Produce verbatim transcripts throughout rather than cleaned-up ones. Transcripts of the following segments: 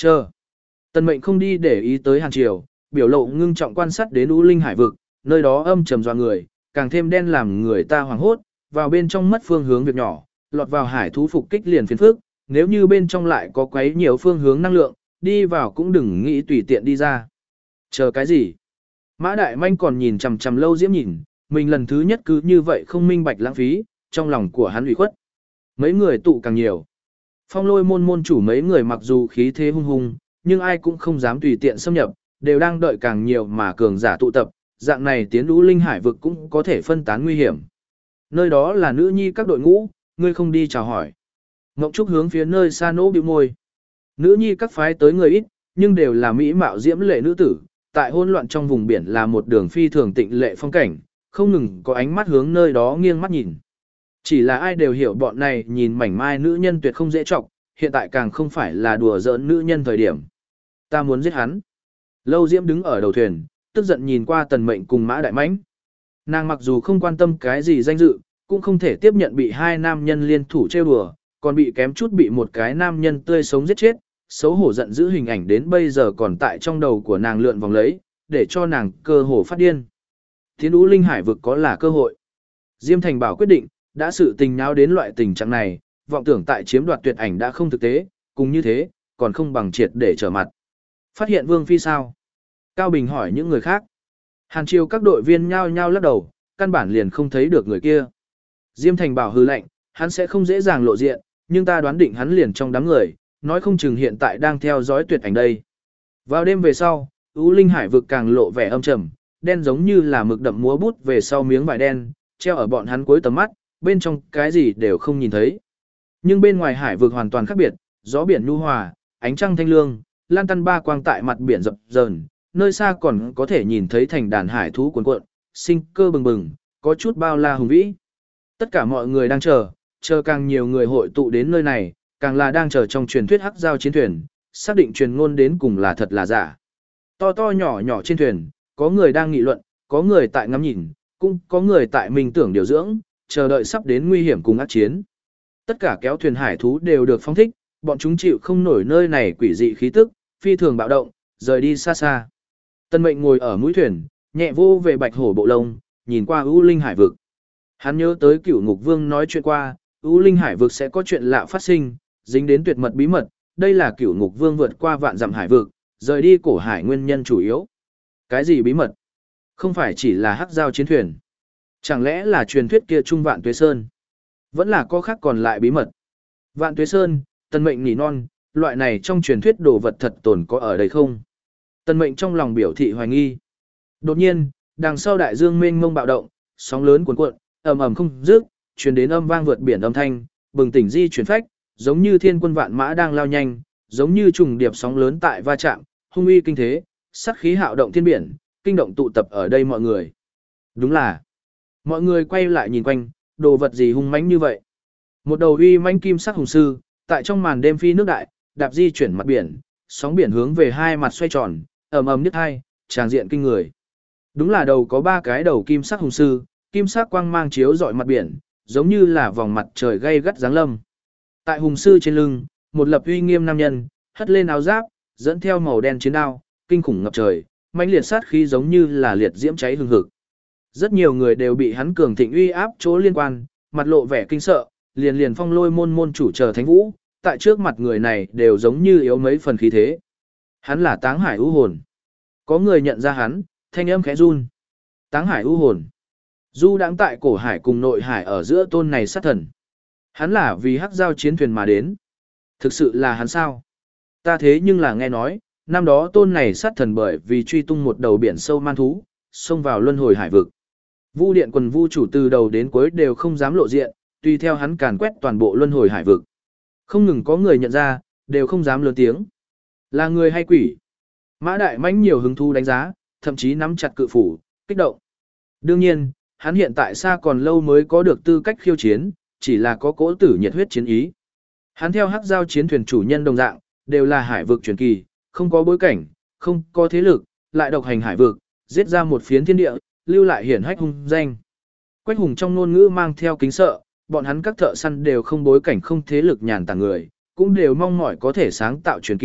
Chờ. Tần Mệnh không đi để ý tới Hàn Triều, biểu lộ ngưng trọng quan sát đến U Linh Hải vực, nơi đó âm trầm dọa người, càng thêm đen làm người ta hoảng hốt, vào bên trong mất phương hướng việc nhỏ, lọt vào hải thú phục kích liền phiền phức, nếu như bên trong lại có quấy nhiều phương hướng năng lượng, đi vào cũng đừng nghĩ tùy tiện đi ra. Chờ cái gì? Mã Đại Manh còn nhìn chằm chằm Lâu Diễm nhìn, mình lần thứ nhất cứ như vậy không minh bạch lãng phí, trong lòng của hắn ủy khuất. Mấy người tụ càng nhiều. Phong Lôi môn môn chủ mấy người mặc dù khí thế hung hung, nhưng ai cũng không dám tùy tiện xâm nhập, đều đang đợi càng nhiều mà cường giả tụ tập, dạng này tiến U Linh Hải vực cũng có thể phân tán nguy hiểm. Nơi đó là nữ nhi các đội ngũ, ngươi không đi chào hỏi. Ngộng Trúc hướng phía nơi xa nỗ bĩu môi. Nữ nhi các phái tới người ít, nhưng đều là mỹ mạo diễm lệ nữ tử, tại hỗn loạn trong vùng biển là một đường phi thường tịnh lệ phong cảnh, không ngừng có ánh mắt hướng nơi đó nghiêng mắt nhìn. Chỉ là ai đều hiểu bọn này nhìn mảnh mai nữ nhân tuyệt không dễ trọng, hiện tại càng không phải là đùa giỡn nữ nhân thời điểm. Ta muốn giết hắn. Lâu Diễm đứng ở đầu thuyền, tức giận nhìn qua Tần Mệnh cùng Mã Đại Mãnh. Nàng mặc dù không quan tâm cái gì danh dự, cũng không thể tiếp nhận bị hai nam nhân liên thủ trêu đùa, còn bị kém chút bị một cái nam nhân tươi sống giết chết, xấu hổ giận dữ hình ảnh đến bây giờ còn tại trong đầu của nàng lượn vòng lấy, để cho nàng cơ hồ phát điên. Tiến U Linh Hải vực có là cơ hội. Diêm Thành Bảo quyết định, đã sự tình nháo đến loại tình trạng này, vọng tưởng tại chiếm đoạt tuyệt ảnh đã không thực tế, cùng như thế, còn không bằng triệt để trở mặt. Phát hiện Vương Phi sao? Cao Bình hỏi những người khác. Hàn Triều các đội viên nhao nhao lắc đầu, căn bản liền không thấy được người kia. Diêm Thành Bảo hừ lạnh, hắn sẽ không dễ dàng lộ diện, nhưng ta đoán định hắn liền trong đám người, nói không chừng hiện tại đang theo dõi tuyệt ảnh đây. Vào đêm về sau, U Linh Hải vực càng lộ vẻ âm trầm, đen giống như là mực đậm múa bút về sau miếng vải đen, treo ở bọn hắn cuối tầm mắt, bên trong cái gì đều không nhìn thấy. Nhưng bên ngoài hải vực hoàn toàn khác biệt, gió biển nhu hòa, ánh trăng thanh lương, lan tăn ba quang tại mặt biển dập dờn, nơi xa còn có thể nhìn thấy thành đàn hải thú cuồn cuộn, sinh cơ bừng bừng, có chút bao la hùng vĩ. Tất cả mọi người đang chờ, chờ càng nhiều người hội tụ đến nơi này, càng là đang chờ trong truyền thuyết hắc giao chiến thuyền, xác định truyền ngôn đến cùng là thật là giả. To to nhỏ nhỏ trên thuyền, có người đang nghị luận, có người tại ngắm nhìn, cũng có người tại minh tưởng điều dưỡng, chờ đợi sắp đến nguy hiểm cùng ác chiến. Tất cả kéo thuyền hải thú đều được phóng thích, bọn chúng chịu không nổi nơi này quỷ dị khí tức, phi thường bạo động, rời đi xa xa. Tân Mệnh ngồi ở mũi thuyền, nhẹ vô về bạch hổ bộ lông, nhìn qua U Linh Hải vực. Hắn nhớ tới Cửu Ngục Vương nói chuyện qua, U Linh Hải vực sẽ có chuyện lạ phát sinh, dính đến tuyệt mật bí mật, đây là Cửu Ngục Vương vượt qua vạn dặm hải vực, rời đi cổ hải nguyên nhân chủ yếu. Cái gì bí mật? Không phải chỉ là hắc giao chiến thuyền. Chẳng lẽ là truyền thuyết kia Trung Vạn Tuế Sơn? Vẫn là có khác còn lại bí mật. Vạn Tuế Sơn, Tân Mệnh nỉ non, loại này trong truyền thuyết đồ vật thật tồn có ở đây không? Tân Mệnh trong lòng biểu thị hoài nghi. Đột nhiên, đằng sau đại dương mênh mông bạo động, sóng lớn cuồn cuộn, ầm ầm không dứt, truyền đến âm vang vượt biển âm thanh, bừng tỉnh di chuyển phách, giống như thiên quân vạn mã đang lao nhanh, giống như trùng điệp sóng lớn tại va chạm, hung uy kinh thế, sát khí hạo động thiên biển, kinh động tụ tập ở đây mọi người. Đúng là, mọi người quay lại nhìn quanh, đồ vật gì hung mãnh như vậy? Một đầu uy mãnh kim sắc hùng sư, tại trong màn đêm phi nước đại, đạp di chuyển mặt biển, sóng biển hướng về hai mặt xoay tròn, ầm ầm nhức hai, tràng diện kinh người. Đúng là đầu có ba cái đầu kim sắc hùng sư, kim sắc quang mang chiếu rọi mặt biển, giống như là vòng mặt trời gay gắt giáng lâm. Tại hùng sư trên lưng, một lập uy nghiêm nam nhân, hất lên áo giáp, dẫn theo màu đen chiến đao, kinh khủng ngập trời, mãnh liệt sát khí giống như là liệt diễm cháy hừng hực. Rất nhiều người đều bị hắn cường thịnh uy áp chỗ liên quan, mặt lộ vẻ kinh sợ, liền liền Phong Lôi môn môn chủ chờ Thánh Vũ, tại trước mặt người này đều giống như yếu mấy phần khí thế. Hắn là Táng Hải U hồn. Có người nhận ra hắn, thanh âm khẽ run. Táng Hải U hồn. Du đãng tại cổ hải cùng nội hải ở giữa tôn này sát thần. Hắn là vì hắc giao chiến thuyền mà đến. Thực sự là hắn sao? Ta thế nhưng là nghe nói, năm đó tôn này sát thần bởi vì truy tung một đầu biển sâu man thú, xông vào luân hồi hải vực. Vu điện quần vu chủ từ đầu đến cuối đều không dám lộ diện, tùy theo hắn càn quét toàn bộ luân hồi hải vực. Không ngừng có người nhận ra, đều không dám lớn tiếng. Là người hay quỷ? Mã Đại Mãnh nhiều hứng thú đánh giá, thậm chí nắm chặt cự phủ, kích động. Đương nhiên, hắn hiện tại xa còn lâu mới có được tư cách khiêu chiến, chỉ là có cỗ tử nhiệt huyết chiến ý. Hắn theo hắc giao chiến thuyền chủ nhân đồng dạng, đều là hải vực truyền kỳ, không có bối cảnh, không có thế lực, lại độc hành hải vực, giết ra một phiến thiên địa, lưu lại hiển hách hung danh. Quách hùng trong ngôn ngữ mang theo kính sợ, bọn hắn các thợ săn đều không bối cảnh không thế lực nhàn tản người, cũng đều mong mỏi có thể sáng tạo truyền kỳ,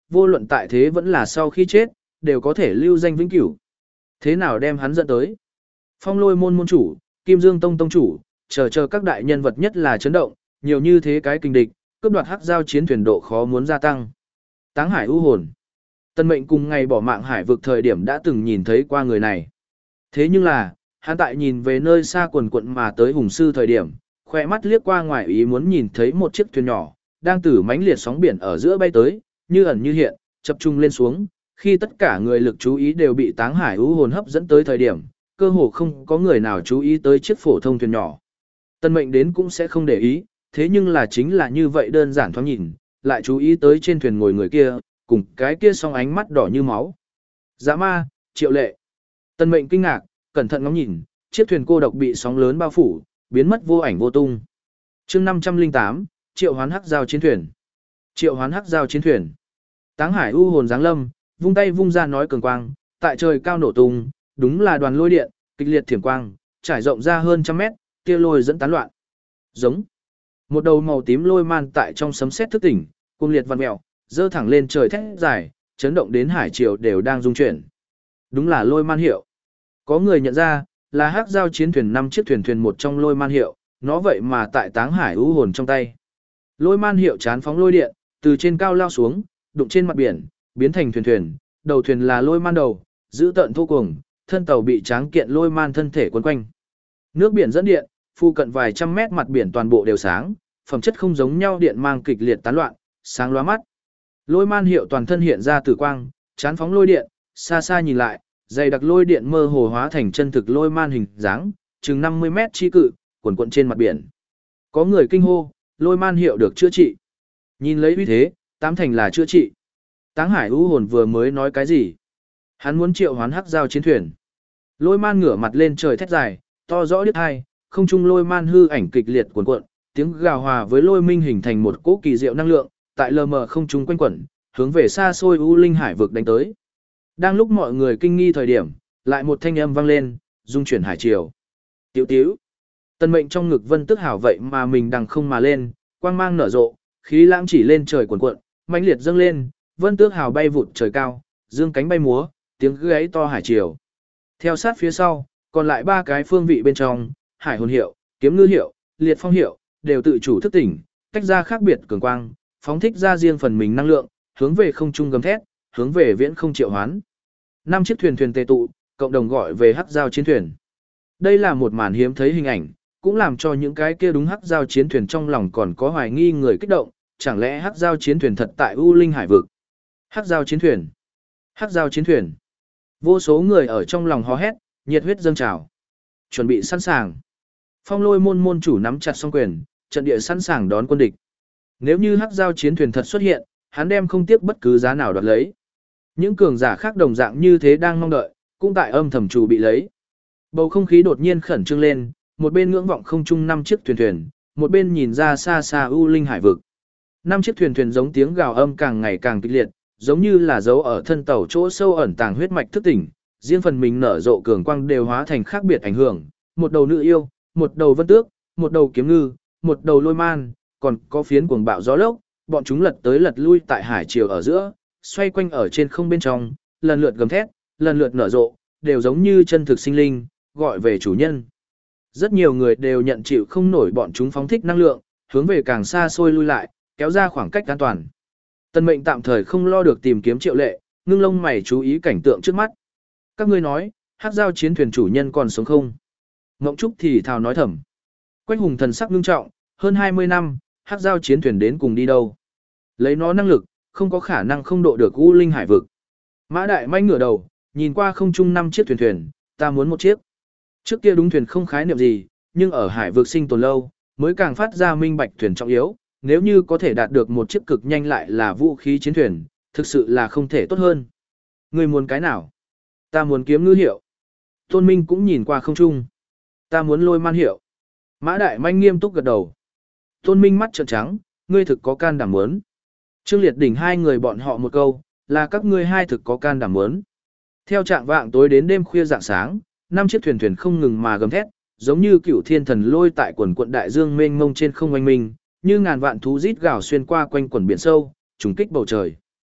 vô luận tại thế vẫn là sau khi chết, đều có thể lưu danh vĩnh cửu. Thế nào đem hắn dẫn tới? Phong Lôi môn môn chủ, Kim Dương tông tông chủ, chờ chờ các đại nhân vật nhất là chấn động, nhiều như thế cái kinh địch, cướp đoạt hắc giao chiến thuyền độ khó muốn gia tăng. Táng Hải u hồn. Tân Mệnh cùng ngày bỏ mạng hải vực thời điểm đã từng nhìn thấy qua người này. Thế nhưng là, hắn tại nhìn về nơi xa quần quận mà tới hùng sư thời điểm, khoe mắt liếc qua ngoài ý muốn nhìn thấy một chiếc thuyền nhỏ, đang từ mãnh liệt sóng biển ở giữa bay tới, như ẩn như hiện, chập trung lên xuống, khi tất cả người lực chú ý đều bị Táng Hải u hồn hấp dẫn tới thời điểm, cơ hồ không có người nào chú ý tới chiếc phổ thông thuyền nhỏ. Tân Mệnh đến cũng sẽ không để ý, thế nhưng là chính là như vậy đơn giản thoáng nhìn, lại chú ý tới trên thuyền ngồi người kia, cùng cái kia song ánh mắt đỏ như máu. Dã ma, Triệu Lệ. Tân Mệnh kinh ngạc, cẩn thận ngắm nhìn, chiếc thuyền cô độc bị sóng lớn bao phủ, biến mất vô ảnh vô tung. Chương năm trăm lẻ tám, Triệu Hoán hắc giao chiến thuyền. Triệu Hoán hắc giao chiến thuyền. Táng Hải u hồn giáng lâm, vung tay vung ra nói cường quang, tại trời cao nổ tung, đúng là đoàn lôi điện, kịch liệt thiểm quang, trải rộng ra hơn trăm mét, kia lôi dẫn tán loạn. Giống. Một đầu màu tím lôi man tại trong sấm sét thức tỉnh, cuồng liệt vặn mèo, dơ thẳng lên trời thét dài, chấn động đến hải triều đều đang rung chuyển. Đúng là lôi man hiệu. Có người nhận ra, là hắc giao chiến thuyền năm chiếc thuyền thuyền một trong lôi man hiệu, nó vậy mà tại Táng Hải u hồn trong tay. Lôi man hiệu chán phóng lôi điện, từ trên cao lao xuống, đụng trên mặt biển, biến thành thuyền thuyền, đầu thuyền là lôi man đầu, giữ tận thô cuồng, thân tàu bị tráng kiện lôi man thân thể quấn quanh. Nước biển dẫn điện, phụ cận vài trăm mét mặt biển toàn bộ đều sáng, phẩm chất không giống nhau điện mang kịch liệt tán loạn, sáng lóa mắt. Lôi man hiệu toàn thân hiện ra tử quang, chán phóng lôi điện, xa xa nhìn lại, dày đặc lôi điện mơ hồ hóa thành chân thực lôi man hình dáng, chừng năm mươi mét chi cự, quần quận trên mặt biển. Có người kinh hô, lôi man hiệu được chữa trị. Nhìn lấy uy thế, tám thành là chữa trị. Táng Hải u hồn vừa mới nói cái gì? Hắn muốn triệu hoán hắc giao chiến thuyền. Lôi man ngửa mặt lên trời thét dài, to rõ điếc hai, không trung lôi man hư ảnh kịch liệt cuồn cuộn, tiếng gào hòa với lôi minh hình thành một cỗ kỳ diệu năng lượng, tại lờ mờ không trung quanh quẩn, hướng về xa xôi u linh hải vực đánh tới. Đang lúc mọi người kinh nghi thời điểm, lại một thanh âm vang lên, dung chuyển hải triều. Tiểu tiểu. Tân Mệnh trong ngực Vân Tức Hảo vậy mà mình đằng không mà lên, quang mang nở rộ, khí lãng chỉ lên trời cuồn cuộn, mãnh liệt dâng lên, Vân Tước Hào bay vụt trời cao, dương cánh bay múa, tiếng gáy to hải triều. Theo sát phía sau, còn lại ba cái phương vị bên trong, Hải Hồn hiệu, Kiếm Ngư hiệu, Liệt Phong hiệu, đều tự chủ thức tỉnh, tách ra khác biệt cường quang, phóng thích ra riêng phần mình năng lượng, hướng về không trung gầm thét, hướng về viễn không triệu hoán. Năm chiếc thuyền thuyền tề tụ, cộng đồng gọi về hắc giao chiến thuyền. Đây là một màn hiếm thấy hình ảnh, cũng làm cho những cái kia đúng hắc giao chiến thuyền trong lòng còn có hoài nghi người kích động, chẳng lẽ hắc giao chiến thuyền thật tại U Linh Hải vực? Hắc giao chiến thuyền, hắc giao chiến thuyền. Vô số người ở trong lòng hò hét, nhiệt huyết dâng trào. Chuẩn bị sẵn sàng. Phong Lôi môn môn chủ nắm chặt song quyền, trận địa sẵn sàng đón quân địch. Nếu như hắc giao chiến thuyền thật xuất hiện, hắn đem không tiếc bất cứ giá nào đoạt lấy. Những cường giả khác đồng dạng như thế đang mong đợi, cũng tại âm thầm chủ bị lấy. Bầu không khí đột nhiên khẩn trương lên, một bên ngưỡng vọng không trung năm chiếc thuyền thuyền, một bên nhìn ra xa xa U Linh Hải vực. Năm chiếc thuyền thuyền giống tiếng gào âm càng ngày càng kịch liệt, giống như là dấu ở thân tàu chỗ sâu ẩn tàng huyết mạch thức tỉnh, riêng phần mình nở rộ cường quang đều hóa thành khác biệt ảnh hưởng, một đầu nữ yêu, một đầu vân tước, một đầu kiếm ngư, một đầu lôi man, còn có phiến cuồng bạo gió lốc, bọn chúng lật tới lật lui tại hải triều ở giữa, xoay quanh ở trên không bên trong, lần lượt gầm thét, lần lượt nở rộ, đều giống như chân thực sinh linh, gọi về chủ nhân. Rất nhiều người đều nhận chịu không nổi bọn chúng phóng thích năng lượng, hướng về càng xa xôi lui lại, kéo ra khoảng cách an toàn. Tân Mệnh tạm thời không lo được tìm kiếm Triệu Lệ, ngưng lông mày chú ý cảnh tượng trước mắt. Các ngươi nói, hắc giao chiến thuyền chủ nhân còn sống không? Ngộng Trúc thì thào nói thầm. Quách Hùng thần sắc ngưng trọng, hơn hai mươi năm, hắc giao chiến thuyền đến cùng đi đâu? Lấy nó năng lực, không có khả năng không độ được U Linh Hải vực. Mã Đại Manh ngửa đầu, nhìn qua không trung năm chiếc thuyền thuyền, ta muốn một chiếc. Trước kia đúng thuyền không khái niệm gì, nhưng ở hải vực sinh tồn lâu, mới càng phát ra minh bạch thuyền trọng yếu, nếu như có thể đạt được một chiếc cực nhanh lại là vũ khí chiến thuyền, thực sự là không thể tốt hơn. Ngươi muốn cái nào? Ta muốn kiếm ngư hiệu. Tôn Minh cũng nhìn qua không trung. Ta muốn lôi man hiệu. Mã Đại Manh nghiêm túc gật đầu. Tôn Minh mắt trợn trắng, ngươi thực có can đảm muốn. Trương Liệt đỉnh hai người bọn họ một câu, là các ngươi hai thực có can đảm muốn. Theo trạng vạng tối đến đêm khuya rạng sáng, năm chiếc thuyền thuyền không ngừng mà gầm thét, giống như cửu thiên thần lôi tại quần quận đại dương mênh mông trên không oanh minh, như ngàn vạn thú rít gào xuyên qua quanh quần biển sâu, trùng kích bầu trời.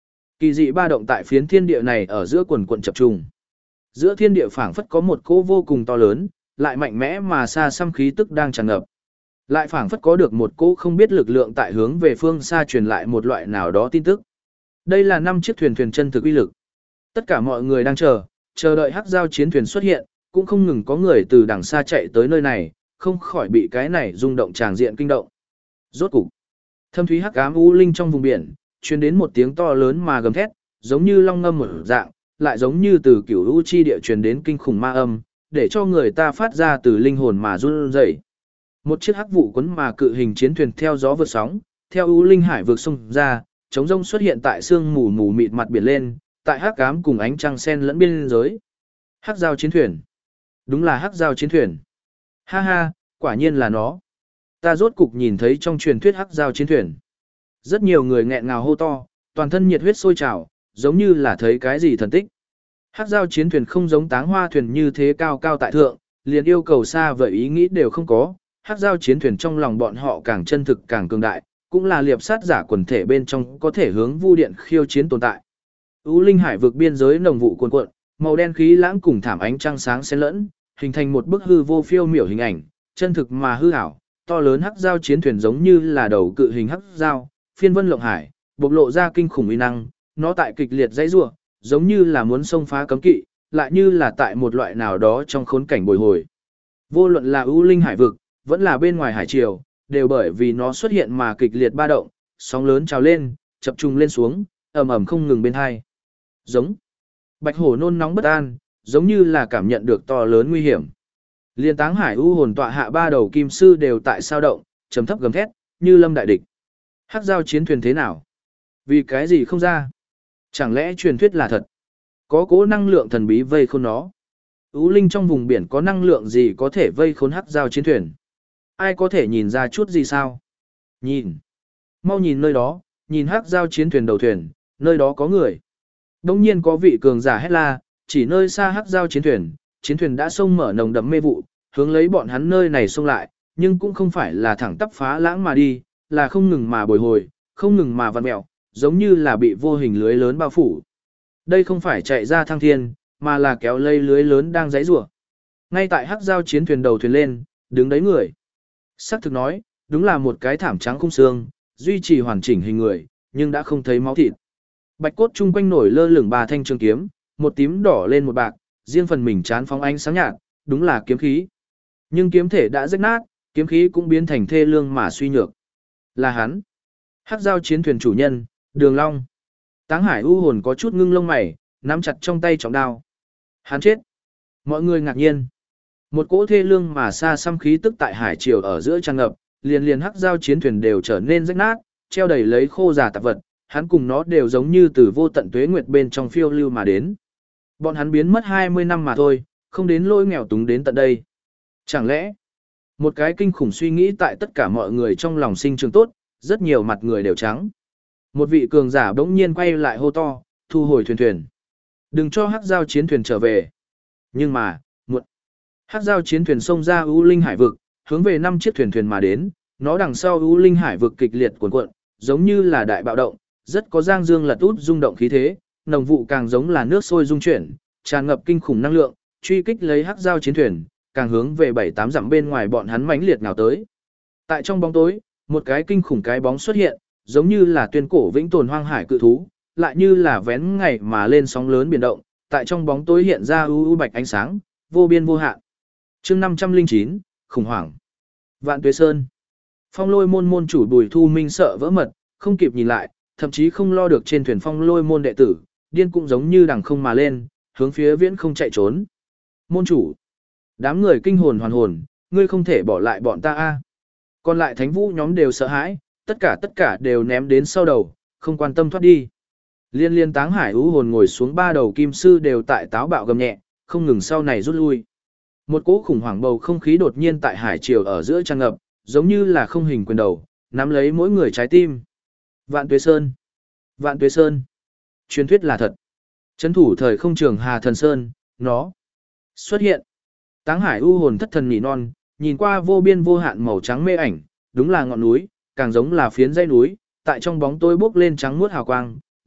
Kỳ dị ba động tại phiến thiên địa này ở giữa quần quần chập trùng. Giữa thiên địa phảng phất có một cỗ vô cùng to lớn, lại mạnh mẽ mà xa xăm khí tức đang tràn ngập. Lại phảng phất có được một cỗ không biết lực lượng tại hướng về phương xa truyền lại một loại nào đó tin tức. Đây là năm chiếc thuyền thuyền chân thực uy lực. Tất cả mọi người đang chờ, chờ đợi hắc giao chiến thuyền xuất hiện, cũng không ngừng có người từ đằng xa chạy tới nơi này, không khỏi bị cái này rung động tràng diện kinh động. Rốt cục, thâm thúy hắc ám u linh trong vùng biển, truyền đến một tiếng to lớn mà gầm thét, giống như long ngâm một dạng, lại giống như từ cửu u chi địa truyền đến kinh khủng ma âm, để cho người ta phát ra từ linh hồn mà run rẩy. Một chiếc hắc vụ quấn mà cự hình chiến thuyền theo gió vượt sóng, theo u linh hải vượt sông ra, trống rông xuất hiện tại sương mù mù mịt mặt biển lên, tại hắc ám cùng ánh trăng xen lẫn biên giới. Hắc giao chiến thuyền. Đúng là hắc giao chiến thuyền. Ha ha, quả nhiên là nó. Ta rốt cục nhìn thấy trong truyền thuyết hắc giao chiến thuyền. Rất nhiều người nghẹn ngào hô to, toàn thân nhiệt huyết sôi trào, giống như là thấy cái gì thần tích. Hắc giao chiến thuyền không giống táng hoa thuyền như thế cao cao tại thượng, liền yêu cầu xa vời ý nghĩ đều không có. Hắc giao chiến thuyền trong lòng bọn họ càng chân thực càng cường đại, cũng là liệp sát giả quần thể bên trong có thể hướng vu điện khiêu chiến tồn tại. U linh hải vực biên giới nồng vụ cuồn cuộn, màu đen khí lãng cùng thảm ánh trăng sáng xen lẫn, hình thành một bức hư vô phiêu miểu hình ảnh, chân thực mà hư ảo. To lớn hắc giao chiến thuyền giống như là đầu cự hình hắc giao, phiên vân lộng hải, bộc lộ ra kinh khủng uy năng, nó tại kịch liệt dãy rủa, giống như là muốn xông phá cấm kỵ, lại như là tại một loại nào đó trong khốn cảnh bồi hồi. Vô luận là U Linh hải vực, vẫn là bên ngoài hải triều, đều bởi vì nó xuất hiện mà kịch liệt ba động, sóng lớn trào lên, chập trùng lên xuống, ầm ầm không ngừng bên hai. Giống. Bạch hổ nôn nóng bất an, giống như là cảm nhận được to lớn nguy hiểm. Liên Táng Hải U hồn tọa hạ ba đầu kim sư đều tại sao động, trầm thấp gầm thét, như lâm đại địch. Hắc giao chiến thuyền thế nào? Vì cái gì không ra? Chẳng lẽ truyền thuyết là thật? Có cố năng lượng thần bí vây khốn nó. U linh trong vùng biển có năng lượng gì có thể vây khốn hắc giao chiến thuyền? Ai có thể nhìn ra chút gì sao? Nhìn. Mau nhìn nơi đó, nhìn hắc giao chiến thuyền đầu thuyền, nơi đó có người. Đông nhiên có vị cường giả hét la, chỉ nơi xa hắc giao chiến thuyền, chiến thuyền đã xông mở nồng đậm mê vụ, hướng lấy bọn hắn nơi này xông lại, nhưng cũng không phải là thẳng tắp phá lãng mà đi, là không ngừng mà bồi hồi, không ngừng mà vặn mẹo, giống như là bị vô hình lưới lớn bao phủ. Đây không phải chạy ra thăng thiên, mà là kéo lây lưới lớn đang giãy giụa. Ngay tại hắc giao chiến thuyền đầu thuyền lên, đứng đấy người. Sắc thực nói, đúng là một cái thảm trắng khung xương, duy trì hoàn chỉnh hình người, nhưng đã không thấy máu thịt. Bạch cốt chung quanh nổi lơ lửng ba thanh trường kiếm, một tím đỏ lên một bạc, riêng phần mình chán phóng ánh sáng nhạt, đúng là kiếm khí. Nhưng kiếm thể đã rách nát, kiếm khí cũng biến thành thê lương mà suy nhược. Là hắn. Hắc giao chiến thuyền chủ nhân, Đường Long. Táng Hải U hồn có chút ngưng lông mày, nắm chặt trong tay trọng đao. Hắn chết. Mọi người ngạc nhiên. Một cỗ thê lương mà xa xăm khí tức tại hải triều ở giữa tràn ngập, liền liền hắc giao chiến thuyền đều trở nên rách nát, treo đầy lấy khô già tạp vật, hắn cùng nó đều giống như từ vô tận tuế nguyệt bên trong phiêu lưu mà đến. Bọn hắn biến mất hai mươi năm mà thôi, không đến lỗi nghèo túng đến tận đây. Chẳng lẽ, một cái kinh khủng suy nghĩ tại tất cả mọi người trong lòng sinh trường tốt, rất nhiều mặt người đều trắng. Một vị cường giả bỗng nhiên quay lại hô to, thu hồi thuyền thuyền. Đừng cho hắc giao chiến thuyền trở về. Nhưng mà, muộn. Hắc giao chiến thuyền xông ra U Linh hải vực, hướng về năm chiếc thuyền thuyền mà đến, nó đằng sau U Linh hải vực kịch liệt cuồn cuộn, giống như là đại bạo động, rất có giang dương lật út rung động khí thế, nồng vụ càng giống là nước sôi rung chuyển, tràn ngập kinh khủng năng lượng, truy kích lấy hắc giao chiến thuyền, càng hướng về bảy tám dặm bên ngoài bọn hắn mãnh liệt nào tới. Tại trong bóng tối, một cái kinh khủng cái bóng xuất hiện, giống như là tuyên cổ vĩnh tồn hoang hải cự thú, lại như là vén ngày mà lên sóng lớn biển động, tại trong bóng tối hiện ra u u bạch ánh sáng, vô biên vô hạn. Chương năm trăm lẻ chín, khủng hoảng. Vạn Tuế Sơn. Phong Lôi môn môn chủ Bùi Thu Minh sợ vỡ mật, không kịp nhìn lại, thậm chí không lo được trên thuyền Phong Lôi môn đệ tử, điên cũng giống như đằng không mà lên, hướng phía viễn không chạy trốn. Môn chủ. Đám người kinh hồn hoàn hồn, ngươi không thể bỏ lại bọn ta a. Còn lại thánh vũ nhóm đều sợ hãi, tất cả tất cả đều ném đến sau đầu, không quan tâm thoát đi. Liên liên Táng Hải U hồn ngồi xuống ba đầu kim sư đều tại táo bạo gầm nhẹ, không ngừng sau này rút lui. Một cỗ khủng hoảng bầu không khí đột nhiên tại hải triều ở giữa tràn ngập, giống như là không hình quyền đầu, nắm lấy mỗi người trái tim. Vạn Tuế Sơn. Vạn Tuế Sơn. Truyền thuyết là thật. Trấn thủ thời không trường Hà Thần Sơn, nó xuất hiện. Táng Hải U hồn thất thần nỉ non, nhìn qua vô biên vô hạn màu trắng mê ảnh, đúng là ngọn núi, càng giống là phiến dãy núi, tại trong bóng tối bốc lên trắng muốt hào quang,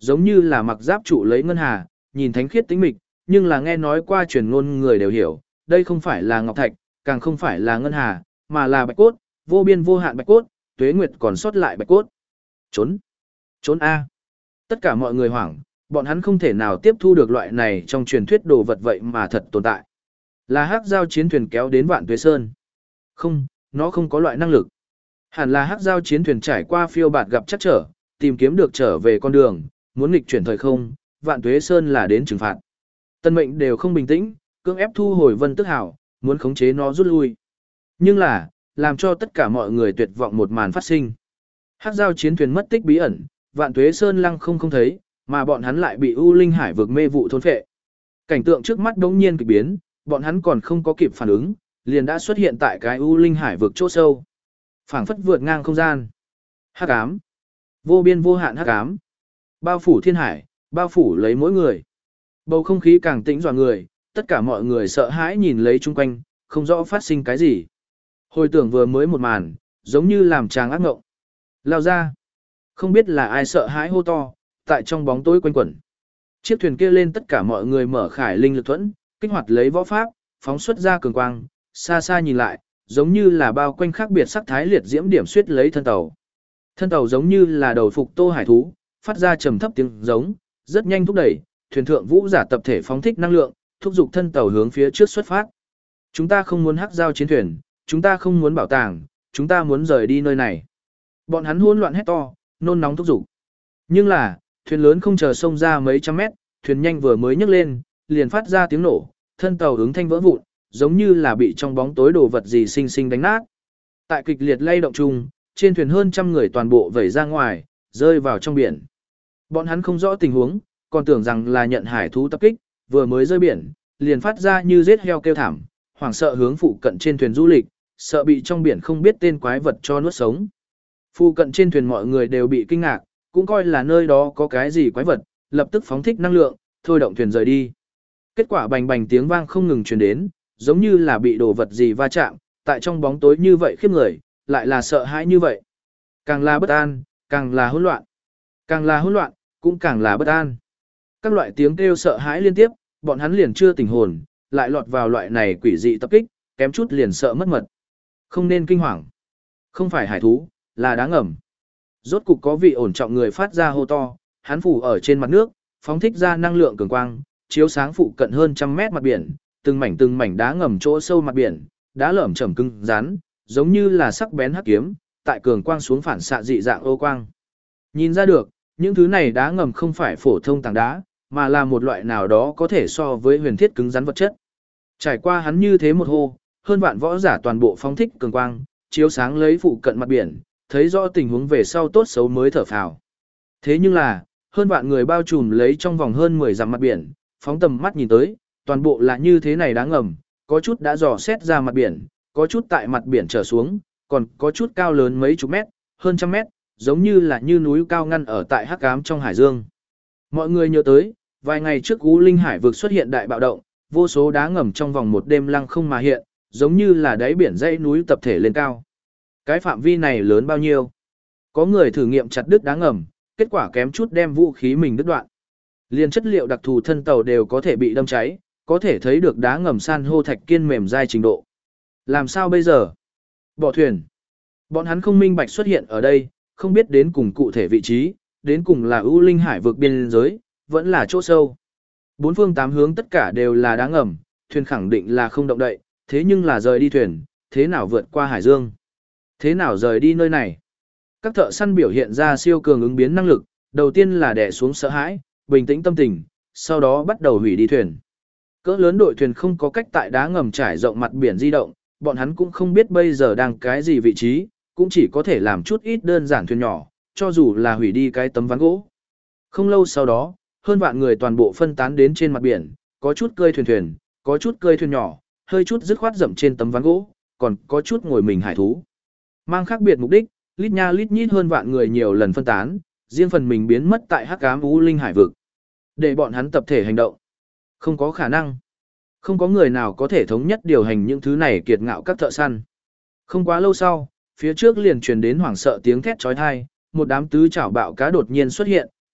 giống như là mặc giáp trụ lấy ngân hà, nhìn thánh khiết tĩnh mịch, nhưng là nghe nói qua truyền ngôn người đều hiểu, đây không phải là ngọc thạch, càng không phải là ngân hà, mà là bạch cốt, vô biên vô hạn bạch cốt, tuế nguyệt còn sót lại bạch cốt. Trốn! Trốn A! Tất cả mọi người hoảng, bọn hắn không thể nào tiếp thu được loại này trong truyền thuyết đồ vật vậy mà thật tồn tại. Là hắc giao chiến thuyền kéo đến Vạn Tuế Sơn. Không, nó không có loại năng lực. Hẳn là hắc giao chiến thuyền trải qua phiêu bạt gặp chắc trở, tìm kiếm được trở về con đường, muốn nghịch chuyển thời không, Vạn Tuế Sơn là đến trừng phạt. Tân mệnh đều không bình tĩnh, cưỡng ép thu hồi Vân Tức Hảo, muốn khống chế nó rút lui. Nhưng là, làm cho tất cả mọi người tuyệt vọng một màn phát sinh. Hắc giao chiến thuyền mất tích bí ẩn, Vạn Tuế Sơn lăng không không thấy, mà bọn hắn lại bị U Linh Hải vực mê vụ thôn phệ. Cảnh tượng trước mắt đống nhiên kỳ biến, bọn hắn còn không có kịp phản ứng, liền đã xuất hiện tại cái U Linh Hải vực chỗ sâu. Phảng phất vượt ngang không gian. Hắc ám, vô biên vô hạn hắc ám, bao phủ thiên hải, bao phủ lấy mỗi người. Bầu không khí càng tĩnh dọa người, tất cả mọi người sợ hãi nhìn lấy chung quanh, không rõ phát sinh cái gì. Hồi tưởng vừa mới một màn, giống như làm chàng ác ngộng. Lao ra, không biết là ai sợ hãi hô to, tại trong bóng tối quanh quẩn. Chiếc thuyền kia lên tất cả mọi người mở khải linh lực thuẫn, kích hoạt lấy võ pháp, phóng xuất ra cường quang, xa xa nhìn lại, giống như là bao quanh khác biệt sắc thái liệt diễm điểm xuyết lấy thân tàu. Thân tàu giống như là đầu phục tô hải thú, phát ra trầm thấp tiếng giống, rất nhanh thúc đẩy, thuyền thượng vũ giả tập thể phóng thích năng lượng, thúc giục thân tàu hướng phía trước xuất phát. Chúng ta không muốn hắc giao chiến thuyền, chúng ta không muốn bảo tàng, chúng ta muốn rời đi nơi này. Bọn hắn hỗn loạn hét to, nôn nóng thúc giục. Nhưng là, thuyền lớn không chờ xông ra mấy trăm mét, thuyền nhanh vừa mới nhấc lên, liền phát ra tiếng nổ, thân tàu ứng thanh vỡ vụn, giống như là bị trong bóng tối đồ vật gì xinh xinh đánh nát. Tại kịch liệt lay động chung, trên thuyền hơn trăm người toàn bộ vẩy ra ngoài, rơi vào trong biển. Bọn hắn không rõ tình huống, còn tưởng rằng là nhận hải thú tập kích, vừa mới rơi biển, liền phát ra như giết heo kêu thảm, hoảng sợ hướng phụ cận trên thuyền du lịch, sợ bị trong biển không biết tên quái vật cho nuốt sống. Phụ cận trên thuyền mọi người đều bị kinh ngạc, cũng coi là nơi đó có cái gì quái vật, lập tức phóng thích năng lượng, thôi động thuyền rời đi. Kết quả bành bành tiếng vang không ngừng truyền đến, giống như là bị đồ vật gì va chạm, tại trong bóng tối như vậy khiếp người, lại là sợ hãi như vậy. Càng là bất an, càng là hỗn loạn. Càng là hỗn loạn, cũng càng là bất an. Các loại tiếng kêu sợ hãi liên tiếp, bọn hắn liền chưa tỉnh hồn, lại lọt vào loại này quỷ dị tập kích, kém chút liền sợ mất mật. Không nên kinh hoàng. Không phải hải thú, là đá ngầm. Rốt cục có vị ổn trọng người phát ra hô to, hắn phủ ở trên mặt nước, phóng thích ra năng lượng cường quang, chiếu sáng phụ cận hơn trăm mét mặt biển, từng mảnh từng mảnh đá ngầm chỗ sâu mặt biển, đá lởm chởm cứng rắn, giống như là sắc bén hắc kiếm, tại cường quang xuống phản xạ dị dạng ô quang. Nhìn ra được, những thứ này đá ngầm không phải phổ thông tảng đá, mà là một loại nào đó có thể so với huyền thiết cứng rắn vật chất. Trải qua hắn như thế một hô, hơn vạn võ giả toàn bộ phóng thích cường quang, chiếu sáng lấy phụ cận mặt biển, thấy rõ tình huống về sau tốt xấu mới thở phào. Thế nhưng là, hơn vạn người bao trùm lấy trong vòng hơn mười dặm mặt biển, phóng tầm mắt nhìn tới, toàn bộ là như thế này đá ngầm, có chút đã dò xét ra mặt biển, có chút tại mặt biển trở xuống, còn có chút cao lớn mấy chục mét, hơn trăm mét, giống như là như núi cao ngăn ở tại hắc ám trong hải dương. Mọi người nhớ tới, vài ngày trước U Linh Hải vực xuất hiện đại bạo động, vô số đá ngầm trong vòng một đêm lăng không mà hiện, giống như là đáy biển dãy núi tập thể lên cao. Cái phạm vi này lớn bao nhiêu? Có người thử nghiệm chặt đứt đá ngầm, kết quả kém chút đem vũ khí mình đứt đoạn. Liên chất liệu đặc thù thân tàu đều có thể bị đâm cháy, có thể thấy được đá ngầm san hô thạch kiên mềm dai trình độ. Làm sao bây giờ? Bỏ thuyền. Bọn hắn không minh bạch xuất hiện ở đây, không biết đến cùng cụ thể vị trí, đến cùng là U Linh Hải vực biên giới, vẫn là chỗ sâu. Bốn phương tám hướng tất cả đều là đá ngầm, thuyền khẳng định là không động đậy, thế nhưng là rời đi thuyền, thế nào vượt qua hải dương? Thế nào rời đi nơi này? Các thợ săn biểu hiện ra siêu cường ứng biến năng lực, đầu tiên là đè xuống sợ hãi, bình tĩnh tâm tình, sau đó bắt đầu hủy đi thuyền. Cỡ lớn đội thuyền không có cách tại đá ngầm trải rộng mặt biển di động, bọn hắn cũng không biết bây giờ đang cái gì vị trí, cũng chỉ có thể làm chút ít đơn giản thuyền nhỏ, cho dù là hủy đi cái tấm ván gỗ. Không lâu sau đó, hơn vạn người toàn bộ phân tán đến trên mặt biển, có chút cơi thuyền thuyền, có chút cơi thuyền nhỏ, hơi chút dứt khoát dậm trên tấm ván gỗ, còn có chút ngồi mình hải thú. Mang khác biệt mục đích, lít nha lít nhít hơn vạn người nhiều lần phân tán, riêng phần mình biến mất tại hắc ám U Linh Hải vực. Để bọn hắn tập thể hành động. Không có khả năng. Không có người nào có thể thống nhất điều hành những thứ này kiệt ngạo các thợ săn. Không quá lâu sau, phía trước liền truyền đến hoảng sợ tiếng thét chói tai, một đám tứ chảo bạo cá đột nhiên xuất hiện,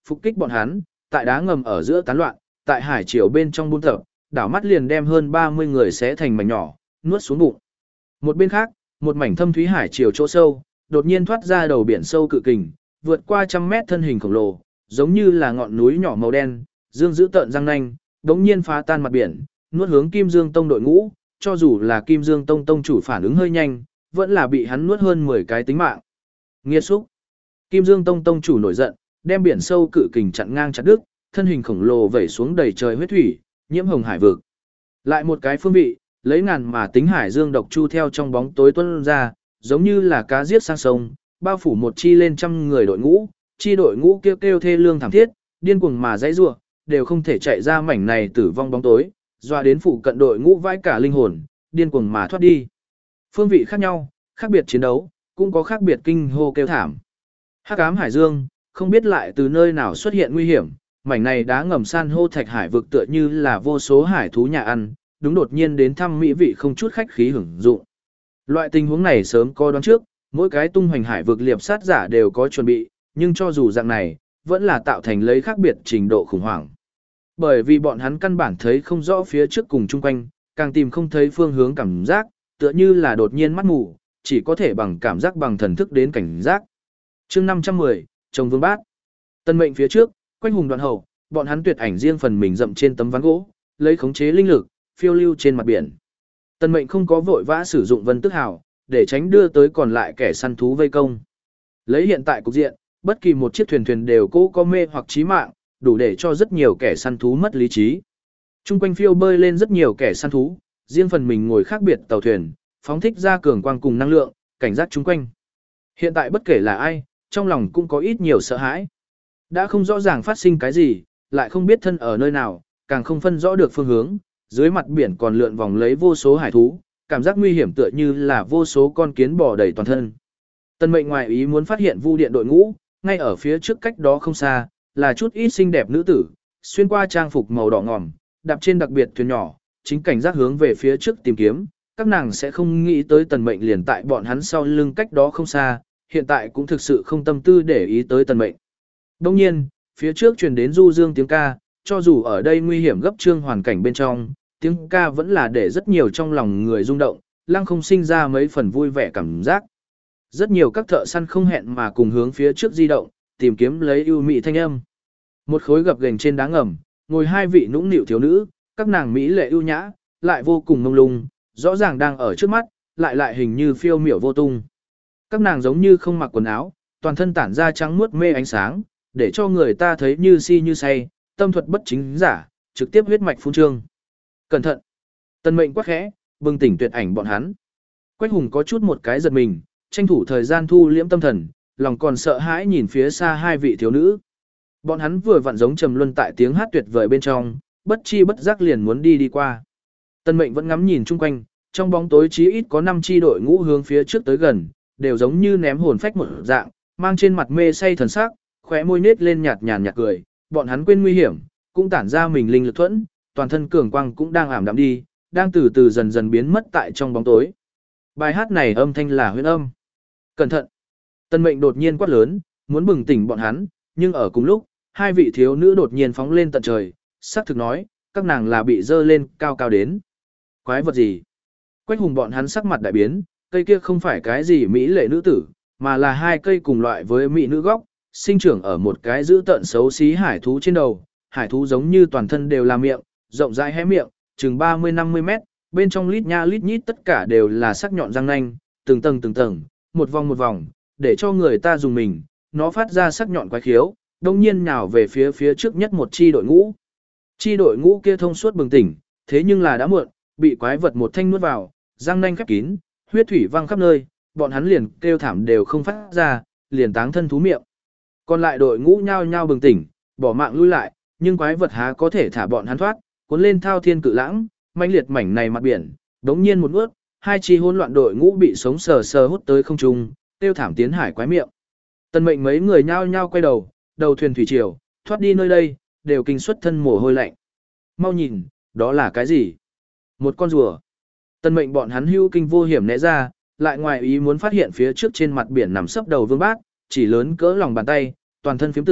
phục kích bọn hắn, tại đá ngầm ở giữa tán loạn, tại hải triều bên trong buôn tập, đảo mắt liền đem hơn ba mươi người xé thành mảnh nhỏ, nuốt xuống bụng. Một bên khác, một mảnh thâm thúy hải triều chỗ sâu, đột nhiên thoát ra đầu biển sâu cự kình, vượt qua trăm mét thân hình khổng lồ, giống như là ngọn núi nhỏ màu đen, dương giữ tợn răng nanh, đống nhiên phá tan mặt biển, nuốt hướng Kim Dương Tông đội ngũ, cho dù là Kim Dương Tông tông chủ phản ứng hơi nhanh, vẫn là bị hắn nuốt hơn mười cái tính mạng. Nghiệt xúc. Kim Dương Tông tông chủ nổi giận, đem biển sâu cự kình chặn ngang chặt đứt, thân hình khổng lồ vẩy xuống đầy trời huyết thủy, nhiễm hồng hải vực. Lại một cái phương vị, lấy ngàn mà tính hải dương độc chu theo trong bóng tối tuôn ra, giống như là cá giết sang sông, bao phủ một chi lên trăm người đội ngũ, chi đội ngũ kêu kêu thê lương thảm thiết, điên cuồng mà dãy rủa, đều không thể chạy ra mảnh này tử vong bóng tối, doa đến phụ cận đội ngũ vãi cả linh hồn, điên cuồng mà thoát đi. Phương vị khác nhau, khác biệt chiến đấu, cũng có khác biệt kinh hô kêu thảm. Hắc ám hải dương, không biết lại từ nơi nào xuất hiện nguy hiểm, mảnh này đá ngầm san hô thạch hải vực tựa như là vô số hải thú nhà ăn, đúng đột nhiên đến thăm mỹ vị không chút khách khí hưởng dụng. Loại tình huống này sớm có đoán trước, mỗi cái tung hoành hải vực liệp sát giả đều có chuẩn bị, nhưng cho dù dạng này, vẫn là tạo thành lấy khác biệt trình độ khủng hoảng. Bởi vì bọn hắn căn bản thấy không rõ phía trước cùng chung quanh, càng tìm không thấy phương hướng cảm giác, tựa như là đột nhiên mắt mù, chỉ có thể bằng cảm giác bằng thần thức đến cảnh giác. Chương năm trăm mười, Trồng Vương Bát. Tân mệnh phía trước, quanh hùng đoạn hậu, bọn hắn tuyệt ảnh riêng phần mình dậm trên tấm ván gỗ, lấy khống chế linh lực, phiêu lưu trên mặt biển. Tân mệnh không có vội vã sử dụng vân tức hào, để tránh đưa tới còn lại kẻ săn thú vây công. Lấy hiện tại cục diện, bất kỳ một chiếc thuyền thuyền đều cố có mê hoặc chí mạng, đủ để cho rất nhiều kẻ săn thú mất lý trí. Trung quanh phiêu bơi lên rất nhiều kẻ săn thú, riêng phần mình ngồi khác biệt tàu thuyền, phóng thích ra cường quang cùng năng lượng, cảnh giác chung quanh. Hiện tại bất kể là ai, trong lòng cũng có ít nhiều sợ hãi. Đã không rõ ràng phát sinh cái gì, lại không biết thân ở nơi nào, càng không phân rõ được phương hướng, dưới mặt biển còn lượn vòng lấy vô số hải thú, cảm giác nguy hiểm tựa như là vô số con kiến bò đầy toàn thân. Tân mệnh ngoài ý muốn phát hiện vu điện đội ngũ, ngay ở phía trước cách đó không xa, là chút ít xinh đẹp nữ tử, xuyên qua trang phục màu đỏ ngòm, đạp trên đặc biệt thuyền nhỏ, chính cảnh giác hướng về phía trước tìm kiếm, các nàng sẽ không nghĩ tới tần mệnh liền tại bọn hắn sau lưng cách đó không xa, hiện tại cũng thực sự không tâm tư để ý tới tần mệnh. Đồng nhiên, phía trước truyền đến du dương tiếng ca, cho dù ở đây nguy hiểm gấp trương hoàn cảnh bên trong, tiếng ca vẫn là để rất nhiều trong lòng người rung động, lăng không sinh ra mấy phần vui vẻ cảm giác. Rất nhiều các thợ săn không hẹn mà cùng hướng phía trước di động, tìm kiếm lấy ưu mỹ thanh âm. Một khối gập ghềnh trên đá ngầm, ngồi hai vị nũng nịu thiếu nữ, các nàng mỹ lệ ưu nhã, lại vô cùng mông lung, rõ ràng đang ở trước mắt, lại lại hình như phiêu miểu vô tung. Các nàng giống như không mặc quần áo, toàn thân tản ra trắng muốt mê ánh sáng, để cho người ta thấy như si như say, tâm thuật bất chính giả, trực tiếp huyết mạch phun trương. Cẩn thận! Tần mệnh quát khẽ, bừng tỉnh tuyệt ảnh bọn hắn. Quách hùng có chút một cái giật mình, tranh thủ thời gian thu liễm tâm thần, lòng còn sợ hãi nhìn phía xa hai vị thiếu nữ. Bọn hắn vừa vặn giống trầm luân tại tiếng hát tuyệt vời bên trong, bất chi bất giác liền muốn đi đi qua. Tần mệnh vẫn ngắm nhìn chung quanh, trong bóng tối chí ít có năm chi đội ngũ hướng phía trước tới gần, đều giống như ném hồn phách một dạng, mang trên mặt mê say thần sắc, khóe môi nết lên nhạt nhàn nhạt cười, bọn hắn quên nguy hiểm, cũng tản ra mình linh lực thuẫn, toàn thân cường quang cũng đang ảm đạm đi, đang từ từ dần dần biến mất tại trong bóng tối. Bài hát này âm thanh là huyễn âm. Cẩn thận! Tần mệnh đột nhiên quát lớn, muốn bừng tỉnh bọn hắn, nhưng ở cùng lúc, hai vị thiếu nữ đột nhiên phóng lên tận trời, sắc thực nói, các nàng là bị dơ lên cao cao đến. Quái vật gì? Quách hùng bọn hắn sắc mặt đại biến, cây kia không phải cái gì mỹ lệ nữ tử, mà là hai cây cùng loại với mỹ nữ góc, sinh trưởng ở một cái giữ tợn xấu xí hải thú trên đầu. Hải thú giống như toàn thân đều là miệng, rộng rãi hé miệng, chừng ba mươi năm mươi mét, bên trong lít nha lít nhít tất cả đều là sắc nhọn răng nanh, từng tầng từng tầng, một vòng một vòng, để cho người ta dùng mình, nó phát ra sắc nhọn quái khiếu, đông nhiên nhào về phía phía trước nhất một chi đội ngũ. Chi đội ngũ kia thông suốt bừng tỉnh, thế nhưng là đã muộn, bị quái vật một thanh nuốt vào, răng nanh khép kín, huyết thủy văng khắp nơi, bọn hắn liền kêu thảm đều không phát ra, liền táng thân thú miệng. Còn lại đội ngũ nhao nhao bừng tỉnh, bỏ mạng lui lại, nhưng quái vật há có thể thả bọn hắn thoát, cuốn lên thao thiên cự lãng, mãnh liệt mảnh này mặt biển, đống nhiên một nuốt, hai chi hỗn loạn đội ngũ bị sống sờ sờ hút tới không trung, tiêu thảm tiến hải quái miệng. Tần mệnh mấy người nhao nhao quay đầu, đầu thuyền thủy triều, thoát đi nơi đây, đều kinh xuất thân mồ hôi lạnh. Mau nhìn, đó là cái gì? Một con rùa. Tần mệnh bọn hắn hưu kinh vô hiểm né ra, lại ngoài ý muốn phát hiện phía trước trên mặt biển nằm sấp đầu Vương Bát, chỉ lớn cỡ lòng bàn tay, toàn thân phiếm tử,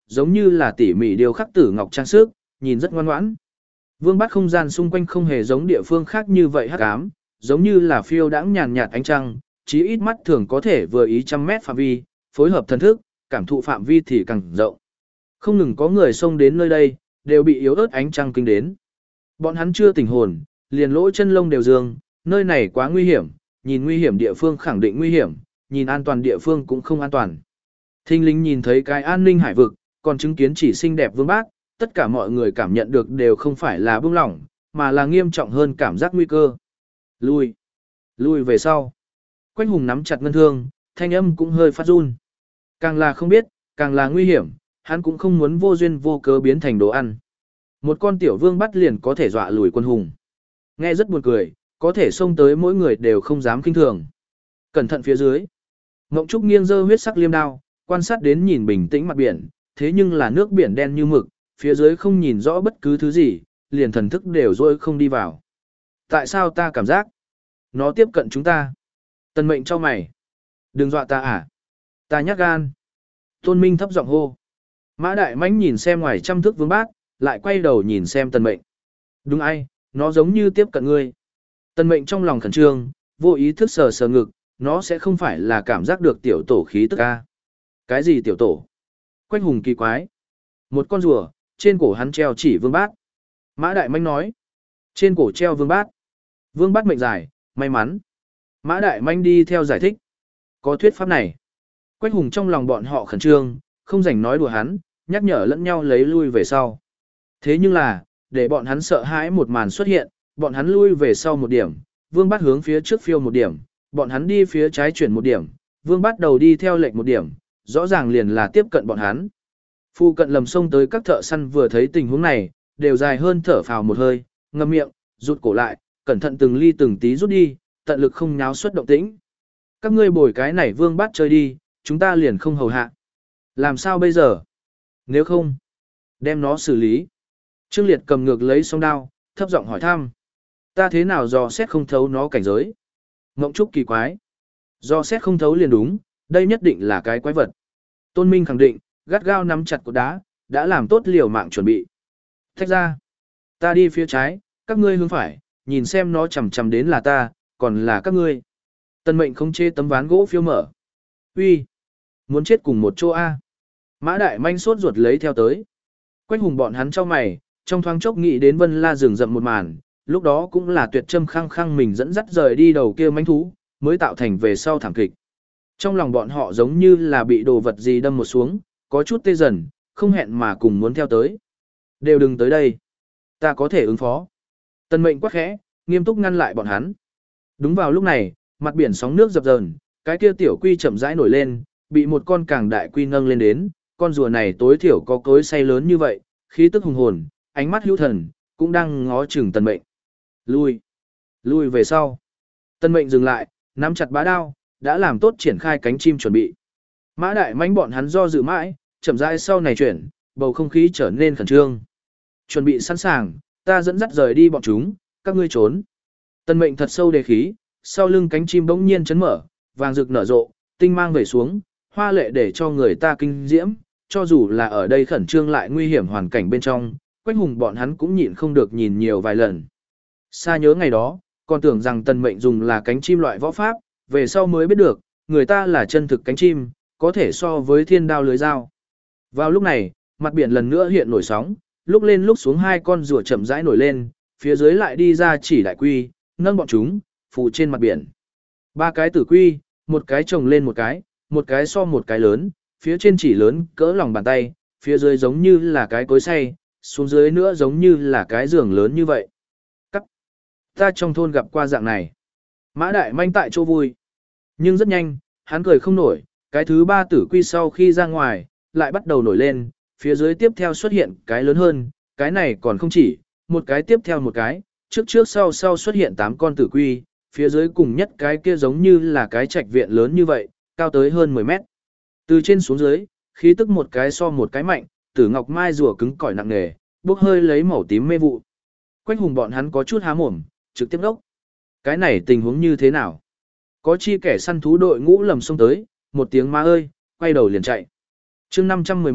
giống như là tỉ mỉ điều khắc tử ngọc trang sức, nhìn rất ngoan ngoãn. Vương Bát không gian xung quanh không hề giống địa phương khác như vậy hắc ám, giống như là phiêu đãng nhàn nhạt ánh trăng, chí ít mắt thường có thể vừa ý trăm mét phạm vi, phối hợp thần thức, cảm thụ phạm vi thì càng rộng. Không ngừng có người xông đến nơi đây, đều bị yếu ớt ánh trăng kinh đến. Bọn hắn chưa tỉnh hồn, liền lỗ chân lông đều dương, nơi này quá nguy hiểm, nhìn nguy hiểm địa phương khẳng định nguy hiểm, nhìn an toàn địa phương cũng không an toàn. Thinh linh nhìn thấy cái an ninh hải vực, còn chứng kiến chỉ xinh đẹp Vương Bát, tất cả mọi người cảm nhận được đều không phải là buông lỏng, mà là nghiêm trọng hơn cảm giác nguy cơ. Lui, lui về sau. Quách Hùng nắm chặt ngân thương, thanh âm cũng hơi phát run. Càng là không biết, càng là nguy hiểm, hắn cũng không muốn vô duyên vô cớ biến thành đồ ăn. Một con tiểu vương bắt liền có thể dọa lùi quân hùng. Nghe rất buồn cười, có thể xông tới mỗi người đều không dám kinh thường. Cẩn thận phía dưới. Ngộng Trúc nghiêng giơ huyết sắc liêm đao, quan sát đến nhìn bình tĩnh mặt biển, thế nhưng là nước biển đen như mực, phía dưới không nhìn rõ bất cứ thứ gì, liền thần thức đều dối không đi vào. Tại sao ta cảm giác nó tiếp cận chúng ta? Tần Mệnh cho mày. Đừng dọa ta à? Ta nhát gan. Tôn Minh thấp giọng hô. Mã Đại Mãnh nhìn xem ngoài trăm thước Vương Bát, lại quay đầu nhìn xem Tần Mệnh. Đúng ai, nó giống như tiếp cận ngươi. Tần Mệnh trong lòng khẩn trương, vô ý thức sờ sờ ngực, nó sẽ không phải là cảm giác được tiểu tổ khí tức a? Cái gì tiểu tổ? Quách Hùng kỳ quái. Một con rùa, trên cổ hắn treo chỉ Vương Bát. Mã Đại Mãnh nói. Trên cổ treo Vương Bát. Vương Bát mệnh dài, may mắn. Mã Đại Mãnh đi theo giải thích. Có thuyết pháp này. Quách Hùng trong lòng bọn họ khẩn trương, không rảnh nói đùa hắn, nhắc nhở lẫn nhau lấy lui về sau. Thế nhưng là, để bọn hắn sợ hãi một màn xuất hiện, bọn hắn lui về sau một điểm, Vương Bát hướng phía trước phiêu một điểm, bọn hắn đi phía trái chuyển một điểm, Vương Bát đầu đi theo lệch một điểm, rõ ràng liền là tiếp cận bọn hắn. Phu cận lầm sông tới các thợ săn vừa thấy tình huống này, đều dài hơn thở phào một hơi, ngậm miệng, rụt cổ lại, cẩn thận từng ly từng tí rút đi, tận lực không nháo xuất động tĩnh. Các ngươi bồi cái này Vương Bát chơi đi, chúng ta liền không hầu hạ. Làm sao bây giờ? Nếu không, đem nó xử lý. Trương Liệt cầm ngược lấy song đao, thấp giọng hỏi thăm. Ta thế nào dò xét không thấu nó cảnh giới? Ngộng Trúc kỳ quái. Dò xét không thấu liền đúng, đây nhất định là cái quái vật. Tôn Minh khẳng định, gắt gao nắm chặt cột đá, đã làm tốt liều mạng chuẩn bị. Thách ra. Ta đi phía trái, các ngươi hướng phải, nhìn xem nó chầm chầm đến là ta, còn là các ngươi. Tân Mệnh không chê tấm ván gỗ phiêu mở. Uy, muốn chết cùng một chỗ A. Mã Đại Manh sốt ruột lấy theo tới. Quách Hùng bọn hắn cho mày, trong thoáng chốc nghĩ đến Vân La rừng rậm một màn, lúc đó cũng là tuyệt châm khăng khăng mình dẫn dắt rời đi đầu kia manh thú, mới tạo thành về sau thảm kịch. Trong lòng bọn họ giống như là bị đồ vật gì đâm một xuống, có chút tê dần, không hẹn mà cùng muốn theo tới. Đều đừng tới đây. Ta có thể ứng phó. Tần Mệnh quắc khẽ, nghiêm túc ngăn lại bọn hắn. Đúng vào lúc này, mặt biển sóng nước dập dờn, cái kia tiểu quy chậm rãi nổi lên, bị một con càng đại quy nâng lên đến, con rùa này tối thiểu có cối say lớn như vậy, khí tức hùng hồn, ánh mắt hữu thần, cũng đang ngó chừng Tần Mệnh. Lui, lui về sau. Tần Mệnh dừng lại, nắm chặt bá đao, đã làm tốt triển khai cánh chim chuẩn bị. Mã Đại Mãnh bọn hắn do dự mãi, chậm rãi sau này chuyển, bầu không khí trở nên khẩn trương. Chuẩn bị sẵn sàng, ta dẫn dắt rời đi bọn chúng, các ngươi trốn. Tần Mệnh thật sâu đề khí, sau lưng cánh chim bỗng nhiên chấn mở, vàng rực nở rộ, tinh mang về xuống, hoa lệ để cho người ta kinh diễm, cho dù là ở đây khẩn trương lại nguy hiểm hoàn cảnh bên trong, Quách Hùng bọn hắn cũng nhịn không được nhìn nhiều vài lần. Xa nhớ ngày đó, còn tưởng rằng Tần Mệnh dùng là cánh chim loại võ pháp, về sau mới biết được, người ta là chân thực cánh chim, có thể so với thiên đao lưới dao. Vào lúc này, mặt biển lần nữa hiện nổi sóng, lúc lên lúc xuống hai con rùa chậm rãi nổi lên, phía dưới lại đi ra chỉ đại quy, nâng bọn chúng, phụ trên mặt biển. Ba cái tử quy, một cái chồng lên một cái, một cái so một cái lớn, phía trên chỉ lớn cỡ lòng bàn tay, phía dưới giống như là cái cối xay, xuống dưới nữa giống như là cái giường lớn như vậy. Cắt. Ta trong thôn gặp qua dạng này. Mã Đại Manh tại chỗ vui. Nhưng rất nhanh, hắn cười không nổi, cái thứ ba tử quy sau khi ra ngoài, lại bắt đầu nổi lên, phía dưới tiếp theo xuất hiện cái lớn hơn, cái này còn không chỉ, một cái tiếp theo một cái, trước trước sau sau xuất hiện tám con tử quy, phía dưới cùng nhất cái kia giống như là cái trạch viện lớn như vậy, cao tới hơn mười mét. Từ trên xuống dưới, khí tức một cái so một cái mạnh, tử ngọc mai rùa cứng cỏi nặng nề, bốc hơi lấy màu tím mê vụ. Quách Hùng bọn hắn có chút há mồm, trực tiếp đốc. Cái này tình huống như thế nào? Có chi kẻ săn thú đội ngũ lầm xông tới, một tiếng ma ơi, quay đầu liền chạy. chương năm trăm mười một,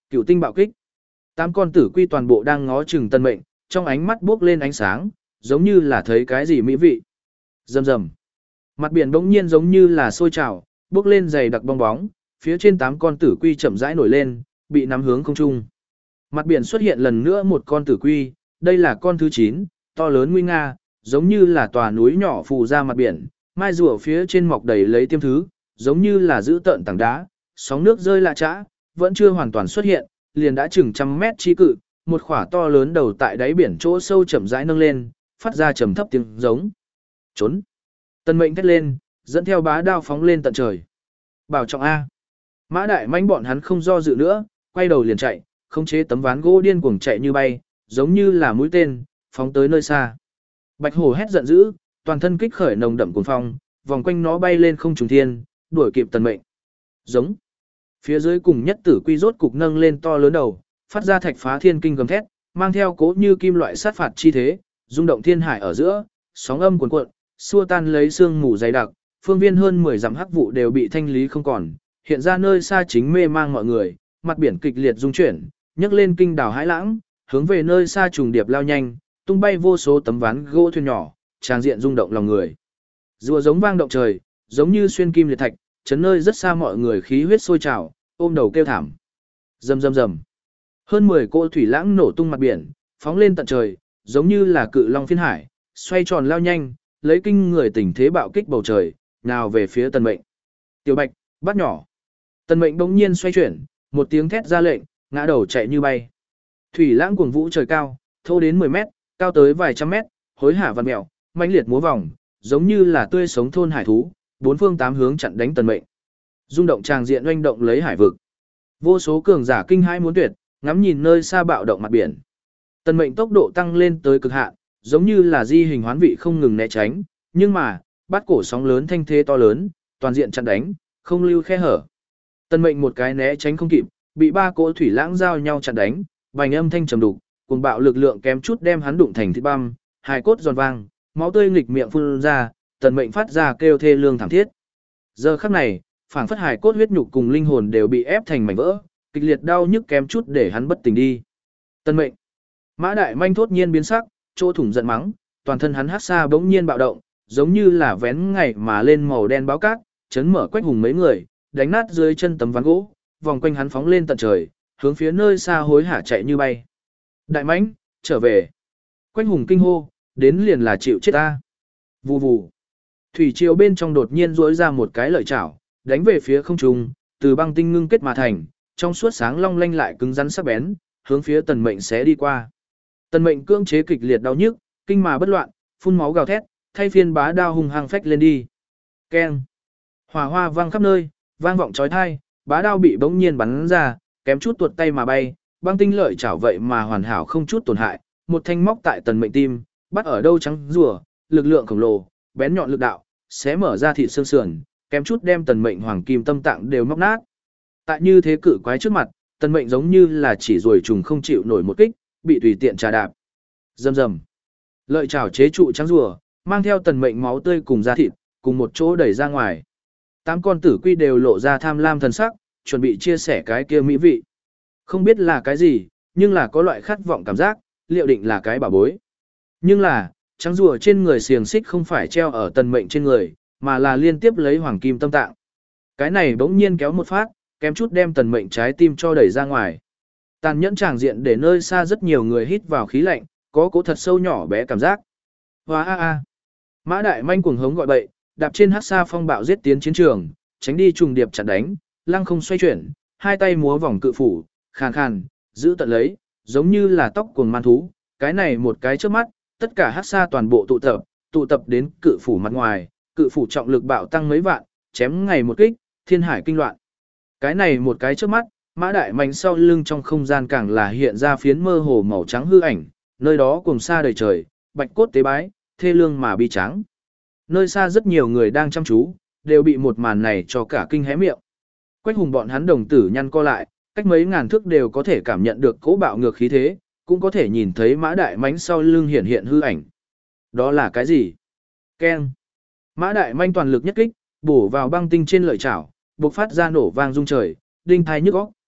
Cửu tinh bạo kích. Tám con tử quy toàn bộ đang ngó chừng Tần Mệnh, trong ánh mắt buốc lên ánh sáng, giống như là thấy cái gì mỹ vị. Rầm rầm. Mặt biển bỗng nhiên giống như là sôi trào, buốc lên dày đặc bong bóng, phía trên tám con tử quy chậm rãi nổi lên, bị nắm hướng không trung. Mặt biển xuất hiện lần nữa một con tử quy, đây là con thứ chín, to lớn nguy nga, giống như là tòa núi nhỏ phù ra mặt biển, mai rùa phía trên mọc đầy lấy tiêm thứ, giống như là giữ tợn tảng đá, sóng nước rơi lạ chã, vẫn chưa hoàn toàn xuất hiện, liền đã chừng trăm mét chi cự, một khỏa to lớn đầu tại đáy biển chỗ sâu chậm rãi nâng lên, phát ra trầm thấp tiếng giống. Trốn. Tần Mệnh thét lên, dẫn theo bá đao phóng lên tận trời. Bảo trọng A. Mã Đại Mãnh bọn hắn không do dự nữa, quay đầu liền chạy, khống chế tấm ván gỗ điên cuồng chạy như bay, giống như là mũi tên, phóng tới nơi xa. Bạch hổ hét giận dữ, toàn thân kích khởi nồng đậm cuồng phong, vòng quanh nó bay lên không trùng thiên, đuổi kịp Tần Mệnh. Giống. Phía dưới cùng nhất tử quy rốt cục nâng lên to lớn đầu, phát ra thạch phá thiên kinh gầm thét, mang theo cố như kim loại sát phạt chi thế, rung động thiên hải ở giữa, sóng âm cuồn cuộn, xua tan lấy sương mù dày đặc, phương viên hơn mười dặm hắc vụ đều bị thanh lý không còn, hiện ra nơi xa chính mê mang mọi người, mặt biển kịch liệt rung chuyển, nhấc lên kinh đảo hãi lãng, hướng về nơi xa trùng điệp lao nhanh, tung bay vô số tấm ván gỗ thuyền nhỏ, tràng diện rung động lòng người. Rùa giống vang động trời, giống như xuyên kim liệt thạch, chấn nơi rất xa mọi người khí huyết sôi trào, ôm đầu kêu thảm. Rầm rầm rầm. Hơn mười cỗ thủy lãng nổ tung mặt biển, phóng lên tận trời, giống như là cự long phiên hải, xoay tròn lao nhanh, lấy kinh người tình thế bạo kích bầu trời, nào về phía Tần Mệnh. Tiểu Bạch, bắt nhỏ. Tần Mệnh bỗng nhiên xoay chuyển, một tiếng thét ra lệnh, ngã đầu chạy như bay. Thủy lãng cuồng vũ trời cao, thô đến mười mét, cao tới vài trăm mét, hối hả vặn mèo, mãnh liệt múa vòng, giống như là tươi sống thôn hải thú, bốn phương tám hướng chặn đánh Tần Mệnh. Rung động tràng diện oanh động lấy hải vực. Vô số cường giả kinh hãi muốn tuyệt, ngắm nhìn nơi xa bạo động mặt biển. Tần Mệnh tốc độ tăng lên tới cực hạn, giống như là di hình hoán vị không ngừng né tránh, nhưng mà, bắt cổ sóng lớn thanh thế to lớn, toàn diện chặn đánh, không lưu khe hở. Tần Mệnh một cái né tránh không kịp, bị ba cỗ thủy lãng giao nhau chặn đánh, vành âm thanh trầm đục, cùng bạo lực lượng kém chút đem hắn đụng thành thịt băm, hài cốt giòn vang, máu tươi nghịch miệng phun ra, Tần Mệnh phát ra kêu thê lương thảm thiết. Giờ khắc này, phảng phất hài cốt huyết nhục cùng linh hồn đều bị ép thành mảnh vỡ, kịch liệt đau nhức kém chút để hắn bất tỉnh đi. Tần Mệnh. Mã Đại Manh thốt nhiên biến sắc, chỗ thủng giận mắng, toàn thân hắn hắc xa bỗng nhiên bạo động, giống như là vén ngày mà lên màu đen báo cát, chấn mở Quách Hùng mấy người, đánh nát dưới chân tấm ván gỗ, vòng quanh hắn phóng lên tận trời, hướng phía nơi xa hối hả chạy như bay. Đại Mãnh, trở về. Quách Hùng kinh hô, đến liền là chịu chết ta. Vù vù. Thủy triều bên trong đột nhiên rỗi ra một cái lợi chảo, đánh về phía không trung, từ băng tinh ngưng kết mà thành, trong suốt sáng long lanh lại cứng rắn sắc bén, hướng phía Tần Mệnh xé đi qua. Tần Mệnh cưỡng chế kịch liệt đau nhức, kinh mà bất loạn, phun máu gào thét, thay phiên bá đao hung hăng phách lên đi. Keng. Hỏa hoa vang khắp nơi, vang vọng chói tai, bá đao bị bỗng nhiên bắn ra, kém chút tuột tay mà bay, băng tinh lợi chảo vậy mà hoàn hảo không chút tổn hại, một thanh móc tại Tần Mệnh tim, bắt ở đâu trắng rùa, lực lượng khổng lồ, bén nhọn lực đạo, xé mở ra thịt xương sườn, kém chút đem Tần Mệnh hoàng kim tâm tạng đều móc nát. Tại như thế cự quái trước mặt, Tần Mệnh giống như là chỉ ruồi trùng không chịu nổi một kích, bị tùy tiện trà đạp. Rầm rầm. Lợi chảo chế trụ trắng rùa, mang theo Tần Mệnh máu tươi cùng da thịt, cùng một chỗ đẩy ra ngoài. Tám con tử quy đều lộ ra tham lam thần sắc, chuẩn bị chia sẻ cái kia mỹ vị. Không biết là cái gì, nhưng là có loại khát vọng cảm giác, liệu định là cái bảo bối. Nhưng là, trắng rùa trên người xiềng xích không phải treo ở Tần Mệnh trên người, mà là liên tiếp lấy hoàng kim tâm tạng. Cái này bỗng nhiên kéo một phát, kém chút đem Tần Mệnh trái tim cho đẩy ra ngoài. Tàn nhẫn tràng diện để nơi xa rất nhiều người hít vào khí lạnh, có cố thật sâu nhỏ bé cảm giác. Hóa a a. Mã Đại Manh cuồng hống gọi bậy, đạp trên hắc sa phong bạo giết tiến chiến trường, tránh đi trùng điệp chặn đánh, lăng không xoay chuyển, hai tay múa vòng cự phủ, khàn khàn, giữ tận lấy, giống như là tóc cuồng man thú, cái này một cái trước mắt, tất cả hắc sa toàn bộ tụ tập, tụ tập đến cự phủ mặt ngoài, cự phủ trọng lực bạo tăng mấy vạn, chém ngày một kích, thiên hải kinh loạn. Cái này một cái trước mắt, Mã Đại Mạnh sau lưng trong không gian càng là hiện ra phiến mơ hồ màu trắng hư ảnh, nơi đó cùng xa đầy trời, bạch cốt tế bái, thê lương mà bi trắng. Nơi xa rất nhiều người đang chăm chú, đều bị một màn này cho cả kinh hé miệng. Quách Hùng bọn hắn đồng tử nhăn co lại, cách mấy ngàn thước đều có thể cảm nhận được cỗ bạo ngược khí thế, cũng có thể nhìn thấy Mã Đại Mạnh sau lưng hiện hiện hư ảnh. Đó là cái gì? Keng. Mã Đại Mạnh toàn lực nhất kích, bổ vào băng tinh trên lợi chảo, bộc phát ra nổ vang rung trời, đinh thai nhức óc.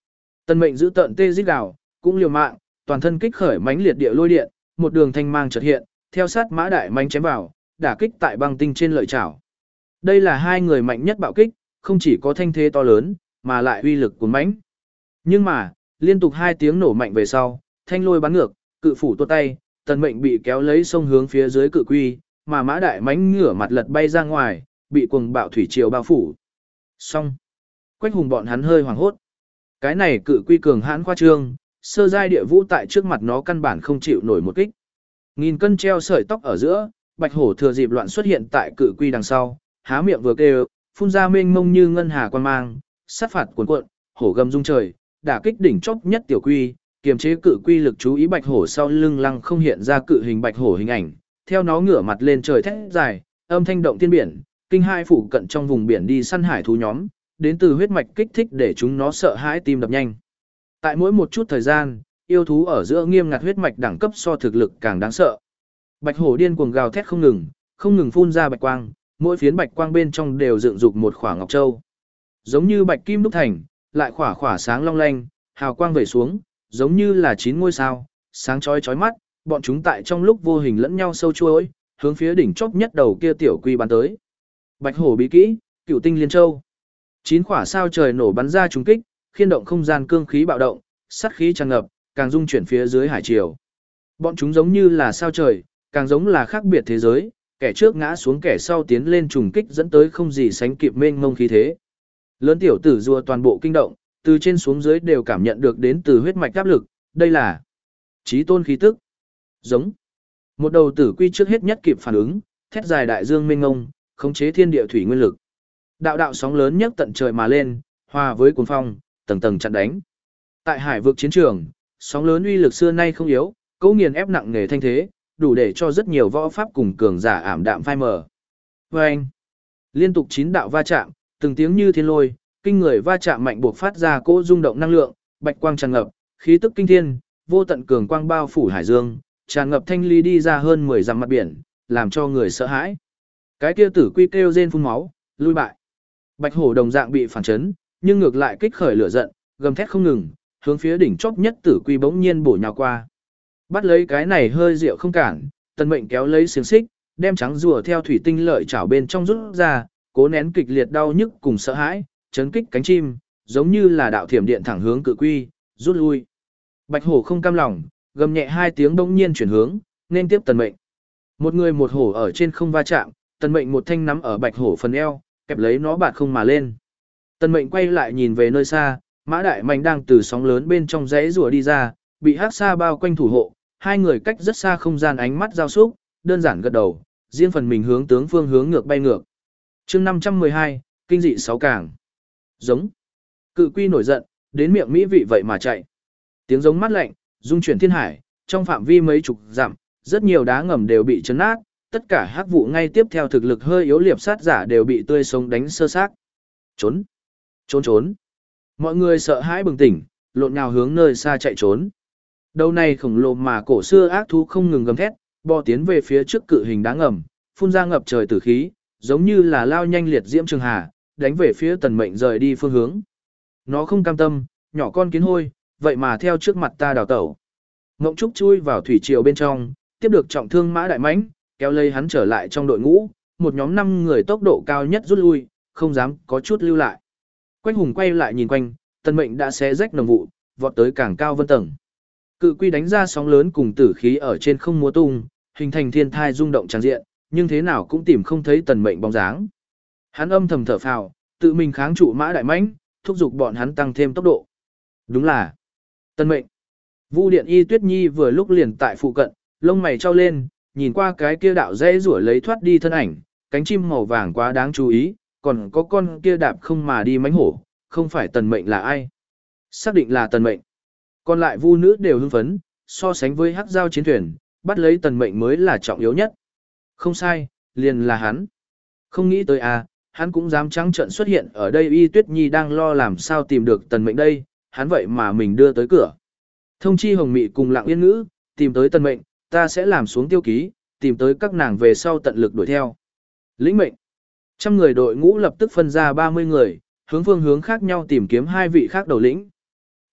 Tần Mệnh giữ tận tê rít gào, cũng liều mạng, toàn thân kích khởi mãnh liệt địa lôi điện, một đường thanh mang chợt hiện, theo sát Mã Đại Mãnh chém vào, đả kích tại băng tinh trên lợi chảo. Đây là hai người mạnh nhất bạo kích, không chỉ có thanh thế to lớn, mà lại uy lực cuồn mãnh. Nhưng mà, liên tục hai tiếng nổ mạnh về sau, thanh lôi bắn ngược, cự phủ tuột tay, Tần Mệnh bị kéo lấy sông hướng phía dưới cự quy, mà Mã Đại Mãnh ngửa mặt lật bay ra ngoài, bị cuồng bạo thủy triều bao phủ. Xong. Quách Hùng bọn hắn hơi hoảng hốt. Cái này cự quy cường hãn khoa trương, sơ giai địa vũ tại trước mặt nó căn bản không chịu nổi một kích. Nghìn cân treo sợi tóc ở giữa, Bạch Hổ thừa dịp loạn xuất hiện tại cự quy đằng sau, há miệng vừa kêu, phun ra mênh mông như ngân hà quan mang, sát phạt cuồn cuộn, hổ gầm rung trời, đả kích đỉnh chóp nhất tiểu quy, kiềm chế cự quy lực chú ý Bạch Hổ sau lưng lăng không hiện ra cự hình Bạch Hổ hình ảnh, theo nó ngửa mặt lên trời thét dài, âm thanh động thiên biển, kinh hai phủ cận trong vùng biển đi săn hải thú nhóm, đến từ huyết mạch kích thích để chúng nó sợ hãi tim đập nhanh. Tại mỗi một chút thời gian, yêu thú ở giữa nghiêm ngặt huyết mạch đẳng cấp so thực lực càng đáng sợ. Bạch Hổ điên cuồng gào thét không ngừng, không ngừng phun ra bạch quang, mỗi phiến bạch quang bên trong đều dựng dục một khỏa ngọc châu. Giống như bạch kim đúc thành, lại khỏa khỏa sáng long lanh, hào quang vẩy xuống, giống như là chín ngôi sao, sáng chói chói mắt, bọn chúng tại trong lúc vô hình lẫn nhau sâu chuối, hướng phía đỉnh chóp nhất đầu kia tiểu quy bắn tới. Bạch Hổ bí kỹ, Cửu Tinh Liên Châu. Chín quả sao trời nổ bắn ra trùng kích, khiên động không gian cương khí bạo động, sát khí tràn ngập, càng dung chuyển phía dưới hải triều. Bọn chúng giống như là sao trời, càng giống là khác biệt thế giới, kẻ trước ngã xuống kẻ sau tiến lên trùng kích dẫn tới không gì sánh kịp mênh mông khí thế. Lớn tiểu tử rùa toàn bộ kinh động, từ trên xuống dưới đều cảm nhận được đến từ huyết mạch áp lực, đây là chí tôn khí tức. Giống. Một đầu tử quy trước hết nhất kịp phản ứng, thét dài đại dương mênh mông, khống chế thiên địa thủy nguyên lực. Đạo đạo sóng lớn nhất tận trời mà lên, hòa với cuồng phong, tầng tầng chặn đánh. Tại hải vực chiến trường, sóng lớn uy lực xưa nay không yếu, cấu nghiền ép nặng nghề thanh thế, đủ để cho rất nhiều võ pháp cùng cường giả ảm đạm phai mờ. Vâng! Liên tục chín đạo va chạm, từng tiếng như thiên lôi, kinh người va chạm mạnh buộc phát ra cỗ rung động năng lượng, bạch quang tràn ngập, khí tức kinh thiên, vô tận cường quang bao phủ hải dương, tràn ngập thanh ly đi ra hơn mười dặm mặt biển, làm cho người sợ hãi. Cái kia tử quy kêu rên phun máu, lui bại. Bạch Hổ đồng dạng bị phản chấn, nhưng ngược lại kích khởi lửa giận, gầm thét không ngừng, hướng phía đỉnh chóp nhất tử quy bỗng nhiên bổ nhào qua. Bắt lấy cái này hơi rượu không cản, Tần Mệnh kéo lấy xiềng xích, đem trắng rùa theo thủy tinh lợi chảo bên trong rút ra, cố nén kịch liệt đau nhức cùng sợ hãi, chấn kích cánh chim, giống như là đạo thiểm điện thẳng hướng cự quy, rút lui. Bạch Hổ không cam lòng, gầm nhẹ hai tiếng bỗng nhiên chuyển hướng, nên tiếp Tần Mệnh. Một người một hổ ở trên không va chạm, Tần Mệnh một thanh nắm ở Bạch Hổ phần eo, kẹp lấy nó bạt không mà lên. Tần Mệnh quay lại nhìn về nơi xa, Mã Đại Mạnh đang từ sóng lớn bên trong rẽ rùa đi ra, bị hắc sa bao quanh thủ hộ, hai người cách rất xa không gian ánh mắt giao xúc, đơn giản gật đầu, riêng phần mình hướng tướng phương hướng ngược bay ngược. Chương năm trăm mười hai, kinh dị sáu cảng. Giống. Cự quy nổi giận, đến miệng mỹ vị vậy mà chạy. Tiếng giống mát lạnh, dung chuyển thiên hải, trong phạm vi mấy chục dặm, rất nhiều đá ngầm đều bị chấn nát, tất cả hắc vụ ngay tiếp theo thực lực hơi yếu liệp sát giả đều bị tươi sống đánh sơ xác. Trốn, trốn trốn. Mọi người sợ hãi bừng tỉnh, lộn nhào hướng nơi xa chạy trốn. Đầu này khổng lồ mà cổ xưa ác thú không ngừng gầm thét, bò tiến về phía trước cự hình đá ngầm, phun ra ngập trời tử khí, giống như là lao nhanh liệt diễm trường hà, đánh về phía Tần Mệnh rời đi phương hướng. Nó không cam tâm, nhỏ con kiến hôi, vậy mà theo trước mặt ta đào tẩu. Ngộng Trúc chui vào thủy triều bên trong, tiếp được trọng thương Mã Đại Mãnh, kéo lấy hắn trở lại trong đội ngũ, một nhóm năm người tốc độ cao nhất rút lui, không dám có chút lưu lại. Quách Hùng quay lại nhìn quanh, Tần Mệnh đã xé rách nồng vụ, vọt tới càng cao vân tầng. Cự quy đánh ra sóng lớn cùng tử khí ở trên không múa tung, hình thành thiên thai rung động tràn diện, nhưng thế nào cũng tìm không thấy Tần Mệnh bóng dáng. Hắn âm thầm thở phào, tự mình kháng trụ Mã Đại Mãnh, thúc giục bọn hắn tăng thêm tốc độ. Đúng là Tần Mệnh. Vu Điện Y Tuyết Nhi vừa lúc liền tại phụ cận, lông mày trao lên, nhìn qua cái kia đạo dễ rủa lấy thoát đi thân ảnh, cánh chim màu vàng quá đáng chú ý, còn có con kia đạp không mà đi mãnh hổ, không phải Tần Mệnh là ai? Xác định là Tần Mệnh. Còn lại vu nữ đều hưng phấn, so sánh với hắc giao chiến thuyền, bắt lấy Tần Mệnh mới là trọng yếu nhất. Không sai, liền là hắn. Không nghĩ tới à, hắn cũng dám trắng trợn xuất hiện ở đây. Y Tuyết Nhi đang lo làm sao tìm được Tần Mệnh đây, hắn vậy mà mình đưa tới cửa. Thông chi Hồng Mị cùng Lặng Yên Ngữ, tìm tới Tần Mệnh, ta sẽ làm xuống tiêu ký, tìm tới các nàng về sau tận lực đuổi theo. Lĩnh mệnh. Trăm người đội ngũ lập tức phân ra ba mươi người, hướng phương hướng khác nhau tìm kiếm hai vị khác đầu lĩnh.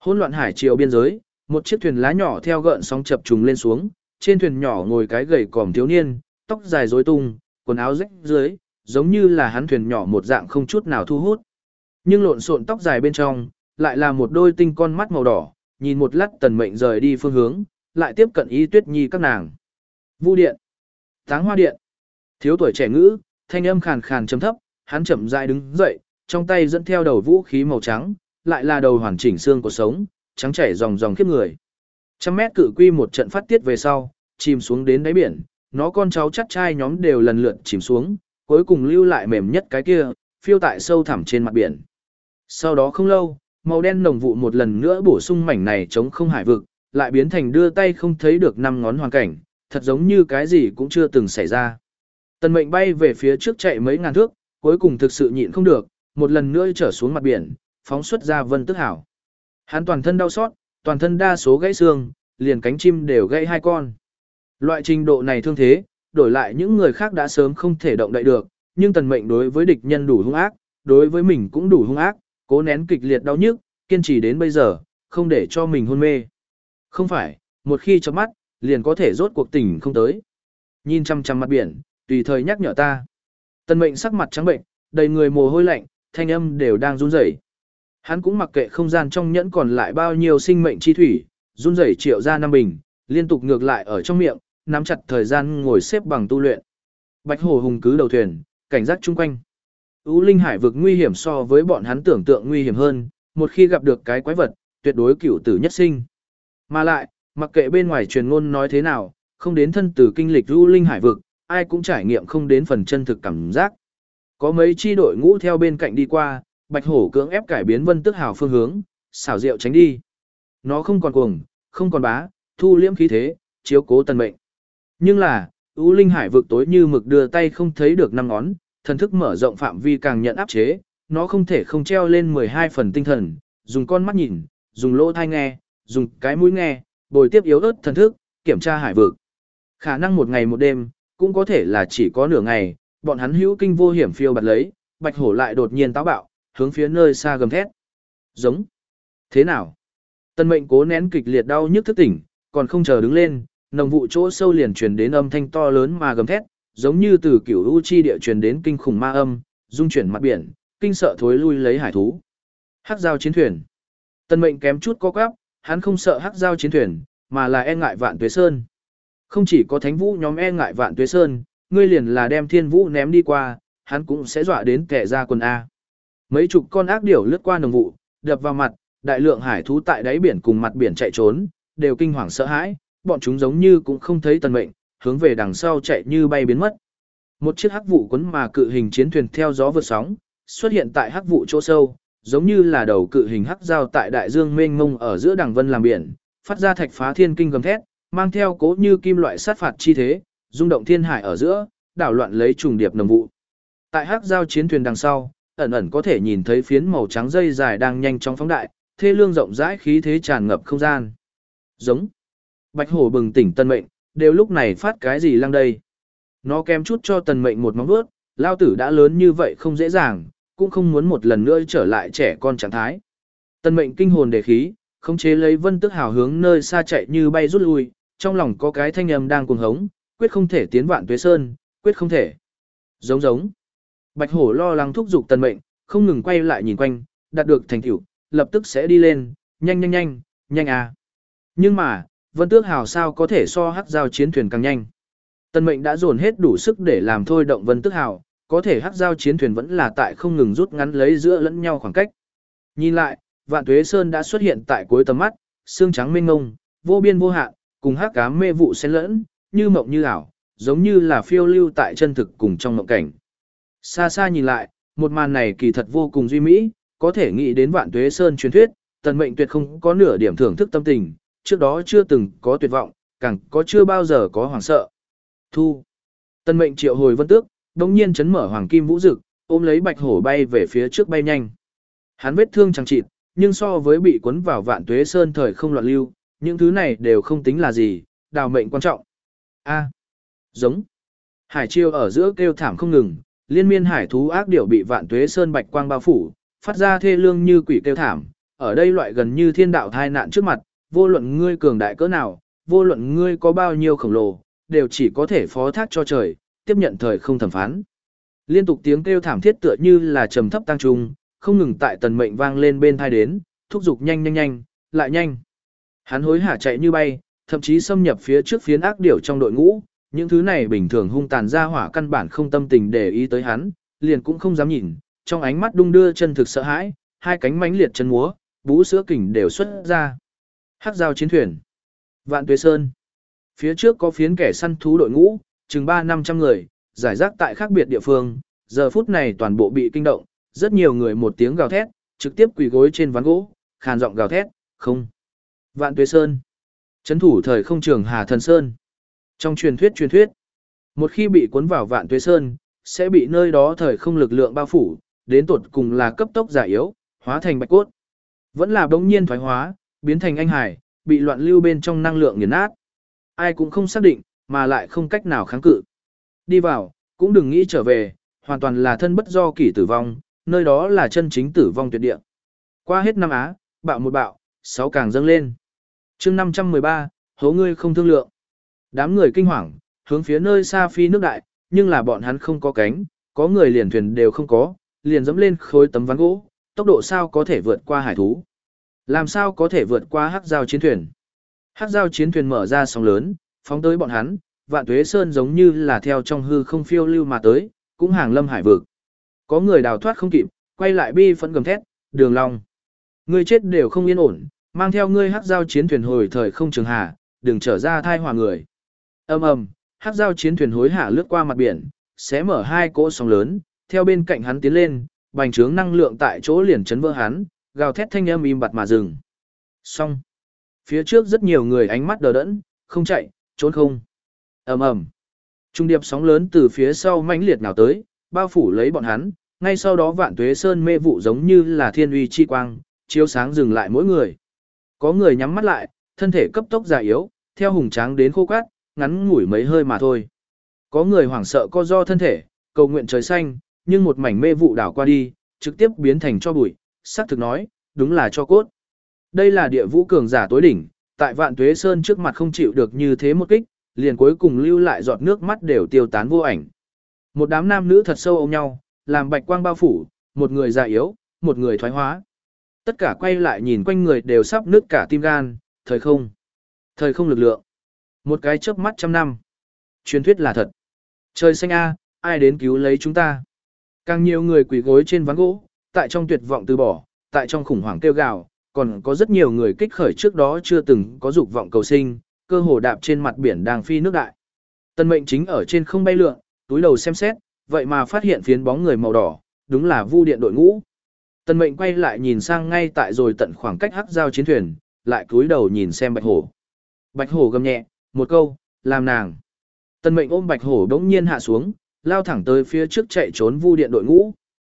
Hỗn loạn hải triều biên giới, một chiếc thuyền lá nhỏ theo gợn sóng chập trùng lên xuống, trên thuyền nhỏ ngồi cái gầy còm thiếu niên, tóc dài rối tung, quần áo rách dưới, giống như là hắn thuyền nhỏ một dạng không chút nào thu hút. Nhưng lộn xộn tóc dài bên trong, lại là một đôi tinh con mắt màu đỏ, nhìn một lát Tần Mệnh rời đi phương hướng, lại tiếp cận Y Tuyết Nhi các nàng. Vu điện, Táng Hoa điện. Thiếu tuổi trẻ ngữ, thanh âm khàn khàn trầm thấp, hắn chậm rãi đứng dậy, trong tay dẫn theo đầu vũ khí màu trắng, lại là đầu hoàn chỉnh xương của sống, trắng chảy dòng dòng khiếp người. Trăm mét cự quy một trận phát tiết về sau, chìm xuống đến đáy biển, nó con cháu chắt trai nhóm đều lần lượt chìm xuống, cuối cùng lưu lại mềm nhất cái kia, phiêu tại sâu thẳm trên mặt biển. Sau đó không lâu, màu đen nồng vụ một lần nữa bổ sung mảnh này chống không hải vực, lại biến thành đưa tay không thấy được năm ngón hoàn cảnh, thật giống như cái gì cũng chưa từng xảy ra. Tần Mệnh bay về phía trước chạy mấy ngàn thước, cuối cùng thực sự nhịn không được, một lần nữa trở xuống mặt biển, phóng xuất ra Vân Tức Hảo. Hắn toàn thân đau xót, toàn thân đa số gãy xương, liền cánh chim đều gãy hai con. Loại trình độ này thương thế, đổi lại những người khác đã sớm không thể động đậy được, nhưng Tần Mệnh đối với địch nhân đủ hung ác, đối với mình cũng đủ hung ác, cố nén kịch liệt đau nhức, kiên trì đến bây giờ, không để cho mình hôn mê. Không phải, một khi chớp mắt, liền có thể rốt cuộc tỉnh không tới. Nhìn chăm chăm mặt biển, tùy thời nhắc nhở ta. Tần Mệnh sắc mặt trắng bệnh, đầy người mồ hôi lạnh, thanh âm đều đang run rẩy. Hắn cũng mặc kệ không gian trong nhẫn còn lại bao nhiêu sinh mệnh chi thủy, run rẩy triệu ra năm bình, liên tục ngược lại ở trong miệng, nắm chặt thời gian ngồi xếp bằng tu luyện. Bạch Hổ hùng cứ đầu thuyền, cảnh giác chung quanh. U Linh Hải vực nguy hiểm so với bọn hắn tưởng tượng nguy hiểm hơn, một khi gặp được cái quái vật, tuyệt đối cửu tử nhất sinh. Mà lại, mặc kệ bên ngoài truyền ngôn nói thế nào, không đến thân tử kinh lịch U Linh Hải vực, ai cũng trải nghiệm không đến phần chân thực cảm giác. Có mấy chi đội ngũ theo bên cạnh đi qua, Bạch Hổ cưỡng ép cải biến Vân Tức Hào phương hướng, xảo diệu tránh đi. Nó không còn cuồng, không còn bá, thu liễm khí thế, chiếu cố Tần Mệnh. Nhưng là, U Linh Hải vực tối như mực đưa tay không thấy được năm ngón, thần thức mở rộng phạm vi càng nhận áp chế, nó không thể không treo lên mười hai phần tinh thần, dùng con mắt nhìn, dùng lỗ tai nghe, dùng cái mũi nghe, bồi tiếp yếu ớt thần thức, kiểm tra hải vực. Khả năng một ngày một đêm, cũng có thể là chỉ có nửa ngày, bọn hắn hữu kinh vô hiểm phiêu bạt lấy, Bạch Hổ lại đột nhiên táo bạo, hướng phía nơi xa gầm thét. Giống. Thế nào? Tần Mệnh cố nén kịch liệt đau nhức thức tỉnh, còn không chờ đứng lên, nồng vụ chỗ sâu liền truyền đến âm thanh to lớn mà gầm thét, giống như từ cửu u chi địa truyền đến kinh khủng ma âm, dung chuyển mặt biển, kinh sợ thối lui lấy hải thú. Hắc giao chiến thuyền. Tần Mệnh kém chút co quắp, hắn không sợ hắc giao chiến thuyền, mà là e ngại Vạn Tuế Sơn. Không chỉ có Thánh Vũ nhóm e ngại Vạn Tuế Sơn, ngươi liền là đem Thiên Vũ ném đi qua, hắn cũng sẽ dọa đến kẻ ra quần a. Mấy chục con ác điểu lướt qua nồng vụ, đập vào mặt, đại lượng hải thú tại đáy biển cùng mặt biển chạy trốn, đều kinh hoàng sợ hãi, bọn chúng giống như cũng không thấy Tần Mệnh, hướng về đằng sau chạy như bay biến mất. Một chiếc hắc vụ quấn mà cự hình chiến thuyền theo gió vượt sóng, xuất hiện tại hắc vụ chỗ sâu, giống như là đầu cự hình hắc giao tại đại dương mênh mông ở giữa đằng vân làm biển, phát ra thạch phá thiên kinh gầm thét, mang theo cố như kim loại sát phạt chi thế, rung động thiên hải ở giữa, đảo loạn lấy trùng điệp nồng vụ. Tại hắc giao chiến thuyền đằng sau, ẩn ẩn có thể nhìn thấy phiến màu trắng dây dài đang nhanh chóng phóng đại, thê lương rộng rãi khí thế tràn ngập không gian. Giống. Bạch Hổ bừng tỉnh Tần Mệnh, đều lúc này phát cái gì lăng đây. Nó kém chút cho Tần Mệnh một móng vuốt, lao tử đã lớn như vậy không dễ dàng, cũng không muốn một lần nữa trở lại trẻ con trạng thái. Tần Mệnh kinh hồn đề khí, khống chế lấy Vân Tức Hào hướng nơi xa chạy như bay rút lui, trong lòng có cái thanh âm đang cuồng hống, quyết không thể tiến Vạn Tuế Sơn, quyết không thể. Giống giống. Bạch Hổ lo lắng thúc giục Tần Mệnh, không ngừng quay lại nhìn quanh, đạt được thành tựu, lập tức sẽ đi lên, nhanh nhanh nhanh, nhanh à. Nhưng mà, Vân Tước Hào sao có thể so hắc giao chiến thuyền càng nhanh. Tần Mệnh đã dồn hết đủ sức để làm thôi động Vân Tước Hào, có thể hắc giao chiến thuyền vẫn là tại không ngừng rút ngắn lấy giữa lẫn nhau khoảng cách. Nhìn lại, Vạn Tuế Sơn đã xuất hiện tại cuối tầm mắt, xương trắng mênh mông, vô biên vô hạn, cùng hắc ám mê vụ xen lẫn, như mộng như ảo, giống như là phiêu lưu tại chân thực cùng trong mộng cảnh. Xa xa nhìn lại, một màn này kỳ thật vô cùng duy mỹ, có thể nghĩ đến Vạn Tuế Sơn truyền thuyết, Tần Mệnh tuyệt không có nửa điểm thưởng thức tâm tình, trước đó chưa từng có tuyệt vọng, càng có chưa bao giờ có hoảng sợ. Thu. Tần Mệnh triệu hồi Vân Tước, đống nhiên chấn mở hoàng kim vũ dực, ôm lấy Bạch Hổ bay về phía trước bay nhanh. Hắn vết thương chẳng chịt, nhưng so với bị cuốn vào Vạn Tuế Sơn thời không loạn lưu, những thứ này đều không tính là gì, đào mệnh quan trọng. A. Giống. Hải chiêu ở giữa kêu thảm không ngừng, liên miên hải thú ác điểu bị Vạn Tuế Sơn bạch quang bao phủ, phát ra thê lương như quỷ kêu thảm, ở đây loại gần như thiên đạo thai nạn trước mặt, vô luận ngươi cường đại cỡ nào, vô luận ngươi có bao nhiêu khổng lồ, đều chỉ có thể phó thác cho trời, tiếp nhận thời không thẩm phán. Liên tục tiếng kêu thảm thiết tựa như là trầm thấp tăng trung, không ngừng tại tần mệnh vang lên bên thai đến, thúc giục nhanh nhanh nhanh, lại nhanh. Hắn hối hả chạy như bay, thậm chí xâm nhập phía trước phiến ác điểu trong đội ngũ, những thứ này bình thường hung tàn ra hỏa căn bản không tâm tình để ý tới hắn, liền cũng không dám nhìn, trong ánh mắt đung đưa chân thực sợ hãi, hai cánh mãnh liệt chân múa, bú sữa kình đều xuất ra. Hắc giao chiến thuyền, Vạn Tuế Sơn. Phía trước có phiến kẻ săn thú đội ngũ, chừng ba năm trăm người, giải rác tại khác biệt địa phương, giờ phút này toàn bộ bị kinh động, rất nhiều người một tiếng gào thét, trực tiếp quỳ gối trên ván gỗ, khàn giọng gào thét, không. Vạn Tuế Sơn, trấn thủ thời không trường Hà Thần Sơn. Trong truyền thuyết truyền thuyết, một khi bị cuốn vào Vạn Tuế Sơn, sẽ bị nơi đó thời không lực lượng bao phủ, đến tột cùng là cấp tốc giả yếu, hóa thành bạch cốt. Vẫn là bỗng nhiên thoái hóa, biến thành anh hải, bị loạn lưu bên trong năng lượng nghiền nát. Ai cũng không xác định, mà lại không cách nào kháng cự. Đi vào, cũng đừng nghĩ trở về, hoàn toàn là thân bất do kỷ tử vong, nơi đó là chân chính tử vong tuyệt địa. Qua hết năm Á, bạo một bạo, sáu càng dâng lên. chương năm trăm mười ba, hố ngươi không thương lượng. Đám người kinh hoàng, hướng phía nơi xa phi nước đại, nhưng là bọn hắn không có cánh, có người liền thuyền đều không có, liền dẫm lên khối tấm ván gỗ, tốc độ sao có thể vượt qua hải thú? Làm sao có thể vượt qua hắc giao chiến thuyền? Hắc giao chiến thuyền mở ra sóng lớn, phóng tới bọn hắn, Vạn Tuế Sơn giống như là theo trong hư không phiêu lưu mà tới, cũng hàng lâm hải vực. Có người đào thoát không kịp, quay lại bi phẫn gầm thét, Đường Long, ngươi chết đều không yên ổn, mang theo ngươi hắc giao chiến thuyền hồi thời không trường hà, đừng trở ra thai họa người. Ầm ầm, hắc giao chiến thuyền hối hả lướt qua mặt biển, xé mở hai cỗ sóng lớn, theo bên cạnh hắn tiến lên, bành trướng năng lượng tại chỗ liền chấn vỡ hắn, gào thét thanh âm im bặt mà dừng. Xong. Phía trước rất nhiều người ánh mắt đờ đẫn, không chạy, trốn không. Ầm ầm. Trung điệp sóng lớn từ phía sau mãnh liệt nào tới, bao phủ lấy bọn hắn, ngay sau đó Vạn Tuế Sơn mê vụ giống như là thiên uy chi quang, chiếu sáng dừng lại mỗi người. Có người nhắm mắt lại, thân thể cấp tốc già yếu, theo hùng tráng đến khô cát, ngắn ngủi mấy hơi mà thôi. Có người hoảng sợ co do thân thể, cầu nguyện trời xanh, nhưng một mảnh mê vụ đảo qua đi, trực tiếp biến thành cho bụi, xác thực nói, đúng là cho cốt. Đây là địa vũ cường giả tối đỉnh, tại Vạn Tuế Sơn trước mặt không chịu được như thế một kích, liền cuối cùng lưu lại giọt nước mắt đều tiêu tán vô ảnh. Một đám nam nữ thật sâu ôm nhau, làm bạch quang bao phủ, một người già yếu, một người thoái hóa. Tất cả quay lại nhìn quanh người đều sắp nứt cả tim gan, thời không. Thời không lực lượng. Một cái chớp mắt trăm năm. Truyền thuyết là thật. Trời xanh a, ai đến cứu lấy chúng ta. Càng nhiều người quỳ gối trên ván gỗ, tại trong tuyệt vọng từ bỏ, tại trong khủng hoảng kêu gào, còn có rất nhiều người kích khởi trước đó chưa từng có dục vọng cầu sinh, cơ hồ đạp trên mặt biển đang phi nước đại. Tân Mệnh chính ở trên không bay lượn, túi đầu xem xét, vậy mà phát hiện phiến bóng người màu đỏ, đúng là Vu Điện đội ngũ. Tân Mệnh quay lại nhìn sang ngay tại rồi tận khoảng cách hắc giao chiến thuyền, lại cúi đầu nhìn xem Bạch Hổ. Bạch Hổ gầm nhẹ, một câu, làm nàng. Tân Mệnh ôm Bạch Hổ đống nhiên hạ xuống, lao thẳng tới phía trước chạy trốn Vu Điện đội ngũ.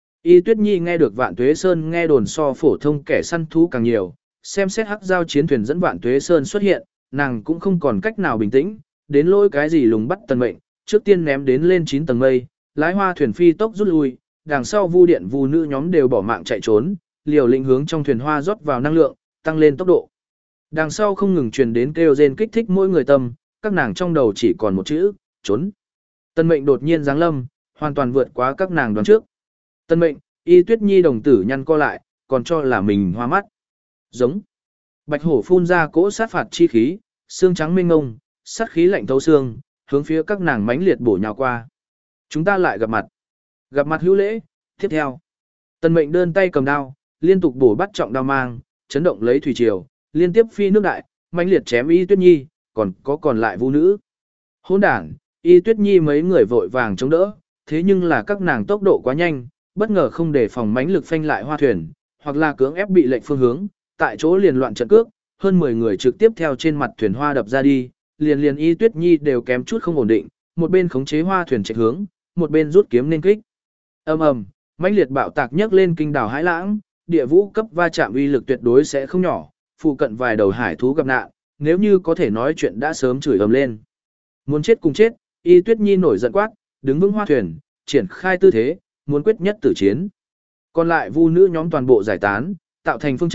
Y Tuyết Nhi nghe được Vạn Tuế Sơn nghe đồn so phổ thông kẻ săn thú càng nhiều, xem xét hắc giao chiến thuyền dẫn Vạn Tuế Sơn xuất hiện, nàng cũng không còn cách nào bình tĩnh, đến lỗi cái gì lùng bắt Tân Mệnh, trước tiên ném đến lên chín tầng mây, lái hoa thuyền phi tốc rút lui, đằng sau Vu Điện Vu nữ nhóm đều bỏ mạng chạy trốn, liều lĩnh hướng trong thuyền hoa rót vào năng lượng, tăng lên tốc độ. Đằng sau không ngừng truyền đến kêu rên kích thích mỗi người tâm, các nàng trong đầu chỉ còn một chữ, trốn. Tân Mệnh đột nhiên giáng lâm, hoàn toàn vượt quá các nàng đoán trước. Tân Mệnh, Y Tuyết Nhi đồng tử nhăn co lại, còn cho là mình hoa mắt. Giống. Bạch Hổ phun ra cỗ sát phạt chi khí, xương trắng mênh ngông, sát khí lạnh thấu xương, hướng phía các nàng mãnh liệt bổ nhào qua. Chúng ta lại gặp mặt. Gặp mặt hữu lễ, tiếp theo. Tân Mệnh đơn tay cầm đao, liên tục bổ bắt trọng đao mang, chấn động lấy thủy triều, liên tiếp phi nước đại, mãnh liệt chém Y Tuyết Nhi, còn có còn lại Vu nữ. Hỗn đản, Y Tuyết Nhi mấy người vội vàng chống đỡ, thế nhưng là các nàng tốc độ quá nhanh, bất ngờ không để phòng mãnh lực phanh lại hoa thuyền, hoặc là cưỡng ép bị lệnh phương hướng, tại chỗ liền loạn trận cước, hơn mười người trực tiếp theo trên mặt thuyền hoa đập ra đi, liền liền Y Tuyết Nhi đều kém chút không ổn định, một bên khống chế hoa thuyền chạy hướng, một bên rút kiếm nên kích. Ầm ầm, mãnh liệt bạo tạc nhấc lên kinh đảo Hải Lãng, địa vũ cấp va chạm uy lực tuyệt đối sẽ không nhỏ, phụ cận vài đầu hải thú gặp nạn, nếu như có thể nói chuyện đã sớm chửi ầm lên. Muốn chết cùng chết, Y Tuyết Nhi nổi giận quát, đứng vững hoa thuyền, triển khai tư thế, muốn quyết nhất tử chiến. Còn lại Vu nữ nhóm toàn bộ giải tán, tạo thành phương trận,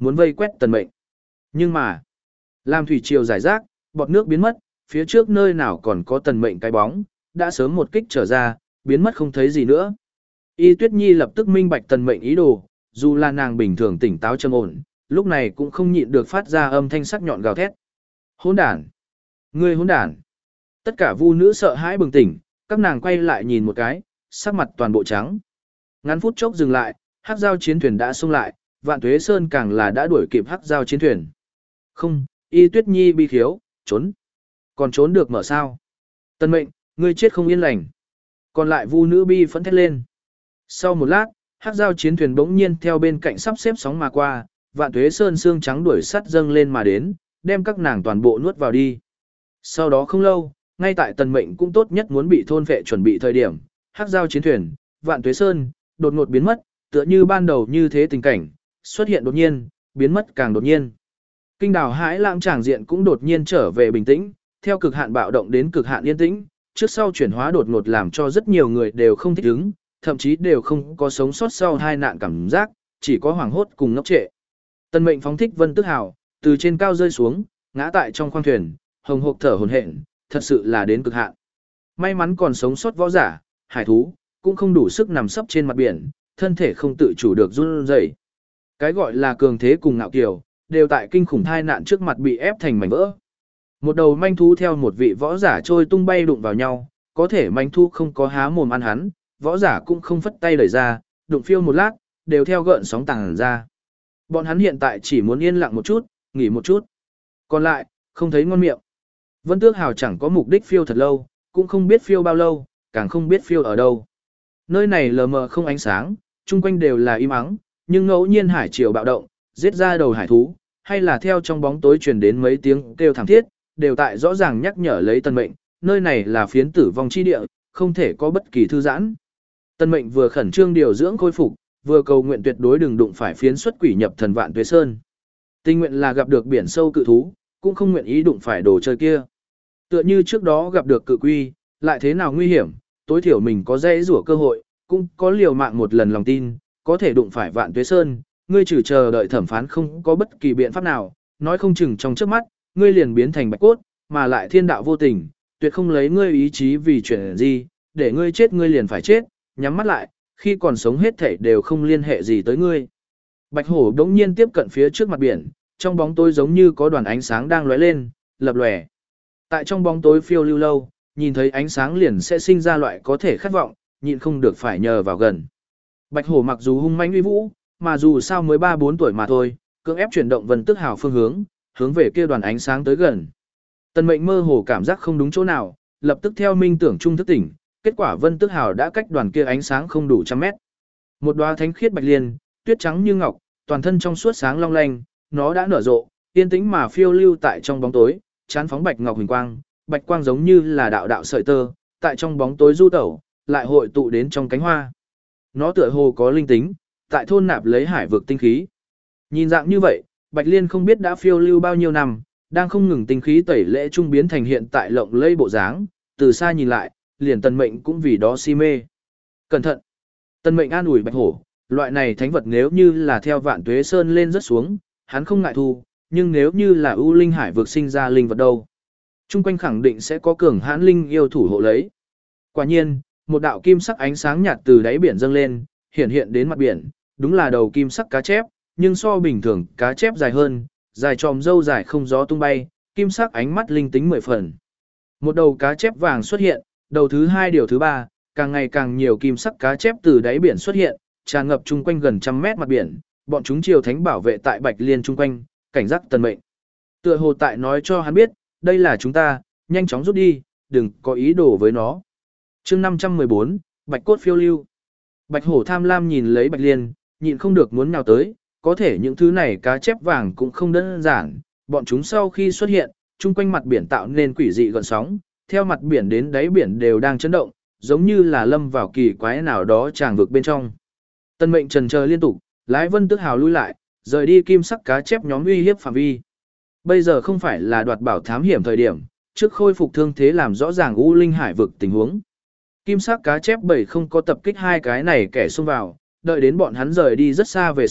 muốn vây quét Tần Mệnh. Nhưng mà, làm thủy triều giải rác, bọt nước biến mất, phía trước nơi nào còn có Tần Mệnh cái bóng, đã sớm một kích trở ra, biến mất không thấy gì nữa. Y Tuyết Nhi lập tức minh bạch Tần Mệnh ý đồ, dù là nàng bình thường tỉnh táo trầm ổn, lúc này cũng không nhịn được phát ra âm thanh sắc nhọn gào thét. Hỗn đản! Ngươi hỗn đản! Tất cả vu nữ sợ hãi bừng tỉnh, các nàng quay lại nhìn một cái, sắc mặt toàn bộ trắng. Ngắn phút chốc dừng lại, hắc giao chiến thuyền đã xông lại, Vạn Tuế Sơn càng là đã đuổi kịp hắc giao chiến thuyền. Không, Y Tuyết Nhi bi khiếu, trốn. Còn trốn được mở sao? Tần Mệnh, ngươi chết không yên lành. Còn lại vu nữ bi phẫn thét lên. Sau một lát, hắc giao chiến thuyền bỗng nhiên theo bên cạnh sắp xếp sóng mà qua, Vạn Tuế Sơn xương trắng đuổi sắt dâng lên mà đến, đem các nàng toàn bộ nuốt vào đi. Sau đó không lâu, ngay tại Tần Mệnh cũng tốt nhất muốn bị thôn vệ chuẩn bị thời điểm, hắc giao chiến thuyền, Vạn Tuế Sơn, đột ngột biến mất, tựa như ban đầu như thế tình cảnh, xuất hiện đột nhiên, biến mất càng đột nhiên. Kinh đảo hãi lãng tràng diện cũng đột nhiên trở về bình tĩnh, theo cực hạn bạo động đến cực hạn yên tĩnh, trước sau chuyển hóa đột ngột làm cho rất nhiều người đều không thích ứng, thậm chí đều không có sống sót sau hai nạn cảm giác, chỉ có hoảng hốt cùng ngốc trệ. Tần Mệnh phóng thích Vân Tức Hào, từ trên cao rơi xuống, ngã tại trong khoang thuyền, hồng hộc thở hổn hển, thật sự là đến cực hạn. May mắn còn sống sót võ giả, hải thú, cũng không đủ sức nằm sấp trên mặt biển, thân thể không tự chủ được run rẩy. Cái gọi là cường thế cùng ngạo kiều, đều tại kinh khủng thai nạn trước mặt bị ép thành mảnh vỡ. Một đầu manh thú theo một vị võ giả trôi tung bay đụng vào nhau, có thể manh thú không có há mồm ăn hắn, võ giả cũng không phất tay đẩy ra, đụng phiêu một lát, đều theo gợn sóng tàng ra. Bọn hắn hiện tại chỉ muốn yên lặng một chút, nghỉ một chút. Còn lại, không thấy ngon miệng. Vân Tước Hào chẳng có mục đích phiêu thật lâu, cũng không biết phiêu bao lâu, càng không biết phiêu ở đâu. Nơi này lờ mờ không ánh sáng, chung quanh đều là im ắng, nhưng ngẫu nhiên hải triều bạo động, giết ra đầu hải thú, hay là theo trong bóng tối truyền đến mấy tiếng kêu thảm thiết, đều tại rõ ràng nhắc nhở lấy Tần Mệnh, nơi này là phiến tử vong chi địa, không thể có bất kỳ thư giãn. Tần Mệnh vừa khẩn trương điều dưỡng khôi phục, vừa cầu nguyện tuyệt đối đừng đụng phải phiến xuất quỷ nhập thần Vạn Tuế Sơn. Tình nguyện là gặp được biển sâu cự thú, cũng không nguyện ý đụng phải đồ chơi kia. Tựa như trước đó gặp được cự quy, lại thế nào nguy hiểm, tối thiểu mình có dễ rủa cơ hội, cũng có liều mạng một lần lòng tin, có thể đụng phải Vạn Tuế Sơn, ngươi trừ chờ đợi thẩm phán không có bất kỳ biện pháp nào, nói không chừng trong trước mắt, ngươi liền biến thành bạch cốt, mà lại thiên đạo vô tình, tuyệt không lấy ngươi ý chí vì chuyện gì, để ngươi chết ngươi liền phải chết, nhắm mắt lại, khi còn sống hết thảy đều không liên hệ gì tới ngươi. Bạch hổ đống nhiên tiếp cận phía trước mặt biển, trong bóng tối giống như có đoàn ánh sáng đang lóe lên, lập lòe. Tại trong bóng tối phiêu lưu lâu, nhìn thấy ánh sáng liền sẽ sinh ra loại có thể khát vọng, nhịn không được phải nhờ vào gần. Bạch hổ mặc dù hung manh uy vũ, mà dù sao mới ba bốn tuổi mà thôi, cưỡng ép chuyển động Vân Tức Hào phương hướng, hướng về kia đoàn ánh sáng tới gần. Tần Mệnh mơ hồ cảm giác không đúng chỗ nào, lập tức theo minh tưởng trung thức tỉnh, kết quả Vân Tức Hào đã cách đoàn kia ánh sáng không đủ trăm mét. Một đóa thánh khiết bạch liên, tuyết trắng như ngọc, toàn thân trong suốt sáng long lanh, nó đã nở rộ, yên tĩnh mà phiêu lưu tại trong bóng tối, chán phóng bạch ngọc huỳnh quang, bạch quang giống như là đạo đạo sợi tơ, tại trong bóng tối du tẩu, lại hội tụ đến trong cánh hoa. Nó tựa hồ có linh tính, tại thôn nạp lấy hải vực tinh khí. Nhìn dạng như vậy, Bạch Liên không biết đã phiêu lưu bao nhiêu năm, đang không ngừng tinh khí tẩy lễ trung biến thành hiện tại lộng lẫy bộ dáng, từ xa nhìn lại, liền Tần Mệnh cũng vì đó si mê. Cẩn thận! Tần Mệnh an ủi Bạch Hổ, loại này thánh vật nếu như là theo Vạn Tuế Sơn lên rất xuống, hắn không ngại thu, nhưng nếu như là ưu linh hải vực sinh ra linh vật đâu, chung quanh khẳng định sẽ có cường hãn linh yêu thủ hộ lấy. Quả nhiên, một đạo kim sắc ánh sáng nhạt từ đáy biển dâng lên, hiện hiện đến mặt biển, đúng là đầu kim sắc cá chép, nhưng so bình thường cá chép dài hơn, dài tròm râu dài không gió tung bay, kim sắc ánh mắt linh tính mười phần. Một đầu cá chép vàng xuất hiện, đầu thứ hai điều thứ ba, càng ngày càng nhiều kim sắc cá chép từ đáy biển xuất hiện, tràn ngập chung quanh gần trăm mét mặt biển, bọn chúng triều thánh bảo vệ tại Bạch Liên chung quanh, cảnh giác Tần Mệnh. Tựa hồ tại nói cho hắn biết, đây là chúng ta, nhanh chóng rút đi, đừng có ý đồ với nó. Chương năm trăm mười bốn, Bạch cốt phiêu lưu. Bạch hổ tham lam nhìn lấy Bạch Liên, nhịn không được muốn nhào tới, có thể những thứ này cá chép vàng cũng không đơn giản, bọn chúng sau khi xuất hiện, chung quanh mặt biển tạo nên quỷ dị gợn sóng, theo mặt biển đến đáy biển đều đang chấn động, giống như là lâm vào kỳ quái nào đó tràng vực bên trong. Tần Mệnh trần chờ liên tục, lái Vân Tức Hào lui lại, rời đi kim sắc cá chép nhóm uy hiếp phạm vi. Bây giờ không phải là đoạt bảo thám hiểm thời điểm, trước khôi phục thương thế làm rõ ràng U Linh hải vực tình huống. Kim sắc cá chép bảy không có tập kích hai cái này kẻ xông vào, đợi đến bọn hắn rời đi rất xa về sau,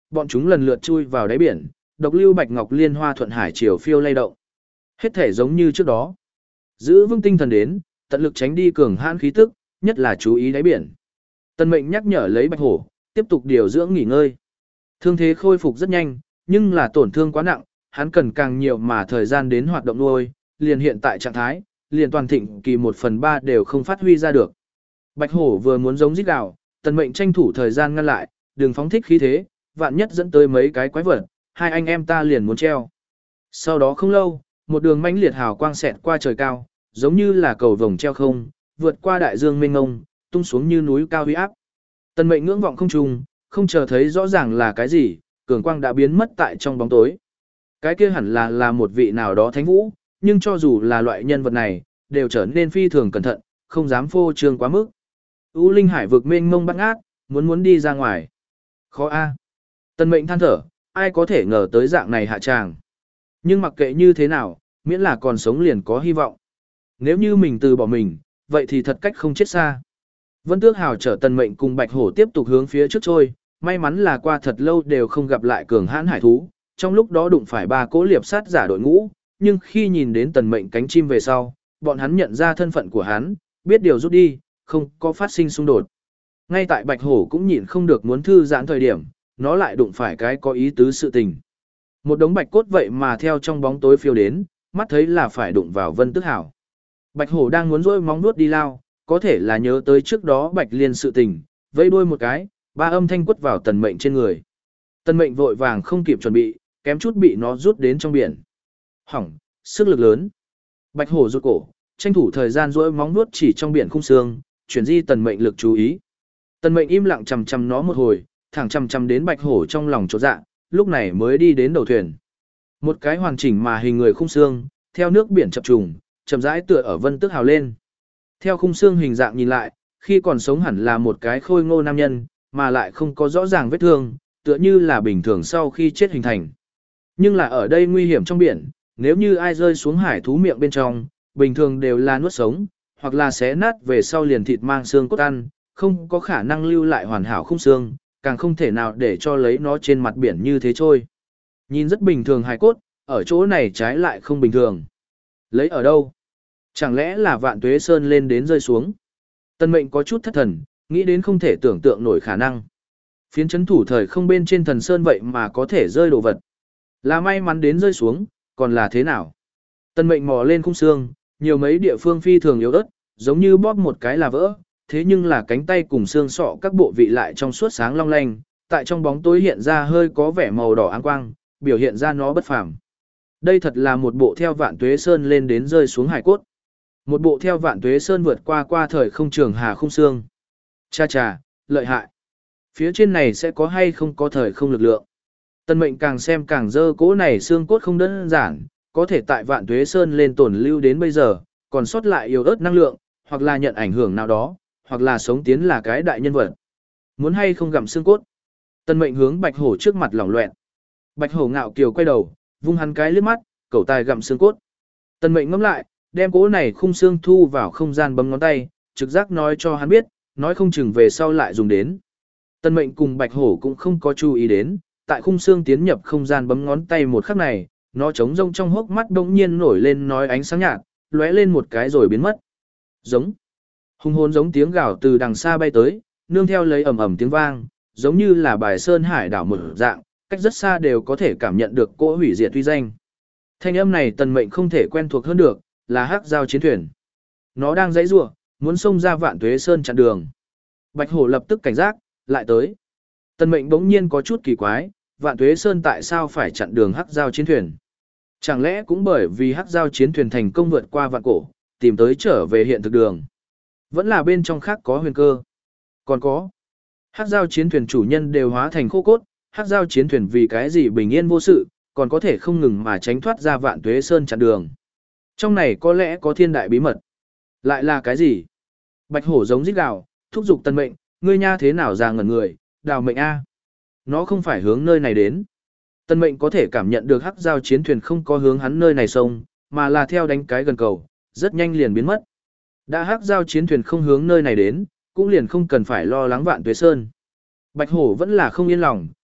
bọn chúng lần lượt chui vào đáy biển, độc lưu bạch ngọc liên hoa thuận hải chiều phiêu lay động. Hết thể giống như trước đó. Giữ vững tinh thần đến, tận lực tránh đi cường hãn khí tức, nhất là chú ý đáy biển. Tần Mệnh nhắc nhở lấy Bạch Hổ, tiếp tục điều dưỡng nghỉ ngơi. Thương thế khôi phục rất nhanh, nhưng là tổn thương quá nặng, hắn cần càng nhiều mà thời gian đến hoạt động nuôi, liền hiện tại trạng thái, liền toàn thịnh kỳ một phần ba đều không phát huy ra được. Bạch Hổ vừa muốn giống rít gào, Tần Mệnh tranh thủ thời gian ngăn lại, đừng phóng thích khí thế, vạn nhất dẫn tới mấy cái quái vật, hai anh em ta liền muốn treo. Sau đó không lâu, một đường mãnh liệt hào quang xẹt qua trời cao, giống như là cầu vồng treo không, vượt qua đại dương mênh mông, tung xuống như núi cao uy áp. Tần Mệnh ngưỡng vọng không trung, không chờ thấy rõ ràng là cái gì, cường quang đã biến mất tại trong bóng tối. Cái kia hẳn là là một vị nào đó thánh vũ, nhưng cho dù là loại nhân vật này, đều trở nên phi thường cẩn thận, không dám phô trương quá mức. U Linh Hải vực mênh mông bát ngát, muốn muốn đi ra ngoài. Khó a. Tần Mệnh than thở, ai có thể ngờ tới dạng này hạ tràng. Nhưng mặc kệ như thế nào, miễn là còn sống liền có hy vọng. Nếu như mình từ bỏ mình, vậy thì thật cách không chết xa. Vân Tước Hào chở Tần Mệnh cùng Bạch Hổ tiếp tục hướng phía trước trôi, may mắn là qua thật lâu đều không gặp lại cường hãn hải thú, trong lúc đó đụng phải ba cỗ liệp sát giả đội ngũ, nhưng khi nhìn đến Tần Mệnh cánh chim về sau, bọn hắn nhận ra thân phận của hắn, biết điều rút đi, không có phát sinh xung đột. Ngay tại Bạch Hổ cũng nhịn không được muốn thư giãn thời điểm, nó lại đụng phải cái có ý tứ sự tình. Một đống bạch cốt vậy mà theo trong bóng tối phiêu đến, mắt thấy là phải đụng vào Vân Tước Hào. Bạch Hổ đang muốn rỗi móng nuốt đi lao, có thể là nhớ tới trước đó Bạch Liên sự tình, vẫy đuôi một cái, ba âm thanh quất vào Tần Mệnh trên người. Tần Mệnh vội vàng không kịp chuẩn bị, kém chút bị nó rút đến trong biển. Hỏng, sức lực lớn. Bạch Hổ rụt cổ, tranh thủ thời gian rỗi móng nuốt chỉ trong biển khung xương, chuyển di Tần Mệnh lực chú ý. Tần Mệnh im lặng chằm chằm nó một hồi, thẳng chằm chằm đến Bạch Hổ trong lòng chột dạ, lúc này mới đi đến đầu thuyền. Một cái hoàn chỉnh mà hình người khung xương, theo nước biển chập trùng, chậm rãi tựa ở Vân Tước Hào lên. Theo khung xương hình dạng nhìn lại, khi còn sống hẳn là một cái khôi ngô nam nhân, mà lại không có rõ ràng vết thương, tựa như là bình thường sau khi chết hình thành. Nhưng là ở đây nguy hiểm trong biển, nếu như ai rơi xuống hải thú miệng bên trong, bình thường đều là nuốt sống, hoặc là xé nát về sau liền thịt mang xương cốt ăn, không có khả năng lưu lại hoàn hảo khung xương, càng không thể nào để cho lấy nó trên mặt biển như thế trôi. Nhìn rất bình thường hài cốt, ở chỗ này trái lại không bình thường. Lấy ở đâu? Chẳng lẽ là Vạn Tuế Sơn lên đến rơi xuống? Tần Mệnh có chút thất thần, nghĩ đến không thể tưởng tượng nổi khả năng. Phiến chấn thủ thời không bên trên thần sơn vậy mà có thể rơi đồ vật. Là may mắn đến rơi xuống, còn là thế nào? Tần Mệnh mò lên khung xương, nhiều mấy địa phương phi thường yếu ớt, giống như bóp một cái là vỡ, thế nhưng là cánh tay cùng xương sọ các bộ vị lại trong suốt sáng long lanh, tại trong bóng tối hiện ra hơi có vẻ màu đỏ áng quang, biểu hiện ra nó bất phàm. Đây thật là một bộ theo Vạn Tuế Sơn lên đến rơi xuống hải cốt. Một bộ theo Vạn Tuế Sơn vượt qua qua thời không trường hà khung xương. Cha cha, lợi hại. Phía trên này sẽ có hay không có thời không lực lượng. Tần Mệnh càng xem càng dơ cỗ này xương cốt không đơn giản, có thể tại Vạn Tuế Sơn lên tồn lưu đến bây giờ, còn sót lại yếu ớt năng lượng, hoặc là nhận ảnh hưởng nào đó, hoặc là sống tiến là cái đại nhân vật. Muốn hay không gặm xương cốt. Tần Mệnh hướng Bạch Hổ trước mặt lỏng loẹn. Bạch Hổ ngạo kiều quay đầu, vung hắn cái liếc mắt, cẩu tài gặm xương cốt. Tần Mệnh ngẫm lại, đem cỗ này khung xương thu vào không gian bấm ngón tay, trực giác nói cho hắn biết, nói không chừng về sau lại dùng đến. Tần Mệnh cùng Bạch Hổ cũng không có chú ý đến, tại khung xương tiến nhập không gian bấm ngón tay một khắc này, nó trống rông trong hốc mắt bỗng nhiên nổi lên nói ánh sáng nhạt, lóe lên một cái rồi biến mất. Giống. Hung hồn giống tiếng gào từ đằng xa bay tới, nương theo lấy ầm ầm tiếng vang, giống như là bài sơn hải đảo mở dạng, cách rất xa đều có thể cảm nhận được cỗ hủy diệt uy danh. Thanh âm này Tần Mệnh không thể quen thuộc hơn được, là hắc giao chiến thuyền. Nó đang giãy giụa, muốn xông ra Vạn Tuế Sơn chặn đường. Bạch Hổ lập tức cảnh giác, lại tới. Tần Mệnh bỗng nhiên có chút kỳ quái, Vạn Tuế Sơn tại sao phải chặn đường hắc giao chiến thuyền? Chẳng lẽ cũng bởi vì hắc giao chiến thuyền thành công vượt qua vạn cổ, tìm tới trở về hiện thực đường? Vẫn là bên trong khác có huyền cơ. Còn có, hắc giao chiến thuyền chủ nhân đều hóa thành khô cốt, hắc giao chiến thuyền vì cái gì bình yên vô sự, còn có thể không ngừng mà tránh thoát ra Vạn Tuế Sơn chặn đường. Trong này có lẽ có thiên đại bí mật. Lại là cái gì? Bạch Hổ giống rít gào, thúc giục Tần Mệnh, ngươi nha thế nào ra ngẩn người, đào mệnh a. Nó không phải hướng nơi này đến. Tần Mệnh có thể cảm nhận được hắc giao chiến thuyền không có hướng hắn nơi này sông, mà là theo đánh cái gần cầu, rất nhanh liền biến mất. Đã hắc giao chiến thuyền không hướng nơi này đến, cũng liền không cần phải lo lắng Vạn Tuế Sơn. Bạch Hổ vẫn là không yên lòng,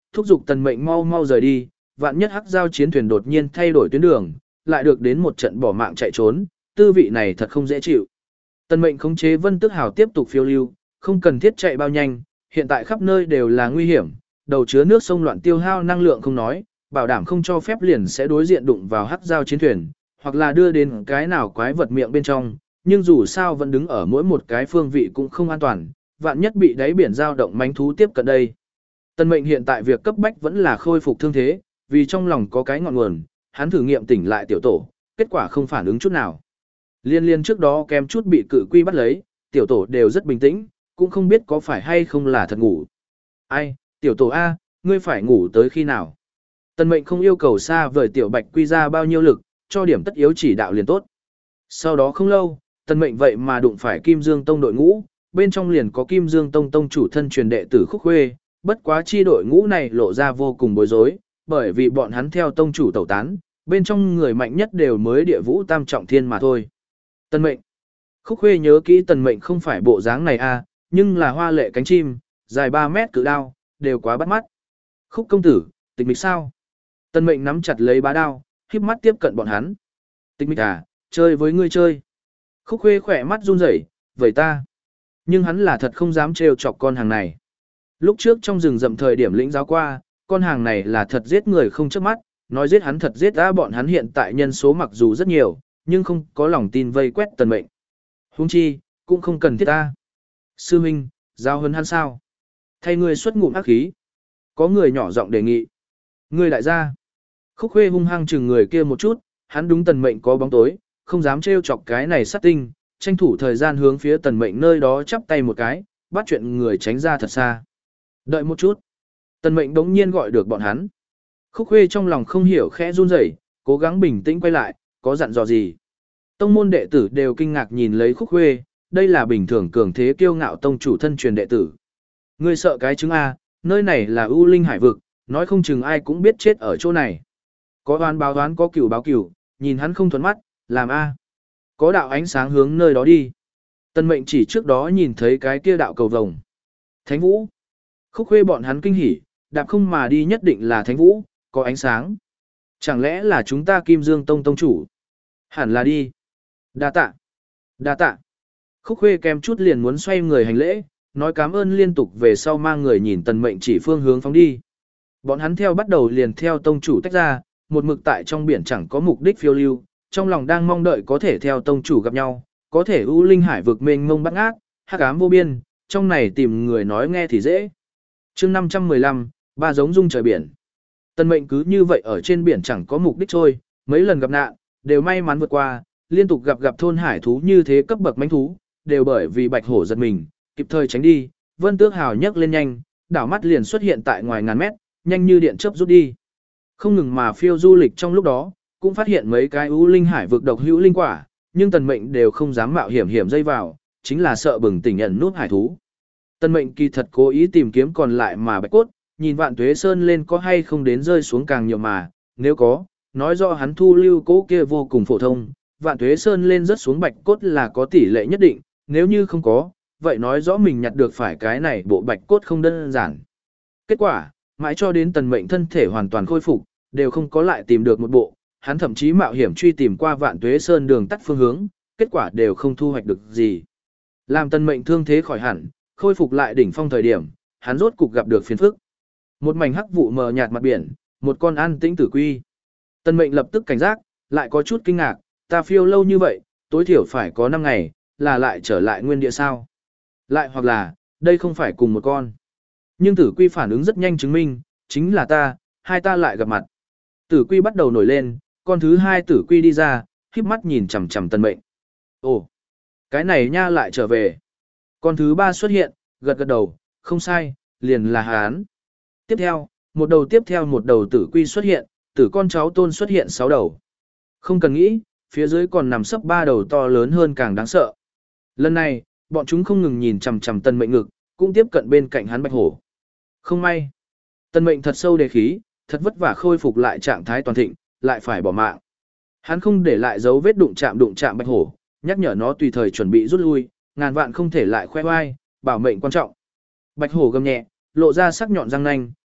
thúc giục Tần Mệnh mau mau rời đi, vạn nhất hắc giao chiến thuyền đột nhiên thay đổi tuyến đường, lại được đến một trận bỏ mạng chạy trốn, tư vị này thật không dễ chịu. Tần Mệnh khống chế Vân Tước Hào tiếp tục phiêu lưu, không cần thiết chạy bao nhanh, hiện tại khắp nơi đều là nguy hiểm, đầu chứa nước sông loạn tiêu hao năng lượng không nói, bảo đảm không cho phép liền sẽ đối diện đụng vào hắc giao chiến thuyền, hoặc là đưa đến cái nào quái vật miệng bên trong, nhưng dù sao vẫn đứng ở mỗi một cái phương vị cũng không an toàn, vạn nhất bị đáy biển dao động mãnh thú tiếp cận đây. Tần Mệnh hiện tại việc cấp bách vẫn là khôi phục thương thế, vì trong lòng có cái ngọn nguồn, hắn thử nghiệm tỉnh lại tiểu tổ, kết quả không phản ứng chút nào. Liên liên trước đó kém chút bị cự quy bắt lấy, tiểu tổ đều rất bình tĩnh, cũng không biết có phải hay không là thật ngủ. Ai, tiểu tổ A, ngươi phải ngủ tới khi nào? Tần Mệnh không yêu cầu xa vời tiểu bạch quy ra bao nhiêu lực, cho điểm tất yếu chỉ đạo liền tốt. Sau đó không lâu, Tần Mệnh vậy mà đụng phải Kim Dương Tông đội ngũ, bên trong liền có Kim Dương Tông tông chủ thân truyền đệ tử Khúc Khuê, bất quá chi đội ngũ này lộ ra vô cùng bối rối, bởi vì bọn hắn theo tông chủ tẩu tán, bên trong người mạnh nhất đều mới địa vũ tam trọng thiên mà thôi. Tần Mệnh. Khúc Khuê nhớ kỹ Tần Mệnh không phải bộ dáng này a, nhưng là hoa lệ cánh chim, dài ba mét cự đao, đều quá bắt mắt. Khúc công tử, tịch mịch sao? Tần Mệnh nắm chặt lấy bá đao, khép mắt tiếp cận bọn hắn. Tịch mịch à, chơi với ngươi chơi. Khúc Khuê khỏe mắt run rẩy, vậy ta. Nhưng hắn là thật không dám trêu chọc con hàng này. Lúc trước trong rừng rậm thời điểm lĩnh giáo qua, con hàng này là thật giết người không chớp mắt, nói giết hắn thật giết đã bọn hắn hiện tại nhân số mặc dù rất nhiều, nhưng không có lòng tin vây quét Tần Mệnh. Huống chi, cũng không cần thiết ta. Sư huynh, giao huấn hắn sao? Thay ngươi xuất ngụm ác khí. Có người nhỏ giọng đề nghị. Ngươi đại gia. Khúc Khuê hung hăng chừng người kia một chút, hắn đúng Tần Mệnh có bóng tối, không dám trêu chọc cái này sát tinh, tranh thủ thời gian hướng phía Tần Mệnh nơi đó chắp tay một cái, bắt chuyện người tránh ra thật xa. Đợi một chút. Tần Mệnh đống nhiên gọi được bọn hắn. Khúc Khuê trong lòng không hiểu khẽ run rẩy, cố gắng bình tĩnh quay lại, có dặn dò gì. Tông môn đệ tử đều kinh ngạc nhìn lấy Khúc Khuê, đây là bình thường cường thế kiêu ngạo tông chủ thân truyền đệ tử. Ngươi sợ cái chứng A, nơi này là U Linh Hải vực, nói không chừng ai cũng biết chết ở chỗ này. Có oán báo oán có cửu báo cửu, nhìn hắn không thuận mắt, làm A. Có đạo ánh sáng hướng nơi đó đi. Tần Mệnh chỉ trước đó nhìn thấy cái kia đạo cầu vồng. Thánh Vũ. Khúc Khuê bọn hắn kinh hỉ, đạp không mà đi nhất định là Thánh Vũ, có ánh sáng. Chẳng lẽ là chúng ta Kim Dương Tông tông chủ? Hẳn là đi. Đa tạ. Đa tạ. Khúc Khuê kèm chút liền muốn xoay người hành lễ, nói cảm ơn liên tục về sau mang người nhìn Tần Mệnh chỉ phương hướng phóng đi. Bọn hắn theo bắt đầu liền theo tông chủ tách ra, một mực tại trong biển chẳng có mục đích phiêu lưu, trong lòng đang mong đợi có thể theo tông chủ gặp nhau, có thể U Linh Hải vực mênh mông bát ngát, hắc ám vô biên, trong này tìm người nói nghe thì dễ. Chương năm trăm mười lăm, ba giống dung trời biển. Tần Mệnh cứ như vậy ở trên biển chẳng có mục đích trôi, mấy lần gặp nạn, đều may mắn vượt qua, liên tục gặp gặp thôn hải thú như thế cấp bậc mãnh thú, đều bởi vì bạch hổ giật mình, kịp thời tránh đi, Vân Tước Hào nhấc lên nhanh, đảo mắt liền xuất hiện tại ngoài ngàn mét, nhanh như điện chớp rút đi. Không ngừng mà phiêu du lịch trong lúc đó, cũng phát hiện mấy cái U Linh Hải vực độc hữu linh quả, nhưng Tần Mệnh đều không dám mạo hiểm hiểm dây vào, chính là sợ bừng tỉnh ẩn nút hải thú. Tần Mệnh kỳ thật cố ý tìm kiếm còn lại mà bạch cốt, nhìn Vạn Tuế Sơn lên có hay không đến rơi xuống càng nhiều mà, nếu có, nói rõ hắn thu lưu cố kia vô cùng phổ thông, Vạn Tuế Sơn lên rớt xuống bạch cốt là có tỷ lệ nhất định, nếu như không có, vậy nói rõ mình nhặt được phải cái này bộ bạch cốt không đơn giản. Kết quả, mãi cho đến Tần Mệnh thân thể hoàn toàn khôi phục, đều không có lại tìm được một bộ, hắn thậm chí mạo hiểm truy tìm qua Vạn Tuế Sơn đường tắt phương hướng, kết quả đều không thu hoạch được gì. Làm Tần Mệnh thương thế khỏi hẳn, khôi phục lại đỉnh phong thời điểm, hắn rốt cục gặp được phiền phức. Một mảnh hắc vụ mờ nhạt mặt biển, một con an tĩnh tử quy. Tần Mệnh lập tức cảnh giác, lại có chút kinh ngạc, ta phiêu lâu như vậy, tối thiểu phải có năm ngày, là lại trở lại nguyên địa sao? Lại hoặc là, đây không phải cùng một con. Nhưng tử quy phản ứng rất nhanh chứng minh, chính là ta, hai ta lại gặp mặt. Tử quy bắt đầu nổi lên, con thứ hai tử quy đi ra, khép mắt nhìn chằm chằm Tần Mệnh. Ồ, cái này nha lại trở về. Con thứ ba xuất hiện, gật gật đầu, không sai, liền là hắn. Tiếp theo, một đầu tiếp theo một đầu tử quy xuất hiện, tử con cháu tôn xuất hiện sáu đầu. Không cần nghĩ, phía dưới còn nằm sấp ba đầu to lớn hơn càng đáng sợ. Lần này, bọn chúng không ngừng nhìn chằm chằm Tần Mệnh ngực, cũng tiếp cận bên cạnh hắn bạch hổ. Không may. Tần Mệnh thật sâu đề khí, thật vất vả khôi phục lại trạng thái toàn thịnh, lại phải bỏ mạng. Hắn không để lại dấu vết đụng chạm đụng chạm bạch hổ, nhắc nhở nó tùy thời chuẩn bị rút lui, ngàn vạn không thể lại khoe oai, bảo mệnh quan trọng. Bạch hổ gầm nhẹ, lộ ra sắc nhọn răng nanh,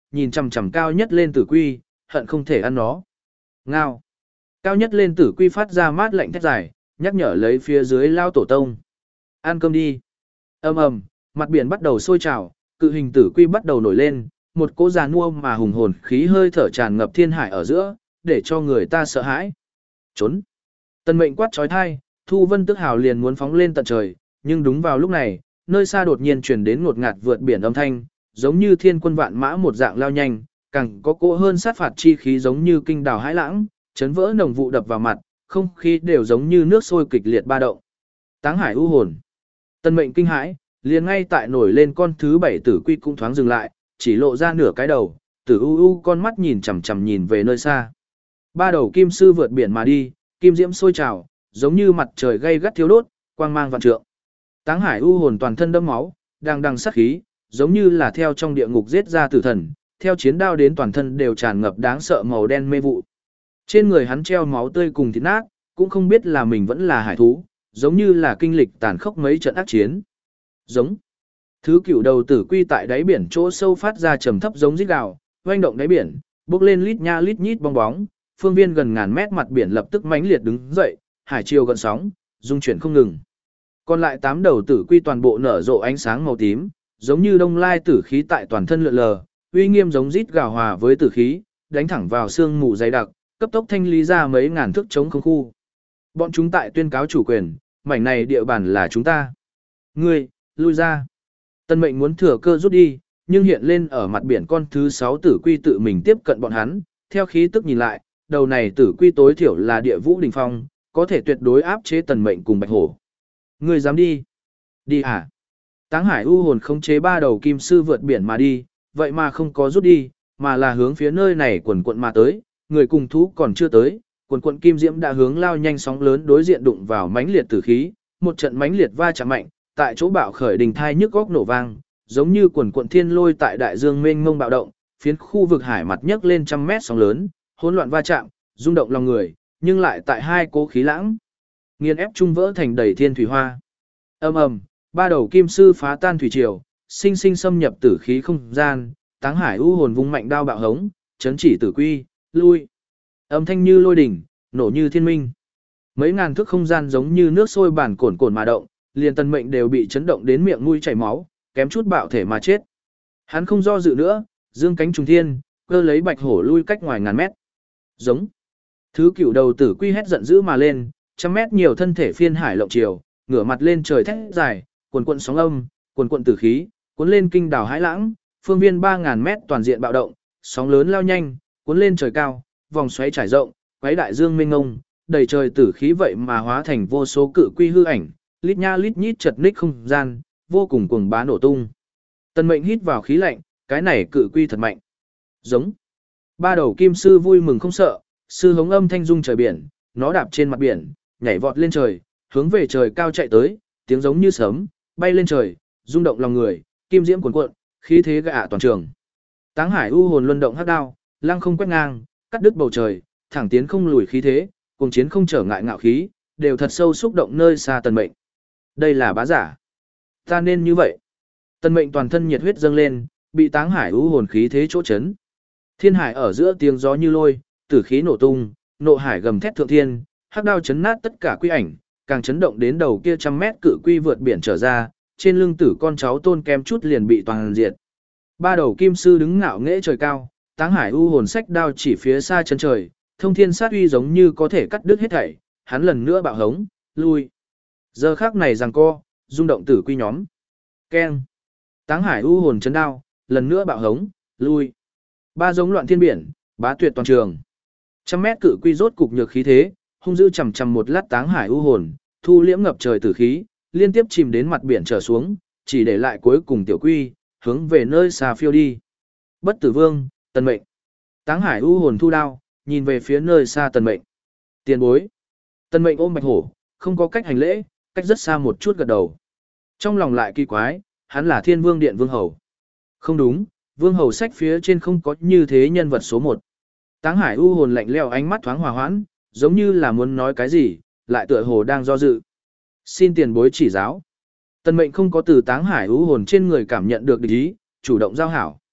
nhìn chằm chằm cao nhất lên tử quy, hận không thể ăn nó. Ngao. Cao nhất lên tử quy phát ra mát lạnh thét dài, nhắc nhở lấy phía dưới lao tổ tông. Ăn cơm đi. Ầm ầm, mặt biển bắt đầu sôi trào, cự hình tử quy bắt đầu nổi lên, một cỗ giàn mua mà hùng hồn khí hơi thở tràn ngập thiên hải ở giữa, để cho người ta sợ hãi. Trốn. Tần Mệnh quát chói tai, Thu Vân Tức Hào liền muốn phóng lên tận trời, nhưng đúng vào lúc này, nơi xa đột nhiên truyền đến ngột ngạt vượt biển âm thanh, giống như thiên quân vạn mã một dạng lao nhanh, càng có cỗ hơn sát phạt chi khí giống như kinh đảo hải lãng, chấn vỡ nồng vụ đập vào mặt, không khí đều giống như nước sôi kịch liệt ba động. Táng hải u hồn. Tần Mệnh kinh hãi, liền ngay tại nổi lên con thứ bảy tử quy cũng thoáng dừng lại, chỉ lộ ra nửa cái đầu, tử u u con mắt nhìn chằm chằm nhìn về nơi xa. Ba đầu kim sư vượt biển mà đi, kim diễm sôi trào, giống như mặt trời gay gắt thiếu đốt, quang mang vạn trượng. Táng hải u hồn toàn thân đẫm máu, đang đằng sát khí, giống như là theo trong địa ngục giết ra tử thần, theo chiến đao đến toàn thân đều tràn ngập đáng sợ màu đen mê vụ. Trên người hắn treo máu tươi cùng thịt nát, cũng không biết là mình vẫn là hải thú, giống như là kinh lịch tàn khốc mấy trận ác chiến. Giống. Thứ cửu đầu tử quy tại đáy biển chỗ sâu phát ra trầm thấp giống rít gào, oanh động đáy biển, bốc lên lít nha lít nhít bong bóng, phương viên gần ngàn mét mặt biển lập tức mãnh liệt đứng dậy, hải triều gần sóng, dung chuyển không ngừng. Còn lại tám đầu tử quy toàn bộ nở rộ ánh sáng màu tím, giống như đông lai tử khí tại toàn thân lượn lờ, uy nghiêm giống rít gào hòa với tử khí, đánh thẳng vào xương mù dày đặc, cấp tốc thanh lý ra mấy ngàn thước chống không khu. Bọn chúng tại tuyên cáo chủ quyền, mảnh này địa bàn là chúng ta. Ngươi, lui ra. Tân Mệnh muốn thừa cơ rút đi, nhưng hiện lên ở mặt biển con thứ sáu tử quy tự mình tiếp cận bọn hắn, theo khí tức nhìn lại, đầu này tử quy tối thiểu là địa vũ đỉnh phong, có thể tuyệt đối áp chế Tần Mệnh cùng Bạch Hổ. Ngươi dám đi? Đi hả? Táng hải u hồn khống chế ba đầu kim sư vượt biển mà đi, vậy mà không có rút đi, mà là hướng phía nơi này quần quận mà tới, người cùng thú còn chưa tới, quần quận kim diễm đã hướng lao nhanh sóng lớn đối diện đụng vào mãnh liệt tử khí, một trận mãnh liệt va chạm mạnh, tại chỗ bạo khởi đình thai nhức góc nổ vang, giống như quần quận thiên lôi tại đại dương mênh mông bạo động, phiến khu vực hải mặt nhấc lên trăm mét sóng lớn, hỗn loạn va chạm, rung động lòng người, nhưng lại tại hai cố khí lãng, nghiền ép trung vỡ thành đầy thiên thủy hoa. Ầm ầm, ba đầu kim sư phá tan thủy triều, sinh sinh xâm nhập tử khí không gian, Táng hải u hồn vung mạnh đao bạo hống, chấn chỉ tử quy, lui. Âm thanh như lôi đỉnh, nổ như thiên minh. Mấy ngàn thước không gian giống như nước sôi bản cồn cồn mà động, liền Tần Mệnh đều bị chấn động đến miệng mũi chảy máu, kém chút bạo thể mà chết. Hắn không do dự nữa, dương cánh trùng thiên, cơ lấy Bạch Hổ lui cách ngoài ngàn mét. Giống. Thứ cửu đầu tử quy hét giận dữ mà lên, trăm mét nhiều thân thể phiên hải lộng chiều, ngửa mặt lên trời thét dài, cuồn cuộn sóng âm, cuồn cuộn tử khí, cuốn lên kinh đảo hải lãng, phương viên ba ngàn mét toàn diện bạo động, sóng lớn lao nhanh, cuốn lên trời cao, vòng xoáy trải rộng, quấy đại dương mênh mông, đầy trời tử khí vậy mà hóa thành vô số cự quy hư ảnh, lít nha lít nhít chật ních không gian, vô cùng cuồng bá nổ tung. Tần Mệnh hít vào khí lạnh, cái này cự quy thật mạnh. Giống. Ba đầu kim sư vui mừng không sợ, sư hống âm thanh rung trời biển, nó đạp trên mặt biển, nhảy vọt lên trời, hướng về trời cao chạy tới, tiếng giống như sấm, bay lên trời, rung động lòng người, kim diễm cuồn cuộn, khí thế gạ toàn trường. Táng hải u hồn luân động hắc đao, lăng không quét ngang, cắt đứt bầu trời, thẳng tiến không lùi khí thế, cùng chiến không trở ngại ngạo khí, đều thật sâu xúc động nơi xa Tần Mệnh. Đây là bá giả. Ta nên như vậy. Tần Mệnh toàn thân nhiệt huyết dâng lên, bị Táng hải u hồn khí thế chỗ chấn. Thiên hải ở giữa tiếng gió như lôi, tử khí nổ tung, nộ hải gầm thét thượng thiên, hắc đao chấn nát tất cả quy ảnh, càng chấn động đến đầu kia trăm mét cự quy vượt biển trở ra, trên lưng tử con cháu tôn kem chút liền bị toàn diệt. Ba đầu kim sư đứng ngạo nghễ trời cao, Táng hải u hồn sách đao chỉ phía xa chân trời, thông thiên sát uy giống như có thể cắt đứt hết thảy, hắn lần nữa bạo hống, lui. Giờ khắc này giằng co, rung động tử quy nhóm. Keng. Táng hải u hồn chấn đao, lần nữa bạo hống, lui. Ba giống loạn thiên biển, bá tuyệt toàn trường. Trăm mét cự quy rốt cục nhược khí thế, hung dữ chầm chầm một lát Táng hải u hồn, thu liễm ngập trời tử khí, liên tiếp chìm đến mặt biển trở xuống, chỉ để lại cuối cùng tiểu quy, hướng về nơi xa phiêu đi. Bất tử vương, Tần Mệnh. Táng hải u hồn thu đao, nhìn về phía nơi xa Tần Mệnh. Tiền bối. Tần Mệnh ôm Bạch Hổ, không có cách hành lễ, cách rất xa một chút gật đầu. Trong lòng lại kỳ quái, hắn là Thiên Vương Điện Vương Hầu. Không đúng, Vương Hầu sách phía trên không có như thế nhân vật số một. Táng hải u hồn lạnh lẽo ánh mắt thoáng hòa hoãn, giống như là muốn nói cái gì, lại tựa hồ đang do dự. Xin tiền bối chỉ giáo. Tần Mệnh không có từ Táng hải u hồn trên người cảm nhận được địch ý, chủ động giao hảo.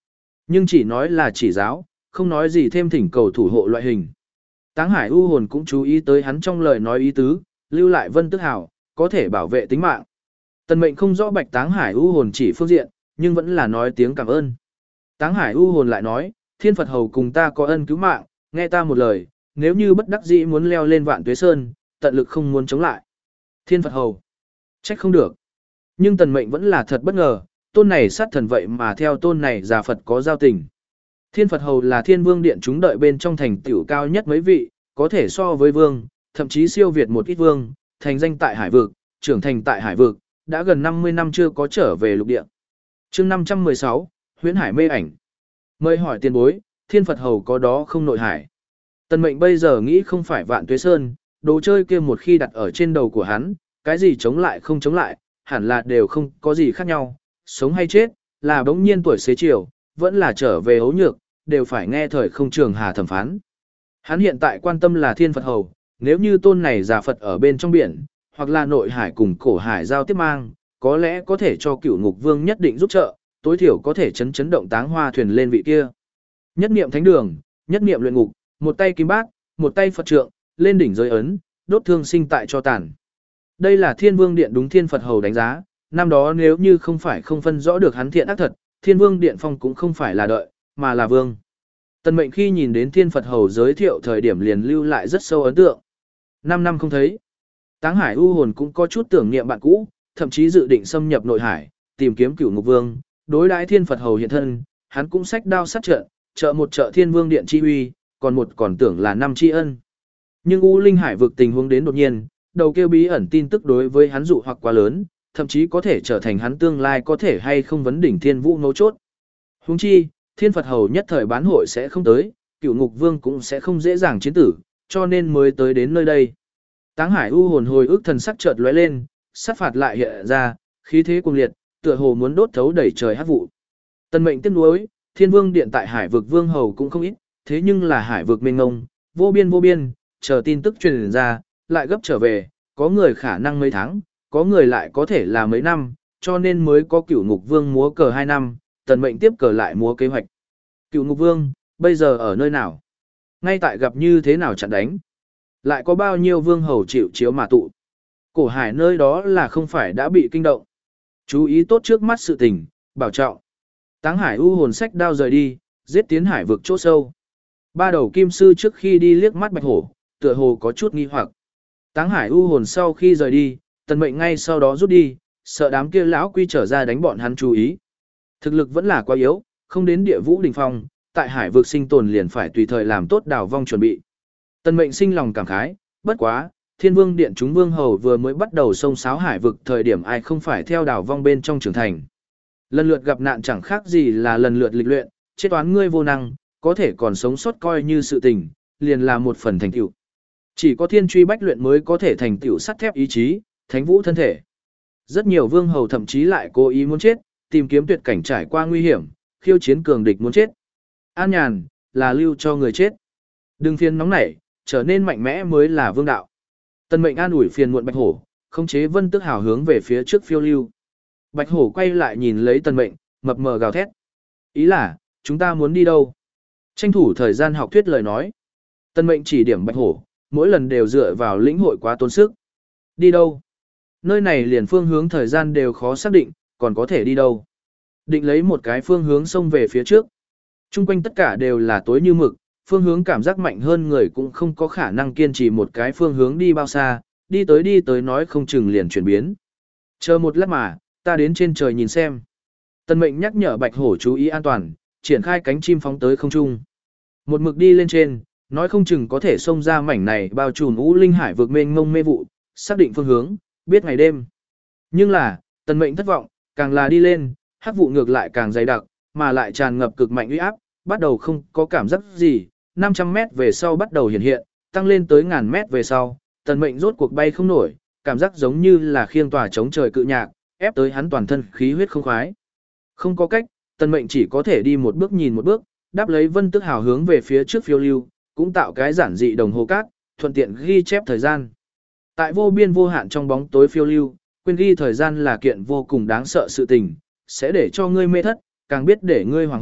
Nhưng chỉ nói là chỉ giáo, không nói gì thêm thỉnh cầu thủ hộ loại hình. Táng Hải U hồn cũng chú ý tới hắn trong lời nói ý tứ, lưu lại Vân Tức Hào, có thể bảo vệ tính mạng. Tần Mệnh không rõ Bạch Táng Hải U hồn chỉ phương diện, nhưng vẫn là nói tiếng cảm ơn. Táng Hải U hồn lại nói, Thiên Phật Hầu cùng ta có ân cứu mạng, nghe ta một lời, nếu như bất đắc dĩ muốn leo lên Vạn Tuế Sơn, tận lực không muốn chống lại. Thiên Phật Hầu, trách không được. Nhưng Tần Mệnh vẫn là thật bất ngờ, tôn này sát thần vậy mà theo tôn này già Phật có giao tình. Thiên Phật Hầu là Thiên Vương Điện chúng đợi bên trong thành tiểu cao nhất mấy vị, có thể so với vương, thậm chí siêu việt một ít vương, thành danh tại hải vực, trưởng thành tại hải vực, đã gần năm mươi năm chưa có trở về lục địa. Chương năm trăm mười sáu, Huyễn Hải mê ảnh. Mời hỏi tiền bối, Thiên Phật Hầu có đó không nội hải? Tần Mệnh bây giờ nghĩ không phải Vạn Tuế Sơn, đồ chơi kia một khi đặt ở trên đầu của hắn, cái gì chống lại không chống lại, hẳn là đều không có gì khác nhau, sống hay chết, là bỗng nhiên tuổi xế chiều, vẫn là trở về hấu nhược, đều phải nghe thời không trường hà thẩm phán. Hắn hiện tại quan tâm là Thiên Phật Hầu, nếu như tôn này giả Phật ở bên trong biển, hoặc là nội hải cùng cổ hải giao tiếp mang, có lẽ có thể cho Cửu Ngục Vương nhất định giúp trợ, tối thiểu có thể chấn chấn động Táng Hoa thuyền lên vị kia. Nhất niệm thánh đường, nhất niệm luyện ngục, một tay kim bát, một tay Phật trượng, lên đỉnh giới ấn, đốt thương sinh tại cho tàn. Đây là Thiên Vương Điện đúng Thiên Phật Hầu đánh giá, năm đó nếu như không phải không phân rõ được hắn thiện ác thật, Thiên Vương Điện phong cũng không phải là đợi, mà là vương. Tần Mệnh khi nhìn đến Thiên Phật Hầu giới thiệu thời điểm liền lưu lại rất sâu ấn tượng. Năm năm không thấy, Táng Hải U hồn cũng có chút tưởng niệm bạn cũ, thậm chí dự định xâm nhập nội hải, tìm kiếm Cửu Ngục Vương, đối đãi Thiên Phật Hầu hiện thân, hắn cũng xách đao sát trận, trợ một trợ Thiên Vương Điện chi uy, còn một còn tưởng là năm tri ân. Nhưng U Linh Hải vực tình huống đến đột nhiên, đầu kêu bí ẩn tin tức đối với hắn dụ hoặc quá lớn, thậm chí có thể trở thành hắn tương lai có thể hay không vấn đỉnh thiên vũ nấu chốt. Huống chi, Thiên Phật Hầu nhất thời bán hội sẽ không tới, Cửu Ngục Vương cũng sẽ không dễ dàng chiến tử, cho nên mới tới đến nơi đây. Táng Hải U hồn hồi ức thần sắc chợt lóe lên, sát phạt lại hiện ra, khí thế cuồng liệt, tựa hồ muốn đốt thấu đẩy trời hắc vụ. Tần Mệnh tiếc nuối, Thiên Vương Điện tại Hải vực vương hầu cũng không ít, thế nhưng là Hải vực mênh mông, vô biên vô biên, chờ tin tức truyền ra, lại gấp trở về, có người khả năng mấy tháng, có người lại có thể là mấy năm, cho nên mới có Cửu Ngục Vương múa cờ hai năm, Tần Mệnh tiếp cờ lại múa kế hoạch. Cửu Ngục Vương, bây giờ ở nơi nào? Ngay tại gặp như thế nào chặn đánh? Lại có bao nhiêu vương hầu chịu chiếu mà tụ? Cổ hải nơi đó là không phải đã bị kinh động. Chú ý tốt trước mắt sự tình, bảo trọng. Táng Hải U hồn sách đao rời đi, giết tiến hải vực chỗ sâu. Ba đầu kim sư trước khi đi liếc mắt Bạch Hổ, tựa hồ có chút nghi hoặc. Táng Hải U hồn sau khi rời đi, Tần Mệnh ngay sau đó rút đi, sợ đám kia lão quy trở ra đánh bọn hắn chú ý. Thực lực vẫn là quá yếu, không đến địa vũ đỉnh phong, tại hải vực sinh tồn liền phải tùy thời làm tốt đào vong chuẩn bị. Tần Mệnh sinh lòng cảm khái, bất quá, Thiên Vương Điện chúng vương hầu vừa mới bắt đầu xông xáo hải vực thời điểm ai không phải theo đào vong bên trong trưởng thành. Lần lượt gặp nạn chẳng khác gì là lần lượt lịch luyện, chết oán ngươi vô năng, có thể còn sống sót coi như sự tình, liền là một phần thành tựu. Chỉ có thiên truy bách luyện mới có thể thành tựu sắt thép ý chí, thánh vũ thân thể. Rất nhiều vương hầu thậm chí lại cố ý muốn chết, tìm kiếm tuyệt cảnh trải qua nguy hiểm, khiêu chiến cường địch muốn chết. An nhàn, là lưu cho người chết. Đừng phiền nóng nảy, trở nên mạnh mẽ mới là vương đạo. Tần Mệnh an ủi phiền muộn Bạch Hổ, khống chế Vân Tức Hào hướng về phía trước phiêu lưu. Bạch Hổ quay lại nhìn lấy Tần Mệnh, mập mờ gào thét. Ý là, chúng ta muốn đi đâu? Tranh thủ thời gian học thuyết lời nói. Tần Mệnh chỉ điểm Bạch Hổ, mỗi lần đều dựa vào lĩnh hội quá tốn sức. Đi đâu? Nơi này liền phương hướng thời gian đều khó xác định, còn có thể đi đâu? Định lấy một cái phương hướng xông về phía trước. Trung quanh tất cả đều là tối như mực, phương hướng cảm giác mạnh hơn người cũng không có khả năng kiên trì một cái phương hướng đi bao xa, đi tới đi tới nói không chừng liền chuyển biến. Chờ một lát mà, ta đến trên trời nhìn xem. Tần Mệnh nhắc nhở Bạch Hổ chú ý an toàn, triển khai cánh chim phóng tới không trung. Một mực đi lên trên, nói không chừng có thể xông ra mảnh này bao trùm ngũ linh hải vượt mênh mông mê vụ, xác định phương hướng, biết ngày đêm. Nhưng là, Tần Mệnh thất vọng, càng là đi lên, hắc vụ ngược lại càng dày đặc, mà lại tràn ngập cực mạnh uy áp, bắt đầu không có cảm giác gì, năm trăm mét về sau bắt đầu hiện hiện, tăng lên tới ngàn mét về sau, Tần Mệnh rốt cuộc bay không nổi, cảm giác giống như là khiêng tòa chống trời cự nhạc, ép tới hắn toàn thân khí huyết không khoái. Không có cách, Tần Mệnh chỉ có thể đi một bước nhìn một bước, đáp lấy Vân Tức Hào hướng về phía trước phiêu lưu, cũng tạo cái giản dị đồng hồ cát, thuận tiện ghi chép thời gian. Tại vô biên vô hạn trong bóng tối phiêu lưu, quên ghi thời gian là kiện vô cùng đáng sợ sự tình, sẽ để cho ngươi mê thất, càng biết để ngươi hoảng hốt,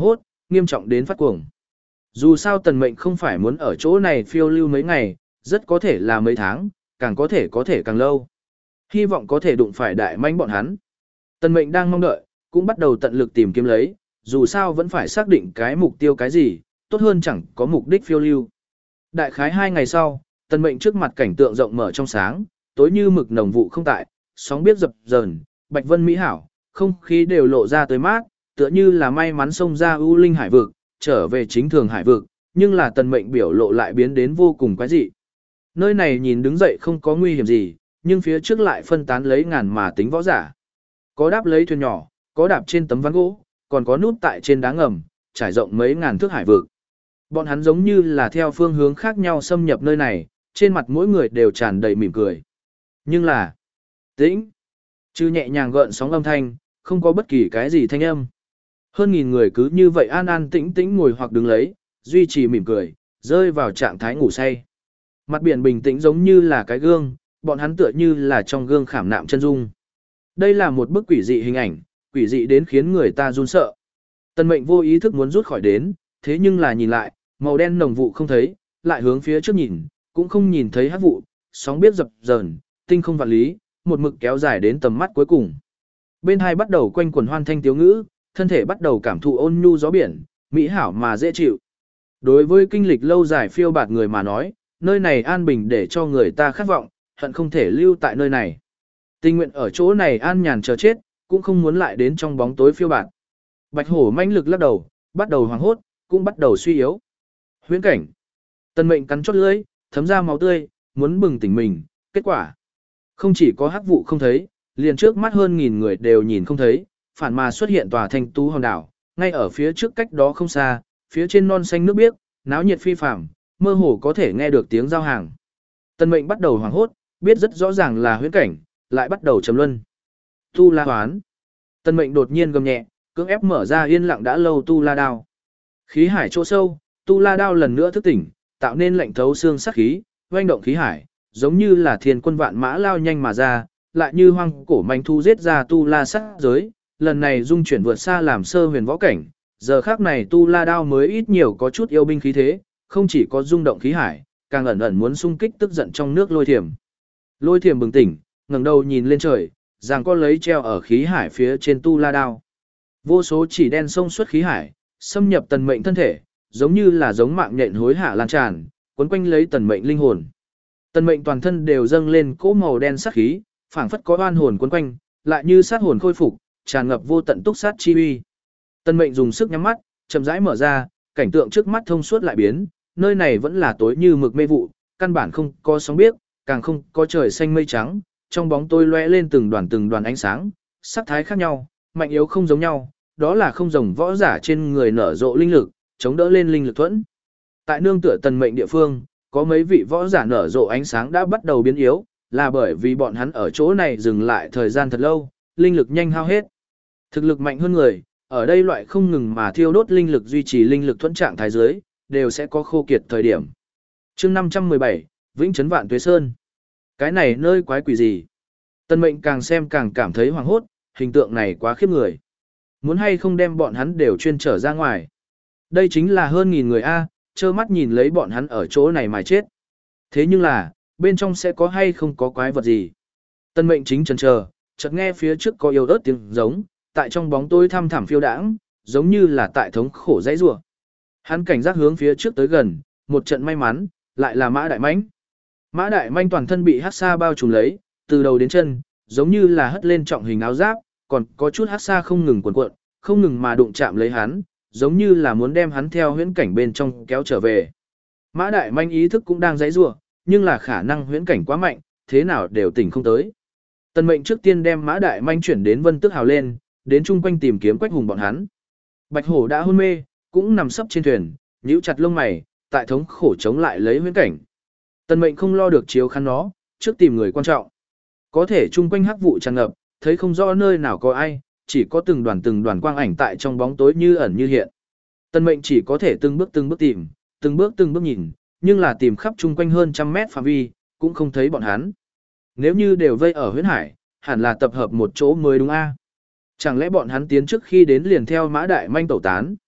nghiêm trọng đến phát cuồng. Dù sao tần mệnh không phải muốn ở chỗ này phiêu lưu mấy ngày, rất có thể là mấy tháng, càng có thể có thể càng lâu. Hy vọng có thể đụng phải đại manh bọn hắn. Tần mệnh đang mong đợi, cũng bắt đầu tận lực tìm kiếm lấy, dù sao vẫn phải xác định cái mục tiêu cái gì, tốt hơn chẳng có mục đích phiêu lưu. Đại khái hai ngày sau, tần mệnh trước mặt cảnh tượng rộng mở trong sáng, tối như mực nồng vụ không tại, sóng biết dập dờn, bạch vân mỹ hảo, không khí đều lộ ra tới mát, tựa như là may mắn xông ra ưu linh hải vực, trở về chính thường hải vực, nhưng là tần mệnh biểu lộ lại biến đến vô cùng quái dị. Nơi này nhìn đứng dậy không có nguy hiểm gì, nhưng phía trước lại phân tán lấy ngàn mà tính võ giả. Có đáp lấy thuyền nhỏ, có đạp trên tấm ván gỗ, còn có nút tại trên đá ngầm, trải rộng mấy ngàn thước hải vực. Bọn hắn giống như là theo phương hướng khác nhau xâm nhập nơi này, trên mặt mỗi người đều tràn đầy mỉm cười. Nhưng là, tĩnh, chứ nhẹ nhàng gợn sóng âm thanh, không có bất kỳ cái gì thanh âm. Hơn nghìn người cứ như vậy an an tĩnh tĩnh ngồi hoặc đứng lấy, duy trì mỉm cười, rơi vào trạng thái ngủ say. Mặt biển bình tĩnh giống như là cái gương, bọn hắn tựa như là trong gương khảm nạm chân dung. Đây là một bức quỷ dị hình ảnh, quỷ dị đến khiến người ta run sợ. Tần mệnh vô ý thức muốn rút khỏi đến, thế nhưng là nhìn lại, màu đen nồng vụ không thấy, lại hướng phía trước nhìn, cũng không nhìn thấy hắc vụ, sóng biết dập dờn, tinh không vạn lý, một mực kéo dài đến tầm mắt cuối cùng. Bên hai bắt đầu quanh quần hoan thanh tiếu ngữ, thân thể bắt đầu cảm thụ ôn nhu gió biển, mỹ hảo mà dễ chịu. Đối với kinh lịch lâu dài phiêu bạt người mà nói, nơi này an bình để cho người ta khát vọng, hận không thể lưu tại nơi này. Tình nguyện ở chỗ này an nhàn chờ chết, cũng không muốn lại đến trong bóng tối phiêu bạt. Bạch hổ mãnh lực lắc đầu, bắt đầu hoảng hốt, cũng bắt đầu suy yếu. Huyễn cảnh. Tần mệnh cắn chót lưỡi, thấm ra máu tươi, muốn bừng tỉnh mình, kết quả. Không chỉ có hắc vụ không thấy, liền trước mắt hơn nghìn người đều nhìn không thấy, phản mà xuất hiện tòa thanh tú hòn đảo, ngay ở phía trước cách đó không xa, phía trên non xanh nước biếc, náo nhiệt phi phàm, mơ hồ có thể nghe được tiếng giao hàng. Tần mệnh bắt đầu hoảng hốt, biết rất rõ ràng là huyễn cảnh, lại bắt đầu trầm luân. Tu La Hoán. Tần mệnh đột nhiên gầm nhẹ, cưỡng ép mở ra yên lặng đã lâu Tu La Đao. Khí hải chỗ sâu, Tu La Đao lần nữa thức tỉnh, tạo nên lạnh thấu xương sát khí, oanh động khí hải, giống như là thiên quân vạn mã lao nhanh mà ra, lại như hoang cổ manh thu giết ra Tu La sát giới, lần này dung chuyển vượt xa làm sơ huyền võ cảnh, giờ khác này Tu La Đao mới ít nhiều có chút yêu binh khí thế, không chỉ có rung động khí hải, càng ẩn ẩn muốn xung kích tức giận trong nước lôi thiểm. Lôi thiểm bừng tỉnh, ngẩng đầu nhìn lên trời, giằng co lấy treo ở khí hải phía trên Tu La Đao. Vô số chỉ đen sông xuất khí hải, xâm nhập tần mệnh thân thể, giống như là giống mạng nhện hối hạ lan tràn, quấn quanh lấy tần mệnh linh hồn. Tần mệnh toàn thân đều dâng lên cỗ màu đen sát khí, phảng phất có oan hồn quấn quanh, lại như sát hồn khôi phục, tràn ngập vô tận túc sát chi uy. Tần mệnh dùng sức nhắm mắt, chậm rãi mở ra, cảnh tượng trước mắt thông suốt lại biến, nơi này vẫn là tối như mực mê vụ, căn bản không có sóng biếc, càng không có trời xanh mây trắng, trong bóng tối lóe lên từng đoàn từng đoàn ánh sáng, sắc thái khác nhau, mạnh yếu không giống nhau, đó là không rồng võ giả trên người nở rộ linh lực, chống đỡ lên linh lực thuẫn. Tại nương tựa tần mệnh địa phương, có mấy vị võ giả nở rộ ánh sáng đã bắt đầu biến yếu, là bởi vì bọn hắn ở chỗ này dừng lại thời gian thật lâu, linh lực nhanh hao hết. Thực lực mạnh hơn người, ở đây loại không ngừng mà thiêu đốt linh lực duy trì linh lực thuẫn trạng thái dưới, đều sẽ có khô kiệt thời điểm. Chương năm trăm mười bảy, Vĩnh Trấn Vạn Tuế Sơn. Cái này nơi quái quỷ gì? Tần mệnh càng xem càng cảm thấy hoảng hốt, hình tượng này quá khiếp người. Muốn hay không đem bọn hắn đều chuyên trở ra ngoài. Đây chính là hơn nghìn người A, trơ mắt nhìn lấy bọn hắn ở chỗ này mà chết. Thế nhưng là, bên trong sẽ có hay không có quái vật gì? Tần mệnh chính chần chờ, chợt nghe phía trước có yêu ớt tiếng giống, tại trong bóng tối thăm thẳm phiêu đãng, giống như là tại thống khổ dãy rủa. Hắn cảnh giác hướng phía trước tới gần, một trận may mắn, lại là Mã Đại Mãnh. Mã Đại Mãnh toàn thân bị hắc sa bao trùm lấy, từ đầu đến chân, giống như là hất lên trọng hình áo giáp, còn có chút hắc sa không ngừng cuộn cuộn, không ngừng mà đụng chạm lấy hắn, giống như là muốn đem hắn theo huyễn cảnh bên trong kéo trở về. Mã Đại Mãnh ý thức cũng đang dãy rủa, nhưng là khả năng huyễn cảnh quá mạnh, thế nào đều tỉnh không tới. Tần mệnh trước tiên đem Mã Đại Mãnh chuyển đến Vân Tước Hào lên, đến chung quanh tìm kiếm Quách Hùng bọn hắn. Bạch Hổ đã hôn mê, cũng nằm sấp trên thuyền, nhíu chặt lông mày, tại thống khổ chống lại lấy huyễn cảnh. Tần mệnh không lo được chiếu khăn nó, trước tìm người quan trọng. Có thể chung quanh hắc vụ tràn ngập, thấy không rõ nơi nào có ai, chỉ có từng đoàn từng đoàn quang ảnh tại trong bóng tối như ẩn như hiện. Tần mệnh chỉ có thể từng bước từng bước tìm, từng bước từng bước nhìn, nhưng là tìm khắp chung quanh hơn trăm mét phạm vi, cũng không thấy bọn hắn. Nếu như đều vây ở huyễn hải, hẳn là tập hợp một chỗ mới đúng a. Chẳng lẽ bọn hắn tiến trước khi đến liền theo Mã Đại Manh tẩu tán?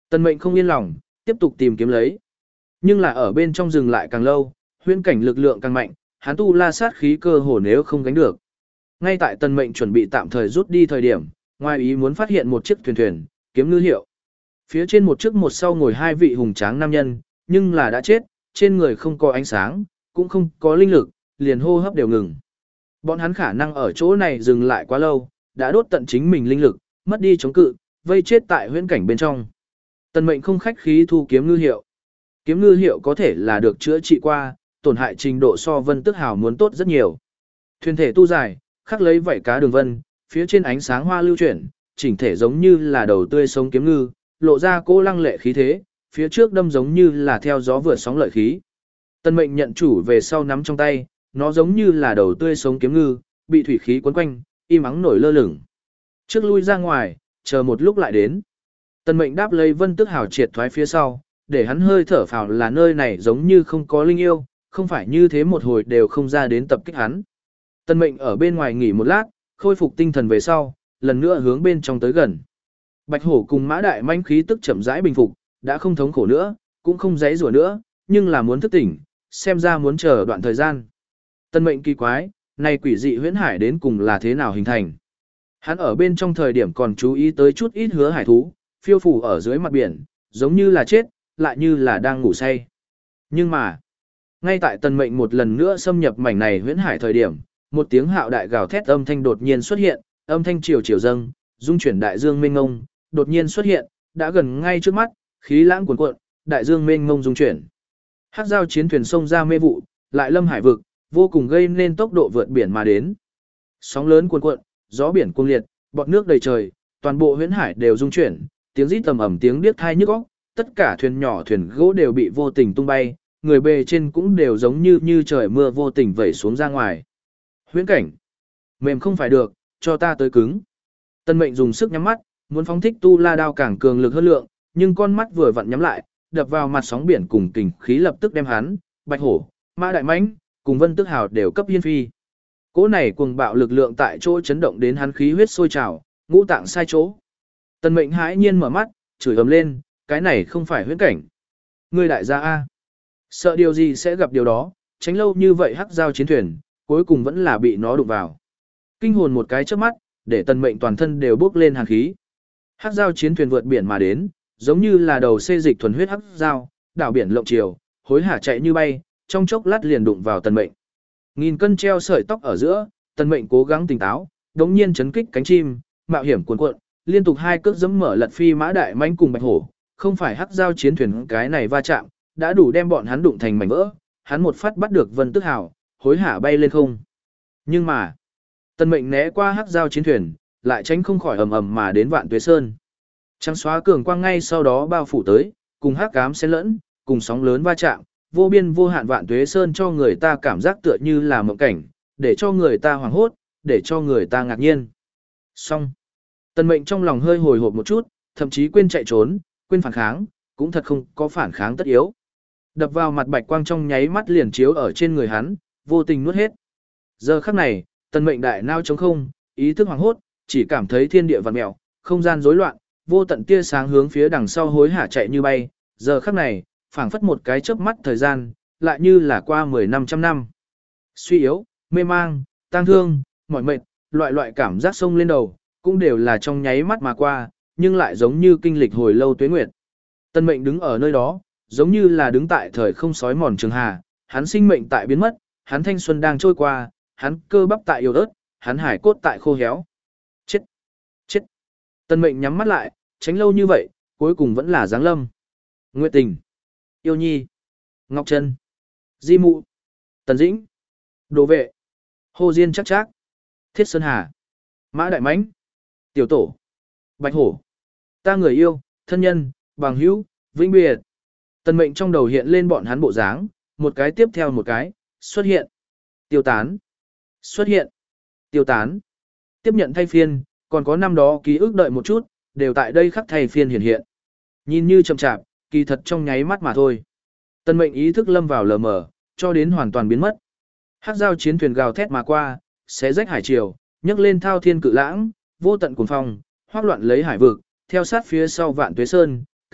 Tần Mệnh không yên lòng, tiếp tục tìm kiếm lấy. Nhưng là ở bên trong rừng lại càng lâu, huyễn cảnh lực lượng càng mạnh, hắn tu la sát khí cơ hồ nếu không gánh được. Ngay tại Tần Mệnh chuẩn bị tạm thời rút đi thời điểm, ngoài ý muốn phát hiện một chiếc thuyền thuyền, kiếm ngư hiệu. Phía trên một trước một sau ngồi hai vị hùng tráng nam nhân, nhưng là đã chết, trên người không có ánh sáng, cũng không có linh lực, liền hô hấp đều ngừng. Bọn hắn khả năng ở chỗ này dừng lại quá lâu, đã đốt tận chính mình linh lực, mất đi chống cự, vây chết tại huyễn cảnh bên trong. Tần Mệnh không khách khí thu kiếm ngư hiệu. Kiếm ngư hiệu có thể là được chữa trị qua, tổn hại trình độ so Vân Tức Hào muốn tốt rất nhiều. Thuyền thể tu dài, khắc lấy vảy cá đường vân, phía trên ánh sáng hoa lưu chuyển, chỉnh thể giống như là đầu tươi sống kiếm ngư, lộ ra cô lăng lệ khí thế, phía trước đâm giống như là theo gió vượt sóng lợi khí. Tần Mệnh nhận chủ về sau nắm trong tay, nó giống như là đầu tươi sống kiếm ngư, bị thủy khí quấn quanh, im ắng nổi lơ lửng. Trước lui ra ngoài, chờ một lúc lại đến. Tần Mệnh đáp lấy Vân Tức Hào triệt thoái phía sau, để hắn hơi thở phào là nơi này giống như không có linh yêu, không phải như thế một hồi đều không ra đến tập kích hắn. Tần Mệnh ở bên ngoài nghỉ một lát, khôi phục tinh thần về sau, lần nữa hướng bên trong tới gần. Bạch Hổ cùng Mã Đại Manh khí tức chậm rãi bình phục, đã không thống khổ nữa, cũng không giãy giụa nữa, nhưng là muốn thức tỉnh, xem ra muốn chờ đoạn thời gian. Tần Mệnh kỳ quái, này quỷ dị huyễn hải đến cùng là thế nào hình thành? Hắn ở bên trong thời điểm còn chú ý tới chút ít hứa hải thú, phiêu phù ở dưới mặt biển, giống như là chết, lại như là đang ngủ say. Nhưng mà, ngay tại Tần Mệnh một lần nữa xâm nhập mảnh này huyễn hải thời điểm, một tiếng hạo đại gào thét âm thanh đột nhiên xuất hiện, âm thanh triều triều dâng, dung chuyển đại dương mênh mông, đột nhiên xuất hiện, đã gần ngay trước mắt, khí lãng cuồn cuộn, đại dương mênh mông dung chuyển. Hắc giao chiến thuyền xông ra mê vụ, lại lâm hải vực, vô cùng gây nên tốc độ vượt biển mà đến. Sóng lớn cuồn cuộn, gió biển cuồng liệt, bọt nước đầy trời, toàn bộ huyễn hải đều rung chuyển, tiếng rít tầm ầm tiếng điếc tai nhức óc, tất cả thuyền nhỏ thuyền gỗ đều bị vô tình tung bay, người bề trên cũng đều giống như như trời mưa vô tình vẩy xuống ra ngoài. Huyễn cảnh, mềm không phải được, cho ta tới cứng. Tần Mệnh dùng sức nhắm mắt, muốn phóng thích tu la đao càng cường lực hơn lượng, nhưng con mắt vừa vặn nhắm lại, đập vào mặt sóng biển cùng kình khí lập tức đem hắn, Bạch Hổ, Mã Đại Mãnh, cùng Vân Tức Hào đều cấp hiên phi. Cỗ này cuồng bạo lực lượng tại chỗ chấn động đến hắn khí huyết sôi trào, ngũ tạng sai chỗ. Tần Mệnh hãi nhiên mở mắt, chửi ầm lên, cái này không phải huyễn cảnh. Ngươi đại gia a, sợ điều gì sẽ gặp điều đó, tránh lâu như vậy hắc giao chiến thuyền, cuối cùng vẫn là bị nó đụng vào. Kinh hồn một cái chớp mắt, để Tần Mệnh toàn thân đều bốc lên hàn khí. Hắc giao chiến thuyền vượt biển mà đến, giống như là đầu xê dịch thuần huyết hắc giao, đảo biển lộng chiều, hối hả chạy như bay, trong chốc lát liền đụng vào Tần Mệnh. Nghìn cân treo sợi tóc ở giữa, Tần Mệnh cố gắng tỉnh táo, đống nhiên chấn kích cánh chim, mạo hiểm cuồn cuộn, liên tục hai cước giẫm mở lật phi Mã Đại Mãnh cùng Bạch Hổ, không phải hắc giao chiến thuyền cái này va chạm, đã đủ đem bọn hắn đụng thành mảnh vỡ, hắn một phát bắt được Vân Tức Hào, hối hả bay lên không. Nhưng mà, Tần Mệnh né qua hắc giao chiến thuyền, lại tránh không khỏi ầm ầm mà đến Vạn Tuế Sơn. Trắng xóa cường quang ngay sau đó bao phủ tới, cùng hắc ám xen lẫn, cùng sóng lớn va chạm, vô biên vô hạn Vạn Tuế Sơn cho người ta cảm giác tựa như là mộng cảnh, để cho người ta hoảng hốt, để cho người ta ngạc nhiên. Xong, Tần Mệnh trong lòng hơi hồi hộp một chút, thậm chí quên chạy trốn, quên phản kháng, cũng thật không có phản kháng tất yếu. Đập vào mặt bạch quang trong nháy mắt liền chiếu ở trên người hắn, vô tình nuốt hết. Giờ khắc này, Tần Mệnh đại nao trống không, ý thức hoảng hốt, chỉ cảm thấy thiên địa vặn mèo, không gian rối loạn, vô tận tia sáng hướng phía đằng sau hối hả chạy như bay. Giờ khắc này, phảng phất một cái chớp mắt thời gian, lại như là qua mười năm trăm năm. Suy yếu, mê mang, tang thương, mỏi mệt, loại loại cảm giác sông lên đầu, cũng đều là trong nháy mắt mà qua, nhưng lại giống như kinh lịch hồi lâu tuế nguyệt. Tần Mệnh đứng ở nơi đó, giống như là đứng tại thời không sói mòn trường hà, hắn sinh mệnh tại biến mất, hắn thanh xuân đang trôi qua, hắn cơ bắp tại yếu ớt, hắn hải cốt tại khô héo. Chết! Chết! Tần Mệnh nhắm mắt lại, tránh lâu như vậy, cuối cùng vẫn là giáng lâm. Nguyệt Tình, Yêu Nhi, Ngọc Trân, Di Mụ, Tần Dĩnh, Đồ Vệ, Hồ Diên chắc chắc, Thiết Sơn Hà, Mã Đại Mãnh, Tiểu Tổ, Bạch Hổ, ta người yêu, thân nhân, bằng hữu, vĩnh biệt. Tần Mệnh trong đầu hiện lên bọn hắn bộ dáng, một cái tiếp theo một cái, xuất hiện, tiêu tán, xuất hiện, tiêu tán. Tiếp nhận thay phiên, còn có năm đó ký ức đợi một chút, đều tại đây khắc thay phiên hiện hiện. Nhìn như chậm chạp, kỳ thật trong nháy mắt mà thôi. Tần Mệnh ý thức lâm vào lờ mờ, cho đến hoàn toàn biến mất. Hắc giao chiến thuyền gào thét mà qua, xé rách hải triều, nhấc lên thao thiên cự lãng, vô tận cuồng phong, hoắc loạn lấy hải vực, theo sát phía sau Vạn Tuế Sơn,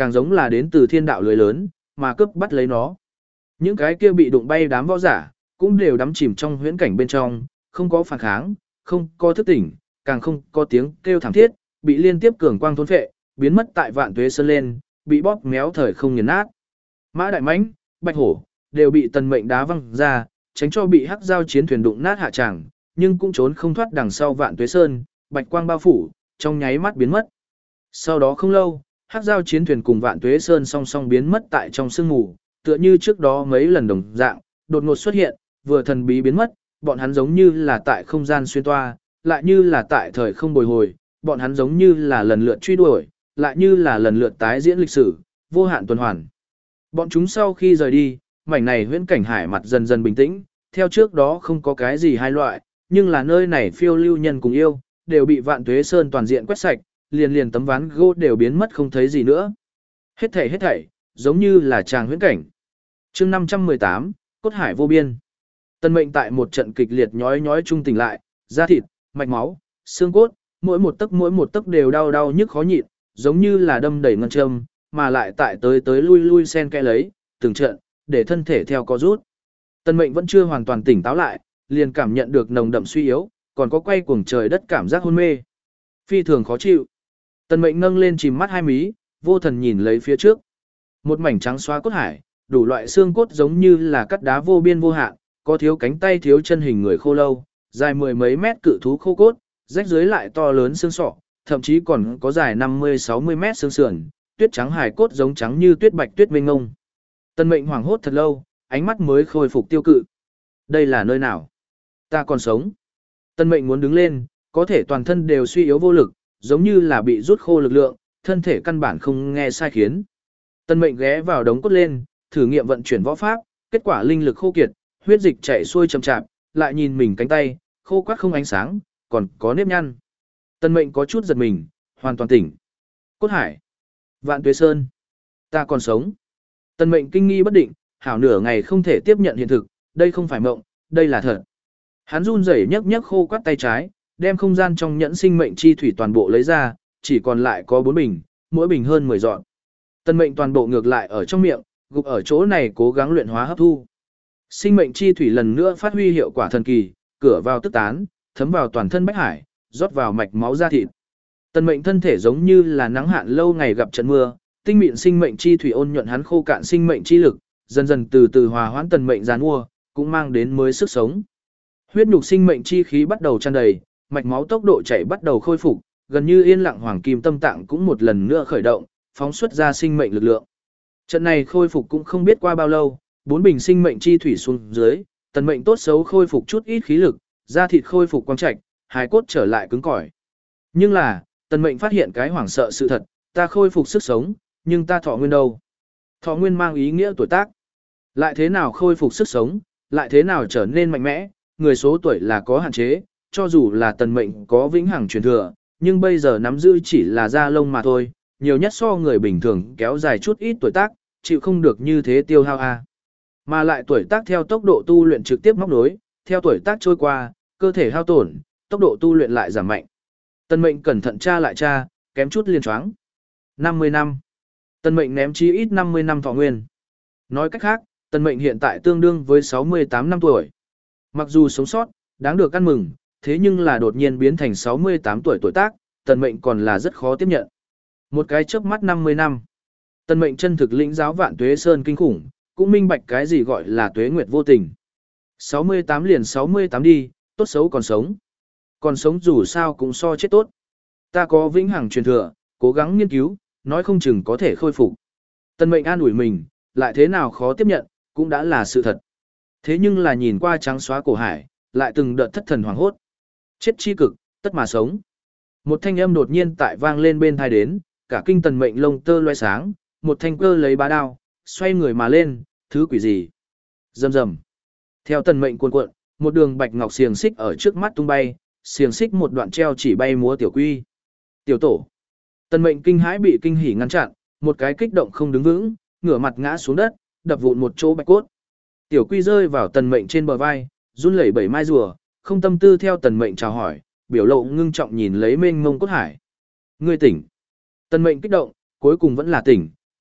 càng giống là đến từ thiên đạo lưới lớn, mà cướp bắt lấy nó. Những cái kia bị đụng bay đám võ giả, cũng đều đắm chìm trong huyễn cảnh bên trong, không có phản kháng, không có thức tỉnh, càng không có tiếng kêu thảm thiết, bị liên tiếp cường quang thôn phệ, biến mất tại vạn tuế sơn lên, bị bóp méo thời không nghiền nát. Mã Đại Mãnh, Bạch Hổ, đều bị tần mệnh đá văng ra, tránh cho bị hắc giao chiến thuyền đụng nát hạ tràng, nhưng cũng trốn không thoát đằng sau vạn tuế sơn, bạch quang bao phủ, trong nháy mắt biến mất. Sau đó không lâu, hắc giao chiến thuyền cùng vạn tuế sơn song song biến mất tại trong sương mù, tựa như trước đó mấy lần đồng dạng, đột ngột xuất hiện, vừa thần bí biến mất, bọn hắn giống như là tại không gian xuyên toa, lại như là tại thời không bồi hồi, bọn hắn giống như là lần lượt truy đuổi, lại như là lần lượt tái diễn lịch sử, vô hạn tuần hoàn. Bọn chúng sau khi rời đi, mảnh này huyễn cảnh hải mặt dần dần bình tĩnh, theo trước đó không có cái gì hai loại, nhưng là nơi này phiêu lưu nhân cùng yêu, đều bị vạn tuế sơn toàn diện quét sạch, liền liền tấm ván gỗ đều biến mất không thấy gì nữa. Hết thảy hết thảy, giống như là tràng huyễn cảnh. Chương năm trăm mười tám, cốt hải vô biên. Tân mệnh tại một trận kịch liệt nhói nhói trung tỉnh lại, da thịt, mạch máu, xương cốt, mỗi một tấc mỗi một tấc đều đau đau nhức khó nhịn, giống như là đâm đầy ngân châm, mà lại tại tới tới lui lui xen kẽ lấy, từng trận, để thân thể theo có rút. Tân mệnh vẫn chưa hoàn toàn tỉnh táo lại, liền cảm nhận được nồng đậm suy yếu, còn có quay cuồng trời đất cảm giác hôn mê. Phi thường khó chịu. Tân mệnh nâng lên chìm mắt hai mí, vô thần nhìn lấy phía trước. Một mảnh trắng xóa cốt hải, đủ loại xương cốt giống như là cắt đá vô biên vô hạn, có thiếu cánh tay thiếu chân hình người khô lâu, dài mười mấy mét cự thú khô cốt, rách dưới lại to lớn xương sọ, thậm chí còn có dài năm mươi sáu mươi mét xương sườn, tuyết trắng hải cốt giống trắng như tuyết bạch tuyết mênh ngông. Tân mệnh hoảng hốt thật lâu, ánh mắt mới khôi phục tiêu cự. Đây là nơi nào? Ta còn sống. Tân mệnh muốn đứng lên, có thể toàn thân đều suy yếu vô lực, giống như là bị rút khô lực lượng, thân thể căn bản không nghe sai khiến. Tân mệnh ghé vào đống cốt lên, thử nghiệm vận chuyển võ pháp, kết quả linh lực khô kiệt, huyết dịch chảy xuôi chậm chạp, lại nhìn mình cánh tay, khô quắt không ánh sáng, còn có nếp nhăn. Tân mệnh có chút giật mình, hoàn toàn tỉnh. Cốt hải, vạn tuế sơn, ta còn sống. Tân mệnh kinh nghi bất định, hảo nửa ngày không thể tiếp nhận hiện thực, đây không phải mộng, đây là thật. Hắn run rẩy nhấc nhấc khô quắt tay trái, đem không gian trong nhẫn sinh mệnh chi thủy toàn bộ lấy ra, chỉ còn lại có bốn bình, mỗi bình hơn mười dọn. Tân mệnh toàn bộ ngược lại ở trong miệng, gục ở chỗ này cố gắng luyện hóa hấp thu. Sinh mệnh chi thủy lần nữa phát huy hiệu quả thần kỳ, cửa vào tức tán, thấm vào toàn thân bách hải, rót vào mạch máu da thịt. Tân mệnh thân thể giống như là nắng hạn lâu ngày gặp trận mưa, tinh mịn sinh mệnh chi thủy ôn nhuận hắn khô cạn sinh mệnh chi lực, dần dần từ từ hòa hoãn tần mệnh giàn mua, cũng mang đến mới sức sống. Huyết nhục sinh mệnh chi khí bắt đầu tràn đầy, mạch máu tốc độ chảy bắt đầu khôi phục, gần như yên lặng hoàng kim tâm tạng cũng một lần nữa khởi động, phóng xuất ra sinh mệnh lực lượng. Trận này khôi phục cũng không biết qua bao lâu, bốn bình sinh mệnh chi thủy xuống dưới, tần mệnh tốt xấu khôi phục chút ít khí lực, da thịt khôi phục quang trạch, hài cốt trở lại cứng cỏi. Nhưng là, tần mệnh phát hiện cái hoảng sợ sự thật, ta khôi phục sức sống, nhưng ta thọ nguyên đâu? Thọ nguyên mang ý nghĩa tuổi tác. Lại thế nào khôi phục sức sống, lại thế nào trở nên mạnh mẽ, người số tuổi là có hạn chế, cho dù là tần mệnh có vĩnh hằng truyền thừa, nhưng bây giờ nắm giữ chỉ là da lông mà thôi, nhiều nhất so người bình thường kéo dài chút ít tuổi tác, chịu không được như thế tiêu hao a. Mà lại tuổi tác theo tốc độ tu luyện trực tiếp móc nối, theo tuổi tác trôi qua, cơ thể hao tổn, tốc độ tu luyện lại giảm mạnh. Tần mệnh cẩn thận tra lại tra, kém chút liên choáng. năm mươi năm. Tần mệnh ném chí ít năm mươi năm thọ nguyên. Nói cách khác, tần mệnh hiện tại tương đương với sáu mươi tám năm tuổi. Mặc dù sống sót, đáng được ăn mừng, thế nhưng là đột nhiên biến thành sáu mươi tám tuổi tuổi tác, tần mệnh còn là rất khó tiếp nhận. Một cái chớp mắt năm mươi năm. Tần mệnh chân thực lĩnh giáo vạn tuế sơn kinh khủng, cũng minh bạch cái gì gọi là tuế nguyệt vô tình. sáu mươi tám liền sáu mươi tám đi, tốt xấu còn sống. Còn sống dù sao cũng so chết tốt. Ta có vĩnh hằng truyền thừa, cố gắng nghiên cứu, nói không chừng có thể khôi phục. Tần mệnh an ủi mình, lại thế nào khó tiếp nhận, cũng đã là sự thật. Thế nhưng là nhìn qua trắng xóa cổ hải, lại từng đợt thất thần hoảng hốt. Chết chi cực, tất mà sống. Một thanh âm đột nhiên tại vang lên bên tai đến, cả kinh tần mệnh lông tơ loe sáng, một thanh cơ lấy bá đao, xoay người mà lên, thứ quỷ gì? Rầm rầm. Theo tần mệnh cuồn cuộn, một đường bạch ngọc xiềng xích ở trước mắt tung bay, xiềng xích một đoạn treo chỉ bay múa tiểu quy. Tiểu tổ. Tần mệnh kinh hãi bị kinh hỉ ngăn chặn, một cái kích động không đứng vững, ngửa mặt ngã xuống đất, đập vụn một chỗ bạch cốt. Tiểu quy rơi vào tần mệnh trên bờ vai, run lẩy bẩy mai rùa, không tâm tư theo tần mệnh chào hỏi, biểu lộ ngưng trọng nhìn lấy mênh mông cốt hải. Ngươi tỉnh. Tần mệnh kích động, cuối cùng vẫn là tỉnh,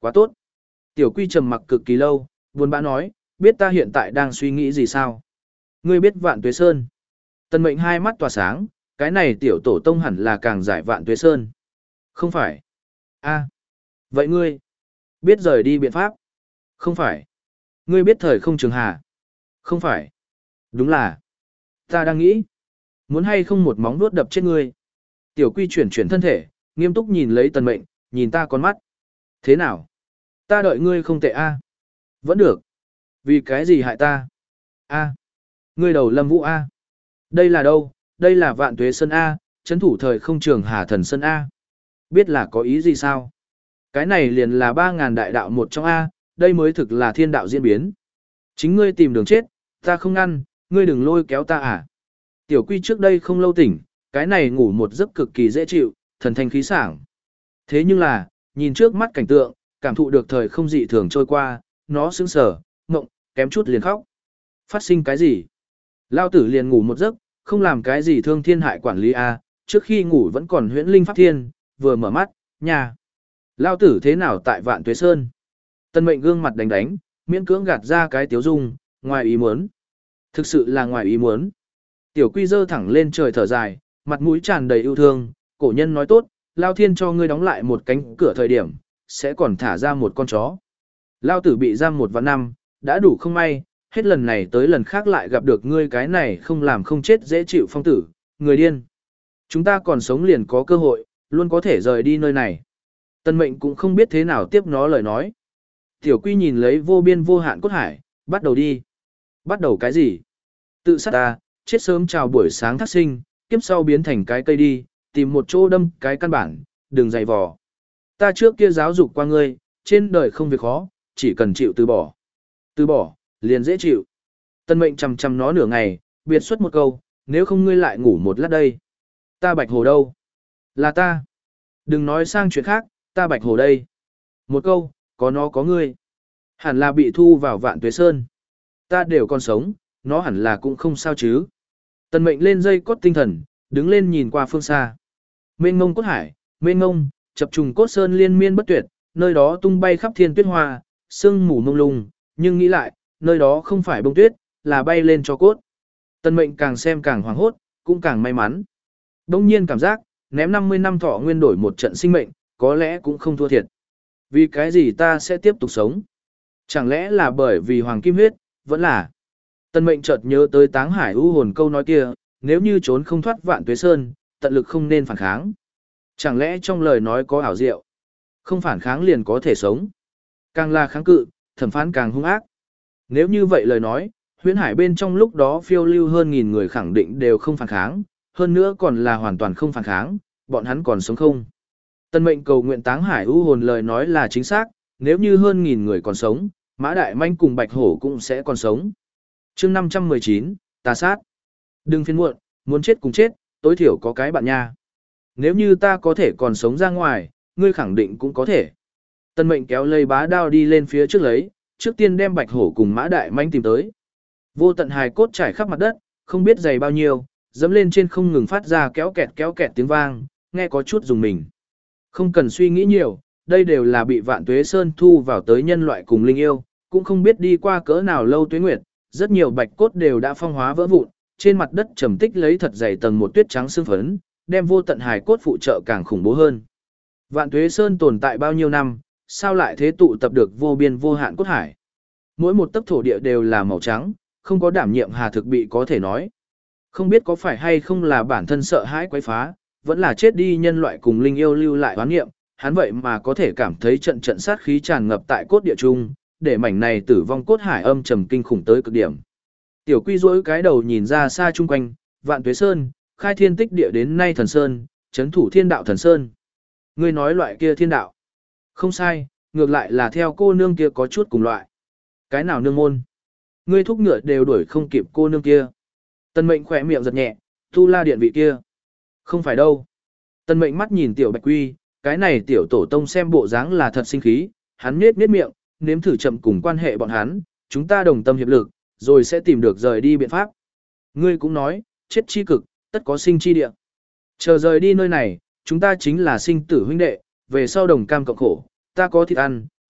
Quá tốt. Tiểu Quy trầm mặc cực kỳ lâu, buồn bã nói, biết ta hiện tại đang suy nghĩ gì sao? Ngươi biết Vạn Tuế Sơn. Tần Mệnh hai mắt tỏa sáng, cái này tiểu tổ tông hẳn là càng giải Vạn Tuế Sơn. Không phải. A. Vậy ngươi biết rời đi biện pháp? Không phải. Ngươi biết thời không trường hà? Không phải. Đúng là. Ta đang nghĩ. Muốn hay không một móng vuốt đập chết ngươi. Tiểu Quy chuyển chuyển thân thể, nghiêm túc nhìn lấy Tần Mệnh, nhìn ta con mắt. Thế nào? Ta đợi ngươi không tệ a. Vẫn được. Vì cái gì hại ta? A. Ngươi đầu Lâm Vũ a. Đây là đâu? Đây là Vạn Tuế Sơn a, trấn thủ thời không trường Hà Thần Sơn a. Biết là có ý gì sao? Cái này liền là ba ngàn đại đạo một trong a, đây mới thực là thiên đạo diễn biến. Chính ngươi tìm đường chết, ta không ngăn, ngươi đừng lôi kéo ta à. Tiểu Quy trước đây không lâu tỉnh, cái này ngủ một giấc cực kỳ dễ chịu, thần thanh khí sảng. Thế nhưng là, nhìn trước mắt cảnh tượng, cảm thụ được thời không dị thường trôi qua, nó sững sờ, ngộng, kém chút liền khóc. Phát sinh cái gì? Lao tử liền ngủ một giấc, không làm cái gì thương thiên hại quản lý a, trước khi ngủ vẫn còn huyễn linh pháp thiên, vừa mở mắt, nhà. Lao tử thế nào tại Vạn Tuế Sơn? Tân Mệnh gương mặt đánh đánh, miễn cưỡng gạt ra cái tiếu dung, ngoài ý muốn. Thực sự là ngoài ý muốn. Tiểu Quy giơ thẳng lên trời thở dài, mặt mũi tràn đầy yêu thương, cổ nhân nói tốt, Lao Thiên cho ngươi đóng lại một cánh cửa thời điểm, sẽ còn thả ra một con chó. Lao tử bị giam một vạn năm, đã đủ không may, hết lần này tới lần khác lại gặp được ngươi cái này không làm không chết dễ chịu phong tử, người điên. Chúng ta còn sống liền có cơ hội, luôn có thể rời đi nơi này. Tân Mệnh cũng không biết thế nào tiếp nó lời nói. Tiểu Quy nhìn lấy vô biên vô hạn cốt hải, bắt đầu đi. Bắt đầu cái gì? Tự sát ta, chết sớm chào buổi sáng thác sinh, kiếp sau biến thành cái cây đi, tìm một chỗ đâm cái căn bản, đừng dày vò. Ta trước kia giáo dục qua ngươi, trên đời không việc khó, chỉ cần chịu từ bỏ. Từ bỏ, liền dễ chịu. Tân Mệnh chằm chằm nó nửa ngày, biệt xuất một câu, nếu không ngươi lại ngủ một lát đây. Ta Bạch Hồ đâu? Là ta. Đừng nói sang chuyện khác, ta Bạch Hồ đây. Một câu, có nó có ngươi. Hẳn là bị thu vào Vạn Tuế Sơn. Ta đều còn sống, nó hẳn là cũng không sao chứ. Tân Mệnh lên dây cốt tinh thần, đứng lên nhìn qua phương xa. Mênh mông cốt hải, mênh mông, chập trùng cốt sơn liên miên bất tuyệt, nơi đó tung bay khắp thiên tuyết hoa, sương mù mông lung, nhưng nghĩ lại, nơi đó không phải bông tuyết, là bay lên cho cốt. Tân Mệnh càng xem càng hoảng hốt, cũng càng may mắn. Đông nhiên cảm giác, ném năm mươi năm thọ nguyên đổi một trận sinh mệnh, có lẽ cũng không thua thiệt. Vì cái gì ta sẽ tiếp tục sống? Chẳng lẽ là bởi vì hoàng kim huyết, vẫn là. Tân Mệnh chợt nhớ tới Táng Hải u hồn câu nói kia, nếu như trốn không thoát Vạn Tuế Sơn, tận lực không nên phản kháng. Chẳng lẽ trong lời nói có ảo diệu? Không phản kháng liền có thể sống. Càng là kháng cự, thẩm phán càng hung ác. Nếu như vậy lời nói, huyễn hải bên trong lúc đó phiêu lưu hơn nghìn người khẳng định đều không phản kháng, hơn nữa còn là hoàn toàn không phản kháng, bọn hắn còn sống không? Tân Mệnh cầu nguyện Táng Hải u hồn lời nói là chính xác, nếu như hơn nghìn người còn sống, Mã Đại Manh cùng Bạch Hổ cũng sẽ còn sống. Chương năm trăm mười chín, tà sát. Đừng phiền muộn, muốn chết cùng chết, tối thiểu có cái bạn nha. Nếu như ta có thể còn sống ra ngoài, ngươi khẳng định cũng có thể. Tân Mệnh kéo lây bá đao đi lên phía trước lấy, trước tiên đem Bạch Hổ cùng Mã Đại Manh tìm tới. Vô tận hài cốt trải khắp mặt đất, không biết dày bao nhiêu, dẫm lên trên không ngừng phát ra kéo kẹt kéo kẹt tiếng vang, nghe có chút dùng mình. Không cần suy nghĩ nhiều, đây đều là bị Vạn Tuế Sơn thu vào tới nhân loại cùng linh yêu, cũng không biết đi qua cỡ nào lâu tuế nguyệt, rất nhiều bạch cốt đều đã phong hóa vỡ vụn, trên mặt đất trầm tích lấy thật dày tầng một tuyết trắng xương phấn, đem vô tận hài cốt phụ trợ càng khủng bố hơn. Vạn Tuế Sơn tồn tại bao nhiêu năm, sao lại thế tụ tập được vô biên vô hạn cốt hải? Mỗi một tấc thổ địa đều là màu trắng, không có đảm nhiệm hà thực bị có thể nói. Không biết có phải hay không là bản thân sợ hãi quấy phá, vẫn là chết đi nhân loại cùng linh yêu lưu lại oán nghiệm, hắn vậy mà có thể cảm thấy trận trận sát khí tràn ngập tại cốt địa trung, để mảnh này tử vong cốt hải âm trầm kinh khủng tới cực điểm. Tiểu Quy rỗi cái đầu nhìn ra xa chung quanh, Vạn Tuế Sơn, khai thiên tích địa đến nay thần sơn, chấn thủ thiên đạo thần sơn. Ngươi nói loại kia thiên đạo. Không sai, ngược lại là theo cô nương kia có chút cùng loại. Cái nào nương môn? Ngươi thúc ngựa đều đuổi không kịp cô nương kia. Tân Mệnh khỏe miệng giật nhẹ, Tu La điện vị kia. Không phải đâu. Tân Mệnh mắt nhìn tiểu Bạch Quy, cái này tiểu tổ tông xem bộ dáng là thật sinh khí, hắn nhếch nhếch miệng, nếm thử chậm cùng quan hệ bọn hắn, chúng ta đồng tâm hiệp lực, rồi sẽ tìm được rời đi biện pháp. Ngươi cũng nói, chết chi cực, tất có sinh chi địa. Chờ rời đi nơi này, chúng ta chính là sinh tử huynh đệ, về sau đồng cam cộng khổ, ta có thịt ăn,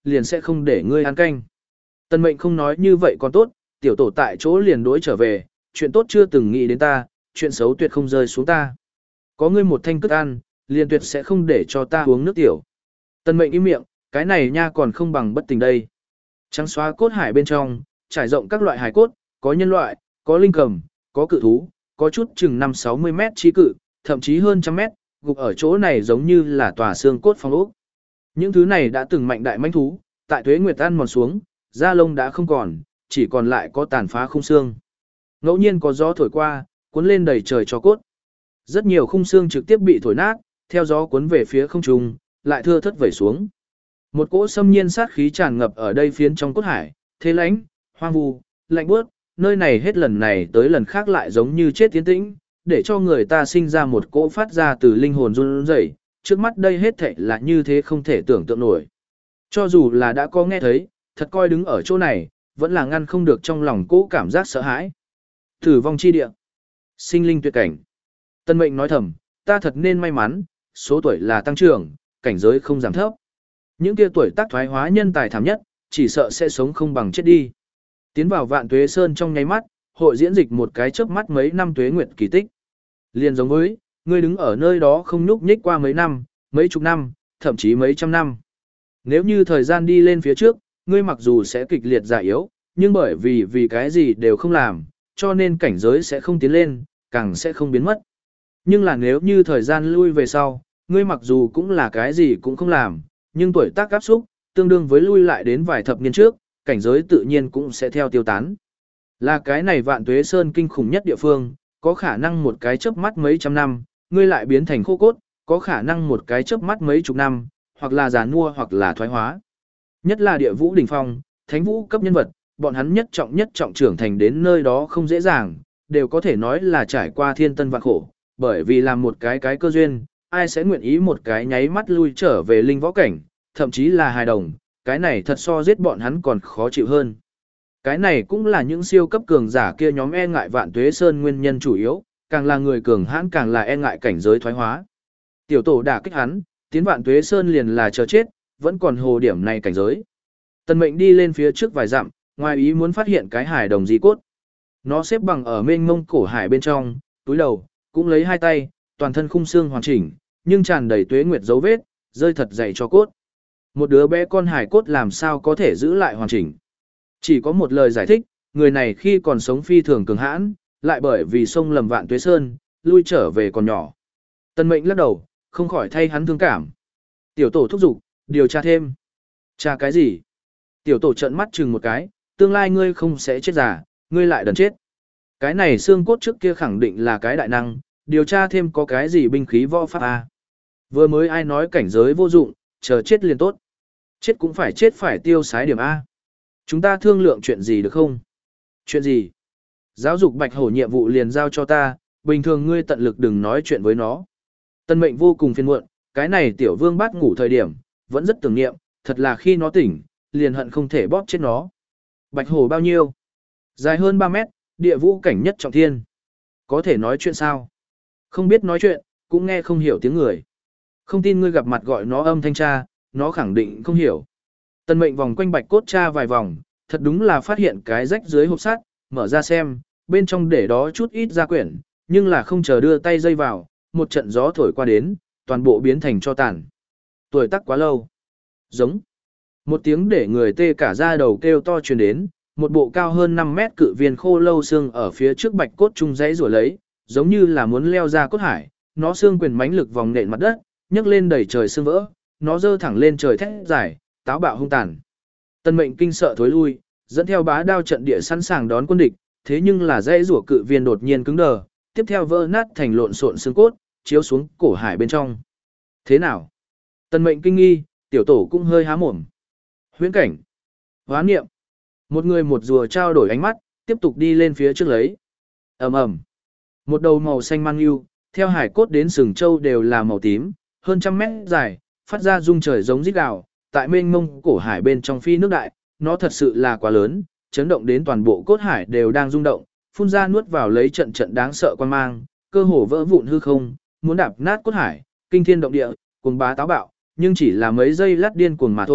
liền sẽ không để ngươi ăn canh. Tân mệnh không nói như vậy còn tốt, tiểu tổ tại chỗ liền đối trở về, chuyện tốt chưa từng nghĩ đến ta, chuyện xấu tuyệt không rơi xuống ta. Có ngươi một thanh cất ăn, liền tuyệt sẽ không để cho ta uống nước tiểu. Tân mệnh im miệng, cái này nha còn không bằng bất tình đây. Trắng xóa cốt hải bên trong, trải rộng các loại hải cốt, có nhân loại, có linh cầm, có cự thú, có chút chừng năm sáu mươi mét chi cự, thậm chí hơn trăm mét, gục ở chỗ này giống như là tòa xương cốt phong ốc. Những thứ này đã từng mạnh đại mãnh thú, tại tuế nguyệt ăn mòn xuống, da lông đã không còn, chỉ còn lại có tàn phá khung xương. Ngẫu nhiên có gió thổi qua, cuốn lên đầy trời cho cốt. Rất nhiều khung xương trực tiếp bị thổi nát, theo gió cuốn về phía không trung, lại thưa thất vẩy xuống. Một cỗ xâm nhiên sát khí tràn ngập ở đây phiến trong cốt hải, thế lãnh, hoang vu, lạnh buốt, nơi này hết lần này tới lần khác lại giống như chết tiến tĩnh, để cho người ta sinh ra một cỗ phát ra từ linh hồn run rẩy. Trước mắt đây hết thảy là như thế không thể tưởng tượng nổi. Cho dù là đã có nghe thấy, thật coi đứng ở chỗ này, vẫn là ngăn không được trong lòng cỗ cảm giác sợ hãi. Tử vong chi địa, sinh linh tuyệt cảnh. Tân mệnh nói thầm, ta thật nên may mắn, số tuổi là tăng trưởng, cảnh giới không giảm thấp. Những kia tuổi tác thoái hóa nhân tài thảm nhất, chỉ sợ sẽ sống không bằng chết đi. Tiến vào Vạn Tuế Sơn trong nháy mắt, hội diễn dịch một cái chớp mắt mấy năm tuế nguyệt kỳ tích. Liên giống với, ngươi đứng ở nơi đó không nhúc nhích qua mấy năm, mấy chục năm, thậm chí mấy trăm năm. Nếu như thời gian đi lên phía trước, ngươi mặc dù sẽ kịch liệt già yếu, nhưng bởi vì vì cái gì đều không làm, cho nên cảnh giới sẽ không tiến lên, càng sẽ không biến mất. Nhưng là nếu như thời gian lui về sau, ngươi mặc dù cũng là cái gì cũng không làm, nhưng tuổi tác áp xúc, tương đương với lui lại đến vài thập niên trước, cảnh giới tự nhiên cũng sẽ theo tiêu tán. Là cái này Vạn Tuế Sơn kinh khủng nhất địa phương, có khả năng một cái chớp mắt mấy trăm năm, ngươi lại biến thành khô cốt, có khả năng một cái chớp mắt mấy chục năm, hoặc là giàn mua hoặc là thoái hóa. Nhất là địa vũ đỉnh phong, thánh vũ cấp nhân vật, bọn hắn nhất trọng nhất trọng trưởng thành đến nơi đó không dễ dàng, đều có thể nói là trải qua thiên tân vạn khổ, bởi vì làm một cái cái cơ duyên, ai sẽ nguyện ý một cái nháy mắt lui trở về linh võ cảnh, thậm chí là hài đồng, cái này thật so giết bọn hắn còn khó chịu hơn. Cái này cũng là những siêu cấp cường giả kia nhóm e ngại Vạn Tuế Sơn nguyên nhân chủ yếu, càng là người cường hãn càng là e ngại cảnh giới thoái hóa. Tiểu tổ đả kích hắn, tiến Vạn Tuế Sơn liền là chờ chết, vẫn còn hồ điểm này cảnh giới. Tần Mệnh đi lên phía trước vài dặm, ngoài ý muốn phát hiện cái hải đồng di cốt. Nó xếp bằng ở mênh mông cổ hải bên trong, túi đầu, cũng lấy hai tay, toàn thân khung xương hoàn chỉnh, nhưng tràn đầy tuế nguyệt dấu vết, rơi thật dày cho cốt. Một đứa bé con hải cốt làm sao có thể giữ lại hoàn chỉnh. Chỉ có một lời giải thích, người này khi còn sống phi thường cường hãn, lại bởi vì sông lầm Vạn Tuế Sơn, lui trở về còn nhỏ. Tần Mệnh lắc đầu, không khỏi thay hắn thương cảm. Tiểu tổ thúc giục, điều tra thêm. Tra cái gì? Tiểu tổ trợn mắt chừng một cái, tương lai ngươi không sẽ chết già, ngươi lại đần chết. Cái này xương cốt trước kia khẳng định là cái đại năng, điều tra thêm có cái gì binh khí võ pháp à. Vừa mới ai nói cảnh giới vô dụng, chờ chết liền tốt. Chết cũng phải chết phải tiêu sái điểm A. Chúng ta thương lượng chuyện gì được không? Chuyện gì? Giáo dục bạch hổ nhiệm vụ liền giao cho ta, bình thường ngươi tận lực đừng nói chuyện với nó. Tân Mệnh vô cùng phiền muộn, cái này tiểu vương bát ngủ thời điểm, vẫn rất tưởng niệm, thật là khi nó tỉnh, liền hận không thể bóp chết nó. Bạch hổ bao nhiêu? Dài hơn ba mét, địa vũ cảnh nhất trọng thiên. Có thể nói chuyện sao? Không biết nói chuyện, cũng nghe không hiểu tiếng người. Không tin ngươi gặp mặt gọi nó âm thanh tra, nó khẳng định không hiểu. Tần Mệnh vòng quanh bạch cốt tra vài vòng, thật đúng là phát hiện cái rách dưới hộp sắt, mở ra xem, bên trong để đó chút ít gia quyển, nhưng là không chờ đưa tay dây vào, một trận gió thổi qua đến, toàn bộ biến thành cho tàn. Tuổi tác quá lâu. Giống. Một tiếng để người tê cả da đầu kêu to truyền đến, một bộ cao hơn năm mét cự viên khô lâu xương ở phía trước bạch cốt trung dãy rủa lấy, giống như là muốn leo ra cốt hải, nó xương quyền mãnh lực vòng nện mặt đất, nhấc lên đẩy trời xương vỡ, nó giơ thẳng lên trời thét dài, táo bạo hung tàn. Tần Mệnh kinh sợ thối lui, dẫn theo bá đao trận địa sẵn sàng đón quân địch, thế nhưng là dãy rủa cự viên đột nhiên cứng đờ, tiếp theo vỡ nát thành lộn xộn xương cốt, chiếu xuống cổ hải bên trong. Thế nào? Tần Mệnh kinh nghi, tiểu tổ cũng hơi há mồm. Huyễn cảnh, hóa niệm. Một người một rùa trao đổi ánh mắt, tiếp tục đi lên phía trước lấy. Ầm ầm. Một đầu màu xanh mang yêu, theo hải cốt đến sừng châu đều là màu tím, hơn trăm mét dài, phát ra rung trời giống rít gào, tại mênh mông cổ hải bên trong phi nước đại, nó thật sự là quá lớn, chấn động đến toàn bộ cốt hải đều đang rung động, phun ra nuốt vào lấy trận trận đáng sợ quan mang, cơ hồ vỡ vụn hư không, muốn đạp nát cốt hải, kinh thiên động địa, cuồng bá táo bạo, nhưng chỉ là mấy giây lát điên cuồng mà thôi,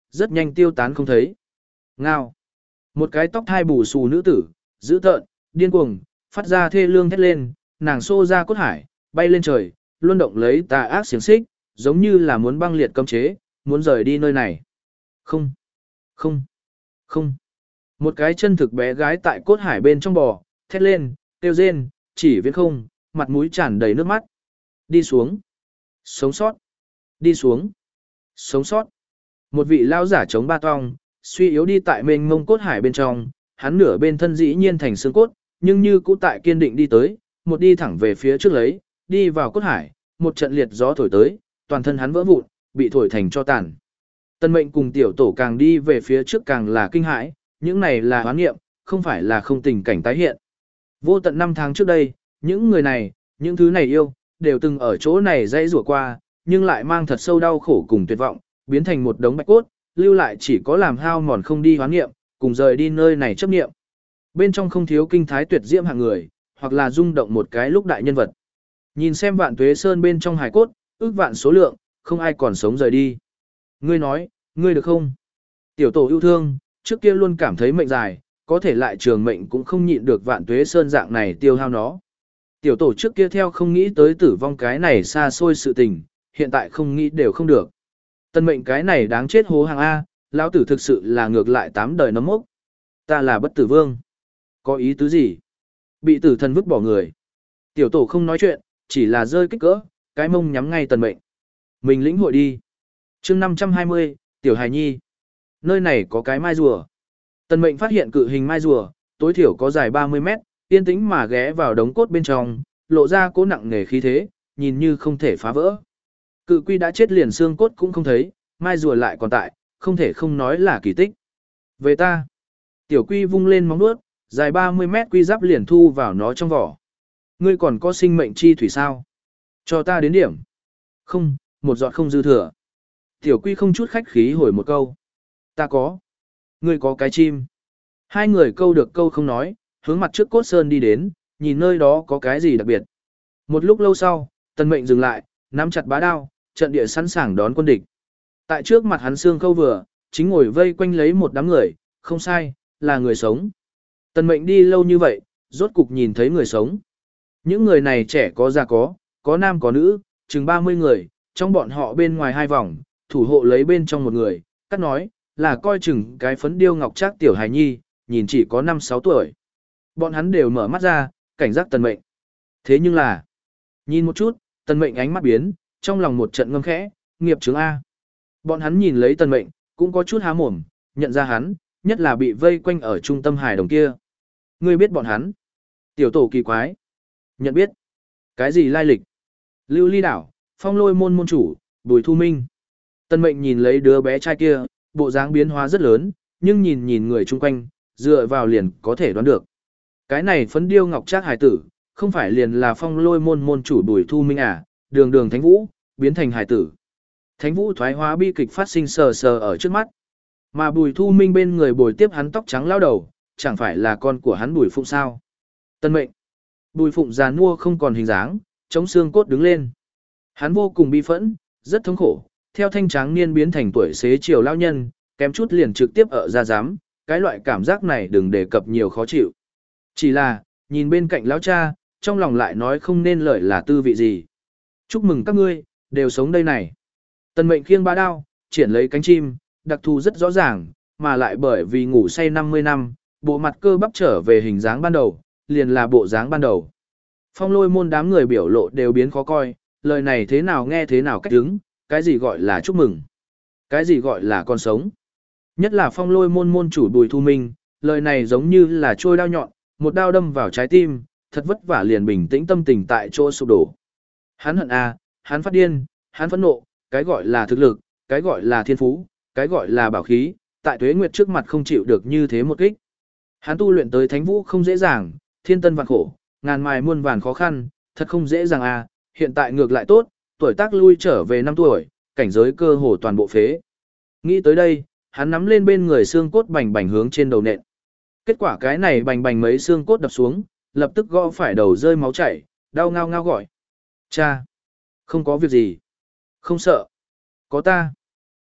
rất nhanh tiêu tán không thấy. Ngao. Một cái tóc thai bù xù nữ tử, dữ tợn, điên cuồng, phát ra thê lương thét lên, nàng xô ra cốt hải, bay lên trời, luân động lấy tà ác xiềng xích, giống như là muốn băng liệt cấm chế, muốn rời đi nơi này. Không, không, không. Một cái chân thực bé gái tại cốt hải bên trong bò, thét lên, kêu rên, chỉ viễn không, mặt mũi tràn đầy nước mắt. Đi xuống. Sống sót. Đi xuống. Sống sót. Một vị lao giả chống ba tong, suy yếu đi tại mênh mông cốt hải bên trong, hắn nửa bên thân dĩ nhiên thành xương cốt, nhưng như cũ tại kiên định đi tới, một đi thẳng về phía trước lấy, đi vào cốt hải, một trận liệt gió thổi tới, toàn thân hắn vỡ vụn, bị thổi thành cho tàn. Tân Mệnh cùng tiểu tổ càng đi về phía trước càng là kinh hãi, những này là hoán nghiệm, không phải là không tình cảnh tái hiện. Vô tận năm tháng trước đây, những người này, những thứ này yêu, đều từng ở chỗ này dãy rủa qua, nhưng lại mang thật sâu đau khổ cùng tuyệt vọng, biến thành một đống bạch cốt, lưu lại chỉ có làm hao mòn không đi hoán nghiệm, cùng rời đi nơi này chấp nghiệm. Bên trong không thiếu kinh thái tuyệt diễm hạng người, hoặc là rung động một cái lúc đại nhân vật. Nhìn xem Vạn Tuế Sơn bên trong hài cốt, ước vạn số lượng, không ai còn sống rời đi. Ngươi nói, ngươi được không? Tiểu tổ yêu thương, trước kia luôn cảm thấy mệnh dài, có thể lại trường mệnh cũng không nhịn được Vạn Tuế Sơn dạng này tiêu hao nó. Tiểu tổ trước kia theo không nghĩ tới tử vong cái này xa xôi sự tình, hiện tại không nghĩ đều không được. Tân mệnh cái này đáng chết hố hàng A, lão tử thực sự là ngược lại tám đời nấm mốc. Ta là bất tử vương. Có ý tứ gì? Bị tử thần vứt bỏ người. Tiểu tổ không nói chuyện, chỉ là rơi kích cỡ, cái mông nhắm ngay tần mệnh. Mình lĩnh hội đi. chương năm trăm hai mươi, Tiểu Hài Nhi. Nơi này có cái mai rùa. Tần mệnh phát hiện cự hình mai rùa, tối thiểu có dài ba mươi mét, yên tĩnh mà ghé vào đống cốt bên trong, lộ ra cố nặng nề khí thế, nhìn như không thể phá vỡ. Cự quy đã chết liền xương cốt cũng không thấy, mai rùa lại còn tại, không thể không nói là kỳ tích. Về ta. Tiểu quy vung lên móng vuốt, dài ba mươi mét quy giáp liền thu vào nó trong vỏ. Ngươi còn có sinh mệnh chi thủy sao? Cho ta đến điểm. Không, một giọt không dư thừa. Tiểu quy không chút khách khí hồi một câu. Ta có. Ngươi có cái chim. Hai người câu được câu không nói, hướng mặt trước cốt sơn đi đến, nhìn nơi đó có cái gì đặc biệt. Một lúc lâu sau, Tần Mệnh dừng lại, nắm chặt bá đao, trận địa sẵn sàng đón quân địch. Tại trước mặt hắn xương khâu vừa, chính ngồi vây quanh lấy một đám người, không sai, là người sống. Tần Mệnh đi lâu như vậy, rốt cục nhìn thấy người sống. Những người này trẻ có già có, có nam có nữ, chừng ba mươi người, trong bọn họ bên ngoài hai vòng, thủ hộ lấy bên trong một người, cắt nói, là coi chừng cái phấn điêu ngọc trác tiểu hài nhi, nhìn chỉ có năm sáu tuổi. Bọn hắn đều mở mắt ra, cảnh giác Tần Mệnh. Thế nhưng là, nhìn một chút, Tần Mệnh ánh mắt biến, trong lòng một trận ngâm khẽ, nghiệp chướng A. Bọn hắn nhìn lấy Tần Mệnh, cũng có chút há mồm, nhận ra hắn, nhất là bị vây quanh ở trung tâm hài đồng kia. Ngươi biết bọn hắn? Tiểu tổ kỳ quái. Nhận biết. Cái gì lai lịch? Lưu Ly Đảo, Phong Lôi môn môn chủ, Bùi Thu Minh. Tần Mệnh nhìn lấy đứa bé trai kia, bộ dáng biến hóa rất lớn, nhưng nhìn nhìn người chung quanh, dựa vào liền có thể đoán được. Cái này phấn điêu ngọc trác hài tử, không phải liền là Phong Lôi môn môn chủ Bùi Thu Minh à, đường đường Thánh Vũ, biến thành hài tử. Thánh Vũ thoái hóa bi kịch phát sinh sờ sờ ở trước mắt. Mà Bùi Thu Minh bên người bồi tiếp hắn tóc trắng lao đầu, chẳng phải là con của hắn Bùi Phụng sao? Tân Mệnh. Bùi Phụng già nua không còn hình dáng, chống xương cốt đứng lên. Hắn vô cùng bi phẫn, rất thống khổ, theo thanh tráng niên biến thành tuổi xế chiều lao nhân, kém chút liền trực tiếp ở ra giám, cái loại cảm giác này đừng đề cập nhiều khó chịu. Chỉ là, nhìn bên cạnh lão cha, trong lòng lại nói không nên lời là tư vị gì. Chúc mừng các ngươi, đều sống đây này. Tần Mệnh khiêng ba đao, triển lấy cánh chim, đặc thù rất rõ ràng, mà lại bởi vì ngủ say năm mươi năm, bộ mặt cơ bắp trở về hình dáng ban đầu, liền là bộ dáng ban đầu. Phong Lôi môn đám người biểu lộ đều biến khó coi, lời này thế nào nghe thế nào cách đứng, cái gì gọi là chúc mừng, cái gì gọi là con sống. Nhất là Phong Lôi môn môn chủ Bùi Thu Minh, lời này giống như là trôi đao nhọn, một đao đâm vào trái tim, thật vất vả liền bình tĩnh tâm tình tại chỗ sụp đổ. Hắn hận à, hắn phát điên, hắn phẫn nộ, cái gọi là thực lực, cái gọi là thiên phú, cái gọi là bảo khí, tại Tuế Nguyệt trước mặt không chịu được như thế một kích. Hắn tu luyện tới Thánh Vũ không dễ dàng, thiên tân vạn khổ, ngàn mài muôn vàn khó khăn, thật không dễ dàng à, hiện tại ngược lại tốt, tuổi tác lui trở về năm tuổi, cảnh giới cơ hồ toàn bộ phế. Nghĩ tới đây, hắn nắm lên bên người xương cốt bành bành hướng trên đầu nện. Kết quả cái này bành bành mấy xương cốt đập xuống, lập tức gõ phải đầu rơi máu chảy, đau ngao ngao gọi. Cha! Không có việc gì. Không sợ. Có ta.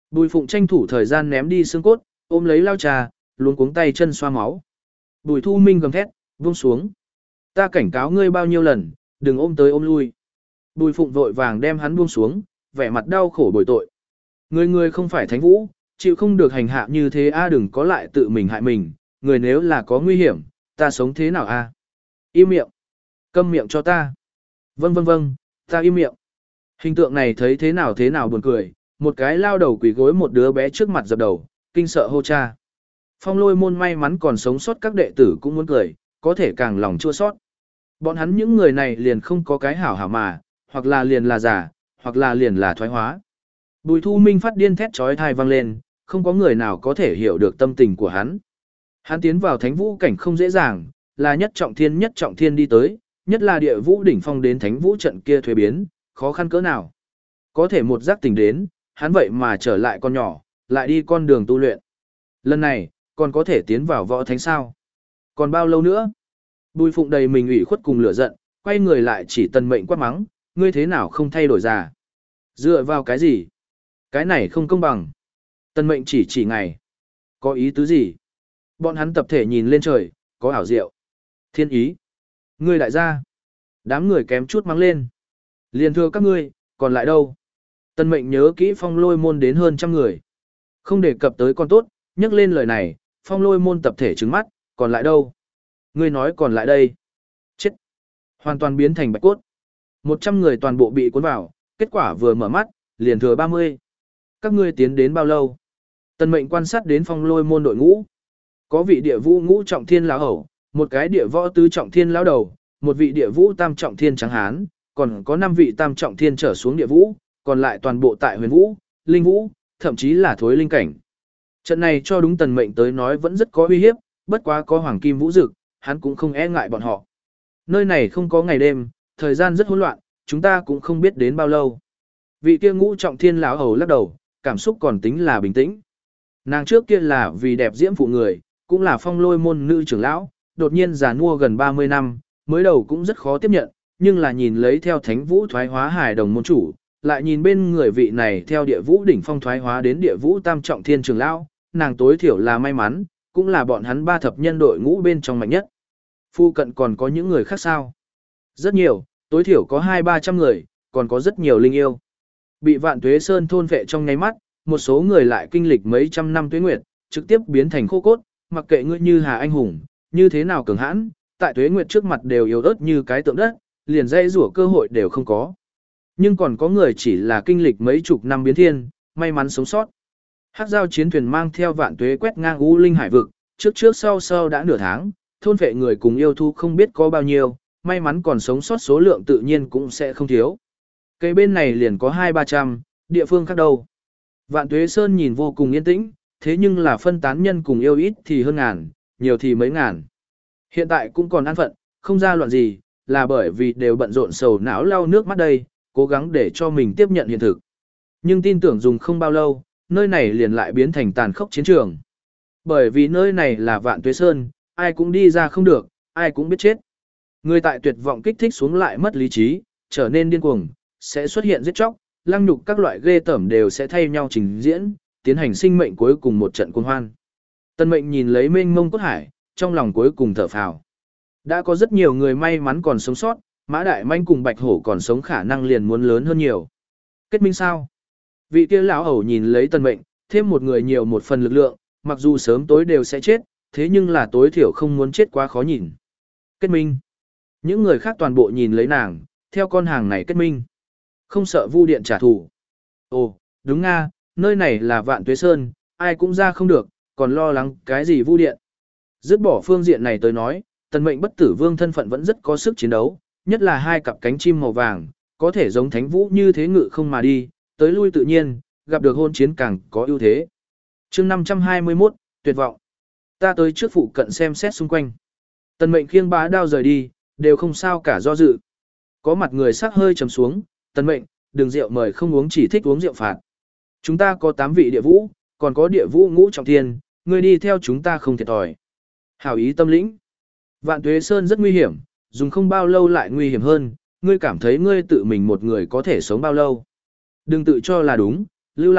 Bùi Phụng tranh thủ thời gian ném đi xương cốt, ôm lấy lao trà, luống cuống tay chân xoa máu. Bùi Thu Minh gầm thét, buông xuống. Ta cảnh cáo ngươi bao nhiêu lần, đừng ôm tới ôm lui. Bùi Phụng vội vàng đem hắn buông xuống, vẻ mặt đau khổ bồi tội. Người người không phải thánh vũ, chịu không được hành hạ như thế a đừng có lại tự mình hại mình, người nếu là có nguy hiểm, ta sống thế nào a? Im miệng. Câm miệng cho ta. Vâng vâng vâng, ta im miệng. Hình tượng này thấy thế nào thế nào buồn cười, một cái lao đầu quỳ gối một đứa bé trước mặt dập đầu, kinh sợ hô cha. Phong Lôi môn may mắn còn sống sót các đệ tử cũng muốn cười, có thể càng lòng chua sót. Bọn hắn những người này liền không có cái hảo hảo mà, hoặc là liền là giả, hoặc là liền là thoái hóa. Bùi Thu Minh phát điên thét chói tai vang lên, không có người nào có thể hiểu được tâm tình của hắn. Hắn tiến vào thánh vũ cảnh không dễ dàng, là nhất trọng thiên nhất trọng thiên đi tới, nhất là địa vũ đỉnh phong đến thánh vũ trận kia thuế biến, khó khăn cỡ nào. Có thể một giác tỉnh đến, hắn vậy mà trở lại con nhỏ, lại đi con đường tu luyện. Lần này, còn có thể tiến vào võ thánh sao? Còn bao lâu nữa? Bùi Phụng đầy mình ủy khuất cùng lửa giận, quay người lại chỉ Tần Mệnh quát mắng, ngươi thế nào không thay đổi già? Dựa vào cái gì? Cái này không công bằng. Tần Mệnh chỉ chỉ ngày. Có ý tứ gì? Bọn hắn tập thể nhìn lên trời, có ảo diệu. Thiên ý. Ngươi đại gia. Đám người kém chút mắng lên. Liền thưa các ngươi, còn lại đâu? Tần Mệnh nhớ kỹ Phong Lôi môn đến hơn trăm người. Không đề cập tới con tốt, nhắc lên lời này, Phong Lôi môn tập thể trừng mắt, còn lại đâu? Ngươi nói còn lại đây. Chết. Hoàn toàn biến thành bạch cốt. Một trăm người toàn bộ bị cuốn vào, kết quả vừa mở mắt, liền thừa ba mươi. Các ngươi tiến đến bao lâu? Tần Mệnh quan sát đến Phong Lôi môn đội ngũ. Có vị địa vũ ngũ trọng thiên lão hầu, một cái địa võ tứ trọng thiên lão đầu, một vị địa vũ tam trọng thiên trắng hán, còn có năm vị tam trọng thiên trở xuống địa vũ, còn lại toàn bộ tại huyền vũ, linh vũ, thậm chí là thối linh cảnh. Trận này cho đúng Tần Mệnh tới nói vẫn rất có uy hiếp, bất quá có hoàng kim vũ dực, hắn cũng không e ngại bọn họ. Nơi này không có ngày đêm, thời gian rất hỗn loạn, chúng ta cũng không biết đến bao lâu. Vị kia ngũ trọng thiên lão hầu lắc đầu, cảm xúc còn tính là bình tĩnh. Nàng trước kia là vì đẹp diễm phụ người, cũng là Phong Lôi môn nữ trưởng lão, đột nhiên già nua gần ba mươi năm, mới đầu cũng rất khó tiếp nhận, nhưng là nhìn lấy theo thánh vũ thoái hóa hải đồng môn chủ, lại nhìn bên người vị này theo địa vũ đỉnh phong thoái hóa đến địa vũ tam trọng thiên trưởng lão, nàng tối thiểu là may mắn, cũng là bọn hắn ba thập nhân đội ngũ bên trong mạnh nhất. Phu cận còn có những người khác sao? Rất nhiều, tối thiểu có hai ba trăm người, còn có rất nhiều linh yêu. Bị Vạn Tuế Sơn thôn vệ trong nháy mắt, một số người lại kinh lịch mấy trăm năm tuế nguyệt, trực tiếp biến thành khô cốt, mặc kệ ngươi như Hà Anh Hùng, như thế nào cường hãn, tại tuế nguyệt trước mặt đều yếu ớt như cái tượng đất, liền dây rủa cơ hội đều không có. Nhưng còn có người chỉ là kinh lịch mấy chục năm biến thiên, may mắn sống sót. Hắc giao chiến thuyền mang theo Vạn Tuế quét ngang U Linh Hải vực, trước trước sau sau đã nửa tháng, thôn vệ người cùng yêu thú không biết có bao nhiêu, may mắn còn sống sót số lượng tự nhiên cũng sẽ không thiếu. Cây bên này liền có hai ba trăm, địa phương khác đâu. Vạn Tuế Sơn nhìn vô cùng yên tĩnh, thế nhưng là phân tán nhân cùng yêu ít thì hơn ngàn, nhiều thì mấy ngàn. Hiện tại cũng còn an phận, không ra loạn gì, là bởi vì đều bận rộn sầu não lau nước mắt đây, cố gắng để cho mình tiếp nhận hiện thực. Nhưng tin tưởng dùng không bao lâu, nơi này liền lại biến thành tàn khốc chiến trường. Bởi vì nơi này là Vạn Tuế Sơn, ai cũng đi ra không được, ai cũng biết chết. Người tại tuyệt vọng kích thích xuống lại mất lý trí, trở nên điên cuồng, sẽ xuất hiện giết chóc, lăng nhục các loại ghê tởm đều sẽ thay nhau trình diễn, tiến hành sinh mệnh cuối cùng một trận cuồng hoan. Tần Mệnh nhìn lấy mênh mông cốt hải, trong lòng cuối cùng thở phào. Đã có rất nhiều người may mắn còn sống sót, Mã Đại Manh cùng Bạch Hổ còn sống khả năng liền muốn lớn hơn nhiều. Kết minh sao? Vị kia lão hầu nhìn lấy Tần Mệnh, thêm một người nhiều một phần lực lượng, mặc dù sớm tối đều sẽ chết, thế nhưng là tối thiểu không muốn chết quá khó nhìn. Kết minh. Những người khác toàn bộ nhìn lấy nàng, theo con hàng này kết minh. Không sợ Vu Điện trả thù. Ồ, đúng nga, nơi này là Vạn Tuế Sơn, ai cũng ra không được, còn lo lắng cái gì Vu Điện. Dứt bỏ phương diện này tới nói, Tần Mệnh bất tử vương thân phận vẫn rất có sức chiến đấu, nhất là hai cặp cánh chim màu vàng, có thể giống thánh vũ như thế ngự không mà đi, tới lui tự nhiên, gặp được hôn chiến càng có ưu thế. chương năm trăm hai mươi mốt, tuyệt vọng. Ta tới trước phụ cận xem xét xung quanh. Tần Mệnh khiêng bá đao rời đi, đều không sao cả do dự. Có mặt người sắc hơi trầm xuống, Tần Mệnh, đường rượu mời không uống chỉ thích uống rượu phạt. Chúng ta có tám vị địa vũ, còn có địa vũ ngũ trọng thiên, ngươi đi theo chúng ta không thiệt thòi. Hảo ý tâm lĩnh. Vạn Tuế Sơn rất nguy hiểm, dùng không bao lâu lại nguy hiểm hơn, ngươi cảm thấy ngươi tự mình một người có thể sống bao lâu. Đừng tự cho là đúng, lưu lại,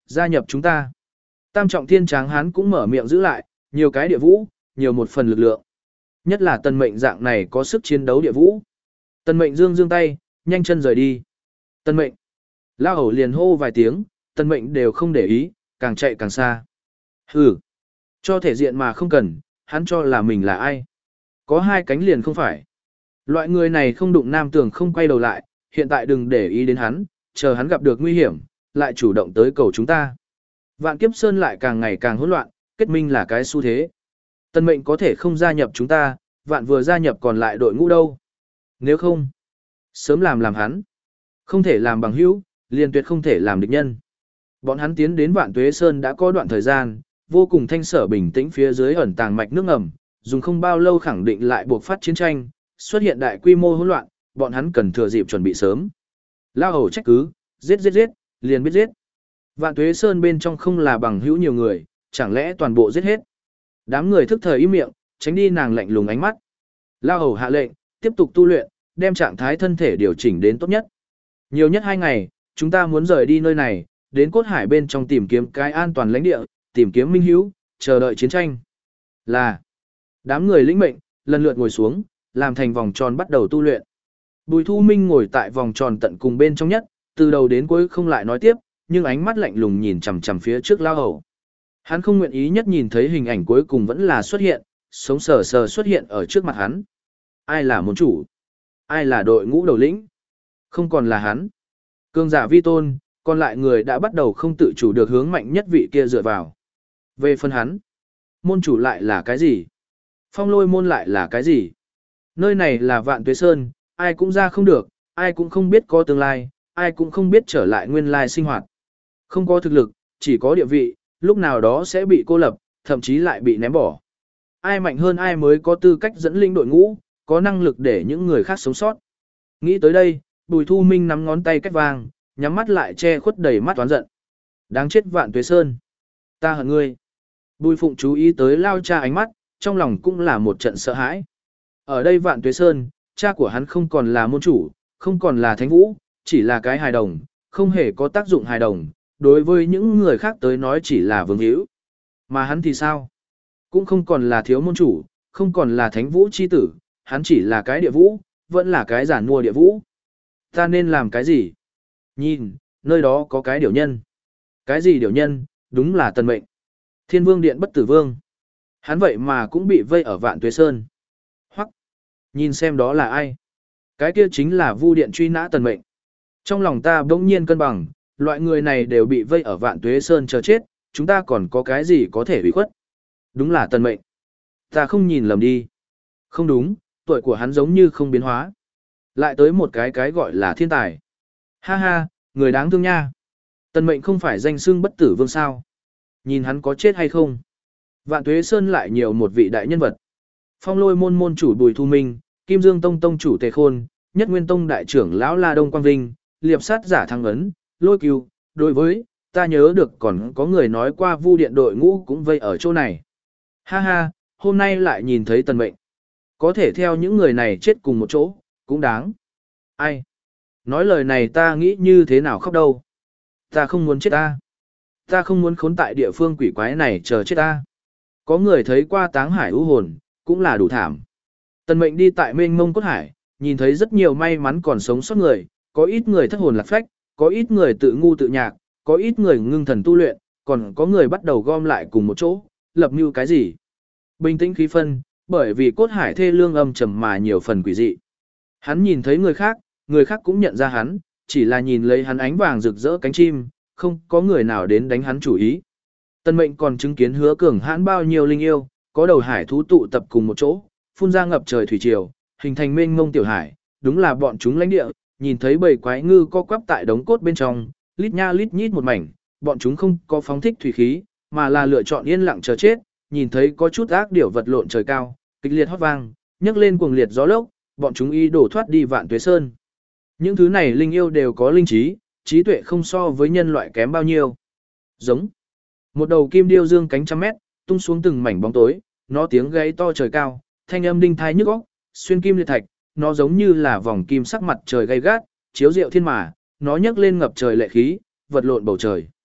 gia nhập chúng ta. Tam trọng thiên tráng hán cũng mở miệng giữ lại, nhiều cái địa vũ, nhiều một phần lực lượng. Nhất là tần mệnh dạng này có sức chiến đấu địa vũ. Tần mệnh dương dương tay, nhanh chân rời đi. Tần mệnh. Lao hầu liền hô vài tiếng, tần mệnh đều không để ý, càng chạy càng xa. Hừ. Cho thể diện mà không cần, hắn cho là mình là ai. Có hai cánh liền không phải. Loại người này không đụng nam tường không quay đầu lại, hiện tại đừng để ý đến hắn, chờ hắn gặp được nguy hiểm, lại chủ động tới cầu chúng ta. Vạn Kiếp Sơn lại càng ngày càng hỗn loạn, kết minh là cái xu thế. Tần mệnh có thể không gia nhập chúng ta, vạn vừa gia nhập còn lại đội ngũ đâu. Nếu không, sớm làm làm hắn. Không thể làm bằng hữu, liền tuyệt không thể làm địch nhân. Bọn hắn tiến đến Vạn Tuế Sơn đã có đoạn thời gian, vô cùng thanh sở bình tĩnh phía dưới ẩn tàng mạch nước ngầm, dùng không bao lâu khẳng định lại buộc phát chiến tranh, xuất hiện đại quy mô hỗn loạn, bọn hắn cần thừa dịp chuẩn bị sớm. Lao hầu trách cứ, giết giết giết, liền biết giết. Vạn Tuế Sơn bên trong không là bằng hữu nhiều người, chẳng lẽ toàn bộ giết hết. Đám người thức thời im miệng, tránh đi nàng lạnh lùng ánh mắt. Lao hầu hạ lệnh, tiếp tục tu luyện, đem trạng thái thân thể điều chỉnh đến tốt nhất. Nhiều nhất hai ngày, chúng ta muốn rời đi nơi này, đến cốt hải bên trong tìm kiếm cái an toàn lãnh địa, tìm kiếm minh hữu, chờ đợi chiến tranh. Là, đám người lĩnh mệnh, lần lượt ngồi xuống, làm thành vòng tròn bắt đầu tu luyện. Bùi Thu Minh ngồi tại vòng tròn tận cùng bên trong nhất, từ đầu đến cuối không lại nói tiếp, nhưng ánh mắt lạnh lùng nhìn chằm chằm phía trước Lao hầu. Hắn không nguyện ý nhất nhìn thấy hình ảnh cuối cùng vẫn là xuất hiện, sống sờ sờ xuất hiện ở trước mặt hắn. Ai là môn chủ? Ai là đội ngũ đầu lĩnh? Không còn là hắn. Cương giả vi tôn, còn lại người đã bắt đầu không tự chủ được hướng mạnh nhất vị kia dựa vào. Về phần hắn, môn chủ lại là cái gì? Phong lôi môn lại là cái gì? Nơi này là Vạn Tuế Sơn, ai cũng ra không được, ai cũng không biết có tương lai, ai cũng không biết trở lại nguyên lai sinh hoạt. Không có thực lực, chỉ có địa vị, lúc nào đó sẽ bị cô lập, thậm chí lại bị ném bỏ. Ai mạnh hơn ai mới có tư cách dẫn linh đội ngũ, có năng lực để những người khác sống sót. Nghĩ tới đây, Bùi Thu Minh nắm ngón tay cách vàng, nhắm mắt lại che khuất đầy mắt toán giận. Đáng chết Vạn Tuế Sơn. Ta hận ngươi. Bùi Phụng chú ý tới Lao cha ánh mắt, trong lòng cũng là một trận sợ hãi. Ở đây Vạn Tuế Sơn, cha của hắn không còn là môn chủ, không còn là thánh vũ, chỉ là cái hài đồng, không hề có tác dụng hài đồng, đối với những người khác tới nói chỉ là vương hữu. Mà hắn thì sao? Cũng không còn là thiếu môn chủ, không còn là thánh vũ chi tử, hắn chỉ là cái địa vũ, vẫn là cái giản mua địa vũ. Ta nên làm cái gì? Nhìn, nơi đó có cái điểu nhân. Cái gì điểu nhân? Đúng là Tần Mệnh. Thiên Vương Điện Bất Tử Vương. Hắn vậy mà cũng bị vây ở Vạn Tuế Sơn. Hoặc, nhìn xem đó là ai? Cái kia chính là Vu Điện truy nã Tần Mệnh. Trong lòng ta bỗng nhiên cân bằng, loại người này đều bị vây ở Vạn Tuế Sơn chờ chết, chúng ta còn có cái gì có thể bị khuất? Đúng là Tần Mệnh. Ta không nhìn lầm đi. Không đúng, tuổi của hắn giống như không biến hóa. Lại tới một cái cái gọi là thiên tài. Ha ha, người đáng thương nha. Tần Mệnh không phải danh xưng Bất Tử Vương sao? Nhìn hắn có chết hay không? Vạn Tuế Sơn lại nhiều một vị đại nhân vật. Phong Lôi môn môn chủ Bùi Thu Minh, Kim Dương Tông tông chủ Tề Khôn, Nhất Nguyên Tông đại trưởng lão La Đông Quang Vinh, Liệp sát giả Thăng Ấn, Lôi Cừu, đối với, ta nhớ được còn có người nói qua Vu Điện đội ngũ cũng vây ở chỗ này. Ha ha, hôm nay lại nhìn thấy Tần Mệnh. Có thể theo những người này chết cùng một chỗ, cũng đáng. Ai? Nói lời này ta nghĩ như thế nào khóc đâu. Ta không muốn chết ta. Ta không muốn khốn tại địa phương quỷ quái này chờ chết ta. Có người thấy qua Táng Hải u hồn, cũng là đủ thảm. Tần Mệnh đi tại mênh mông cốt hải, nhìn thấy rất nhiều may mắn còn sống sót người, có ít người thất hồn lạc phách, có ít người tự ngu tự nhạc, có ít người ngưng thần tu luyện, còn có người bắt đầu gom lại cùng một chỗ, lập mưu cái gì. Bình tĩnh khí phân, bởi vì cốt hải thê lương âm trầm mà nhiều phần quỷ dị. Hắn nhìn thấy người khác, người khác cũng nhận ra hắn, chỉ là nhìn lấy hắn ánh vàng rực rỡ cánh chim, không có người nào đến đánh hắn chủ ý. Tần Mệnh còn chứng kiến Hứa Cường hãn bao nhiêu linh yêu, có đầu hải thú tụ tập cùng một chỗ, phun ra ngập trời thủy triều, hình thành mênh mông tiểu hải, đúng là bọn chúng lãnh địa, nhìn thấy bầy quái ngư co quắp tại đống cốt bên trong, lít nha lít nhít một mảnh, bọn chúng không có phóng thích thủy khí, mà là lựa chọn yên lặng chờ chết, nhìn thấy có chút ác điểu vật lộn trời cao, kịch liệt hót vang, nhấc lên cuồng liệt gió lốc, bọn chúng y đổ thoát đi Vạn Tuế Sơn. Những thứ này linh yêu đều có linh trí, trí tuệ không so với nhân loại kém bao nhiêu. Giống một đầu kim điêu dương cánh trăm mét, tung xuống từng mảnh bóng tối, nó tiếng gáy to trời cao, thanh âm đinh thai nhức óc, xuyên kim liệt thạch, nó giống như là vòng kim sắc mặt trời gay gắt, chiếu rượu thiên mà, nó nhấc lên ngập trời lệ khí, vật lộn bầu trời.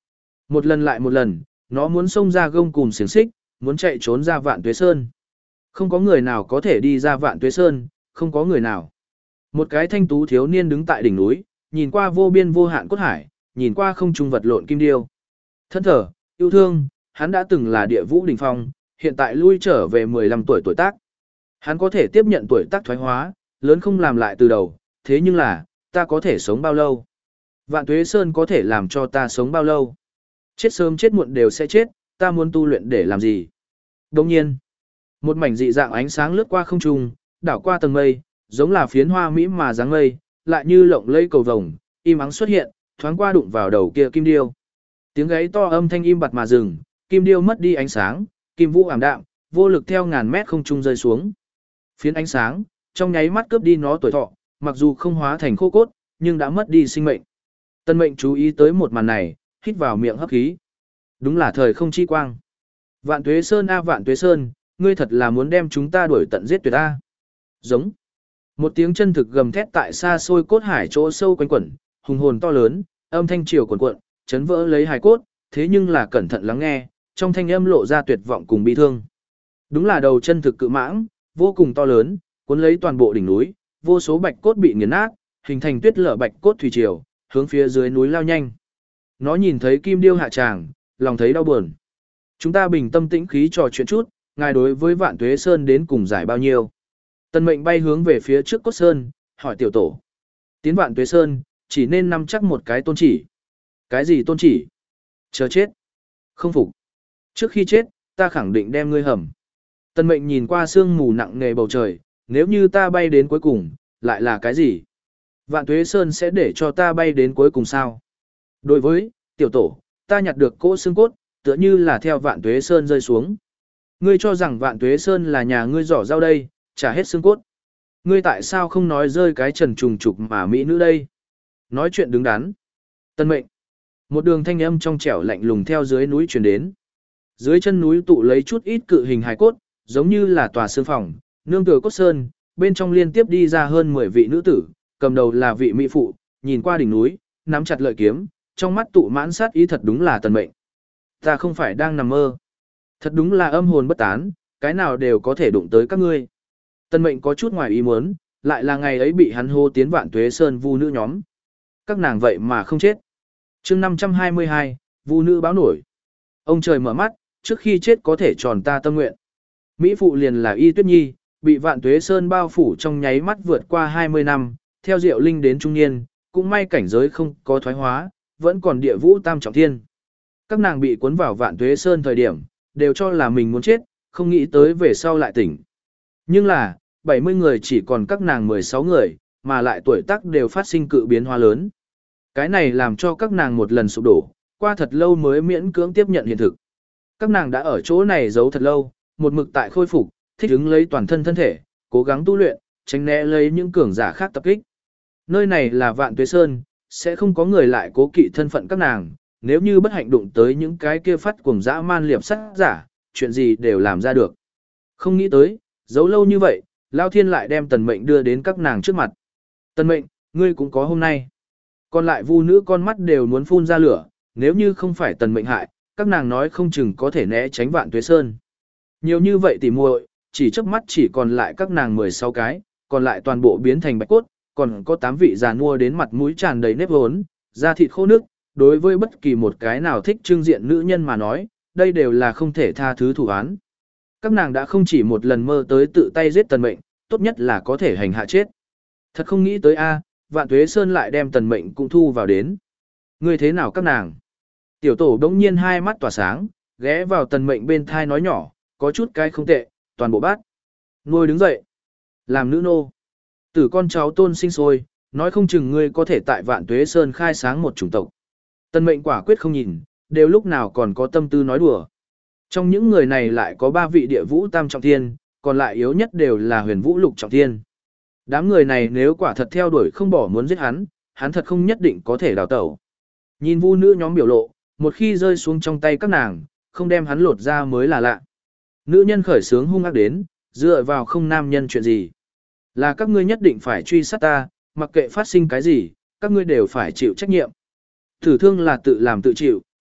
Một lần lại một lần, nó muốn xông ra gông cùm xiềng xích, muốn chạy trốn ra Vạn Tuế Sơn. Không có người nào có thể đi ra Vạn Tuế Sơn, không có người nào. Một cái thanh tú thiếu niên đứng tại đỉnh núi, nhìn qua vô biên vô hạn cốt hải, nhìn qua không trung vật lộn kim điêu. Thân thở, yêu thương, hắn đã từng là địa vũ đỉnh phong, hiện tại lui trở về mười lăm tuổi tuổi tác. Hắn có thể tiếp nhận tuổi tác thoái hóa, lớn không làm lại từ đầu, thế nhưng là, ta có thể sống bao lâu? Vạn Tuế Sơn có thể làm cho ta sống bao lâu? Chết sớm chết muộn đều sẽ chết, ta muốn tu luyện để làm gì? Đồng nhiên, một mảnh dị dạng ánh sáng lướt qua không trung, đảo qua tầng mây, giống là phiến hoa mỹ mà dáng mây, lại như lộng lẫy cầu vồng, im ắng xuất hiện, thoáng qua đụng vào đầu kia kim điêu. Tiếng gáy to âm thanh im bặt mà dừng, kim điêu mất đi ánh sáng, kim vũ ảm đạm, vô lực theo ngàn mét không trung rơi xuống. Phiến ánh sáng, trong nháy mắt cướp đi nó tuổi thọ, mặc dù không hóa thành khô cốt, nhưng đã mất đi sinh mệnh. Tân Mệnh chú ý tới một màn này, hít vào miệng hấp khí. Đúng là thời không chi quang. Vạn Tuế Sơn a Vạn Tuế Sơn, ngươi thật là muốn đem chúng ta đuổi tận giết tuyệt a. Giống. Một tiếng chân thực gầm thét tại xa xôi cốt hải chỗ sâu quanh quẩn, hùng hồn to lớn, âm thanh triều cuồn cuộn, chấn vỡ lấy hài cốt, thế nhưng là cẩn thận lắng nghe, trong thanh âm lộ ra tuyệt vọng cùng bi thương. Đúng là đầu chân thực cự mãng, vô cùng to lớn, cuốn lấy toàn bộ đỉnh núi, vô số bạch cốt bị nghiền nát, hình thành tuyết lở bạch cốt thủy triều, hướng phía dưới núi lao nhanh. Nó nhìn thấy kim điêu hạ tràng, lòng thấy đau buồn. Chúng ta bình tâm tĩnh khí trò chuyện chút, ngài đối với Vạn Tuế Sơn đến cùng giải bao nhiêu? Tân Mệnh bay hướng về phía trước cốt sơn, hỏi tiểu tổ. Tiến Vạn Tuế Sơn, chỉ nên nắm chắc một cái tôn chỉ. Cái gì tôn chỉ? Chờ chết. Không phục. Trước khi chết, ta khẳng định đem ngươi hầm. Tân Mệnh nhìn qua sương mù nặng nề bầu trời, nếu như ta bay đến cuối cùng, lại là cái gì? Vạn Tuế Sơn sẽ để cho ta bay đến cuối cùng sao? Đối với, tiểu tổ, ta nhặt được cỗ xương cốt, tựa như là theo Vạn Tuế Sơn rơi xuống. Ngươi cho rằng Vạn Tuế Sơn là nhà ngươi giỏ rau đây, trả hết xương cốt. Ngươi tại sao không nói rơi cái trần trùng trục mà mỹ nữ đây? Nói chuyện đứng đắn. Tân Mệnh. Một đường thanh âm trong trẻo lạnh lùng theo dưới núi truyền đến. Dưới chân núi tụ lấy chút ít cự hình hài cốt, giống như là tòa xương phòng, nương tựa cốt sơn, bên trong liên tiếp đi ra hơn mười vị nữ tử, cầm đầu là vị mỹ phụ, nhìn qua đỉnh núi, nắm chặt lợi kiếm, trong mắt tụ mãn sát ý thật đúng là Tân Mệnh. Ta không phải đang nằm mơ. Thật đúng là âm hồn bất tán, cái nào đều có thể đụng tới các ngươi. Tân Mệnh có chút ngoài ý muốn, lại là ngày ấy bị hắn hô tiến Vạn Tuế Sơn vu nữ nhóm. Các nàng vậy mà không chết. chương năm trăm hai mươi hai, vu nữ báo nổi. Ông trời mở mắt, trước khi chết có thể tròn ta tâm nguyện. Mỹ phụ liền là Y Tuyết Nhi, bị Vạn Tuế Sơn bao phủ trong nháy mắt vượt qua hai mươi năm, theo Diệu Linh đến trung niên, cũng may cảnh giới không có thoái hóa, vẫn còn địa vũ tam trọng thiên. Các nàng bị cuốn vào Vạn Tuế Sơn thời điểm, đều cho là mình muốn chết, không nghĩ tới về sau lại tỉnh. Nhưng là, bảy mươi người chỉ còn các nàng mười sáu người, mà lại tuổi tác đều phát sinh cự biến hóa lớn. Cái này làm cho các nàng một lần sụp đổ, qua thật lâu mới miễn cưỡng tiếp nhận hiện thực. Các nàng đã ở chỗ này giấu thật lâu, một mực tại khôi phục, thích ứng lấy toàn thân thân thể, cố gắng tu luyện, tránh né lấy những cường giả khác tập kích. Nơi này là Vạn Tuế Sơn, sẽ không có người lại cố kỵ thân phận các nàng, nếu như bất hạnh đụng tới những cái kia phát cuồng dã man liệp sát giả, chuyện gì đều làm ra được. Không nghĩ tới, giấu lâu như vậy, Lao Thiên lại đem Tần Mệnh đưa đến các nàng trước mặt. Tần Mệnh, ngươi cũng có hôm nay. Còn lại vu nữ con mắt đều muốn phun ra lửa, nếu như không phải Tần Mệnh hại, các nàng nói không chừng có thể né tránh Vạn Tuế Sơn. Nhiều như vậy tỉ muội, chỉ chớp mắt chỉ còn lại các nàng mười sáu cái, còn lại toàn bộ biến thành bạch cốt, còn có tám vị già nua đến mặt mũi tràn đầy nếp hốn, da thịt khô nước, đối với bất kỳ một cái nào thích trưng diện nữ nhân mà nói, đây đều là không thể tha thứ thủ án. Các nàng đã không chỉ một lần mơ tới tự tay giết Tần Mệnh, tốt nhất là có thể hành hạ chết. Thật không nghĩ tới a, Vạn Tuế Sơn lại đem Tần Mệnh cũng thu vào đến. Ngươi thế nào các nàng? Tiểu tổ đống nhiên hai mắt tỏa sáng, ghé vào Tần Mệnh bên thai nói nhỏ, có chút cái không tệ, toàn bộ bát. Nuôi đứng dậy. Làm nữ nô. Tử con cháu tôn sinh sôi, nói không chừng ngươi có thể tại Vạn Tuế Sơn khai sáng một chủng tộc. Tần Mệnh quả quyết không nhìn, đều lúc nào còn có tâm tư nói đùa. Trong những người này lại có ba vị địa vũ tam trọng thiên, còn lại yếu nhất đều là huyền vũ lục trọng thiên. Đám người này nếu quả thật theo đuổi không bỏ muốn giết hắn, hắn thật không nhất định có thể đào tẩu. Nhìn vu nữ nhóm biểu lộ, một khi rơi xuống trong tay các nàng, không đem hắn lột ra mới là lạ. Nữ nhân khởi sướng hung ác đến, dựa vào không nam nhân chuyện gì. Là các ngươi nhất định phải truy sát ta, mặc kệ phát sinh cái gì, các ngươi đều phải chịu trách nhiệm. Thử thương là tự làm tự chịu,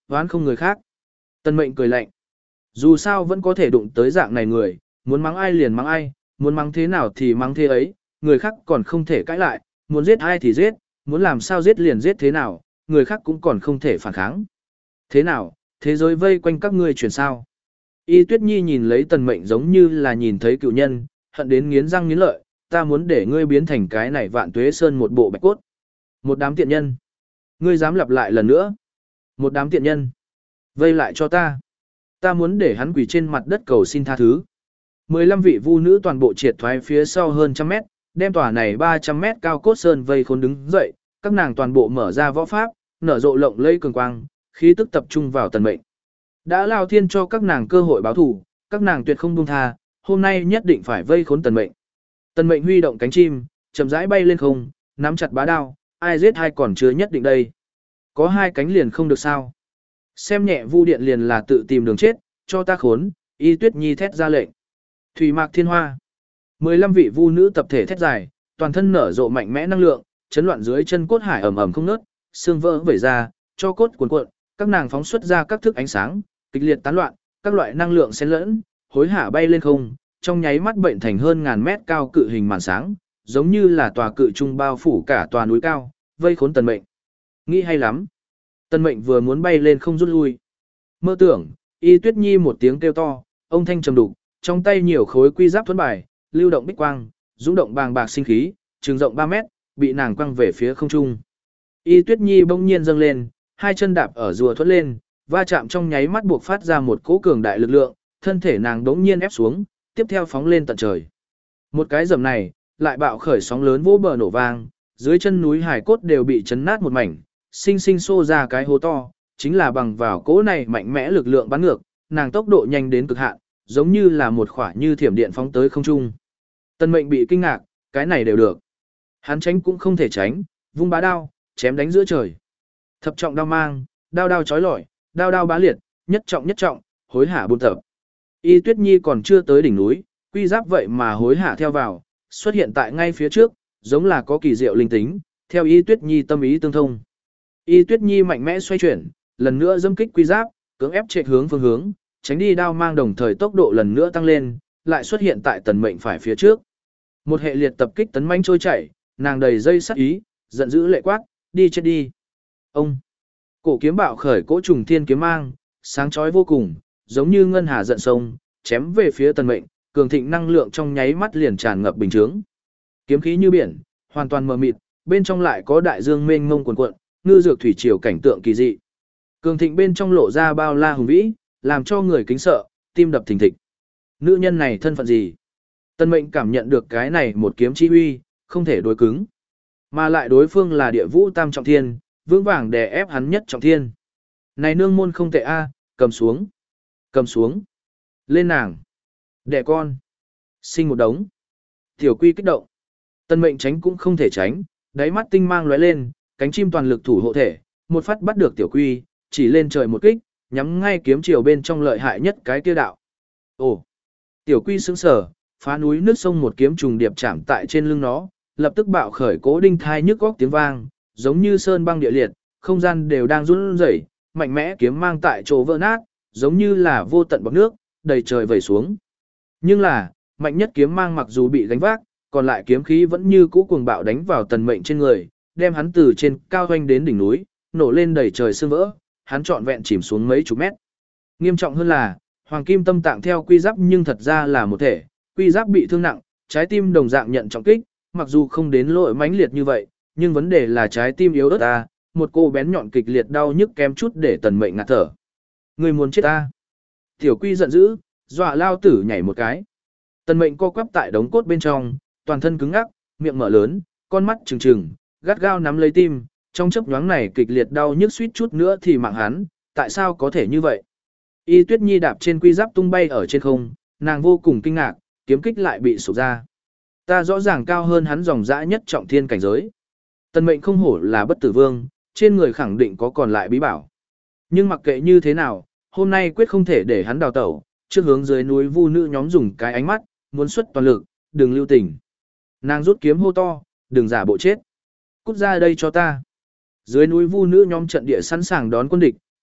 oán không người khác. Tần Mệnh cười lạnh. Dù sao vẫn có thể đụng tới dạng này người, muốn mắng ai liền mắng ai, muốn mắng thế nào thì mắng thế ấy, người khác còn không thể cãi lại, muốn giết ai thì giết, muốn làm sao giết liền giết thế nào, người khác cũng còn không thể phản kháng. Thế nào, thế giới vây quanh các ngươi chuyển sao? Y Tuyết Nhi nhìn lấy Tần Mệnh giống như là nhìn thấy cựu nhân, hận đến nghiến răng nghiến lợi, ta muốn để ngươi biến thành cái này Vạn Tuế Sơn một bộ bạch cốt. Một đám tiện nhân. Ngươi dám lặp lại lần nữa. Một đám tiện nhân. Vây lại cho ta. Ta muốn để hắn quỳ trên mặt đất cầu xin tha thứ. mười lăm vị vu nữ toàn bộ triệt thoái phía sau hơn trăm mét, đem tòa này ba trăm mét cao cốt sơn vây khốn đứng dậy, các nàng toàn bộ mở ra võ pháp, nở rộ lộng lẫy cường quang, khí tức tập trung vào Tần Mệnh. Đã lao thiên cho các nàng cơ hội báo thù, các nàng tuyệt không buông tha, hôm nay nhất định phải vây khốn Tần Mệnh. Tần Mệnh huy động cánh chim, chậm rãi bay lên không, nắm chặt bá đao, ai giết ai còn chưa nhất định đây. Có hai cánh liền không được sao? Xem nhẹ Vu Điện liền là tự tìm đường chết, cho ta khốn, Y Tuyết Nhi thét ra lệnh. Thủy Mạc Thiên Hoa. mười lăm vị vu nữ tập thể thét dài, toàn thân nở rộ mạnh mẽ năng lượng, chấn loạn dưới chân cốt hải ầm ầm không ngớt, xương vỡ vẩy ra, cho cốt cuồn cuộn, các nàng phóng xuất ra các thức ánh sáng, kịch liệt tán loạn, các loại năng lượng xen lẫn, hối hả bay lên không, trong nháy mắt bệnh thành hơn ngàn mét cao cự hình màn sáng, giống như là tòa cự trung bao phủ cả tòa núi cao, vây khốn Tần Mệnh. Nghĩ hay lắm. Tần Mệnh vừa muốn bay lên không rút lui. Mơ tưởng, Y Tuyết Nhi một tiếng kêu to, ông thanh trầm đục, trong tay nhiều khối quy giáp thuẫn bài, lưu động bích quang, dũng động bàng bạc sinh khí, trường rộng ba mét, bị nàng quăng về phía không trung. Y Tuyết Nhi bỗng nhiên dâng lên, hai chân đạp ở rùa thuẫn lên, va chạm trong nháy mắt buộc phát ra một cỗ cường đại lực lượng, thân thể nàng đống nhiên ép xuống, tiếp theo phóng lên tận trời. Một cái dầm này, lại bạo khởi sóng lớn vỗ bờ nổ vang, dưới chân núi hải cốt đều bị chấn nát một mảnh, sinh sinh xô ra cái hố to, chính là bằng vào cỗ này mạnh mẽ lực lượng bắn ngược, nàng tốc độ nhanh đến cực hạn, giống như là một khỏa như thiểm điện phóng tới không trung. Tần Mệnh bị kinh ngạc, cái này đều được. Hắn tránh cũng không thể tránh, vung bá đao, chém đánh giữa trời. Thập trọng đao mang, đao đao chói lọi, đao đao bá liệt, nhất trọng nhất trọng, hối hả buôn tập. Y Tuyết Nhi còn chưa tới đỉnh núi, quy giáp vậy mà hối hả theo vào, xuất hiện tại ngay phía trước, giống là có kỳ diệu linh tính, theo Y Tuyết Nhi tâm ý tương thông. Y Tuyết Nhi mạnh mẽ xoay chuyển, lần nữa dâm kích quy giáp, cưỡng ép chạy hướng phương hướng, tránh đi đao mang đồng thời tốc độ lần nữa tăng lên, lại xuất hiện tại Tần Mệnh phải phía trước. Một hệ liệt tập kích tấn mãnh trôi chảy, nàng đầy dây sát ý, giận dữ lệ quát, đi chết đi. Ông cổ kiếm bạo khởi cỗ trùng thiên kiếm mang, sáng chói vô cùng, giống như ngân hà giận sông, chém về phía Tần Mệnh, cường thịnh năng lượng trong nháy mắt liền tràn ngập bình chướng. Kiếm khí như biển, hoàn toàn mờ mịt, bên trong lại có đại dương mênh mông cuồn cuộn, ngư dược thủy triều cảnh tượng kỳ dị. Cường thịnh bên trong lộ ra bao la hùng vĩ, làm cho người kính sợ, tim đập thình thịch. Nữ nhân này thân phận gì? Tần Mệnh cảm nhận được cái này một kiếm chi uy, không thể đối cứng. Mà lại đối phương là địa vũ tam trọng thiên, vững vàng đè ép hắn nhất trọng thiên. Này nương môn không tệ a, cầm xuống. Cầm xuống. Lên nàng. Đẻ con. Sinh một đống. Tiểu Quy kích động. Tần Mệnh tránh cũng không thể tránh, đáy mắt tinh mang lóe lên, cánh chim toàn lực thủ hộ thể, một phát bắt được Tiểu Quy, chỉ lên trời một kích, nhắm ngay kiếm chiều bên trong lợi hại nhất cái kia đạo. Ồ. Tiểu Quy sững sờ, phá núi nước sông một kiếm trùng điệp chạm tại trên lưng nó, lập tức bạo khởi cố đinh thai nhức góc tiếng vang, giống như sơn băng địa liệt, không gian đều đang run rẩy, mạnh mẽ kiếm mang tại chỗ vỡ nát, giống như là vô tận bọt nước, đầy trời vẩy xuống. Nhưng là, mạnh nhất kiếm mang mặc dù bị đánh vác, còn lại kiếm khí vẫn như cũ cuồng bạo đánh vào Tần Mệnh trên người, đem hắn từ trên cao hoành đến đỉnh núi, nổ lên đầy trời sương vỡ, hắn trọn vẹn chìm xuống mấy chục mét. Nghiêm trọng hơn là, hoàng kim tâm tạng theo quy giáp nhưng thật ra là một thể, quy giáp bị thương nặng, trái tim đồng dạng nhận trọng kích, mặc dù không đến lỗi mãnh liệt như vậy, nhưng vấn đề là trái tim yếu ớt ta, một cô bén nhọn kịch liệt đau nhức kém chút để Tần Mệnh ngạt thở. Người muốn chết ta? Tiểu Quy giận dữ, dọa lao tử nhảy một cái. Tần Mệnh co quắp tại đống cốt bên trong, toàn thân cứng ngắc, miệng mở lớn, con mắt trừng trừng, gắt gao nắm lấy tim, trong chớp nhoáng này kịch liệt đau nhức suýt chút nữa thì mạng hắn, tại sao có thể như vậy? Y Tuyết Nhi đạp trên quy giáp tung bay ở trên không, nàng vô cùng kinh ngạc, kiếm kích lại bị sụp ra. Ta rõ ràng cao hơn hắn dòng dã nhất trọng thiên cảnh giới. Tần Mệnh không hổ là bất tử vương, trên người khẳng định có còn lại bí bảo. Nhưng mặc kệ như thế nào, hôm nay quyết không thể để hắn đào tẩu, trước hướng dưới núi vu nữ nhóm dùng cái ánh mắt, muốn xuất toàn lực, đừng lưu tình. Nàng rút kiếm hô to, đừng giả bộ chết. Cút ra đây cho ta. Dưới núi vu nữ nhóm trận địa sẵn sàng đón quân địch,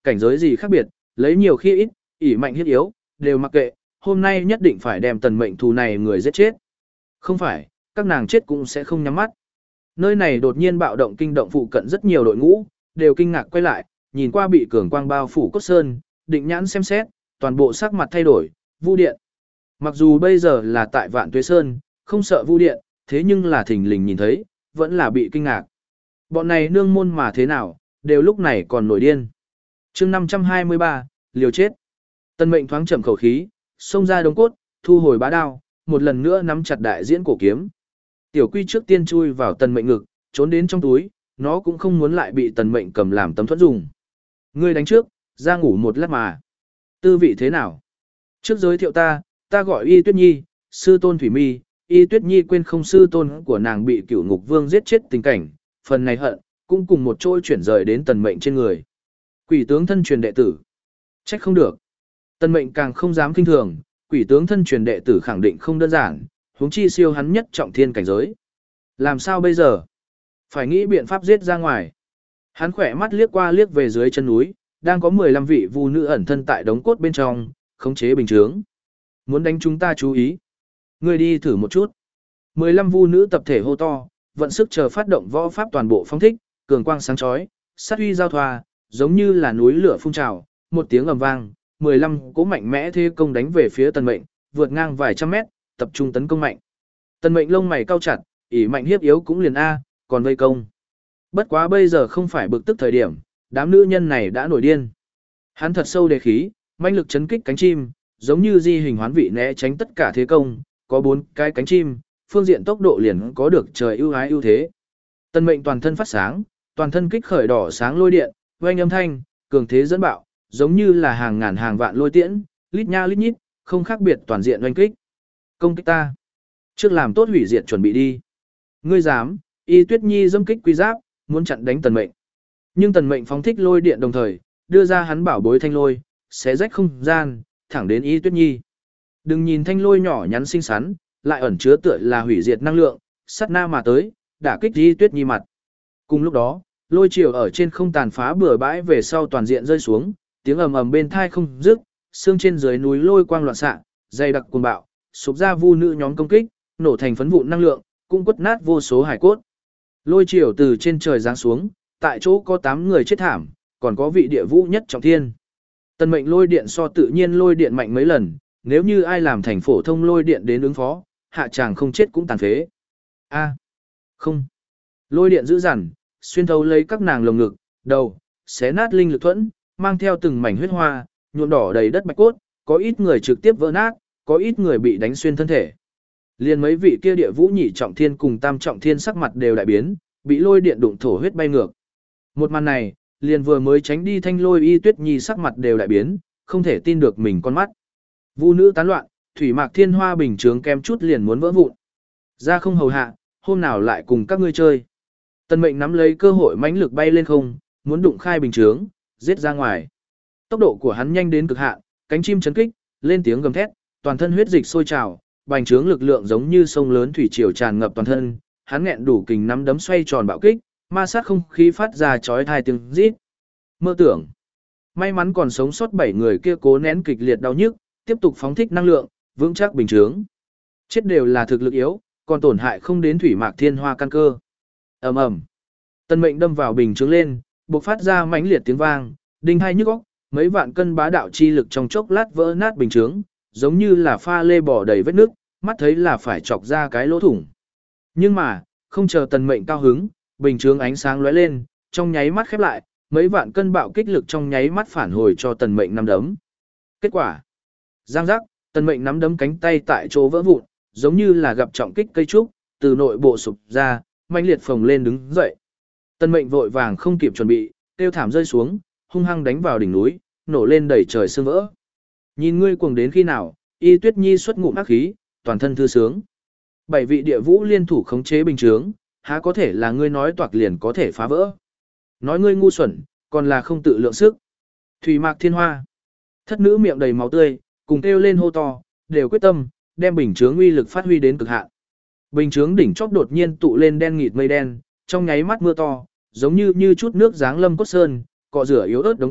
cảnh giới gì khác biệt, lấy nhiều khi ít, ỷ mạnh hiết yếu, đều mặc kệ, hôm nay nhất định phải đem tần mệnh thù này người giết chết. Không phải, các nàng chết cũng sẽ không nhắm mắt. Nơi này đột nhiên bạo động kinh động phụ cận rất nhiều đội ngũ, đều kinh ngạc quay lại, nhìn qua bị cường quang bao phủ cốt sơn, định nhãn xem xét, toàn bộ sắc mặt thay đổi, Vu Điện. Mặc dù bây giờ là tại Vạn Tuế Sơn, không sợ Vu Điện, thế nhưng là thình lình nhìn thấy, vẫn là bị kinh ngạc. Bọn này nương môn mà thế nào, đều lúc này còn nổi điên. chương năm trăm hai mươi ba, liều chết. Tần Mệnh thoáng chậm khẩu khí, xông ra đống cốt, thu hồi bá đao, một lần nữa nắm chặt đại diễn cổ kiếm. Tiểu Quy trước tiên chui vào Tần Mệnh ngực, trốn đến trong túi, nó cũng không muốn lại bị Tần Mệnh cầm làm tấm thuẫn dùng. Ngươi đánh trước, ra ngủ một lát mà. Tư vị thế nào? Trước giới thiệu ta, ta gọi Y Tuyết Nhi, sư tôn Thủy Mi. Y Tuyết Nhi quên không sư tôn của nàng bị Cửu Ngục Vương giết chết tình cảnh, phần này hận, cũng cùng một chỗ chuyển rời đến Tần Mệnh trên người. Quỷ tướng thân truyền đệ tử. Trách không được. Tần Mệnh càng không dám kinh thường, quỷ tướng thân truyền đệ tử khẳng định không đơn giản, huống chi siêu hắn nhất trọng thiên cảnh giới. Làm sao bây giờ? Phải nghĩ biện pháp giết ra ngoài. Hắn khỏe mắt liếc qua liếc về dưới chân núi, đang có mười lăm vị vu nữ ẩn thân tại đống cốt bên trong, khống chế bình chướng. Muốn đánh chúng ta chú ý. Ngươi đi thử một chút. mười lăm vu nữ tập thể hô to, vận sức chờ phát động võ pháp toàn bộ phóng thích, cường quang sáng chói, sát uy giao thoa, giống như là núi lửa phun trào, một tiếng ầm vang, mười lăm cỗ mạnh mẽ thế công đánh về phía Tần Mệnh, vượt ngang vài trăm mét, tập trung tấn công mạnh. Tần Mệnh lông mày cau chặt, ỷ mạnh hiếp yếu cũng liền a, còn vây công. Bất quá bây giờ không phải bực tức thời điểm, đám nữ nhân này đã nổi điên. Hắn thật sâu đề khí, mãnh lực chấn kích cánh chim, giống như di hình hoán vị né tránh tất cả thế công, có bốn cái cánh chim, phương diện tốc độ liền có được trời ưu ái ưu thế. Tần Mệnh toàn thân phát sáng, toàn thân kích khởi đỏ sáng lôi điện, oanh âm thanh, cường thế dẫn bạo, giống như là hàng ngàn hàng vạn lôi tiễn, lít nha lít nhít, không khác biệt toàn diện oanh kích. Công kích ta. Trước làm tốt hủy diệt chuẩn bị đi. Ngươi dám? Y Tuyết Nhi dâm kích quy giáp, muốn chặn đánh Tần Mệnh. Nhưng Tần Mệnh phóng thích lôi điện đồng thời, đưa ra hắn bảo bối thanh lôi, xé rách không gian, thẳng đến Y Tuyết Nhi. Đừng nhìn thanh lôi nhỏ nhắn xinh xắn, lại ẩn chứa tựa là hủy diệt năng lượng, sát na mà tới, đả kích Y Tuyết Nhi mặt. Cùng lúc đó, lôi chiều ở trên không tàn phá bừa bãi về sau toàn diện rơi xuống, tiếng ầm ầm bên thai không dứt, xương trên dưới núi lôi quang loạn xạ, dày đặc cuồng bạo, sụp ra vu nữ nhóm công kích, nổ thành phấn vụn năng lượng, cũng quất nát vô số hải cốt. Lôi chiều từ trên trời giáng xuống, tại chỗ có tám người chết thảm, còn có vị địa vũ nhất trọng thiên. Tần Mệnh lôi điện so tự nhiên lôi điện mạnh mấy lần, nếu như ai làm thành phổ thông lôi điện đến ứng phó, hạ chàng không chết cũng tàn phế. A, không. Lôi điện dữ dằn, xuyên thấu lấy các nàng lồng ngực, đầu, xé nát linh lực thuẫn, mang theo từng mảnh huyết hoa, nhuộm đỏ đầy đất bạch cốt, có ít người trực tiếp vỡ nát, có ít người bị đánh xuyên thân thể. Liên mấy vị kia địa vũ nhị trọng thiên cùng tam trọng thiên sắc mặt đều đại biến, bị lôi điện đụng thổ huyết bay ngược. Một màn này, liền vừa mới tránh đi thanh lôi Y Tuyết Nhi sắc mặt đều đại biến, không thể tin được mình con mắt. Vu nữ tán loạn, thủy mạc thiên hoa bình chướng kem chút liền muốn vỡ vụn. Ra không hầu hạ, hôm nào lại cùng các ngươi chơi. Tần Mệnh nắm lấy cơ hội mãnh lực bay lên không, muốn đụng khai bình chướng, giết ra ngoài. Tốc độ của hắn nhanh đến cực hạn, cánh chim chấn kích, lên tiếng gầm thét, toàn thân huyết dịch sôi trào, bành trướng lực lượng giống như sông lớn thủy triều tràn ngập toàn thân, hắn nghẹn đủ kình nắm đấm xoay tròn bạo kích, ma sát không khí phát ra chói tai tiếng rít. Mơ tưởng. May mắn còn sống sót bảy người kia cố nén kịch liệt đau nhức, tiếp tục phóng thích năng lượng, vững chắc bình chướng. Chết đều là thực lực yếu, còn tổn hại không đến thủy mạc thiên hoa căn cơ. Ầm ầm. Tần Mệnh đâm vào bình chướng lên, bộc phát ra mãnh liệt tiếng vang, đinh hai nhức óc, mấy vạn cân bá đạo chi lực trong chốc lát vỡ nát bình chướng, giống như là pha lê bỏ đầy vết nước, mắt thấy là phải chọc ra cái lỗ thủng. Nhưng mà, không chờ Tần Mệnh cao hứng, bình chướng ánh sáng lóe lên, trong nháy mắt khép lại, mấy vạn cân bạo kích lực trong nháy mắt phản hồi cho Tần Mệnh nắm đấm. Kết quả, giang giác, Tần Mệnh nắm đấm cánh tay tại chỗ vỡ vụn, giống như là gặp trọng kích cây trúc, từ nội bộ sụp ra, mãnh liệt phồng lên đứng dậy. Tần Mệnh vội vàng không kịp chuẩn bị, tiêu thảm rơi xuống, hung hăng đánh vào đỉnh núi, nổ lên đầy trời sương vỡ. Nhìn ngươi cuồng đến khi nào, Y Tuyết Nhi xuất ngụm ác khí, toàn thân thư sướng. Bảy vị địa vũ liên thủ khống chế bình chướng, há có thể là ngươi nói toạc liền có thể phá vỡ. Nói ngươi ngu xuẩn, còn là không tự lượng sức. Thủy mạc thiên hoa. Thất nữ miệng đầy máu tươi, cùng kêu lên hô to, đều quyết tâm, đem bình chướng uy lực phát huy đến cực hạn. Bình chướng đỉnh chóp đột nhiên tụ lên đen nghịt mây đen, trong nháy mắt mưa to, giống như như chút nước giáng lâm cốt sơn, cọ rửa yếu ớt đống cốt,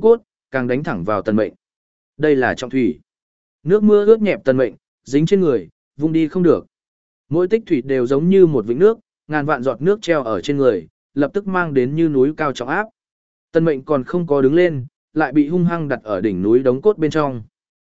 càng đánh thẳng vào tần mệnh. Đây là trọng thủy. Nước mưa ướt nhẹp tần mệnh, dính trên người, vung đi không được. Mỗi tích thủy đều giống như một vũng nước, ngàn vạn giọt nước treo ở trên người, lập tức mang đến như núi cao trọng áp. Tần mệnh còn không có đứng lên, lại bị hung hăng đặt ở đỉnh núi đống cốt bên trong.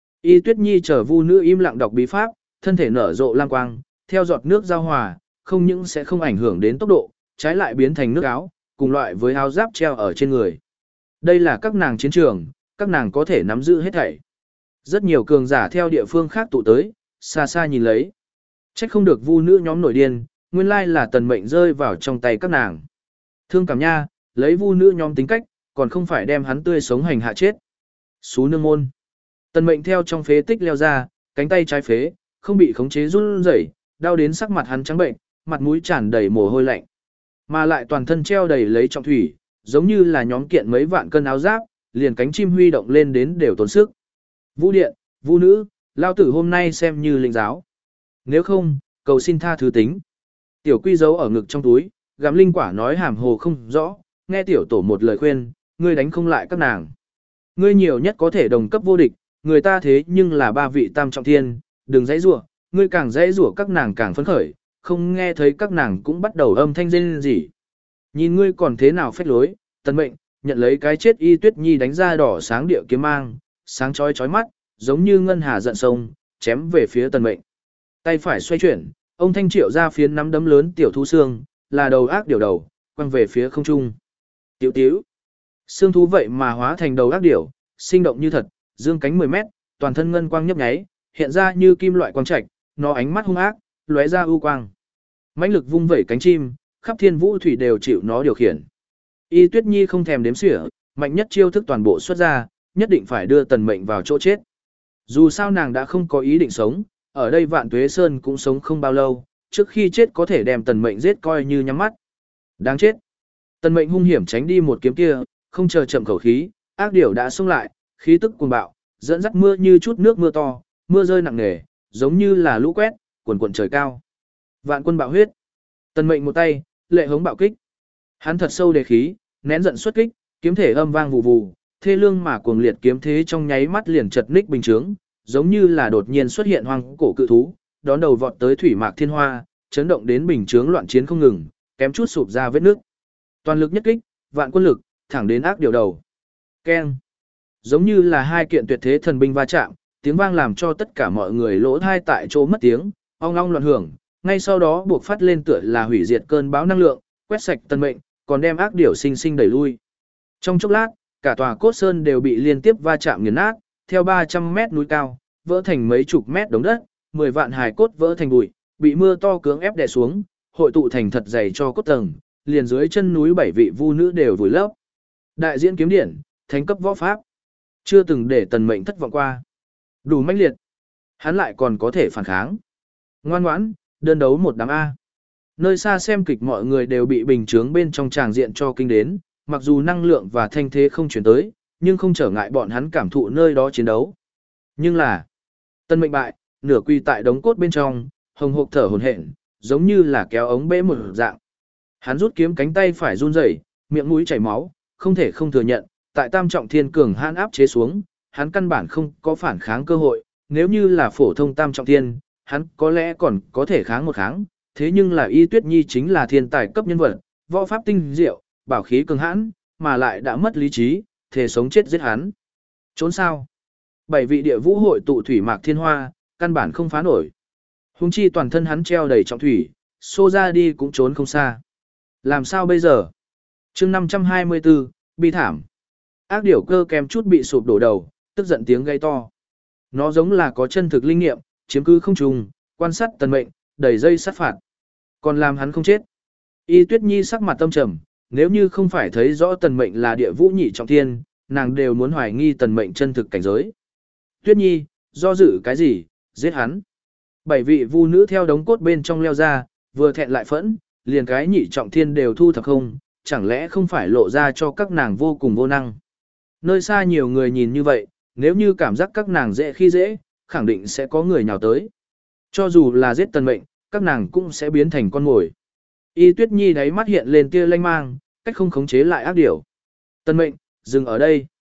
Y Tuyết Nhi chờ vu nữ im lặng đọc bí pháp, thân thể nở rộ lang quang, theo giọt nước giao hòa, không những sẽ không ảnh hưởng đến tốc độ, trái lại biến thành nước áo, cùng loại với áo giáp treo ở trên người. Đây là các nàng chiến trường, các nàng có thể nắm giữ hết thảy. Rất nhiều cường giả theo địa phương khác tụ tới, xa xa nhìn lấy. Trách không được vu nữ nhóm nổi điên, nguyên lai là tần mệnh rơi vào trong tay các nàng. Thương cảm nha, lấy vu nữ nhóm tính cách, còn không phải đem hắn tươi sống hành hạ chết. Xú nương môn. Tần mệnh theo trong phế tích leo ra, cánh tay trái phế, không bị khống chế run rẩy, đau đến sắc mặt hắn trắng bệnh, mặt mũi tràn đầy mồ hôi lạnh. Mà lại toàn thân treo đầy lấy trọng thủy, giống như là nhóm kiện mấy vạn cân áo giáp, liền cánh chim huy động lên đến đều tốn sức. Vũ điện, vũ nữ, lao tử hôm nay xem như linh giáo. Nếu không, cầu xin tha thứ tính. Tiểu quy giấu ở ngực trong túi, gặm linh quả nói hàm hồ không rõ, nghe tiểu tổ một lời khuyên, ngươi đánh không lại các nàng. Ngươi nhiều nhất có thể đồng cấp vô địch, người ta thế nhưng là ba vị tam trọng thiên, đừng dãy rủa, ngươi càng dãy rủa các nàng càng phấn khởi, không nghe thấy các nàng cũng bắt đầu âm thanh rên rỉ. Nhìn ngươi còn thế nào phách lối, tần mệnh, nhận lấy cái chết Y Tuyết Nhi đánh ra đỏ sáng địa kiếm mang, sáng chói chói mắt, giống như ngân hà giận sông, chém về phía tần mệnh. Tay phải xoay chuyển, ông thanh triệu ra phiến nắm đấm lớn tiểu thú xương, là đầu ác điểu đầu, quăng về phía không trung. Tiểu tiểu, xương thú vậy mà hóa thành đầu ác điểu, sinh động như thật, dương cánh mười mét, toàn thân ngân quang nhấp nháy, hiện ra như kim loại quang trạch, nó ánh mắt hung ác, lóe ra ưu quang. Mãnh lực vung vẩy cánh chim, khắp thiên vũ thủy đều chịu nó điều khiển. Y Tuyết Nhi không thèm đếm xỉa, mạnh nhất chiêu thức toàn bộ xuất ra, nhất định phải đưa tần mệnh vào chỗ chết. Dù sao nàng đã không có ý định sống, ở đây Vạn Tuế Sơn cũng sống không bao lâu, trước khi chết có thể đem tần mệnh giết coi như nhắm mắt. Đáng chết. Tần mệnh hung hiểm tránh đi một kiếm kia, không chờ chậm khẩu khí, ác điểu đã xông lại, khí tức cuồng bạo, dẫn dắt mưa như chút nước mưa to, mưa rơi nặng nề, giống như là lũ quét, cuồn cuộn trời cao. Vạn quân bạo huyết. Tần mệnh một tay, lệ hống bạo kích. Hắn thật sâu đề khí, nén giận xuất kích, kiếm thể âm vang vù vù, thê lương mà cuồng liệt kiếm thế trong nháy mắt liền chật ních bình trướng, giống như là đột nhiên xuất hiện hoang cổ cự thú, đón đầu vọt tới thủy mạc thiên hoa, chấn động đến bình trướng loạn chiến không ngừng, kém chút sụp ra vết nước. Toàn lực nhất kích, vạn quân lực, thẳng đến ác điều đầu. Keng. Giống như là hai kiện tuyệt thế thần binh va chạm, tiếng vang làm cho tất cả mọi người lỗ tai tại chỗ mất tiếng, ong ong loạn hưởng, ngay sau đó buộc phát lên tựa là hủy diệt cơn bão năng lượng, quét sạch tần mệnh, còn đem ác điểu sinh sinh đẩy lui. Trong chốc lát, cả tòa cốt sơn đều bị liên tiếp va chạm nghiền nát, theo ba trăm mét núi cao, vỡ thành mấy chục mét đống đất, mười vạn hài cốt vỡ thành bụi, bị mưa to cưỡng ép đè xuống, hội tụ thành thật dày cho cốt tầng, liền dưới chân núi bảy vị vu nữ đều vùi lấp. Đại diễn kiếm điển, thánh cấp võ pháp, chưa từng để tần mệnh thất vọng qua. Đủ mãnh liệt, hắn lại còn có thể phản kháng. Ngoan ngoãn, đơn đấu một đám A. Nơi xa xem kịch mọi người đều bị bình chướng bên trong tràng diện cho kinh đến, mặc dù năng lượng và thanh thế không chuyển tới, nhưng không trở ngại bọn hắn cảm thụ nơi đó chiến đấu. Nhưng là, tân mệnh bại, nửa quy tại đống cốt bên trong, hồng hộc thở hổn hển, giống như là kéo ống bể một dạng. Hắn rút kiếm cánh tay phải run rẩy, miệng mũi chảy máu, không thể không thừa nhận, tại tam trọng thiên cường hãn áp chế xuống, hắn căn bản không có phản kháng cơ hội, nếu như là phổ thông tam trọng thiên, hắn có lẽ còn có thể kháng một kháng, thế nhưng là Y Tuyết Nhi chính là thiên tài cấp nhân vật, võ pháp tinh diệu, bảo khí cường hãn, mà lại đã mất lý trí, thề sống chết giết hắn. Trốn sao? Bảy vị địa vũ hội tụ thủy mạc thiên hoa, căn bản không phá nổi. Hung chi toàn thân hắn treo đầy trọng thủy, xô ra đi cũng trốn không xa. Làm sao bây giờ? Chương năm trăm hai mươi tư, bi thảm. Ác điểu cơ kèm chút bị sụp đổ đầu, tức giận tiếng gây to. Nó giống là có chân thực linh nghiệm, chiếm cứ không trùng, quan sát tần mệnh, đẩy dây sát phạt. Còn làm hắn không chết. Y Tuyết Nhi sắc mặt tâm trầm, nếu như không phải thấy rõ tần mệnh là địa vũ nhị trọng thiên, nàng đều muốn hoài nghi tần mệnh chân thực cảnh giới. Tuyết Nhi, do dự cái gì, giết hắn. Bảy vị vu nữ theo đống cốt bên trong leo ra, vừa thẹn lại phẫn, liền cái nhị trọng thiên đều thu thập không, chẳng lẽ không phải lộ ra cho các nàng vô cùng vô năng. Nơi xa nhiều người nhìn như vậy, nếu như cảm giác các nàng dễ khi dễ, khẳng định sẽ có người nhào tới. Cho dù là giết tần mệnh, các nàng cũng sẽ biến thành con mồi. Y Tuyết Nhi đáy mắt hiện lên tia lanh mang, cách không khống chế lại ác điểu. Tần mệnh, dừng ở đây.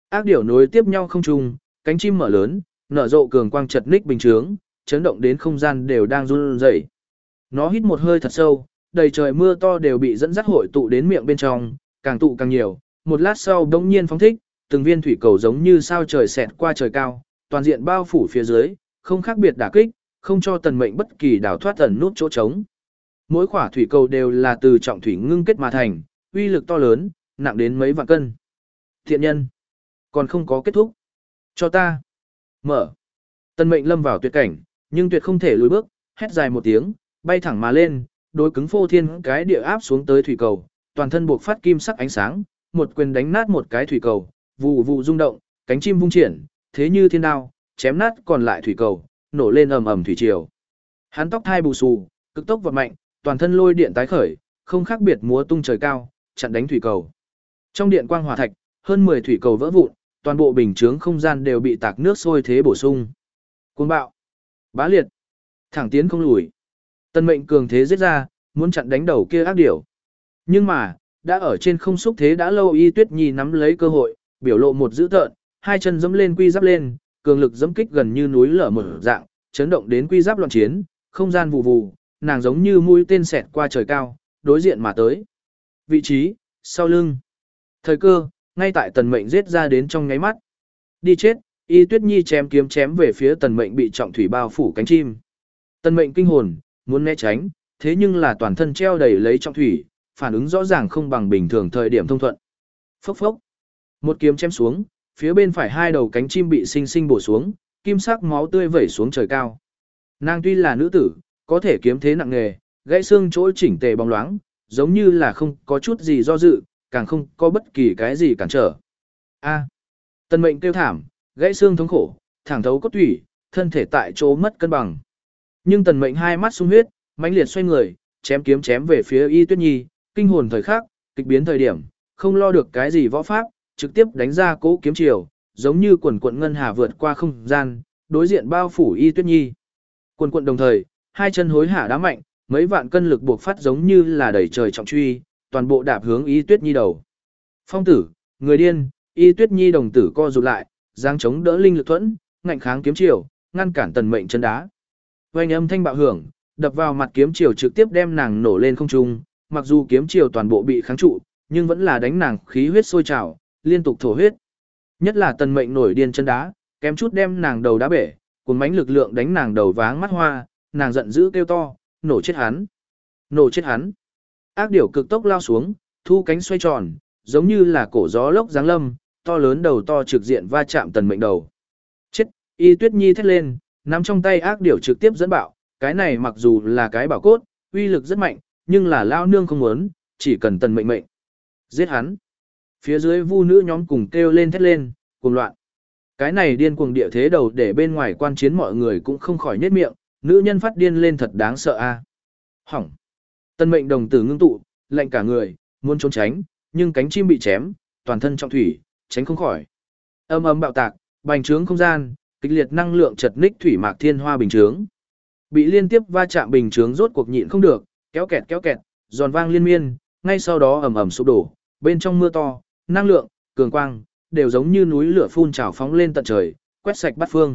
Ác điểu nối tiếp nhau không trung, cánh chim mở lớn, nở rộ cường quang chật ních bình chướng, chấn động đến không gian đều đang run rẩy. Nó hít một hơi thật sâu, đầy trời mưa to đều bị dẫn dắt hội tụ đến miệng bên trong, càng tụ càng nhiều, một lát sau đống nhiên phóng thích, từng viên thủy cầu giống như sao trời xẹt qua trời cao, toàn diện bao phủ phía dưới, không khác biệt đả kích, không cho tần mệnh bất kỳ đào thoát ẩn nút chỗ trống. Mỗi quả thủy cầu đều là từ trọng thủy ngưng kết mà thành, uy lực to lớn, nặng đến mấy vạn cân. Thiện nhân, còn không có kết thúc. Cho ta. Mở. Tần mệnh lâm vào tuyệt cảnh, nhưng tuyệt không thể lùi bước, hét dài một tiếng, bay thẳng mà lên, đối cứng phô thiên cái địa áp xuống tới thủy cầu, toàn thân buộc phát kim sắc ánh sáng, một quyền đánh nát một cái thủy cầu, vụ vụ rung động, cánh chim vung triển, thế như thiên đao, chém nát còn lại thủy cầu, nổ lên ầm ầm thủy triều. Hắn tóc hai bù xù, cực tốc vọt mạnh, toàn thân lôi điện tái khởi, không khác biệt múa tung trời cao, chặn đánh thủy cầu. Trong điện quang hỏa thạch, hơn mười thủy cầu vỡ vụn, toàn bộ bình chướng không gian đều bị tạc nước sôi thế bổ sung. Cuồng bạo, bá liệt, thẳng tiến không lùi. Tần mệnh cường thế giết ra, muốn chặn đánh đầu kia ác điểu. Nhưng mà, đã ở trên không xúc thế đã lâu Y Tuyết Nhi nắm lấy cơ hội, biểu lộ một dữ tợn, hai chân dẫm lên quy giáp lên, cường lực dẫm kích gần như núi lở một dạng, chấn động đến quy giáp loạn chiến, không gian vù vù, nàng giống như mũi tên xẹt qua trời cao, đối diện mà tới. Vị trí, sau lưng. Thời cơ, ngay tại tần mệnh giết ra đến trong nháy mắt. Đi chết, Y Tuyết Nhi chém kiếm chém về phía tần mệnh bị trọng thủy bao phủ cánh chim. Tần mệnh kinh hồn, muốn né tránh, thế nhưng là toàn thân treo đầy lấy trọng thủy, phản ứng rõ ràng không bằng bình thường thời điểm thông thuận. Phốc phốc. Một kiếm chém xuống, phía bên phải hai đầu cánh chim bị sinh sinh bổ xuống, kim sắc máu tươi vẩy xuống trời cao. Nàng tuy là nữ tử, có thể kiếm thế nặng nề, gãy xương chỗ chỉnh tề bóng loáng, giống như là không có chút gì do dự, càng không có bất kỳ cái gì cản trở. A. Tần mệnh kêu thảm, gãy xương thống khổ, thẳng thấu cốt thủy, thân thể tại chỗ mất cân bằng. Nhưng tần mệnh hai mắt sung huyết, mãnh liệt xoay người, chém kiếm chém về phía Y Tuyết Nhi, kinh hồn thời khắc, kịch biến thời điểm, không lo được cái gì võ pháp, trực tiếp đánh ra cỗ kiếm chiều, giống như quần quận ngân hà vượt qua không gian, đối diện bao phủ Y Tuyết Nhi. Quần quận đồng thời, hai chân hối hả đá mạnh, mấy vạn cân lực buộc phát giống như là đẩy trời trọng truy, toàn bộ đạp hướng Y Tuyết Nhi đầu. Phong tử, người điên, Y Tuyết Nhi đồng tử co rụt lại, giang chống đỡ linh lực thuẫn, ngạnh kháng kiếm chiều, ngăn cản tần mệnh chân đá. Vành âm thanh bạo hưởng, đập vào mặt kiếm chiều trực tiếp đem nàng nổ lên không trung, mặc dù kiếm chiều toàn bộ bị kháng trụ, nhưng vẫn là đánh nàng khí huyết sôi trào, liên tục thổ huyết. Nhất là tần mệnh nổi điên chân đá, kém chút đem nàng đầu đá bể, cuốn mãnh lực lượng đánh nàng đầu váng mắt hoa, nàng giận dữ kêu to, nổ chết hắn, nổ chết hắn. Ác điểu cực tốc lao xuống, thu cánh xoay tròn, giống như là cổ gió lốc giáng lâm, to lớn đầu to trực diện va chạm tần mệnh đầu. Chết, Y Tuyết Nhi thét lên, nắm trong tay ác điểu trực tiếp dẫn bạo, cái này mặc dù là cái bảo cốt, uy lực rất mạnh, nhưng là lao nương không muốn, chỉ cần tần mệnh mệnh. Giết hắn. Phía dưới vu nữ nhóm cùng kêu lên thét lên, cuồng loạn. Cái này điên cuồng địa thế đầu để bên ngoài quan chiến mọi người cũng không khỏi nhếch miệng, nữ nhân phát điên lên thật đáng sợ a. Hỏng. Tần mệnh đồng tử ngưng tụ, lạnh cả người, muốn trốn tránh, nhưng cánh chim bị chém, toàn thân trọng thủy, tránh không khỏi. Âm ầm bạo tạc, bành trướng không gian, kịch liệt năng lượng chật ních thủy mạc thiên hoa bình trướng. Bị liên tiếp va chạm bình trướng rốt cuộc nhịn không được, kéo kẹt kéo kẹt, giòn vang liên miên, ngay sau đó ầm ầm sụp đổ, bên trong mưa to, năng lượng, cường quang, đều giống như núi lửa phun trào phóng lên tận trời, quét sạch bát phương.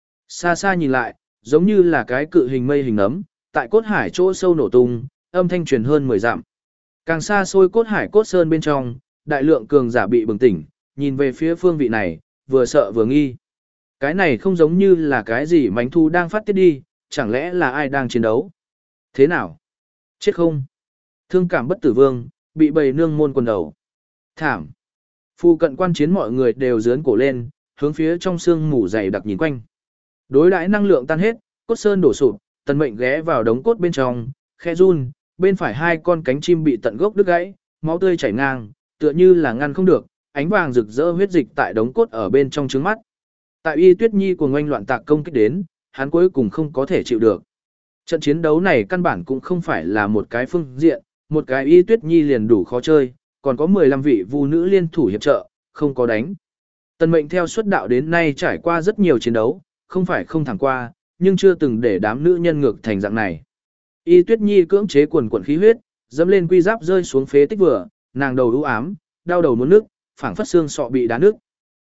Xa xa nhìn lại, giống như là cái cự hình mây hình nấm, tại cốt hải chỗ sâu nổ tung, âm thanh truyền hơn mười dặm. Càng xa xôi cốt hải cốt sơn bên trong, đại lượng cường giả bị bừng tỉnh, nhìn về phía phương vị này, vừa sợ vừa nghi. Cái này không giống như là cái gì mánh thu đang phát tiết đi, chẳng lẽ là ai đang chiến đấu? Thế nào? Chết không? Thương cảm bất tử vương, bị bầy nương môn quần đầu. Thảm. Phu cận quan chiến mọi người đều dướn cổ lên, hướng phía trong sương mù dày đặc nhìn quanh. Đối đãi năng lượng tan hết, cốt sơn đổ sụp, tần mệnh ghé vào đống cốt bên trong, khe run, bên phải hai con cánh chim bị tận gốc đứt gãy, máu tươi chảy ngang, tựa như là ngăn không được, ánh vàng rực rỡ huyết dịch tại đống cốt ở bên trong trứng mắt. Tại Y Tuyết Nhi của ngoanh loạn tạc công kích đến, hắn cuối cùng không có thể chịu được. Trận chiến đấu này căn bản cũng không phải là một cái phương diện, một cái Y Tuyết Nhi liền đủ khó chơi, còn có mười lăm vị vu nữ liên thủ hiệp trợ, không có đánh. Tần mệnh theo xuất đạo đến nay trải qua rất nhiều chiến đấu, không phải không thẳng qua, nhưng chưa từng để đám nữ nhân ngược thành dạng này. Y Tuyết Nhi cưỡng chế quần quần khí huyết, dẫm lên quy giáp rơi xuống phế tích vừa, nàng đầu u ám, đau đầu muốn nước, phảng phất xương sọ bị đá nước.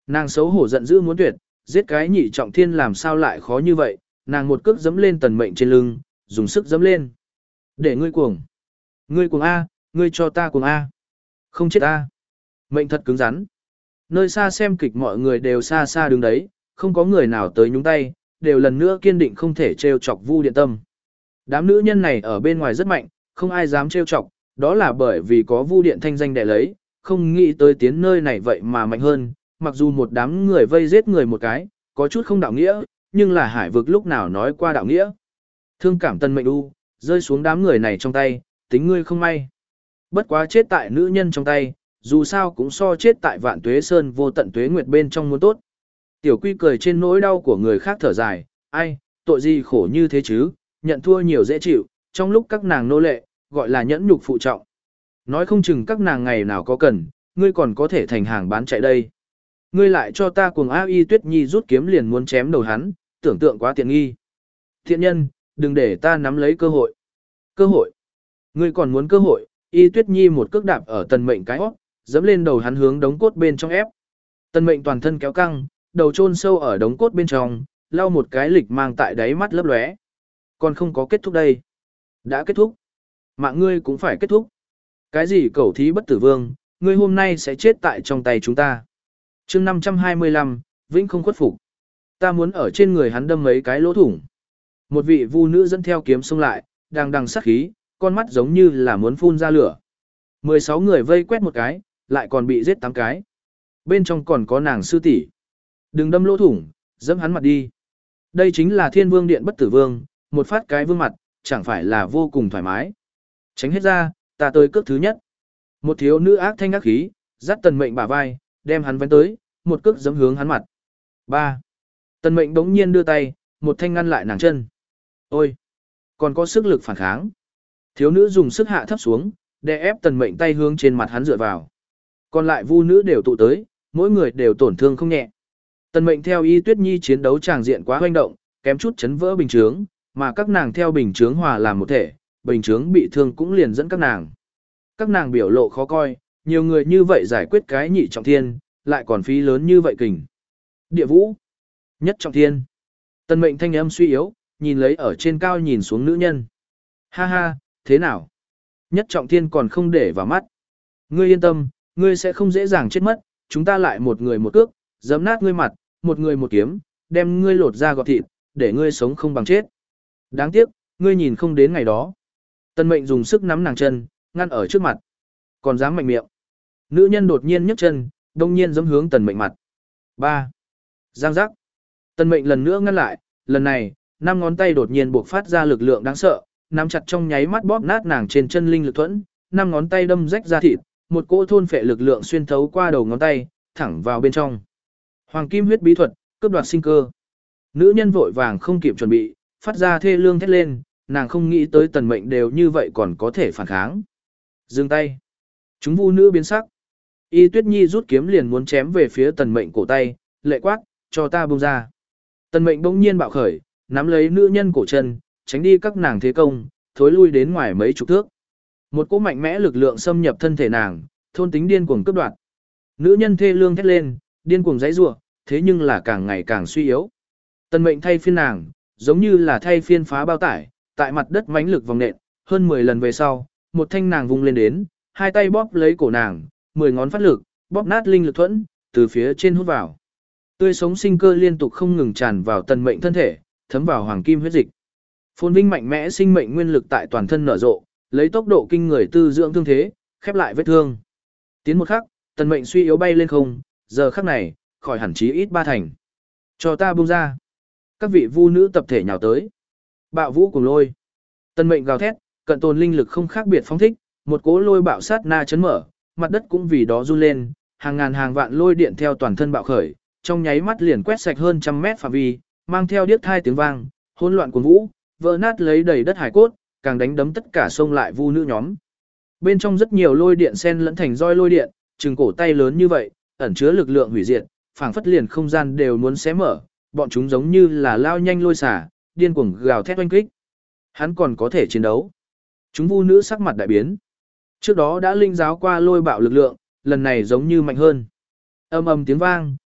Nàng xấu hổ giận dữ muốn tuyệt, giết cái nhị trọng thiên làm sao lại khó như vậy, nàng một cước giẫm lên tần mệnh trên lưng, dùng sức giẫm lên. Để ngươi cuồng. Ngươi cuồng A, ngươi cho ta cuồng A. Không chết A. Mệnh thật cứng rắn. Nơi xa xem kịch mọi người đều xa xa đứng đấy, không có người nào tới nhúng tay, đều lần nữa kiên định không thể trêu chọc Vu Điện Tâm. Đám nữ nhân này ở bên ngoài rất mạnh, không ai dám trêu chọc, đó là bởi vì có Vu Điện thanh danh đè lấy, không nghĩ tới tiến nơi này vậy mà mạnh hơn, mặc dù một đám người vây giết người một cái, có chút không đạo nghĩa, nhưng là hải vực lúc nào nói qua đạo nghĩa. Thương cảm Tân Mệnh u, rơi xuống đám người này trong tay, tính ngươi không may. Bất quá chết tại nữ nhân trong tay, dù sao cũng so chết tại Vạn Tuế Sơn vô tận tuế nguyệt bên trong muốn tốt. Tiểu Quy cười trên nỗi đau của người khác thở dài, ai, tội gì khổ như thế chứ, nhận thua nhiều dễ chịu, trong lúc các nàng nô lệ, gọi là nhẫn nhục phụ trọng. Nói không chừng các nàng ngày nào có cần, ngươi còn có thể thành hàng bán chạy đây. Ngươi lại cho ta cuồng A Y Tuyết Nhi rút kiếm liền muốn chém đầu hắn, tưởng tượng quá tiện nghi. Thiện nhân, đừng để ta nắm lấy cơ hội. Cơ hội? Ngươi còn muốn cơ hội? Y Tuyết Nhi một cước đạp ở Tần Mệnh cái hót, dẫm lên đầu hắn hướng đống cốt bên trong ép. Tần Mệnh toàn thân kéo căng, đầu chôn sâu ở đống cốt bên trong, lau một cái lịch mang tại đáy mắt lấp lóe. Còn không có kết thúc đây. Đã kết thúc. Mạng ngươi cũng phải kết thúc. Cái gì cẩu thí bất tử vương, ngươi hôm nay sẽ chết tại trong tay chúng ta. Chương năm trăm hai mươi lăm, Vĩnh không khuất phục. Ta muốn ở trên người hắn đâm mấy cái lỗ thủng. Một vị vu nữ dẫn theo kiếm xông lại, đang đằng sát khí, con mắt giống như là muốn phun ra lửa. mười sáu người vây quét một cái, lại còn bị giết tám cái. Bên trong còn có nàng sư tỷ. Đừng đâm lỗ thủng, dẫm hắn mặt đi. Đây chính là Thiên Vương Điện bất tử vương, một phát cái vương mặt, chẳng phải là vô cùng thoải mái. Tránh hết ra, ta tới cước thứ nhất. Một thiếu nữ ác thanh ác khí, dắt Tần Mệnh bả vai, đem hắn vén tới, một cước giẫm hướng hắn mặt. ba. Tần Mệnh đống nhiên đưa tay, một thanh ngăn lại nàng chân. Ôi! Còn có sức lực phản kháng. Thiếu nữ dùng sức hạ thấp xuống, đè ép Tần Mệnh tay hướng trên mặt hắn dựa vào. Còn lại vu nữ đều tụ tới, mỗi người đều tổn thương không nhẹ. Tần Mệnh theo Y Tuyết Nhi chiến đấu tràng diện quá hoành động, kém chút chấn vỡ bình chướng, mà các nàng theo bình chướng hòa làm một thể, bình chướng bị thương cũng liền dẫn các nàng. Các nàng biểu lộ khó coi, nhiều người như vậy giải quyết cái nhị trọng thiên, lại còn phí lớn như vậy kình. Địa vũ, nhất trọng thiên. Tần Mệnh thanh âm suy yếu, nhìn lấy ở trên cao nhìn xuống nữ nhân. Ha ha, thế nào? Nhất trọng thiên còn không để vào mắt. Ngươi yên tâm, ngươi sẽ không dễ dàng chết mất, chúng ta lại một người một cước, giẫm nát ngươi mặt, một người một kiếm, đem ngươi lột ra gọt thịt, để ngươi sống không bằng chết. Đáng tiếc, ngươi nhìn không đến ngày đó. Tần Mệnh dùng sức nắm nàng chân, ngăn ở trước mặt. Còn dám mạnh miệng. Nữ nhân đột nhiên nhấc chân, đông nhiên giẫm hướng Tần Mệnh mặt. ba. Giang giác. Tần Mệnh lần nữa ngăn lại, lần này, năm ngón tay đột nhiên buộc phát ra lực lượng đáng sợ, nắm chặt trong nháy mắt bóp nát nàng trên chân linh lực thuẫn, năm ngón tay đâm rách ra thịt, một cỗ thôn phệ lực lượng xuyên thấu qua đầu ngón tay, thẳng vào bên trong. Hoàng kim huyết bí thuật, cướp đoạt sinh cơ. Nữ nhân vội vàng không kịp chuẩn bị, phát ra thê lương thét lên, nàng không nghĩ tới Tần Mệnh đều như vậy còn có thể phản kháng. Dừng tay. Chúng vu nữ biến sắc. Y Tuyết Nhi rút kiếm liền muốn chém về phía Tần Mệnh cổ tay, lệ quát, cho ta buông ra. Tần Mệnh bỗng nhiên bạo khởi, nắm lấy nữ nhân cổ chân, tránh đi các nàng thế công, thối lui đến ngoài mấy chục thước. Một cỗ mạnh mẽ lực lượng xâm nhập thân thể nàng, thôn tính điên cuồng cướp đoạt. Nữ nhân thê lương thét lên, điên cuồng giãy giụa, thế nhưng là càng ngày càng suy yếu. Tần Mệnh thay phiên nàng, giống như là thay phiên phá bao tải, tại mặt đất mãnh lực vòng nện, hơn mười lần về sau, một thanh nàng vung lên đến, hai tay bóp lấy cổ nàng, mười ngón phát lực, bóp nát linh lực thuẫn, từ phía trên hút vào. Tươi sống sinh cơ liên tục không ngừng tràn vào Tần Mệnh thân thể, thấm vào hoàng kim huyết dịch. Phồn vinh mạnh mẽ sinh mệnh nguyên lực tại toàn thân nở rộ, lấy tốc độ kinh người tư dưỡng thương thế, khép lại vết thương. Tiến một khắc, Tần Mệnh suy yếu bay lên không, giờ khắc này, khỏi hẳn chí ít ba thành. Cho ta buông ra. Các vị vu nữ tập thể nhào tới. Bạo vũ cùng lôi. Tần Mệnh gào thét, cận tồn linh lực không khác biệt phóng thích, một cỗ lôi bạo sát na chấn mở, mặt đất cũng vì đó run lên, hàng ngàn hàng vạn lôi điện theo toàn thân bạo khởi, trong nháy mắt liền quét sạch hơn trăm mét phạm vi, mang theo điếc thai tiếng vang, hỗn loạn cuồng vũ, vỡ nát lấy đầy đất hải cốt, càng đánh đấm tất cả xông lại vu nữ nhóm. Bên trong rất nhiều lôi điện xen lẫn thành roi lôi điện, chừng cổ tay lớn như vậy, ẩn chứa lực lượng hủy diệt, phảng phất liền không gian đều muốn xé mở, bọn chúng giống như là lao nhanh lôi xả, điên cuồng gào thét oanh kích. Hắn còn có thể chiến đấu. Chúng vu nữ sắc mặt đại biến. Trước đó đã linh giáo qua lôi bạo lực lượng, lần này giống như mạnh hơn. Âm ầm tiếng vang,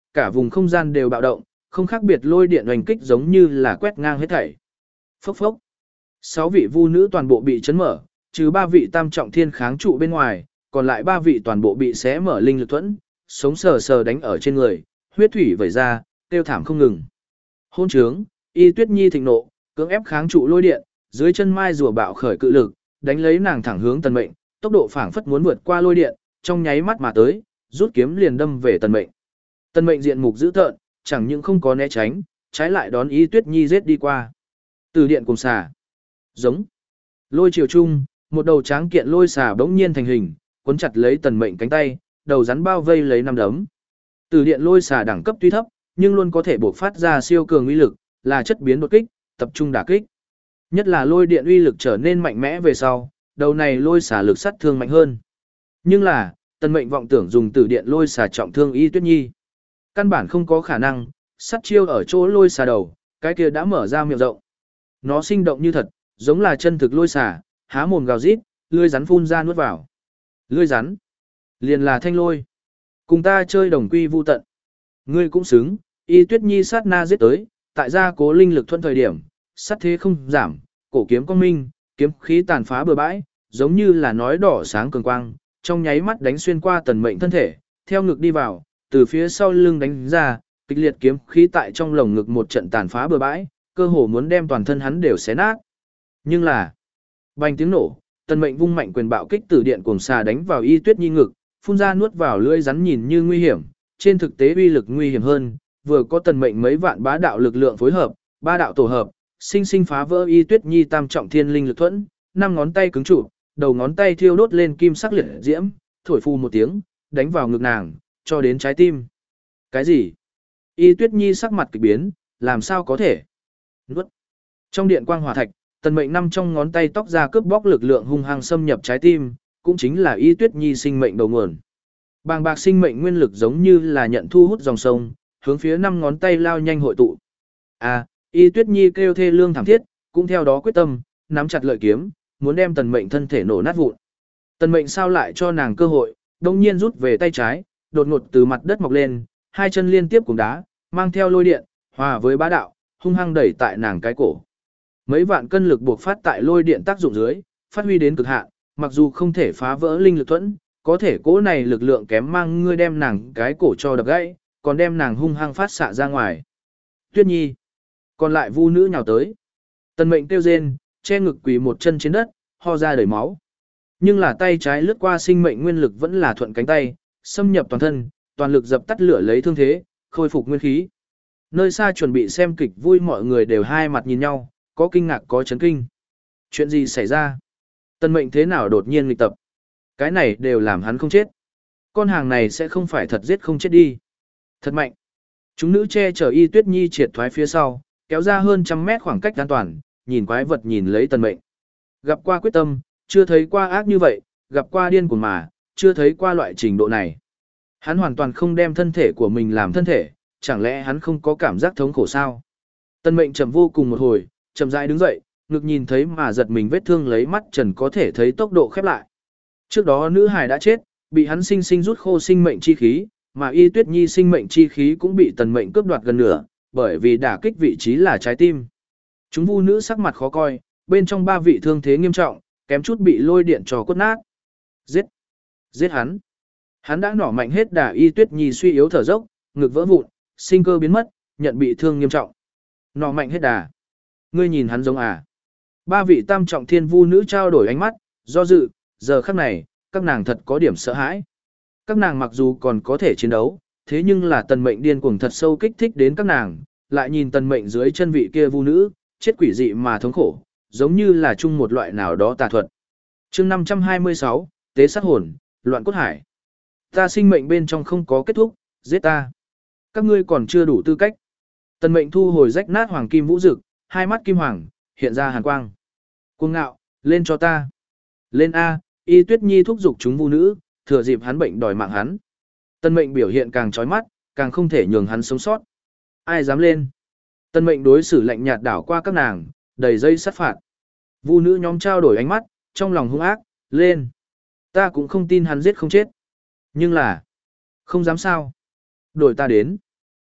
cả vùng không gian đều bạo động, không khác biệt lôi điện oanh kích giống như là quét ngang hết thảy. Phốc phốc. Sáu vị vu nữ toàn bộ bị chấn mở, trừ ba vị tam trọng thiên kháng trụ bên ngoài, còn lại ba vị toàn bộ bị xé mở linh lực thuẫn, sống sờ sờ đánh ở trên người, huyết thủy vẩy ra, tiêu thảm không ngừng. Hôn trướng, Y Tuyết Nhi thịnh nộ, cưỡng ép kháng trụ lôi điện, dưới chân mai rùa bạo khởi cự lực, đánh lấy nàng thẳng hướng Tần Mệnh, tốc độ phảng phất muốn vượt qua lôi điện, trong nháy mắt mà tới, rút kiếm liền đâm về Tần Mệnh. Tần Mệnh diện mục dữ tợn, chẳng những không có né tránh, trái lại đón Y Tuyết Nhi giết đi qua. Từ điện cùng xà, giống, lôi chiều chung, một đầu tráng kiện lôi xà bỗng nhiên thành hình, cuốn chặt lấy Tần Mệnh cánh tay, đầu rắn bao vây lấy năm đấm. Từ điện lôi xà đẳng cấp tuy thấp, nhưng luôn có thể bộc phát ra siêu cường uy lực, là chất biến đột kích, tập trung đả kích. Nhất là lôi điện uy lực trở nên mạnh mẽ về sau, đầu này lôi xà lực sát thương mạnh hơn. Nhưng là, Tần Mệnh vọng tưởng dùng tử điện lôi xà trọng thương Y Tuyết Nhi. Căn bản không có khả năng, sát chiêu ở chỗ lôi xà đầu, cái kia đã mở ra miệng rộng. Nó sinh động như thật, giống là chân thực lôi xà, há mồm gào rít, lưỡi rắn phun ra nuốt vào. Lưỡi rắn, liền là thanh lôi. Cùng ta chơi đồng quy vu tận. Ngươi cũng xứng, Y Tuyết Nhi sát na giết tới, tại gia cố linh lực thuận thời điểm, sát thế không giảm, cổ kiếm quang minh, kiếm khí tàn phá bừa bãi, giống như là nói đỏ sáng cường quang, trong nháy mắt đánh xuyên qua Tần Mệnh thân thể, theo ngực đi vào, từ phía sau lưng đánh ra, kịch liệt kiếm khí tại trong lồng ngực một trận tàn phá bừa bãi, cơ hồ muốn đem toàn thân hắn đều xé nát. Nhưng là, bành tiếng nổ, Tần Mệnh vung mạnh quyền bạo kích tử điện cuồng xà đánh vào Y Tuyết Nhi ngực, phun ra nuốt vào lưỡi rắn nhìn như nguy hiểm, trên thực tế uy lực nguy hiểm hơn, vừa có Tần Mệnh mấy vạn bá đạo lực lượng phối hợp, ba đạo tổ hợp, sinh sinh phá vỡ Y Tuyết Nhi tam trọng thiên linh lực thuẫn, năm ngón tay cứng trụ, đầu ngón tay thiêu đốt lên kim sắc liệt diễm, thổi phù một tiếng, đánh vào ngực nàng, cho đến trái tim. Cái gì? Y Tuyết Nhi sắc mặt kỳ biến, làm sao có thể? Nuốt. Trong điện quang hỏa thạch, Tần Mệnh năm trong ngón tay tóc ra cướp bóc lực lượng hung hăng xâm nhập trái tim, cũng chính là Y Tuyết Nhi sinh mệnh đầu nguồn. Bàng bạc sinh mệnh nguyên lực giống như là nhận thu hút dòng sông, hướng phía năm ngón tay lao nhanh hội tụ. À, Y Tuyết Nhi kêu thê lương thảm thiết, cũng theo đó quyết tâm, nắm chặt lợi kiếm, muốn đem Tần Mệnh thân thể nổ nát vụn. Tần Mệnh sao lại cho nàng cơ hội, đông nhiên rút về tay trái, đột ngột từ mặt đất mọc lên, hai chân liên tiếp cùng đá, mang theo lôi điện, hòa với bá đạo, hung hăng đẩy tại nàng cái cổ. Mấy vạn cân lực buộc phát tại lôi điện tác dụng dưới, phát huy đến cực hạn, mặc dù không thể phá vỡ linh lực thuẫn, có thể cỗ này lực lượng kém mang ngươi đem nàng cái cổ cho đập gãy, còn đem nàng hung hăng phát xạ ra ngoài. Tuyết Nhi, còn lại vu nữ nhào tới. Tần Mệnh kêu rên, che ngực quỳ một chân trên đất, ho ra đầy máu. Nhưng là tay trái lướt qua sinh mệnh nguyên lực vẫn là thuận cánh tay, xâm nhập toàn thân, toàn lực dập tắt lửa lấy thương thế, khôi phục nguyên khí. Nơi xa chuẩn bị xem kịch vui mọi người đều hai mặt nhìn nhau, có kinh ngạc có chấn kinh. Chuyện gì xảy ra? Tần Mệnh thế nào đột nhiên nghịch tập? Cái này đều làm hắn không chết. Con hàng này sẽ không phải thật giết không chết đi. Thật mạnh. Chúng nữ che chở Y Tuyết Nhi triệt thoái phía sau, kéo ra hơn trăm mét khoảng cách an toàn, nhìn quái vật nhìn lấy Tần Mệnh. Gặp qua quyết tâm, chưa thấy qua ác như vậy, gặp qua điên cuồng mà, chưa thấy qua loại trình độ này. Hắn hoàn toàn không đem thân thể của mình làm thân thể, chẳng lẽ hắn không có cảm giác thống khổ sao? Tần Mệnh trầm vô cùng một hồi, chậm rãi đứng dậy, ngực nhìn thấy mà giật mình vết thương lấy mắt trần có thể thấy tốc độ khép lại. Trước đó nữ hài đã chết, bị hắn sinh sinh rút khô sinh mệnh chi khí, mà Y Tuyết Nhi sinh mệnh chi khí cũng bị Tần Mệnh cướp đoạt gần nửa, bởi vì đả kích vị trí là trái tim. Chúng vu nữ sắc mặt khó coi, bên trong ba vị thương thế nghiêm trọng, kém chút bị lôi điện trò quất nát. Giết! Giết hắn! Hắn đã nỏ mạnh hết đà. Y Tuyết Nhi suy yếu thở dốc, ngực vỡ vụn, sinh cơ biến mất, nhận bị thương nghiêm trọng. Nỏ mạnh hết đà. Ngươi nhìn hắn giống à? Ba vị tam trọng thiên vu nữ trao đổi ánh mắt, do dự, giờ khắc này, các nàng thật có điểm sợ hãi. Các nàng mặc dù còn có thể chiến đấu, thế nhưng là Tần Mệnh điên cuồng thật sâu kích thích đến các nàng, lại nhìn Tần Mệnh dưới chân vị kia vu nữ, chết quỷ dị mà thống khổ, giống như là chung một loại nào đó tà thuật. Chương năm trăm hai mươi sáu, tế sát hồn, loạn cốt hải. Ta sinh mệnh bên trong không có kết thúc, giết ta. Các ngươi còn chưa đủ tư cách. Tần Mệnh thu hồi rách nát hoàng kim vũ dực, hai mắt kim hoàng, hiện ra hàn quang. Cuồng ngạo, lên cho ta. Lên A, Y Tuyết Nhi thúc giục chúng vu nữ, thừa dịp hắn bệnh đòi mạng hắn. Tần Mệnh biểu hiện càng chói mắt, càng không thể nhường hắn sống sót. Ai dám lên? Tần Mệnh đối xử lạnh nhạt đảo qua các nàng, đầy dây sát phạt. Vu nữ nhóm trao đổi ánh mắt, trong lòng hung ác, lên. Ta cũng không tin hắn giết không chết. Nhưng là, không dám sao. Đổi ta đến.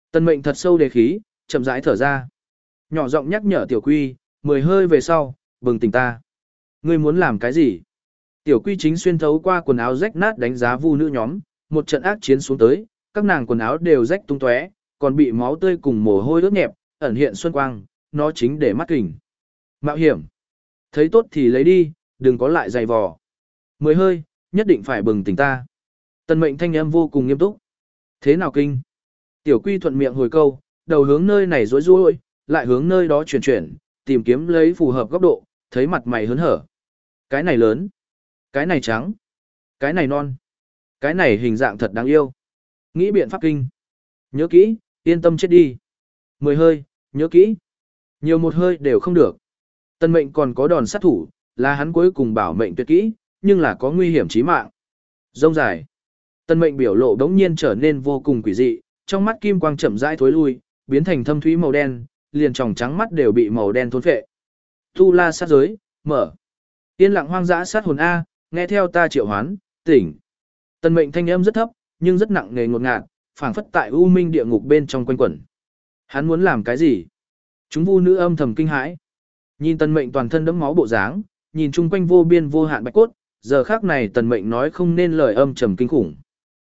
Tần Mệnh thật sâu đề khí, chậm rãi thở ra. Nhỏ giọng nhắc nhở Tiểu Quy, mười hơi về sau, bừng tỉnh ta. Ngươi muốn làm cái gì? Tiểu Quy chính xuyên thấu qua quần áo rách nát đánh giá vu nữ nhóm, một trận ác chiến xuống tới, các nàng quần áo đều rách tung tóe, còn bị máu tươi cùng mồ hôi ướt nhẹp, ẩn hiện xuân quang, nó chính để mắt kình. Mạo hiểm. Thấy tốt thì lấy đi, đừng có lại dày vò. Mười hơi, nhất định phải bừng tỉnh ta. Tần Mệnh thanh âm vô cùng nghiêm túc. Thế nào kinh? Tiểu Quy thuận miệng hồi câu, đầu hướng nơi này rối rối, lại hướng nơi đó chuyển chuyển, tìm kiếm lấy phù hợp góc độ, thấy mặt mày hớn hở. Cái này lớn, cái này trắng, cái này non, cái này hình dạng thật đáng yêu. Nghĩ biện pháp kinh. Nhớ kỹ, yên tâm chết đi. Mười hơi, nhớ kỹ. Nhiều một hơi đều không được. Tần Mệnh còn có đòn sát thủ, là hắn cuối cùng bảo mệnh tuyệt kỹ, nhưng là có nguy hiểm chí mạng. Rông dài. Tần Mệnh biểu lộ đống nhiên trở nên vô cùng quỷ dị, trong mắt kim quang chậm rãi thối lui, biến thành thâm thúy màu đen, liền tròng trắng mắt đều bị màu đen thôn phệ. Tu La sát giới, mở. Yên lặng hoang dã sát hồn A, nghe theo ta triệu hoán, tỉnh. Tần Mệnh thanh âm rất thấp, nhưng rất nặng nề ngột ngạt, phảng phất tại u minh địa ngục bên trong quanh quẩn. Hắn muốn làm cái gì? Chúng vu nữ âm thầm kinh hãi. Nhìn Tần Mệnh toàn thân đẫm máu bộ dáng, nhìn chung quanh vô biên vô hạn bạch cốt, giờ khác này Tần Mệnh nói không nên lời âm trầm kinh khủng.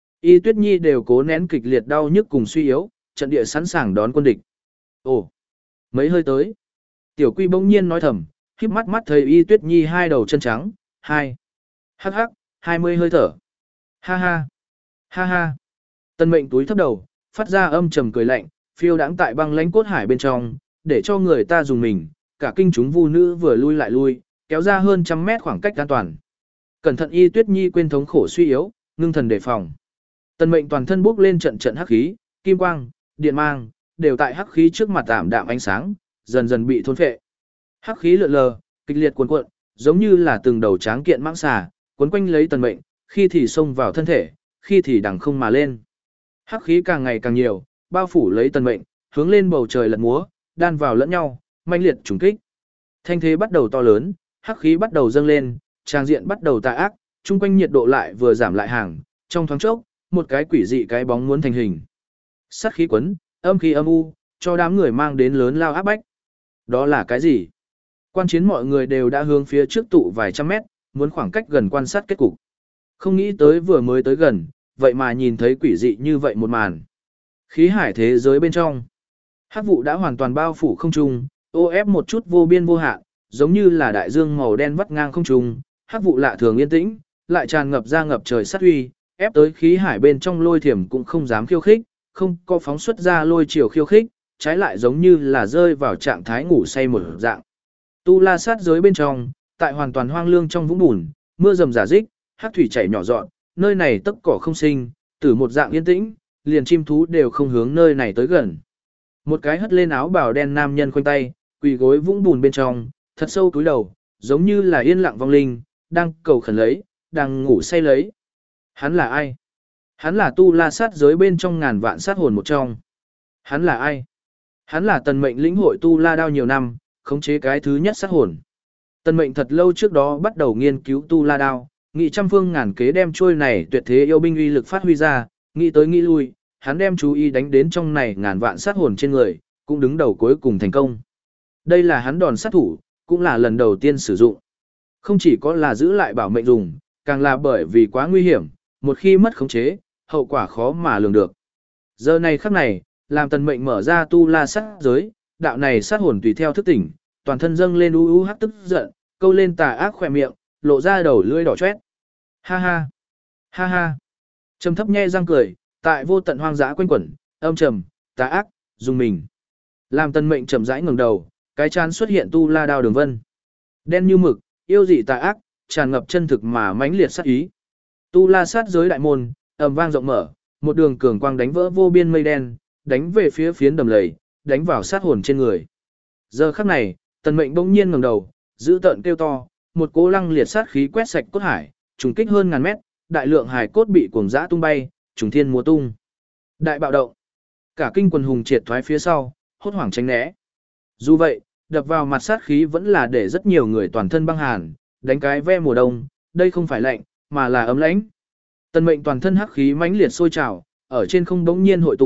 Y Tuyết Nhi đều cố nén kịch liệt đau nhức cùng suy yếu, trận địa sẵn sàng đón quân địch. Ồ, mấy hơi tới. Tiểu Quy bỗng nhiên nói thầm, khép mắt mắt thấy Y Tuyết Nhi hai đầu chân trắng, hai. Hắc hắc, hai mươi hơi thở. Ha ha, ha ha. Tần Mệnh túi thấp đầu, phát ra âm trầm cười lạnh, phiêu đãng tại băng lãnh cốt hải bên trong, để cho người ta dùng mình, cả kinh chúng vu nữ vừa lui lại lui, kéo ra hơn trăm mét khoảng cách an toàn. Cẩn thận Y Tuyết Nhi quên thống khổ suy yếu, ngưng thần đề phòng. Tần Mệnh toàn thân bốc lên trận trận hắc khí, kim quang, điện mang, đều tại hắc khí trước mặt tạm đạm ánh sáng, dần dần bị thôn phệ. Hắc khí lượn lờ, kịch liệt cuồn cuộn, giống như là từng đầu tráng kiện mãng xà, cuốn quanh lấy Tần Mệnh, khi thì xông vào thân thể, khi thì đằng không mà lên. Hắc khí càng ngày càng nhiều, bao phủ lấy Tần Mệnh, hướng lên bầu trời lật múa, đan vào lẫn nhau, manh liệt trùng kích. Thanh thế bắt đầu to lớn, hắc khí bắt đầu dâng lên, trang diện bắt đầu tà ác, chung quanh nhiệt độ lại vừa giảm lại hàng, trong thoáng chốc, một cái quỷ dị cái bóng muốn thành hình. Sát khí quấn, âm khí âm u, cho đám người mang đến lớn lao áp bách. Đó là cái gì? Quan chiến mọi người đều đã hướng phía trước tụ vài trăm mét, muốn khoảng cách gần quan sát kết cục. Không nghĩ tới vừa mới tới gần, vậy mà nhìn thấy quỷ dị như vậy một màn. Khí hải thế giới bên trong, hắc vụ đã hoàn toàn bao phủ không trung, ô ép một chút vô biên vô hạn, giống như là đại dương màu đen vắt ngang không trung, hắc vụ lạ thường yên tĩnh, lại tràn ngập ra ngập trời sát uy, ép tới khí hải bên trong lôi thiểm cũng không dám khiêu khích, không có phóng xuất ra lôi chiều khiêu khích, trái lại giống như là rơi vào trạng thái ngủ say một dạng. Tu La sát giới bên trong, tại hoàn toàn hoang lương trong vũng bùn, mưa rầm rả rích, hắc thủy chảy nhỏ giọt, nơi này tất cỏ không sinh, từ một dạng yên tĩnh, liền chim thú đều không hướng nơi này tới gần. Một cái hất lên áo bào đen nam nhân khoanh tay, quỳ gối vũng bùn bên trong, thật sâu túi đầu, giống như là yên lặng vong linh, đang cầu khẩn lấy, đang ngủ say lấy. Hắn là ai? Hắn là Tu La sát giới bên trong ngàn vạn sát hồn một trong. Hắn là ai? Hắn là Tần Mệnh lĩnh hội Tu La đao nhiều năm, khống chế cái thứ nhất sát hồn. Tần Mệnh thật lâu trước đó bắt đầu nghiên cứu Tu La đao, nghị trăm phương ngàn kế đem trôi này tuyệt thế yêu binh uy lực phát huy ra, nghĩ tới nghĩ lui, hắn đem chú ý đánh đến trong này ngàn vạn sát hồn trên người, cũng đứng đầu cuối cùng thành công. Đây là hắn đòn sát thủ, cũng là lần đầu tiên sử dụng. Không chỉ có là giữ lại bảo mệnh dùng, càng là bởi vì quá nguy hiểm, một khi mất khống chế, hậu quả khó mà lường được. Giờ này khắc này, làm Tần Mệnh mở ra Tu La sát giới, đạo này sát hồn tùy theo thức tỉnh, toàn thân dâng lên u u hắc tức giận, câu lên tà ác khỏe miệng, lộ ra đầu lưỡi đỏ chót. Ha ha, ha ha. Trầm thấp nhe răng cười, tại vô tận hoang dã quanh quẩn, âm trầm, tà ác, dùng mình. Làm Tần Mệnh chậm rãi ngẩng đầu, cái chán xuất hiện Tu La đao đường vân. Đen như mực, yêu dị tà ác, tràn ngập chân thực mà mãnh liệt sát ý. Tu La sát giới đại môn, ầm vang rộng mở, một đường cường quang đánh vỡ vô biên mây đen, đánh về phía phiến đầm lầy, đánh vào sát hồn trên người. Giờ khắc này, Tần Mệnh bỗng nhiên ngẩng đầu, giữ tợn kêu to, một cỗ lăng liệt sát khí quét sạch cốt hải, trùng kích hơn ngàn mét, đại lượng hải cốt bị cuồng dã tung bay, trùng thiên múa tung. Đại bạo động. Cả kinh quần hùng triệt thoái phía sau, hốt hoảng tránh né. Dù vậy, đập vào mặt sát khí vẫn là để rất nhiều người toàn thân băng hàn, đánh cái ve mùa đông, đây không phải lạnh, mà là ấm lãnh. Tần Mệnh toàn thân hắc khí mãnh liệt sôi trào, ở trên không bỗng nhiên hội tụ,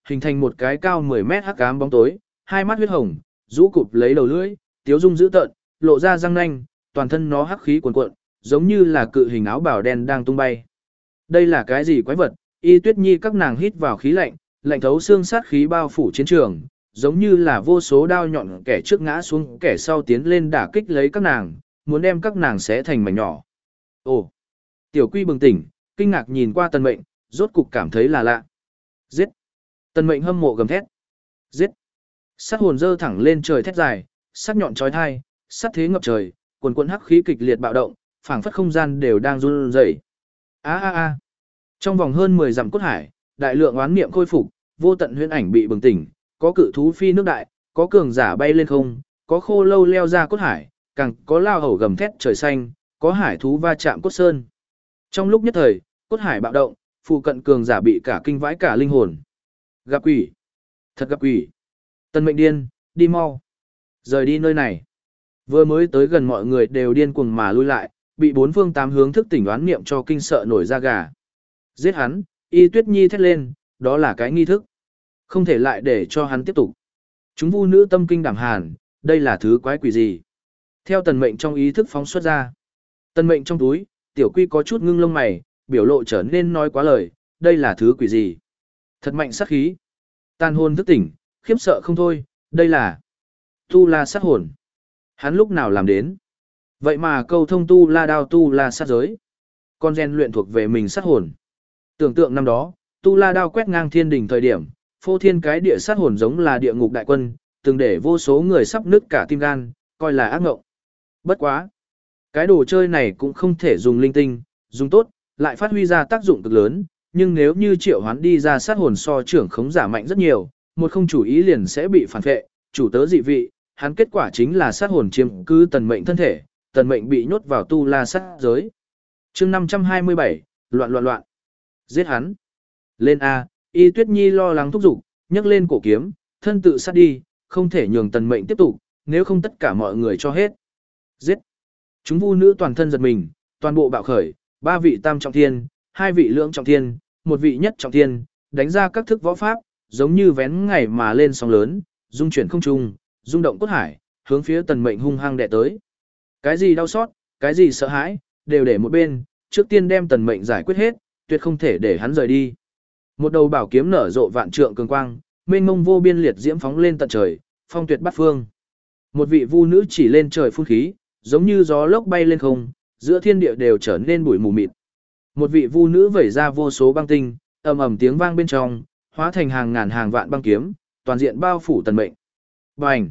hình thành một cái cao mười mét hắc ám bóng tối, hai mắt huyết hồng, rũ cụp lấy đầu lưỡi, tiếu dung dữ tợn, lộ ra răng nanh, toàn thân nó hắc khí cuồn cuộn, giống như là cự hình áo bào đen đang tung bay. Đây là cái gì quái vật? Y Tuyết Nhi các nàng hít vào khí lạnh, lạnh thấu xương sát khí bao phủ chiến trường, giống như là vô số đao nhọn kẻ trước ngã xuống, kẻ sau tiến lên đả kích lấy các nàng, muốn đem các nàng xé thành mảnh nhỏ. Ồ! Tiểu Quy bừng tỉnh, kinh ngạc nhìn qua Tần Mệnh, rốt cục cảm thấy là lạ. Giết! Tần Mệnh hâm mộ gầm thét. Giết! Sát hồn dơ thẳng lên trời thét dài, sắc nhọn chói tai, sát thế ngập trời, cuồn cuộn hắc khí kịch liệt bạo động, phảng phất không gian đều đang run rẩy. A a a! Trong vòng hơn mười dặm cốt hải, đại lượng oán niệm khôi phục, vô tận huyễn ảnh bị bừng tỉnh, có cự thú phi nước đại, có cường giả bay lên không, có khô lâu leo ra cốt hải, càng có lao hầu gầm thét trời xanh, có hải thú va chạm cốt sơn. Trong lúc nhất thời, cốt hải bạo động, phụ cận cường giả bị cả kinh vãi cả linh hồn. Gặp quỷ! Thật gặp quỷ! Tần Mệnh điên, đi mau! Rời đi nơi này! Vừa mới tới gần mọi người đều điên cuồng mà lui lại, bị bốn phương tám hướng thức tỉnh đoán niệm cho kinh sợ nổi da gà. Giết hắn! Y Tuyết Nhi thét lên, đó là cái nghi thức. Không thể lại để cho hắn tiếp tục. Chúng vu nữ tâm kinh đảm hàn, đây là thứ quái quỷ gì? Theo Tần Mệnh trong ý thức phóng xuất ra. Tần Mệnh trong túi, Tiểu Quy có chút ngưng lông mày, biểu lộ trở nên nói quá lời, đây là thứ quỷ gì? Thật mạnh sát khí. Tàn hồn thức tỉnh, khiếp sợ không thôi, đây là Tu La sát hồn. Hắn lúc nào làm đến? Vậy mà câu thông Tu La đao Tu La sát giới. Con gen luyện thuộc về mình sát hồn. Tưởng tượng năm đó, Tu La đao quét ngang thiên đỉnh thời điểm, phô thiên cái địa sát hồn giống là địa ngục đại quân, từng để vô số người sắp nứt cả tim gan, coi là ác ngộng. Bất quá. Cái đồ chơi này cũng không thể dùng linh tinh, dùng tốt, lại phát huy ra tác dụng cực lớn, nhưng nếu như triệu hoán đi ra sát hồn so trưởng khống giả mạnh rất nhiều, một không chủ ý liền sẽ bị phản vệ, chủ tớ dị vị, hắn kết quả chính là sát hồn chiếm cứ Tần Mệnh thân thể, Tần Mệnh bị nhốt vào Tu La sát giới. Chương năm trăm hai mươi bảy, loạn loạn loạn. Giết hắn. Lên a, Y Tuyết Nhi lo lắng thúc giục, nhấc lên cổ kiếm, thân tự sát đi, không thể nhường Tần Mệnh tiếp tục, nếu không tất cả mọi người cho hết. Giết. Chúng vu nữ toàn thân giật mình, toàn bộ bạo khởi, ba vị tam trọng thiên, hai vị lưỡng trọng thiên, một vị nhất trọng thiên, đánh ra các thức võ pháp, giống như vén ngày mà lên sóng lớn, dung chuyển không trung, rung động cốt hải, hướng phía Tần Mệnh hung hăng đè tới. Cái gì đau xót, cái gì sợ hãi, đều để một bên, trước tiên đem Tần Mệnh giải quyết hết, tuyệt không thể để hắn rời đi. Một đầu bảo kiếm nở rộ vạn trượng cường quang, mênh mông vô biên liệt diễm phóng lên tận trời, phong tuyệt bát phương. Một vị vu nữ chỉ lên trời phun khí, giống như gió lốc bay lên không, giữa thiên địa đều trở nên bụi mù mịt. Một vị vu nữ vẩy ra vô số băng tinh, ầm ầm tiếng vang bên trong, hóa thành hàng ngàn hàng vạn băng kiếm, toàn diện bao phủ Tần Mệnh. Bành!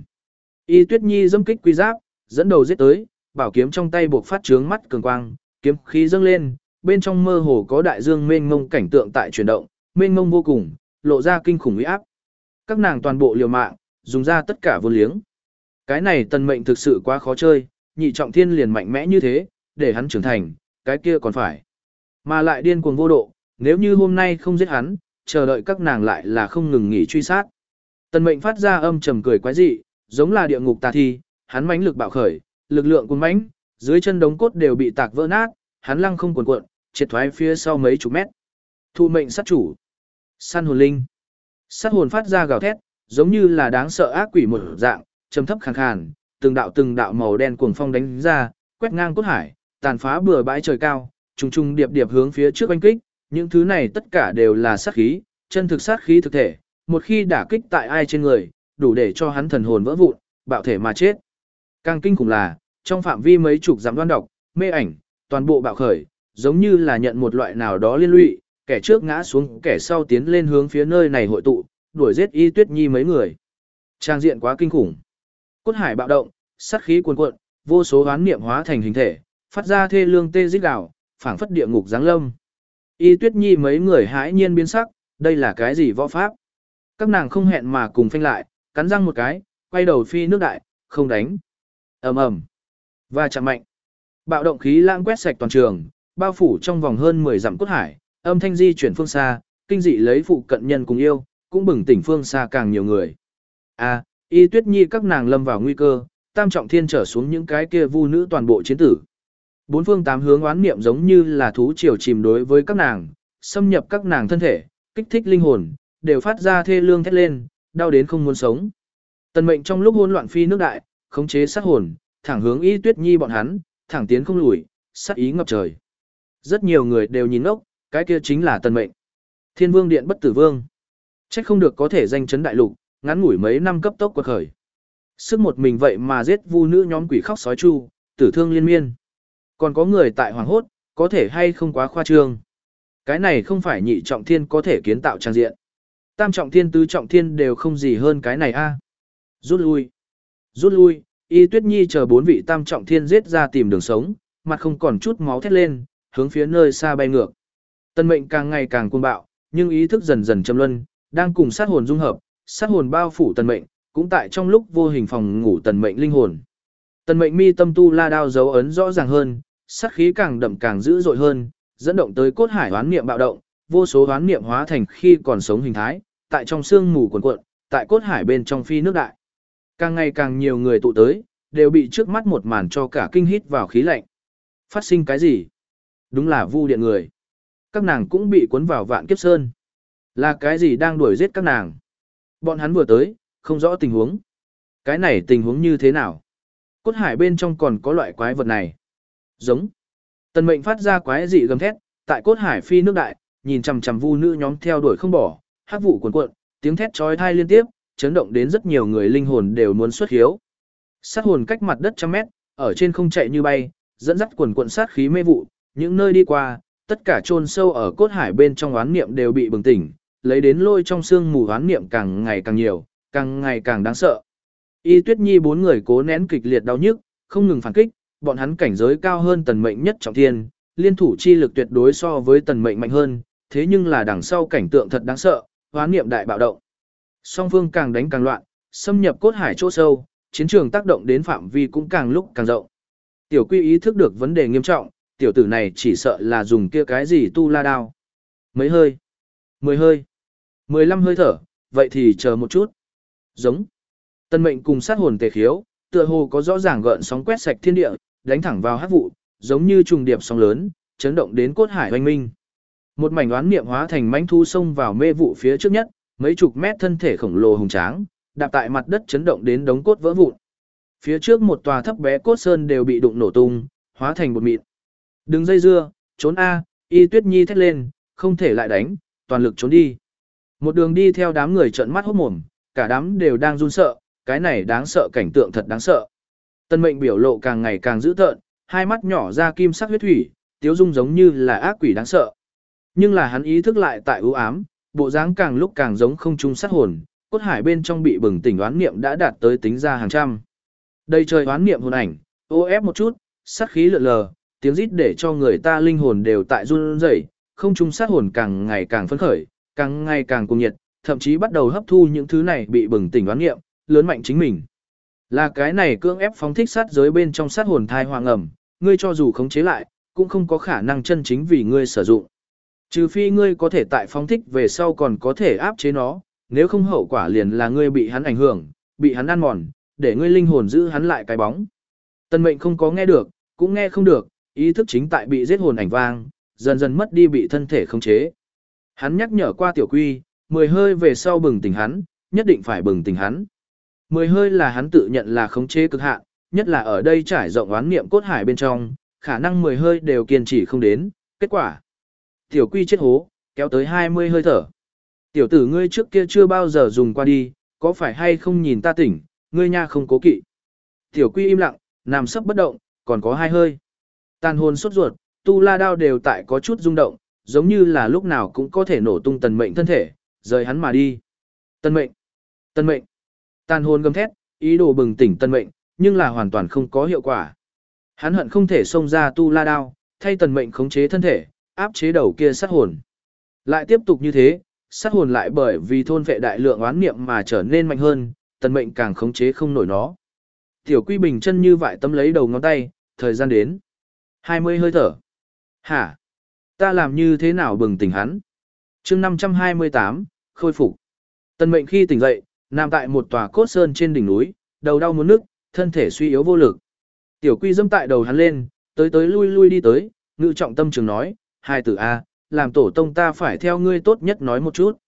Y Tuyết Nhi dâm kích quy giáp, dẫn đầu giết tới, bảo kiếm trong tay buộc phát trướng mắt cường quang, kiếm khí dâng lên, bên trong mơ hồ có đại dương mênh mông cảnh tượng tại chuyển động, mênh mông vô cùng, lộ ra kinh khủng uy áp. Các nàng toàn bộ liều mạng, dùng ra tất cả vô liếng. Cái này Tần Mệnh thực sự quá khó chơi, nhị trọng thiên liền mạnh mẽ như thế, để hắn trưởng thành, cái kia còn phải. Mà lại điên cuồng vô độ, nếu như hôm nay không giết hắn, chờ đợi các nàng lại là không ngừng nghỉ truy sát. Tần Mệnh phát ra âm trầm cười quái dị, giống là địa ngục tà thi, hắn mãnh lực bạo khởi, lực lượng cuồng mãnh, dưới chân đống cốt đều bị tạc vỡ nát, hắn lăng không cuồn cuộn, triệt thoái phía sau mấy chục mét. Thụ mệnh sát chủ, săn hồn linh. Sát hồn phát ra gào thét, giống như là đáng sợ ác quỷ một dạng, trầm thấp khàn khàn, từng đạo từng đạo màu đen cuồng phong đánh ra, quét ngang cốt hải, tàn phá bừa bãi trời cao, trùng trùng điệp điệp hướng phía trước oanh kích, những thứ này tất cả đều là sát khí, chân thực sát khí thực thể, một khi đả kích tại ai trên người, đủ để cho hắn thần hồn vỡ vụn, bạo thể mà chết. Càng kinh khủng là, trong phạm vi mấy chục dặm đoan độc, mê ảnh, toàn bộ bạo khởi, giống như là nhận một loại nào đó liên lụy, kẻ trước ngã xuống, kẻ sau tiến lên hướng phía nơi này hội tụ, đuổi giết Y Tuyết Nhi mấy người. Trang diện quá kinh khủng. Cốt hải bạo động, sát khí cuồn cuộn, vô số hoán niệm hóa thành hình thể, phát ra thê lương tê rít gào, phảng phất địa ngục giáng lâm. Y Tuyết Nhi mấy người hãi nhiên biến sắc, đây là cái gì võ pháp? Các nàng không hẹn mà cùng phanh lại, cắn răng một cái, quay đầu phi nước đại, không đánh. Ầm ầm, và chạm mạnh. Bạo động khí lãng quét sạch toàn trường, bao phủ trong vòng hơn mười dặm cốt hải, âm thanh di chuyển phương xa, kinh dị lấy phụ cận nhân cùng yêu, cũng bừng tỉnh phương xa càng nhiều người. A, Y Tuyết Nhi các nàng lâm vào nguy cơ, tam trọng thiên trở xuống những cái kia vu nữ toàn bộ chiến tử. Bốn phương tám hướng oán niệm giống như là thú triều chìm đối với các nàng, xâm nhập các nàng thân thể, kích thích linh hồn, đều phát ra thê lương thét lên, đau đến không muốn sống. Tần Mệnh trong lúc hỗn loạn phi nước đại, khống chế sát hồn, thẳng hướng Y Tuyết Nhi bọn hắn, thẳng tiến không lùi, sát ý ngập trời. Rất nhiều người đều nhìn ngốc, cái kia chính là Tần Mệnh. Thiên Vương Điện Bất Tử Vương. Chắc không được có thể danh chấn đại lục, ngắn ngủi mấy năm cấp tốc quật khởi. Sức một mình vậy mà giết vu nữ nhóm quỷ khóc sói chu, tử thương liên miên. Còn có người tại hoàng hốt, có thể hay không quá khoa trương. Cái này không phải nhị trọng thiên có thể kiến tạo trang diện. Tam trọng thiên tứ trọng thiên đều không gì hơn cái này a. Rút lui. Rút lui, Y Tuyết Nhi chờ bốn vị tam trọng thiên giết ra tìm đường sống, mặt không còn chút máu thét lên, hướng phía nơi xa bay ngược. Tần Mệnh càng ngày càng cuồng bạo, nhưng ý thức dần dần châm luân, đang cùng sát hồn dung hợp, sát hồn bao phủ Tần Mệnh, cũng tại trong lúc vô hình phòng ngủ Tần Mệnh linh hồn. Tần Mệnh mi tâm tu la đao dấu ấn rõ ràng hơn, sát khí càng đậm càng dữ dội hơn, dẫn động tới cốt hải hoán niệm bạo động, vô số hoán niệm hóa thành khi còn sống hình thái, tại trong xương mù cuồn cuộn, tại cốt hải bên trong phi nước đại. Càng ngày càng nhiều người tụ tới, đều bị trước mắt một màn cho cả kinh hít vào khí lạnh. Phát sinh cái gì? Đúng là Vu Điện người. Các nàng cũng bị cuốn vào Vạn Kiếp Sơn. Là cái gì đang đuổi giết các nàng? Bọn hắn vừa tới, không rõ tình huống. Cái này tình huống như thế nào? Cốt hải bên trong còn có loại quái vật này. Giống. Tần Mệnh phát ra quái dị gầm thét, tại cốt hải phi nước đại, nhìn chằm chằm vu nữ nhóm theo đuổi không bỏ, hắc vụ cuồn cuộn, tiếng thét chói tai liên tiếp, chấn động đến rất nhiều người linh hồn đều muốn xuất hiếu. Sát hồn cách mặt đất trăm mét, ở trên không chạy như bay, dẫn dắt quần cuộn sát khí mê vụ, những nơi đi qua, tất cả chôn sâu ở cốt hải bên trong oán niệm đều bị bừng tỉnh, lấy đến lôi trong xương mù oán niệm càng ngày càng nhiều, càng ngày càng đáng sợ. Y Tuyết Nhi bốn người cố nén kịch liệt đau nhức, không ngừng phản kích, bọn hắn cảnh giới cao hơn Tần Mệnh nhất trọng thiên, liên thủ chi lực tuyệt đối so với Tần Mệnh mạnh hơn, thế nhưng là đằng sau cảnh tượng thật đáng sợ, oán niệm đại bạo động. Song phương càng đánh càng loạn, xâm nhập cốt hải chỗ sâu, chiến trường tác động đến phạm vi cũng càng lúc càng rộng. Tiểu Quy ý thức được vấn đề nghiêm trọng, tiểu tử này chỉ sợ là dùng kia cái gì tu la đao. Mấy hơi, mười hơi, mười lăm hơi thở, vậy thì chờ một chút. Giống. Tần Mệnh cùng sát hồn tề khiếu, tựa hồ có rõ ràng gợn sóng quét sạch thiên địa, đánh thẳng vào hắc vụ, giống như trùng điệp sóng lớn, chấn động đến cốt hải oanh minh. Một mảnh oán niệm hóa thành mãnh thu xông vào mê vụ phía trước nhất, mấy chục mét thân thể khổng lồ hùng tráng, đạp tại mặt đất chấn động đến đống cốt vỡ vụn. Phía trước một tòa thấp bé cốt sơn đều bị đụng nổ tung, hóa thành bột mịn. Đừng dây dưa, trốn a, Y Tuyết Nhi thét lên, không thể lại đánh, toàn lực trốn đi. Một đường đi theo đám người trợn mắt hốt mồm, cả đám đều đang run sợ, cái này đáng sợ cảnh tượng thật đáng sợ. Tần Mệnh biểu lộ càng ngày càng dữ tợn, hai mắt nhỏ ra kim sắc huyết thủy, tiếu dung giống như là ác quỷ đáng sợ. Nhưng là hắn ý thức lại tại ưu ám, bộ dáng càng lúc càng giống không trung sát hồn, cốt hải bên trong bị bừng tỉnh oán niệm đã đạt tới tính ra hàng trăm. Đây trời oán niệm hồn ảnh, ô ép một chút, sát khí lượn lờ, tiếng rít để cho người ta linh hồn đều tại run rẩy, không trung sát hồn càng ngày càng phấn khởi, càng ngày càng cuồng nhiệt, thậm chí bắt đầu hấp thu những thứ này bị bừng tỉnh oán niệm, lớn mạnh chính mình. Là cái này cưỡng ép phóng thích sát giới bên trong sát hồn thai hoang ẩm, ngươi cho dù khống chế lại, cũng không có khả năng chân chính vì ngươi sử dụng. Trừ phi ngươi có thể tại phóng thích về sau còn có thể áp chế nó, nếu không hậu quả liền là ngươi bị hắn ảnh hưởng, bị hắn ăn mòn, để ngươi linh hồn giữ hắn lại cái bóng. Tần Mệnh không có nghe được, cũng nghe không được, ý thức chính tại bị giết hồn ảnh vang, dần dần mất đi bị thân thể khống chế. Hắn nhắc nhở qua Tiểu Quy, mười hơi về sau bừng tỉnh hắn, nhất định phải bừng tỉnh hắn. Mười hơi là hắn tự nhận là khống chế cực hạn, nhất là ở đây trải rộng oán niệm cốt hải bên trong, khả năng mười hơi đều kiên trì không đến, kết quả. Tiểu Quy chết hố, kéo tới hai mươi hơi thở. Tiểu tử ngươi trước kia chưa bao giờ dùng qua đi, có phải hay không nhìn ta tỉnh, ngươi nha không cố kỵ. Tiểu Quy im lặng, nằm sấp bất động, còn có hai hơi. Tàn hồn sốt ruột, tu la đao đều tại có chút rung động, giống như là lúc nào cũng có thể nổ tung Tần Mệnh thân thể, rời hắn mà đi. Tần Mệnh, Tần Mệnh. Tàn hồn gầm thét, ý đồ bừng tỉnh Tần Mệnh, nhưng là hoàn toàn không có hiệu quả. Hắn hận không thể xông ra tu la đao, thay Tần Mệnh khống chế thân thể, áp chế đầu kia sát hồn. Lại tiếp tục như thế, sát hồn lại bởi vì thôn vệ đại lượng oán niệm mà trở nên mạnh hơn, Tần Mệnh càng khống chế không nổi nó. Tiểu Quy bình chân như vại tấm lấy đầu ngón tay, thời gian đến. hai mươi hơi thở. Hả? Ta làm như thế nào bừng tỉnh hắn? chương năm trăm hai mươi tám, khôi phục. Tần Mệnh khi tỉnh dậy, nằm tại một tòa cốt sơn trên đỉnh núi, đầu đau muốn nức, thân thể suy yếu vô lực. Tiểu Quy dâm tại đầu hắn lên, tới tới lui lui đi tới, ngự trọng tâm trường nói, hai tử A, làm tổ tông ta phải theo ngươi tốt nhất nói một chút.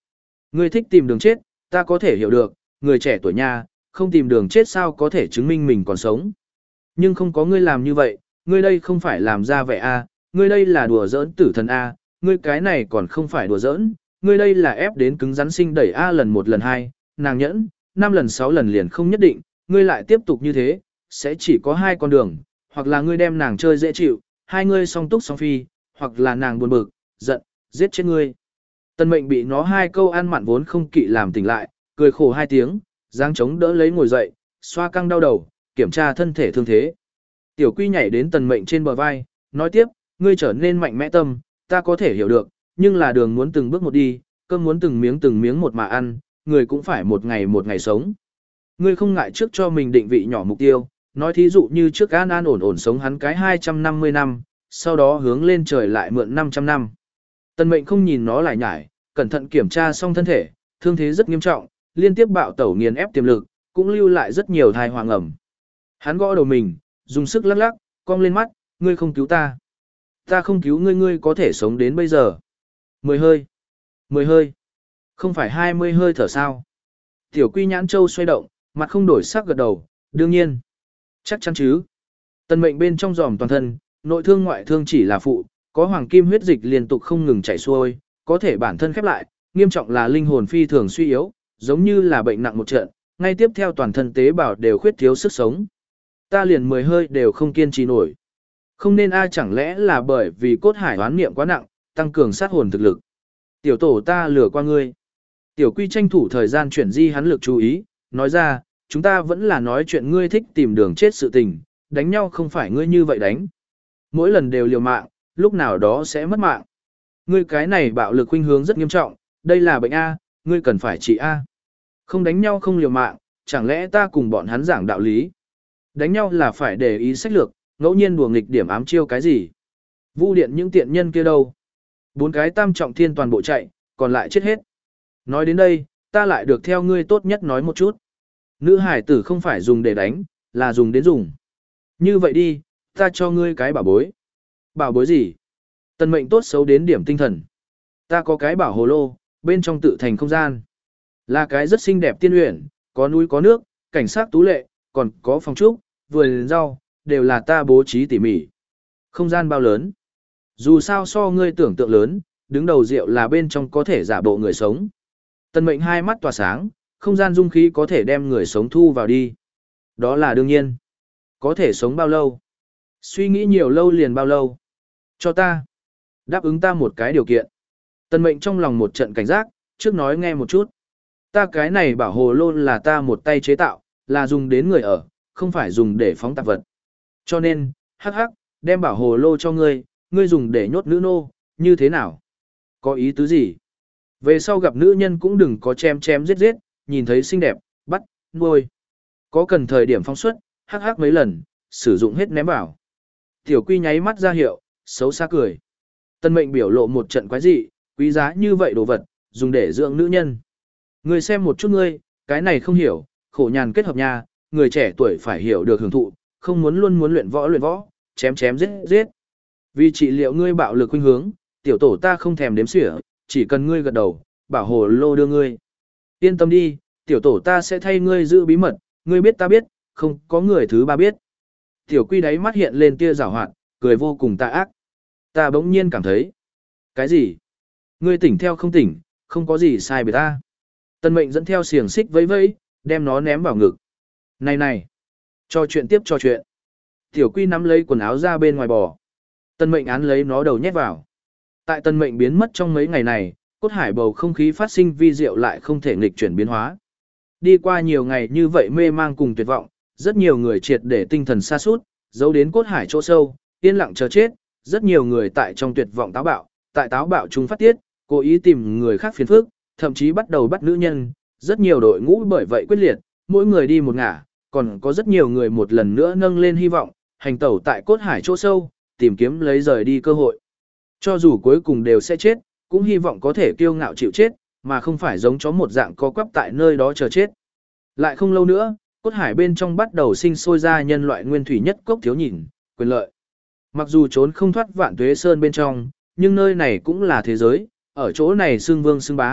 Ngươi thích tìm đường chết, ta có thể hiểu được, người trẻ tuổi nha, không tìm đường chết sao có thể chứng minh mình còn sống. Nhưng không có ngươi làm như vậy, ngươi đây không phải làm ra vẻ a, ngươi đây là đùa giỡn tử thần a, ngươi cái này còn không phải đùa giỡn, ngươi đây là ép đến cứng rắn sinh đẩy a lần một lần hai, nàng nhẫn, năm lần sáu lần liền không nhất định, ngươi lại tiếp tục như thế, sẽ chỉ có hai con đường, hoặc là ngươi đem nàng chơi dễ chịu, hai ngươi song túc song phi, hoặc là nàng buồn bực, giận, giết chết ngươi. Tân mệnh bị nó hai câu ăn mặn vốn không kỵ làm tỉnh lại, cười khổ hai tiếng, giang chống đỡ lấy ngồi dậy, xoa căng đau đầu, kiểm tra thân thể thương thế. Tiểu Quy nhảy đến tần mệnh trên bờ vai, nói tiếp, ngươi trở nên mạnh mẽ tâm, ta có thể hiểu được, nhưng là đường muốn từng bước một đi, cơm muốn từng miếng từng miếng một mà ăn, người cũng phải một ngày một ngày sống. Ngươi không ngại trước cho mình định vị nhỏ mục tiêu, nói thí dụ như trước an an ổn ổn sống hắn cái hai trăm năm mươi năm, sau đó hướng lên trời lại mượn năm trăm năm. Tần mệnh không nhìn nó lại nhải, cẩn thận kiểm tra xong thân thể, thương thế rất nghiêm trọng, liên tiếp bạo tẩu nghiền ép tiềm lực, cũng lưu lại rất nhiều thai hoàng ẩm. Hắn gõ đầu mình, dùng sức lắc lắc, cong lên mắt, ngươi không cứu ta. Ta không cứu ngươi, ngươi có thể sống đến bây giờ. Mười hơi. Mười hơi. Không phải hai mươi hơi thở sao. Tiểu Quy nhãn châu xoay động, mặt không đổi sắc gật đầu, đương nhiên. Chắc chắn chứ. Tần mệnh bên trong giòm toàn thân, nội thương ngoại thương chỉ là phụ, có hoàng kim huyết dịch liên tục không ngừng chảy xuôi, có thể bản thân khép lại, nghiêm trọng là linh hồn phi thường suy yếu, giống như là bệnh nặng một trận, ngay tiếp theo toàn thân tế bào đều khuyết thiếu sức sống. Ta liền mười hơi đều không kiên trì nổi. Không nên ai chẳng lẽ là bởi vì cốt hải oán niệm quá nặng, tăng cường sát hồn thực lực. Tiểu tổ ta lừa qua ngươi. Tiểu Quy tranh thủ thời gian chuyển di hắn lực chú ý, nói ra, chúng ta vẫn là nói chuyện ngươi thích tìm đường chết sự tình, đánh nhau không phải ngươi như vậy đánh. Mỗi lần đều liều mạng, lúc nào đó sẽ mất mạng. Ngươi cái này bạo lực khuynh hướng rất nghiêm trọng, đây là bệnh A, ngươi cần phải trị A. Không đánh nhau không liều mạng, chẳng lẽ ta cùng bọn hắn giảng đạo lý. Đánh nhau là phải để ý sách lược, ngẫu nhiên đùa nghịch điểm ám chiêu cái gì. Vu điện những tiện nhân kia đâu. Bốn cái tam trọng thiên toàn bộ chạy, còn lại chết hết. Nói đến đây, ta lại được theo ngươi tốt nhất nói một chút. Nữ hải tử không phải dùng để đánh, là dùng đến dùng. Như vậy đi, ta cho ngươi cái bảo bối. Bảo bối gì? Tần mệnh tốt xấu đến điểm tinh thần. Ta có cái bảo hồ lô, bên trong tự thành không gian. Là cái rất xinh đẹp tiên uyển, có núi có nước, cảnh sát tú lệ, còn có phòng trúc, vườn rau, đều là ta bố trí tỉ mỉ. Không gian bao lớn? Dù sao so ngươi tưởng tượng lớn, đứng đầu rượu là bên trong có thể giả bộ người sống. Tần mệnh hai mắt tỏa sáng, không gian dung khí có thể đem người sống thu vào đi. Đó là đương nhiên. Có thể sống bao lâu? Suy nghĩ nhiều lâu liền bao lâu? Cho ta. Đáp ứng ta một cái điều kiện. Tần mệnh trong lòng một trận cảnh giác, trước nói nghe một chút. Ta cái này bảo hồ lô là ta một tay chế tạo, là dùng đến người ở, không phải dùng để phóng tạp vật. Cho nên, hắc hắc, đem bảo hồ lô cho ngươi, ngươi dùng để nhốt nữ nô, như thế nào? Có ý tứ gì? Về sau gặp nữ nhân cũng đừng có chém chém giết giết, nhìn thấy xinh đẹp, bắt, nuôi. Có cần thời điểm phóng xuất, hắc hắc mấy lần, sử dụng hết ném vào. Tiểu Quy nháy mắt ra hiệu, xấu xa cười. Tân mệnh biểu lộ một trận quái dị, quý giá như vậy đồ vật, dùng để dưỡng nữ nhân. Người xem một chút ngươi, cái này không hiểu, khổ nhàn kết hợp nha, người trẻ tuổi phải hiểu được hưởng thụ, không muốn luôn muốn luyện võ luyện võ, chém chém giết giết. Vì trị liệu ngươi bạo lực khuynh hướng, tiểu tổ ta không thèm đếm xỉa, chỉ cần ngươi gật đầu, bảo hồ lô đưa ngươi. Yên tâm đi, tiểu tổ ta sẽ thay ngươi giữ bí mật, ngươi biết ta biết, không có người thứ ba biết. Tiểu Quy đáy mắt hiện lên tia giảo hoạt, cười vô cùng tà ác. Ta bỗng nhiên cảm thấy. Cái gì? Ngươi tỉnh theo không tỉnh, không có gì sai biệt ta. Tân mệnh dẫn theo xiềng xích vẫy vẫy, đem nó ném vào ngực. Này này, cho chuyện tiếp cho chuyện. Tiểu Quy nắm lấy quần áo ra bên ngoài bò. Tân mệnh án lấy nó đầu nhét vào. Tại tân mệnh biến mất trong mấy ngày này, cốt hải bầu không khí phát sinh vi diệu lại không thể nghịch chuyển biến hóa. Đi qua nhiều ngày như vậy mê mang cùng tuyệt vọng, rất nhiều người triệt để tinh thần sa sút, giấu đến cốt hải chỗ sâu, yên lặng chờ chết. Rất nhiều người tại trong tuyệt vọng táo bạo, tại táo bạo chúng phát tiết, cố ý tìm người khác phiền phức, thậm chí bắt đầu bắt nữ nhân. Rất nhiều đội ngũ bởi vậy quyết liệt, mỗi người đi một ngả, còn có rất nhiều người một lần nữa nâng lên hy vọng, hành tẩu tại cốt hải chỗ sâu, tìm kiếm lấy rời đi cơ hội. Cho dù cuối cùng đều sẽ chết, cũng hy vọng có thể kiêu ngạo chịu chết, mà không phải giống chó một dạng co quắp tại nơi đó chờ chết. Lại không lâu nữa, cốt hải bên trong bắt đầu sinh sôi ra nhân loại nguyên thủy nhất cốc thiếu nhìn, quyền lợi. Mặc dù trốn không thoát vạn tuế sơn bên trong, nhưng nơi này cũng là thế giới, ở chỗ này xưng vương xưng bá,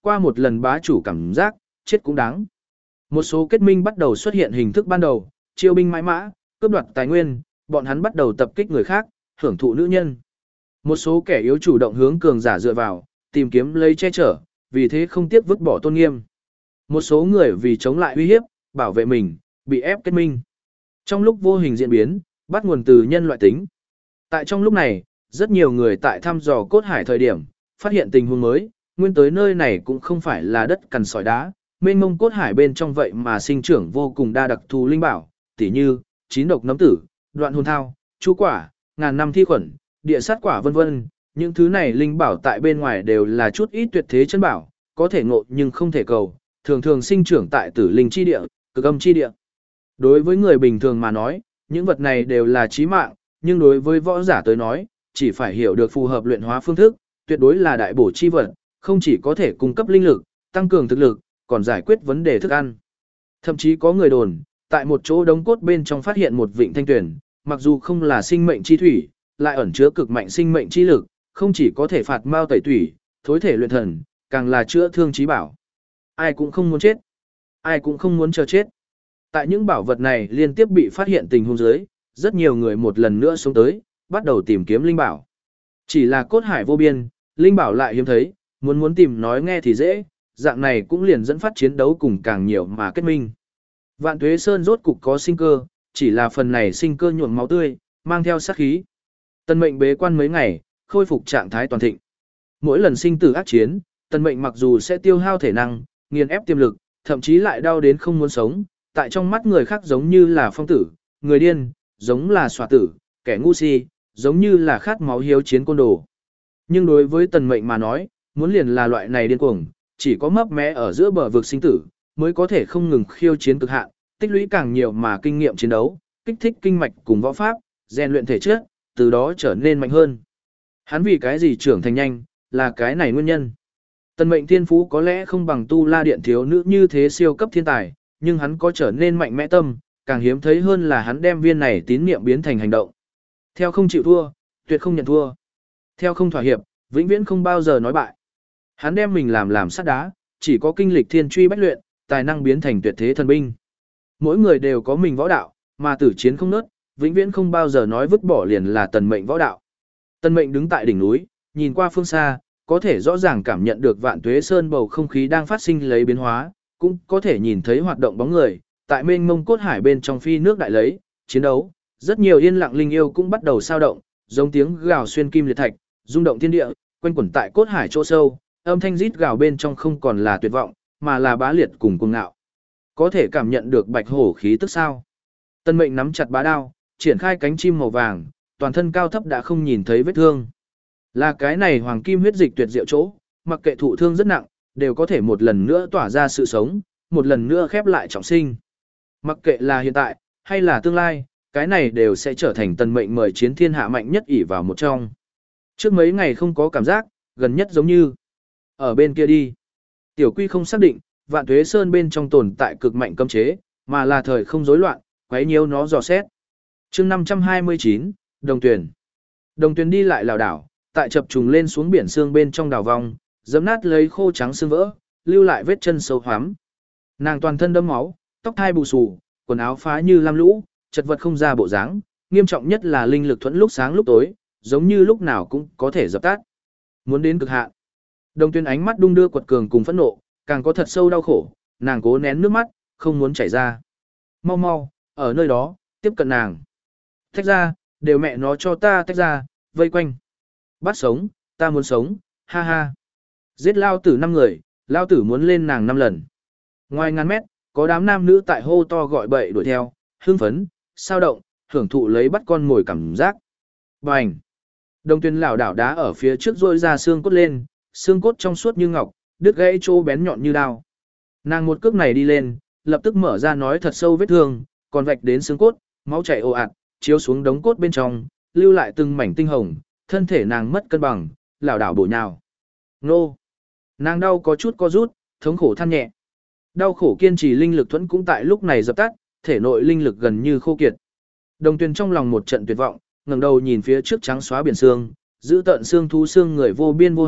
Qua một lần bá chủ cảm giác, chết cũng đáng. Một số kết minh bắt đầu xuất hiện hình thức ban đầu, chiêu binh mãi mã, cướp đoạt tài nguyên, bọn hắn bắt đầu tập kích người khác, hưởng thụ nữ nhân. Một số kẻ yếu chủ động hướng cường giả dựa vào, tìm kiếm lấy che chở, vì thế không tiếc vứt bỏ tôn nghiêm. Một số người vì chống lại uy hiếp, bảo vệ mình, bị ép kết minh. Trong lúc vô hình diễn biến, bắt nguồn từ nhân loại tính. Tại trong lúc này, rất nhiều người tại thăm dò cốt hải thời điểm, phát hiện tình huống mới, nguyên tới nơi này cũng không phải là đất cằn sỏi đá, mênh mông cốt hải bên trong vậy mà sinh trưởng vô cùng đa đặc thù linh bảo, tỉ như chín độc nấm tử, đoạn hồn thao, chu quả, ngàn năm thi khuẩn, địa sát quả vân vân. Những thứ này linh bảo tại bên ngoài đều là chút ít tuyệt thế chân bảo, có thể ngộ nhưng không thể cầu, thường thường sinh trưởng tại tử linh chi địa, cực âm chi địa. Đối với người bình thường mà nói, những vật này đều là chí mạng, nhưng đối với võ giả tới nói, chỉ phải hiểu được phù hợp luyện hóa phương thức, tuyệt đối là đại bổ chi vật, không chỉ có thể cung cấp linh lực, tăng cường thực lực, còn giải quyết vấn đề thức ăn. Thậm chí có người đồn, tại một chỗ đống cốt bên trong phát hiện một vịnh thanh tuyển, mặc dù không là sinh mệnh chi thủy, lại ẩn chứa cực mạnh sinh mệnh chi lực, không chỉ có thể phạt mao tẩy tủy, thối thể luyện thần, càng là chữa thương chí bảo. Ai cũng không muốn chết, ai cũng không muốn chờ chết. Tại những bảo vật này liên tiếp bị phát hiện tình huống dưới, rất nhiều người một lần nữa sống tới, bắt đầu tìm kiếm linh bảo. Chỉ là cốt hải vô biên, linh bảo lại hiếm thấy, muốn muốn tìm nói nghe thì dễ, dạng này cũng liền dẫn phát chiến đấu cùng càng nhiều mà kết minh. Vạn Tuế Sơn rốt cục có sinh cơ, chỉ là phần này sinh cơ nhuộm máu tươi, mang theo sát khí. Tân Mệnh bế quan mấy ngày, khôi phục trạng thái toàn thịnh. Mỗi lần sinh tử ác chiến, Tân Mệnh mặc dù sẽ tiêu hao thể năng, nghiền ép tiềm lực, thậm chí lại đau đến không muốn sống, tại trong mắt người khác giống như là phong tử, người điên, giống là xòa tử, kẻ ngu si, giống như là khát máu hiếu chiến côn đồ. Nhưng đối với Tần Mệnh mà nói, muốn liền là loại này điên cuồng, chỉ có mấp mé ở giữa bờ vực sinh tử, mới có thể không ngừng khiêu chiến cực hạn, tích lũy càng nhiều mà kinh nghiệm chiến đấu, kích thích kinh mạch cùng võ pháp, rèn luyện thể chất, từ đó trở nên mạnh hơn. Hắn vì cái gì trưởng thành nhanh, là cái này nguyên nhân. Tần Mệnh thiên phú có lẽ không bằng Tu La Điện thiếu nữ như thế siêu cấp thiên tài, nhưng hắn có trở nên mạnh mẽ tâm, càng hiếm thấy hơn là hắn đem viên này tín niệm biến thành hành động. Theo không chịu thua, tuyệt không nhận thua. Theo không thỏa hiệp, vĩnh viễn không bao giờ nói bại. Hắn đem mình làm làm sắt đá, chỉ có kinh lịch thiên truy bách luyện, tài năng biến thành tuyệt thế thần binh. Mỗi người đều có mình võ đạo, mà tử chiến không nớt, vĩnh viễn không bao giờ nói vứt bỏ liền là Tần Mệnh võ đạo. Tần Mệnh đứng tại đỉnh núi, nhìn qua phương xa, có thể rõ ràng cảm nhận được Vạn Tuế Sơn bầu không khí đang phát sinh lấy biến hóa, cũng có thể nhìn thấy hoạt động bóng người, tại mênh mông cốt hải bên trong phi nước đại lấy, chiến đấu, rất nhiều yên lặng linh yêu cũng bắt đầu sao động, giống tiếng gào xuyên kim liệt thạch, rung động thiên địa, quanh quẩn tại cốt hải chỗ sâu, âm thanh rít gào bên trong không còn là tuyệt vọng, mà là bá liệt cùng cuồng ngạo. Có thể cảm nhận được bạch hổ khí tức sao? Tân Mệnh nắm chặt bá đao, triển khai cánh chim màu vàng, toàn thân cao thấp đã không nhìn thấy vết thương. Là cái này hoàng kim huyết dịch tuyệt diệu chỗ, mặc kệ thụ thương rất nặng, đều có thể một lần nữa tỏa ra sự sống, một lần nữa khép lại trọng sinh. Mặc kệ là hiện tại, hay là tương lai, cái này đều sẽ trở thành Tần Mệnh mời chiến thiên hạ mạnh nhất ỷ vào một trong. Trước mấy ngày không có cảm giác, gần nhất giống như ở bên kia đi. Tiểu Quy không xác định, Vạn Tuế Sơn bên trong tồn tại cực mạnh cấm chế, mà là thời không rối loạn, quấy nhiễu nó dò xét. Chương năm trăm hai mươi chín, Đồng Tuyền. Đồng Tuyền đi lại lảo đảo, tại chập trùng lên xuống biển xương bên trong đào vòng, giẫm nát lấy khô trắng xương vỡ, lưu lại vết chân sâu hoắm. Nàng toàn thân đẫm máu, tóc hai bù xù, quần áo phá như lam lũ, chật vật không ra bộ dáng, nghiêm trọng nhất là linh lực thuẫn lúc sáng lúc tối, giống như lúc nào cũng có thể dập tắt. Muốn đến cực hạn. Đồng Tuyền ánh mắt đung đưa quật cường cùng phẫn nộ, càng có thật sâu đau khổ, nàng cố nén nước mắt, không muốn chảy ra. Mau mau, ở nơi đó, tiếp cận nàng. Tách ra, đều mẹ nó cho ta tách ra, vây quanh. Bắt sống, ta muốn sống, ha ha. Giết lao tử năm người, lao tử muốn lên nàng năm lần. Ngoài ngàn mét, có đám nam nữ tại hô to gọi bậy đuổi theo, hưng phấn, sao động, hưởng thụ lấy bắt con ngồi cảm giác. Bành! Đồng Tuyền lảo đảo đá ở phía trước rôi ra xương cốt lên, xương cốt trong suốt như ngọc, đứt gãy chỗ bén nhọn như đao. Nàng một cước này đi lên, lập tức mở ra nói thật sâu vết thương, còn vạch đến xương cốt, máu chảy ồ ạt, chiếu xuống đống cốt bên trong, lưu lại từng mảnh tinh hồng, thân thể nàng mất cân bằng, lảo đảo bổ nhào. Nô! Nàng đau có chút co rút, thống khổ than nhẹ. Đau khổ kiên trì linh lực thuẫn cũng tại lúc này dập tắt, thể nội linh lực gần như khô kiệt. Đồng Tuyền trong lòng một trận tuyệt vọng, ngẩng đầu nhìn phía trước trắng xóa biển sương, giữ tận xương thú xương người vô biên vô hạn,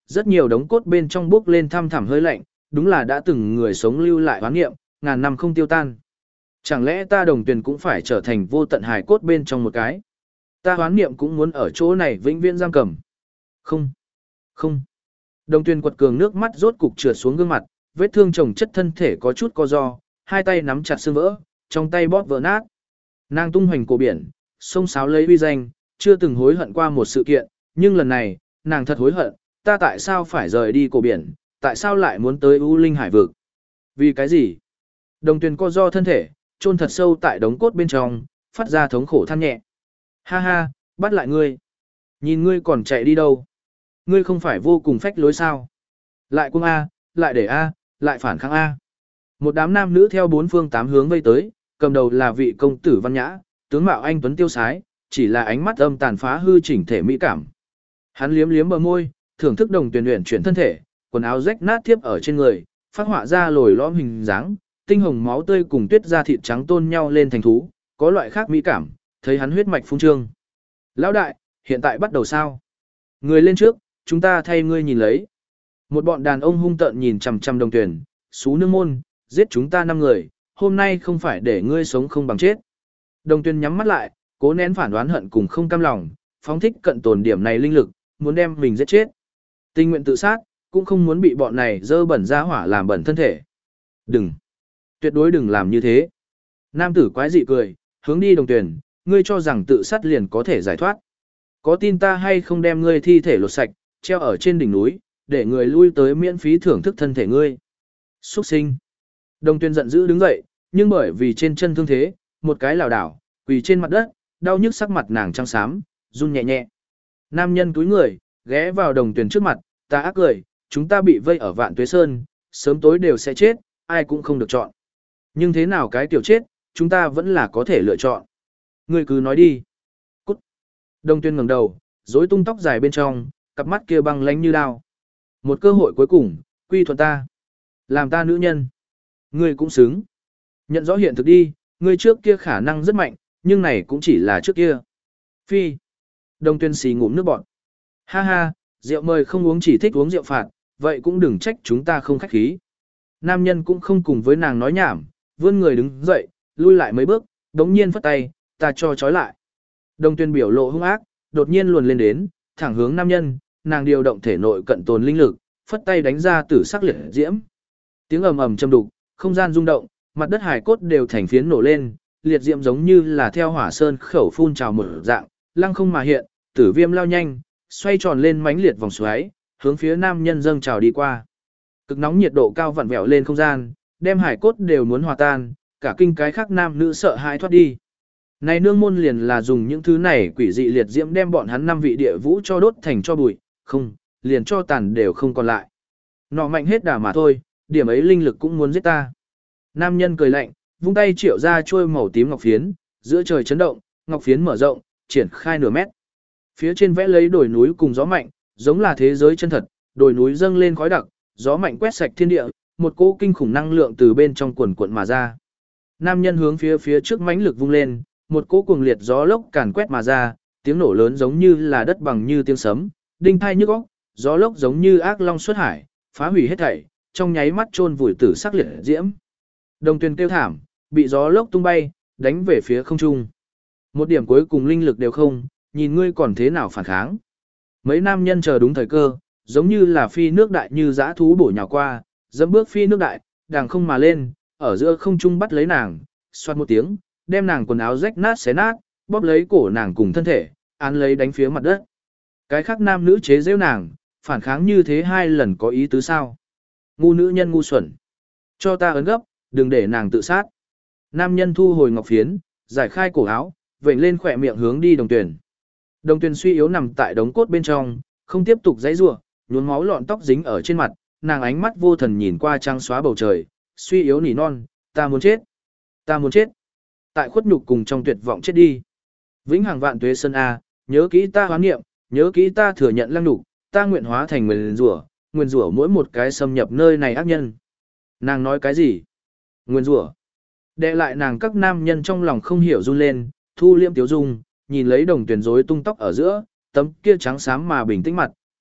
rất nhiều đống cốt bên trong bốc lên thăm thẳm hơi lạnh, đúng là đã từng người sống lưu lại hoán nghiệm, ngàn năm không tiêu tan. Chẳng lẽ ta Đồng Tuyền cũng phải trở thành vô tận hài cốt bên trong một cái? Ta hoán niệm cũng muốn ở chỗ này vĩnh viễn giam cầm. Không, không. Đồng Tuyền quật cường, nước mắt rốt cục trượt xuống gương mặt, vết thương chồng chất thân thể có chút co ro, hai tay nắm chặt xương vỡ, trong tay bóp vỡ nát. Nàng tung hoành cổ biển, sông sáo lấy uy danh, chưa từng hối hận qua một sự kiện, nhưng lần này, nàng thật hối hận, ta tại sao phải rời đi cổ biển, tại sao lại muốn tới U Linh Hải vực? Vì cái gì? Đồng Tuyền co ro thân thể, chôn thật sâu tại đống cốt bên trong, phát ra thống khổ than nhẹ. Ha ha, bắt lại ngươi. Nhìn ngươi còn chạy đi đâu? Ngươi không phải vô cùng phách lối sao? Lại cung A, lại để A, lại phản kháng A. Một đám nam nữ theo bốn phương tám hướng vây tới, cầm đầu là vị công tử văn nhã, tướng mạo anh tuấn tiêu sái, chỉ là ánh mắt âm tàn phá hư chỉnh thể mỹ cảm. Hắn liếm liếm bờ môi, thưởng thức Đồng Tuyền luyện chuyển thân thể, quần áo rách nát tiếp ở trên người, phát họa ra lồi lõm hình dáng, tinh hồng máu tươi cùng tuyết da thịt trắng tôn nhau lên thành thú, có loại khác mỹ cảm, thấy hắn huyết mạch phung trương. Lão đại, hiện tại bắt đầu sao? Người lên trước, chúng ta thay ngươi nhìn lấy. Một bọn đàn ông hung tợn nhìn chằm chằm Đồng Tuyền, xú nương môn, giết chúng ta năm người, hôm nay không phải để ngươi sống không bằng chết. Đồng Tuyền nhắm mắt lại, cố nén phản đoán hận cùng không cam lòng, phóng thích cận tồn điểm này linh lực, muốn đem mình giết chết. Tình nguyện tự sát, cũng không muốn bị bọn này dơ bẩn ra hỏa làm bẩn thân thể. Đừng, tuyệt đối đừng làm như thế. Nam tử quái dị cười, hướng đi Đồng Tuyền, ngươi cho rằng tự sát liền có thể giải thoát. Có tin ta hay không đem ngươi thi thể lột sạch, treo ở trên đỉnh núi, để người lui tới miễn phí thưởng thức thân thể ngươi. Xuất sinh. Đồng Tuyền giận dữ đứng dậy, nhưng bởi vì trên chân thương thế, một cái lảo đảo, quỳ trên mặt đất, đau nhức sắc mặt nàng trắng xám, run nhẹ nhẹ. Nam nhân cúi người, ghé vào Đồng Tuyền trước mặt, ta ác cười, chúng ta bị vây ở Vạn Tuế Sơn, sớm tối đều sẽ chết, ai cũng không được chọn. Nhưng thế nào cái tiểu chết, chúng ta vẫn là có thể lựa chọn. Ngươi cứ nói đi. Cút. Đồng Tuyền ngẩng đầu, rối tung tóc dài bên trong, cặp mắt kia băng lánh như đao. Một cơ hội cuối cùng, quy thuận ta. Làm ta nữ nhân. Ngươi cũng xứng. Nhận rõ hiện thực đi, ngươi trước kia khả năng rất mạnh, nhưng này cũng chỉ là trước kia. Phi. Đồng Tuyền xì ngụm nước bọt. Ha ha, rượu mời không uống chỉ thích uống rượu phạt, vậy cũng đừng trách chúng ta không khách khí. Nam nhân cũng không cùng với nàng nói nhảm, vươn người đứng dậy, lui lại mấy bước, đống nhiên phất tay, ta cho trói lại. Đồng Tuyền biểu lộ hung ác, đột nhiên luồn lên đến, thẳng hướng nam nhân, nàng điều động thể nội cận tồn linh lực, phất tay đánh ra tử sắc liệt diễm. Tiếng ầm ầm châm đục, không gian rung động, mặt đất hải cốt đều thành phiến nổ lên, liệt diễm giống như là theo hỏa sơn khẩu phun trào mở dạng, lăng không mà hiện, tử viêm lao nhanh, xoay tròn lên mãnh liệt vòng xoáy, hướng phía nam nhân dâng trào đi qua. Cực nóng nhiệt độ cao vặn vẹo lên không gian, đem hải cốt đều muốn hòa tan, cả kinh cái khác nam nữ sợ hãi thoát đi. Này nương môn liền là dùng những thứ này quỷ dị liệt diễm đem bọn hắn năm vị địa vũ cho đốt thành cho bụi, không, liền cho tàn đều không còn lại. Nọ mạnh hết đà mà thôi, điểm ấy linh lực cũng muốn giết ta. Nam nhân cười lạnh, vung tay triệu ra chuôi màu tím ngọc phiến, giữa trời chấn động, ngọc phiến mở rộng, triển khai nửa mét. Phía trên vẽ lấy đồi núi cùng gió mạnh, giống là thế giới chân thật, đồi núi dâng lên khói đặc, gió mạnh quét sạch thiên địa, một cỗ kinh khủng năng lượng từ bên trong quần cuộn mà ra. Nam nhân hướng phía phía trước mãnh lực vung lên, một cỗ cuồng liệt gió lốc càn quét mà ra, tiếng nổ lớn giống như là đất bằng như tiếng sấm, đinh thai nhức óc, gió lốc giống như ác long xuất hải, phá hủy hết thảy, trong nháy mắt chôn vùi tử sắc liệt diễm. Đồng Tuyền kêu thảm, bị gió lốc tung bay, đánh về phía không trung. Một điểm cuối cùng linh lực đều không, nhìn ngươi còn thế nào phản kháng. Mấy nam nhân chờ đúng thời cơ, giống như là phi nước đại như dã thú bổ nhào qua, dẫm bước phi nước đại, đàng không mà lên, ở giữa không trung bắt lấy nàng, xoát một tiếng, đem nàng quần áo rách nát xé nát, bóp lấy cổ nàng cùng thân thể, án lấy đánh phía mặt đất. Cái khác nam nữ chế giễu nàng, phản kháng như thế hai lần có ý tứ sao? Ngu nữ nhân ngu xuẩn. Cho ta ấn gấp, đừng để nàng tự sát. Nam nhân thu hồi ngọc phiến, giải khai cổ áo, vểnh lên khỏe miệng hướng đi Đồng Tuyền. Đồng Tuyền suy yếu nằm tại đống cốt bên trong, không tiếp tục giãy giụa, nhuốm máu lọn tóc dính ở trên mặt, nàng ánh mắt vô thần nhìn qua trăng xóa bầu trời, suy yếu nỉ non, ta muốn chết, ta muốn chết. Tại khuất nhục cùng trong tuyệt vọng chết đi. Vĩnh hằng Vạn Tuế Sơn a, nhớ kỹ ta hoán niệm, nhớ kỹ ta thừa nhận lăng nhục, ta nguyện hóa thành nguyền rủa, nguyền rủa mỗi một cái xâm nhập nơi này ác nhân. Nàng nói cái gì? Nguyền rủa. Đệ lại nàng các nam nhân trong lòng không hiểu run lên, thu liêm tiếu dung, nhìn lấy Đồng Tuyền rối tung tóc ở giữa, tấm kia trắng xám mà bình tĩnh mặt,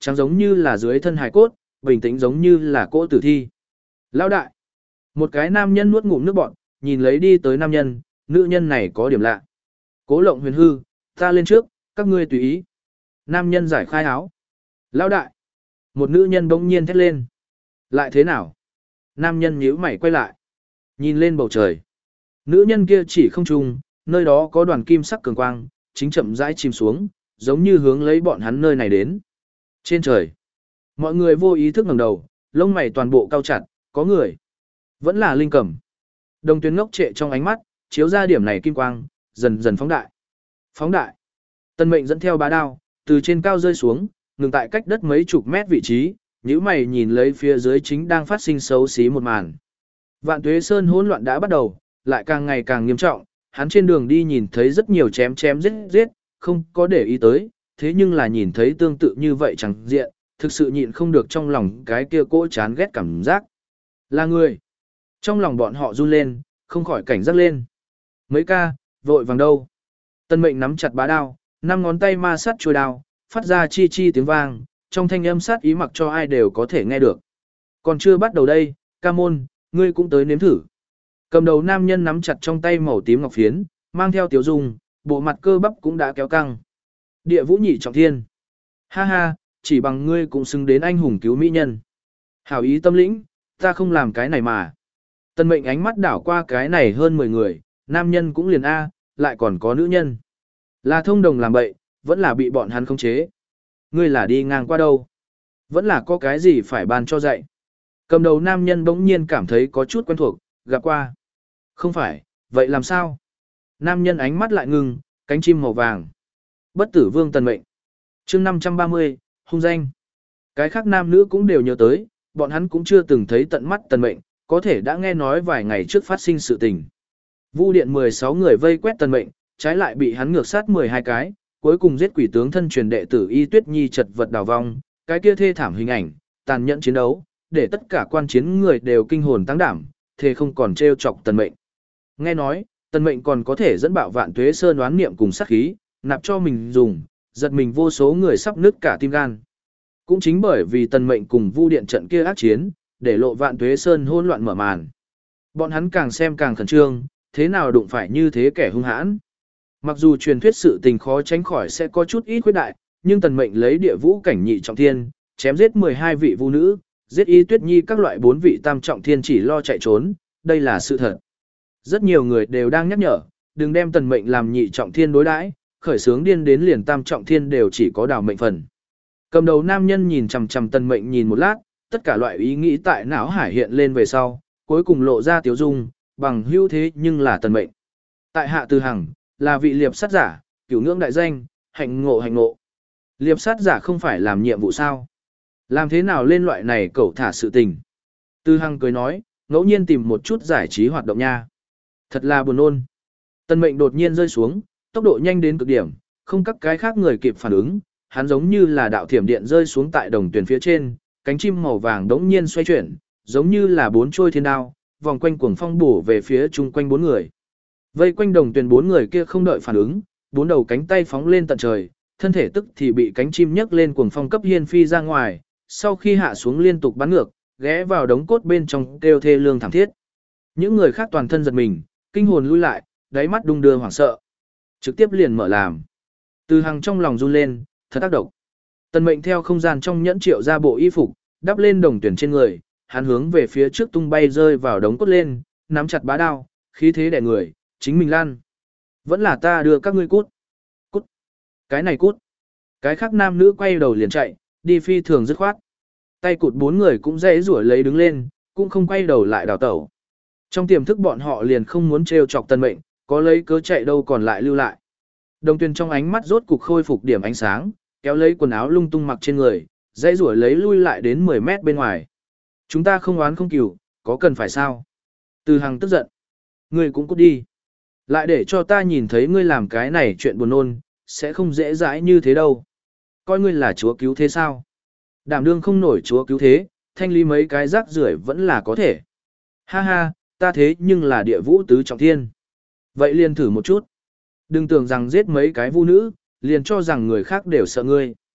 trắng giống như là dưới thân hài cốt, bình tĩnh giống như là cỗ tử thi. Lão đại. Một cái nam nhân nuốt ngụm nước bọt, nhìn lấy đi tới nam nhân, nữ nhân này có điểm lạ. Cố Lộng Huyền hư, ta lên trước, các ngươi tùy ý. Nam nhân giải khai áo. Lão đại. Một nữ nhân bỗng nhiên thét lên. Lại thế nào? Nam nhân nhíu mày quay lại. Nhìn lên bầu trời. Nữ nhân kia chỉ không trung, nơi đó có đoàn kim sắc cường quang, chính chậm rãi chìm xuống, giống như hướng lấy bọn hắn nơi này đến. Trên trời. Mọi người vô ý thức ngẩng đầu, lông mày toàn bộ cau chặt, có người. Vẫn là Linh Cẩm. Đồng Tuyến ngốc trệ trong ánh mắt, chiếu ra điểm này kim quang, dần dần phóng đại. Phóng đại. Tân Mệnh dẫn theo bá đao, từ trên cao rơi xuống, ngừng tại cách đất mấy chục mét vị trí, nhíu mày nhìn lấy phía dưới chính đang phát sinh xấu xí một màn. Vạn Tuế Sơn hỗn loạn đã bắt đầu, lại càng ngày càng nghiêm trọng, hắn trên đường đi nhìn thấy rất nhiều chém chém giết giết, không có để ý tới, thế nhưng là nhìn thấy tương tự như vậy chẳng diện, thực sự nhịn không được trong lòng cái kia cỗ chán ghét cảm giác. Là người. Trong lòng bọn họ run lên, không khỏi cảnh giác lên. Mấy ca, vội vàng đâu. Tân Mệnh nắm chặt bá đao, năm ngón tay ma sát chuôi đao, phát ra chi chi tiếng vang, trong thanh âm sát ý mặc cho ai đều có thể nghe được. Còn chưa bắt đầu đây, ca môn, ngươi cũng tới nếm thử. Cầm đầu nam nhân nắm chặt trong tay màu tím ngọc phiến, mang theo tiểu dung, bộ mặt cơ bắp cũng đã kéo căng. Địa vũ nhị trọng thiên. Ha ha, chỉ bằng ngươi cũng xứng đến anh hùng cứu mỹ nhân. Hảo ý tâm lĩnh, ta không làm cái này mà. Tân Mệnh ánh mắt đảo qua cái này hơn mười người, nam nhân cũng liền A, lại còn có nữ nhân. Là thông đồng làm bậy, vẫn là bị bọn hắn khống chế. Ngươi là đi ngang qua đâu? Vẫn là có cái gì phải ban cho dạy. Cầm đầu nam nhân bỗng nhiên cảm thấy có chút quen thuộc, gặp qua. Không phải, vậy làm sao? Nam nhân ánh mắt lại ngưng, cánh chim màu vàng. Bất tử vương Tần Mệnh. chương năm trăm ba mươi, hung danh. Cái khác nam nữ cũng đều nhớ tới, bọn hắn cũng chưa từng thấy tận mắt Tần Mệnh, có thể đã nghe nói vài ngày trước phát sinh sự tình. Vu điện mười sáu người vây quét Tần Mệnh, trái lại bị hắn ngược sát mười hai cái, cuối cùng giết quỷ tướng thân truyền đệ tử Y Tuyết Nhi chật vật đào vong, cái kia thê thảm hình ảnh, tàn nhẫn chiến đấu, để tất cả quan chiến người đều kinh hồn tăng đảm, thề không còn trêu chọc Tần Mệnh. Nghe nói, Tần Mệnh còn có thể dẫn bạo Vạn Tuế Sơn oán niệm cùng sát khí, nạp cho mình dùng, giật mình vô số người sắp nứt cả tim gan. Cũng chính bởi vì Tần Mệnh cùng Vu điện trận kia ác chiến, để lộ Vạn Tuế Sơn hỗn loạn mở màn. Bọn hắn càng xem càng khẩn trương, thế nào đụng phải như thế kẻ hung hãn. Mặc dù truyền thuyết sự tình khó tránh khỏi sẽ có chút ít khuyết đại, nhưng Tần Mệnh lấy địa vũ cảnh nhị trọng thiên, chém giết mười hai vị vu nữ, giết Y Tuyết Nhi các loại bốn vị tam trọng thiên chỉ lo chạy trốn, đây là sự thật. Rất nhiều người đều đang nhắc nhở, đừng đem Tần Mệnh làm nhị trọng thiên đối đãi, khởi sướng điên đến liền tam trọng thiên đều chỉ có đào mệnh phần. Cầm đầu nam nhân nhìn chằm chằm Tần Mệnh nhìn một lát, tất cả loại ý nghĩ tại não hải hiện lên về sau, cuối cùng lộ ra tiếu dung, bằng hữu thế nhưng là Tần Mệnh. Tại hạ Từ Hằng, là vị liệp sát giả, cửu ngưỡng đại danh, hạnh ngộ hạnh ngộ. Liệp sát giả không phải làm nhiệm vụ sao? Làm thế nào lên loại này cẩu thả sự tình? Từ Hằng cười nói, ngẫu nhiên tìm một chút giải trí hoạt động nha. Thật là buồn nôn. Tần Mệnh đột nhiên rơi xuống, tốc độ nhanh đến cực điểm, không các cái khác người kịp phản ứng, hắn giống như là đạo thiểm điện rơi xuống tại đồng tuyển phía trên, cánh chim màu vàng đống nhiên xoay chuyển, giống như là bốn trôi thiên đao, vòng quanh cuồng phong bổ về phía chung quanh bốn người. Vây quanh đồng tuyển bốn người kia không đợi phản ứng, bốn đầu cánh tay phóng lên tận trời, thân thể tức thì bị cánh chim nhấc lên cuồng phong cấp hiên phi ra ngoài, sau khi hạ xuống liên tục bắn ngược, ghé vào đống cốt bên trong kêu thê lương thảm thiết. Những người khác toàn thân giật mình, kinh hồn lui lại, đáy mắt đung đưa hoảng sợ. Trực tiếp liền mở làm. Từ Hằng trong lòng run lên, thật tác động. Tần Mệnh theo không gian trong nhẫn triệu ra bộ y phục, đắp lên đồng tuyển trên người, hắn hướng về phía trước tung bay rơi vào đống cốt lên, nắm chặt bá đao, khí thế đè người, chính mình lan. Vẫn là ta đưa các ngươi cút. Cút. Cái này cút. Cái khác nam nữ quay đầu liền chạy, đi phi thường dứt khoát. Tay cụt bốn người cũng dễ rủa lấy đứng lên, cũng không quay đầu lại đào tẩu. Trong tiềm thức bọn họ liền không muốn trêu chọc Tần Mệnh, có lấy cớ chạy đâu còn lại lưu lại. Đồng Tuyền trong ánh mắt rốt cục khôi phục điểm ánh sáng, kéo lấy quần áo lung tung mặc trên người, dãy rủa lấy lui lại đến mười mét bên ngoài. Chúng ta không oán không cừu, có cần phải sao? Từ Hằng tức giận. Ngươi cũng cút đi. Lại để cho ta nhìn thấy ngươi làm cái này chuyện buồn nôn, sẽ không dễ dãi như thế đâu. Coi ngươi là chúa cứu thế sao? Đảm đương không nổi chúa cứu thế, thanh lý mấy cái rác rưởi vẫn là có thể. Ha ha, ta thế nhưng là địa vũ tứ trọng thiên. Vậy liền thử một chút. Đừng tưởng rằng giết mấy cái vu nữ, liền cho rằng người khác đều sợ ngươi.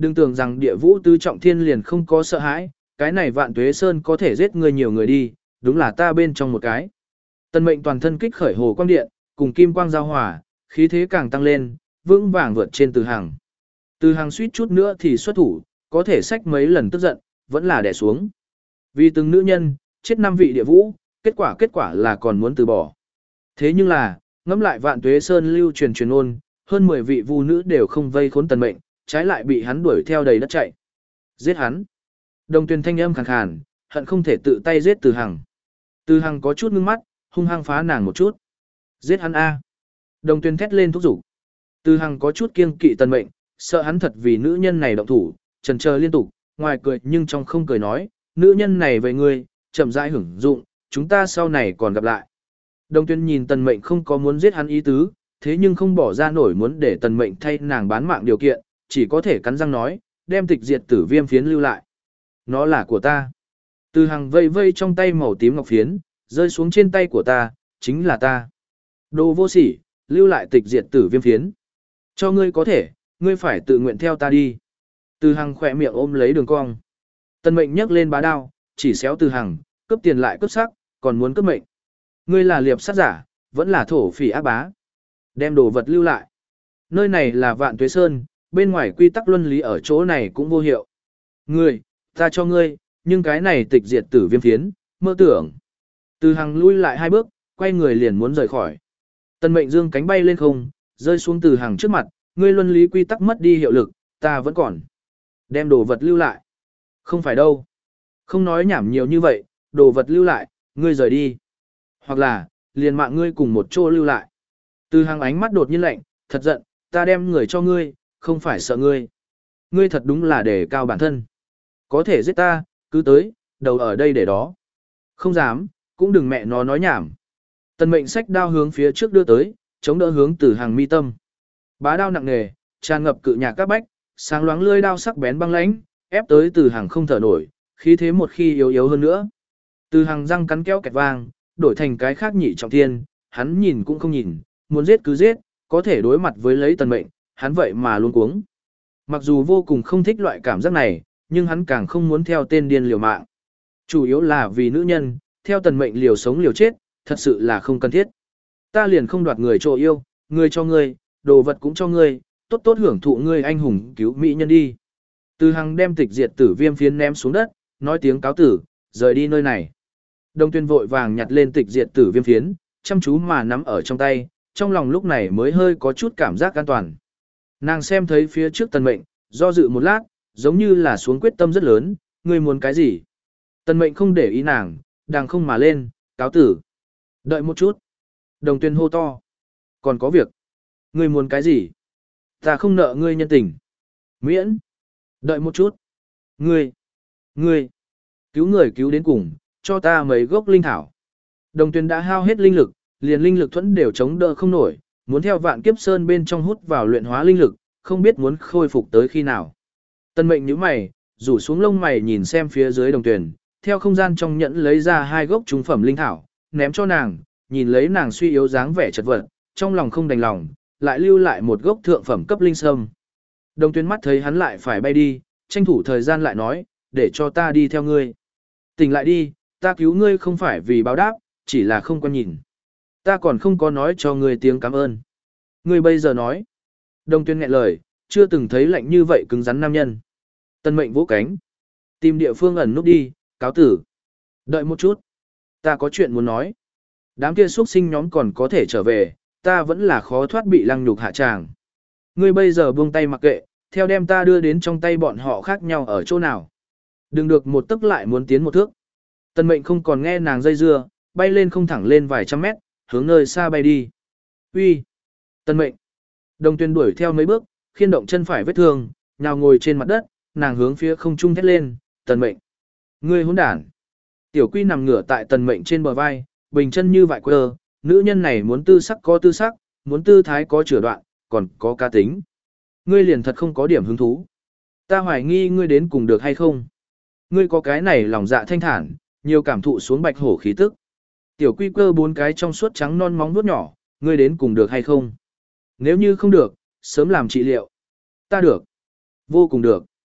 Đừng tưởng rằng địa vũ tứ trọng thiên liền không có sợ hãi, cái này Vạn Tuế Sơn có thể giết người nhiều người đi, đúng là ta bên trong một cái. Tần Mệnh toàn thân kích khởi hồ quang điện, cùng kim quang giao hòa, khí thế càng tăng lên, vững vàng vượt trên Từ Hằng. Từ Hằng suýt chút nữa thì xuất thủ, có thể xách mấy lần tức giận, vẫn là đè xuống. Vì từng nữ nhân, chết năm vị địa vũ, kết quả kết quả là còn muốn từ bỏ. Thế nhưng là, ngẫm lại Vạn Tuế Sơn lưu truyền truyền ôn, hơn mười vị vu nữ đều không vây khốn Tần Mệnh, trái lại bị hắn đuổi theo đầy đất chạy. Giết hắn. Đồng Tuyền thanh âm khàn khàn, hận không thể tự tay giết Từ Hằng. Từ Hằng có chút ngưng mắt, hung hăng phá nàng một chút. Giết hắn a. Đồng Tuyền thét lên thúc giục. Từ Hằng có chút kiêng kỵ Tần Mệnh, sợ hắn thật vì nữ nhân này động thủ, chần chờ liên tục, ngoài cười nhưng trong không cười nói, nữ nhân này về ngươi, chậm rãi hưởng dụng, chúng ta sau này còn gặp lại. Đồng Tuyền nhìn Tần Mệnh không có muốn giết hắn ý tứ, thế nhưng không bỏ ra nổi muốn để Tần Mệnh thay nàng bán mạng điều kiện, chỉ có thể cắn răng nói, đem tịch diệt tử viêm phiến lưu lại. Nó là của ta. Từ Hằng vây vây trong tay màu tím ngọc phiến, rơi xuống trên tay của ta, chính là ta. Đồ vô sỉ, lưu lại tịch diệt tử viêm phiến. Cho ngươi có thể, ngươi phải tự nguyện theo ta đi. Từ Hằng khỏe miệng ôm lấy đường cong. Tần Mệnh nhấc lên bá đao, chỉ xéo Từ Hằng, cướp tiền lại cướp sắc, còn muốn cướp mệnh. Ngươi là liệp sát giả, vẫn là thổ phỉ ác bá. Đem đồ vật lưu lại. Nơi này là Vạn Tuế Sơn, bên ngoài quy tắc luân lý ở chỗ này cũng vô hiệu. Ngươi, ta cho ngươi, nhưng cái này tịch diệt tử viêm phiến, mơ tưởng. Từ Hằng lui lại hai bước, quay người liền muốn rời khỏi. Tần Mệnh dương cánh bay lên không, rơi xuống Từ Hằng trước mặt, ngươi luân lý quy tắc mất đi hiệu lực, ta vẫn còn. Đem đồ vật lưu lại. Không phải đâu. Không nói nhảm nhiều như vậy, đồ vật lưu lại, ngươi rời đi. Hoặc là, liền mạng ngươi cùng một chỗ lưu lại. Từ Hằng ánh mắt đột nhiên lạnh, thật giận, ta đem người cho ngươi, không phải sợ ngươi. Ngươi thật đúng là để cao bản thân. Có thể giết ta, cứ tới, đầu ở đây để đó. Không dám, cũng đừng mẹ nó nói nhảm. Tần Mệnh xách đao hướng phía trước đưa tới, chống đỡ hướng Từ Hằng mi tâm. Bá đao nặng nề, tràn ngập cự nhạc các bách, sáng loáng lưỡi đao sắc bén băng lãnh, ép tới Từ Hằng không thở nổi, khí thế một khi yếu yếu hơn nữa. Từ Hằng răng cắn kéo kẹt vang, đổi thành cái khác nhị trọng thiên, hắn nhìn cũng không nhìn, muốn giết cứ giết, có thể đối mặt với lấy Tần Mệnh, hắn vậy mà luôn cuống. Mặc dù vô cùng không thích loại cảm giác này, nhưng hắn càng không muốn theo tên điên liều mạng. Chủ yếu là vì nữ nhân, theo Tần Mệnh liều sống liều chết, thật sự là không cần thiết. Ta liền không đoạt người chỗ yêu, người cho ngươi, đồ vật cũng cho ngươi, tốt tốt hưởng thụ ngươi anh hùng cứu mỹ nhân đi. Từ Hằng đem tịch diệt tử viêm phiến ném xuống đất, nói tiếng cáo tử, rời đi nơi này. Đồng Tuyên vội vàng nhặt lên tịch diệt tử viêm phiến, chăm chú mà nắm ở trong tay, trong lòng lúc này mới hơi có chút cảm giác an toàn. Nàng xem thấy phía trước Tần Mệnh, do dự một lát, giống như là xuống quyết tâm rất lớn, ngươi muốn cái gì? Tần Mệnh không để ý nàng, đang không mà lên, cáo tử. Đợi một chút. Đồng Tuyên hô to. Còn có việc. Ngươi muốn cái gì? Ta không nợ ngươi nhân tình. Miễn. Đợi một chút. Ngươi. Ngươi. Cứu người cứu đến cùng, cho ta mấy gốc linh thảo. Đồng Tuyên đã hao hết linh lực, liền linh lực thuẫn đều chống đỡ không nổi, muốn theo Vạn Kiếp Sơn bên trong hút vào luyện hóa linh lực, không biết muốn khôi phục tới khi nào. Tần Mệnh nhíu mày, rủ xuống lông mày nhìn xem phía dưới Đồng Tuyển, theo không gian trong nhẫn lấy ra hai gốc trung phẩm linh thảo, ném cho nàng, nhìn lấy nàng suy yếu dáng vẻ chật vật, trong lòng không đành lòng, lại lưu lại một gốc thượng phẩm cấp linh sâm. Đồng Tuyển mắt thấy hắn lại phải bay đi, tranh thủ thời gian lại nói, để cho ta đi theo ngươi. Tỉnh lại đi, ta cứu ngươi không phải vì báo đáp, chỉ là không quan nhìn. Ta còn không có nói cho ngươi tiếng cảm ơn. Ngươi bây giờ nói. Đồng Tuyên nghẹn lời, chưa từng thấy lạnh như vậy cứng rắn nam nhân. Tần Mệnh vỗ cánh. Tìm địa phương ẩn núp đi, cáo tử. Đợi một chút. Ta có chuyện muốn nói. Đám kia xuất sinh nhóm còn có thể trở về, ta vẫn là khó thoát bị lăng nhục hạ tràng. Ngươi bây giờ buông tay mặc kệ, theo đem ta đưa đến trong tay bọn họ khác nhau ở chỗ nào. Đừng được một tức lại muốn tiến một thước. Tần Mệnh không còn nghe nàng dây dưa, bay lên không thẳng lên vài trăm mét, hướng nơi xa bay đi. Uy, Tần Mệnh. Đồng Tuyên đuổi theo mấy bước, khiên động chân phải vết thương, nhào ngồi trên mặt đất, nàng hướng phía không trung thét lên, Tần Mệnh. Ngươi hỗn đản. Tiểu Quy nằm ngửa tại Tần Mệnh trên bờ vai, bình chân như vại quơ, nữ nhân này muốn tư sắc có tư sắc, muốn tư thái có chửa đoạn, còn có cá tính. Ngươi liền thật không có điểm hứng thú. Ta hoài nghi ngươi đến cùng được hay không. Ngươi có cái này lòng dạ thanh thản, nhiều cảm thụ xuống bạch hổ khí tức. Tiểu Quy cơ bốn cái trong suốt trắng non móng vuốt nhỏ, ngươi đến cùng được hay không? Nếu như không được, sớm làm trị liệu. Ta được. Vô cùng được.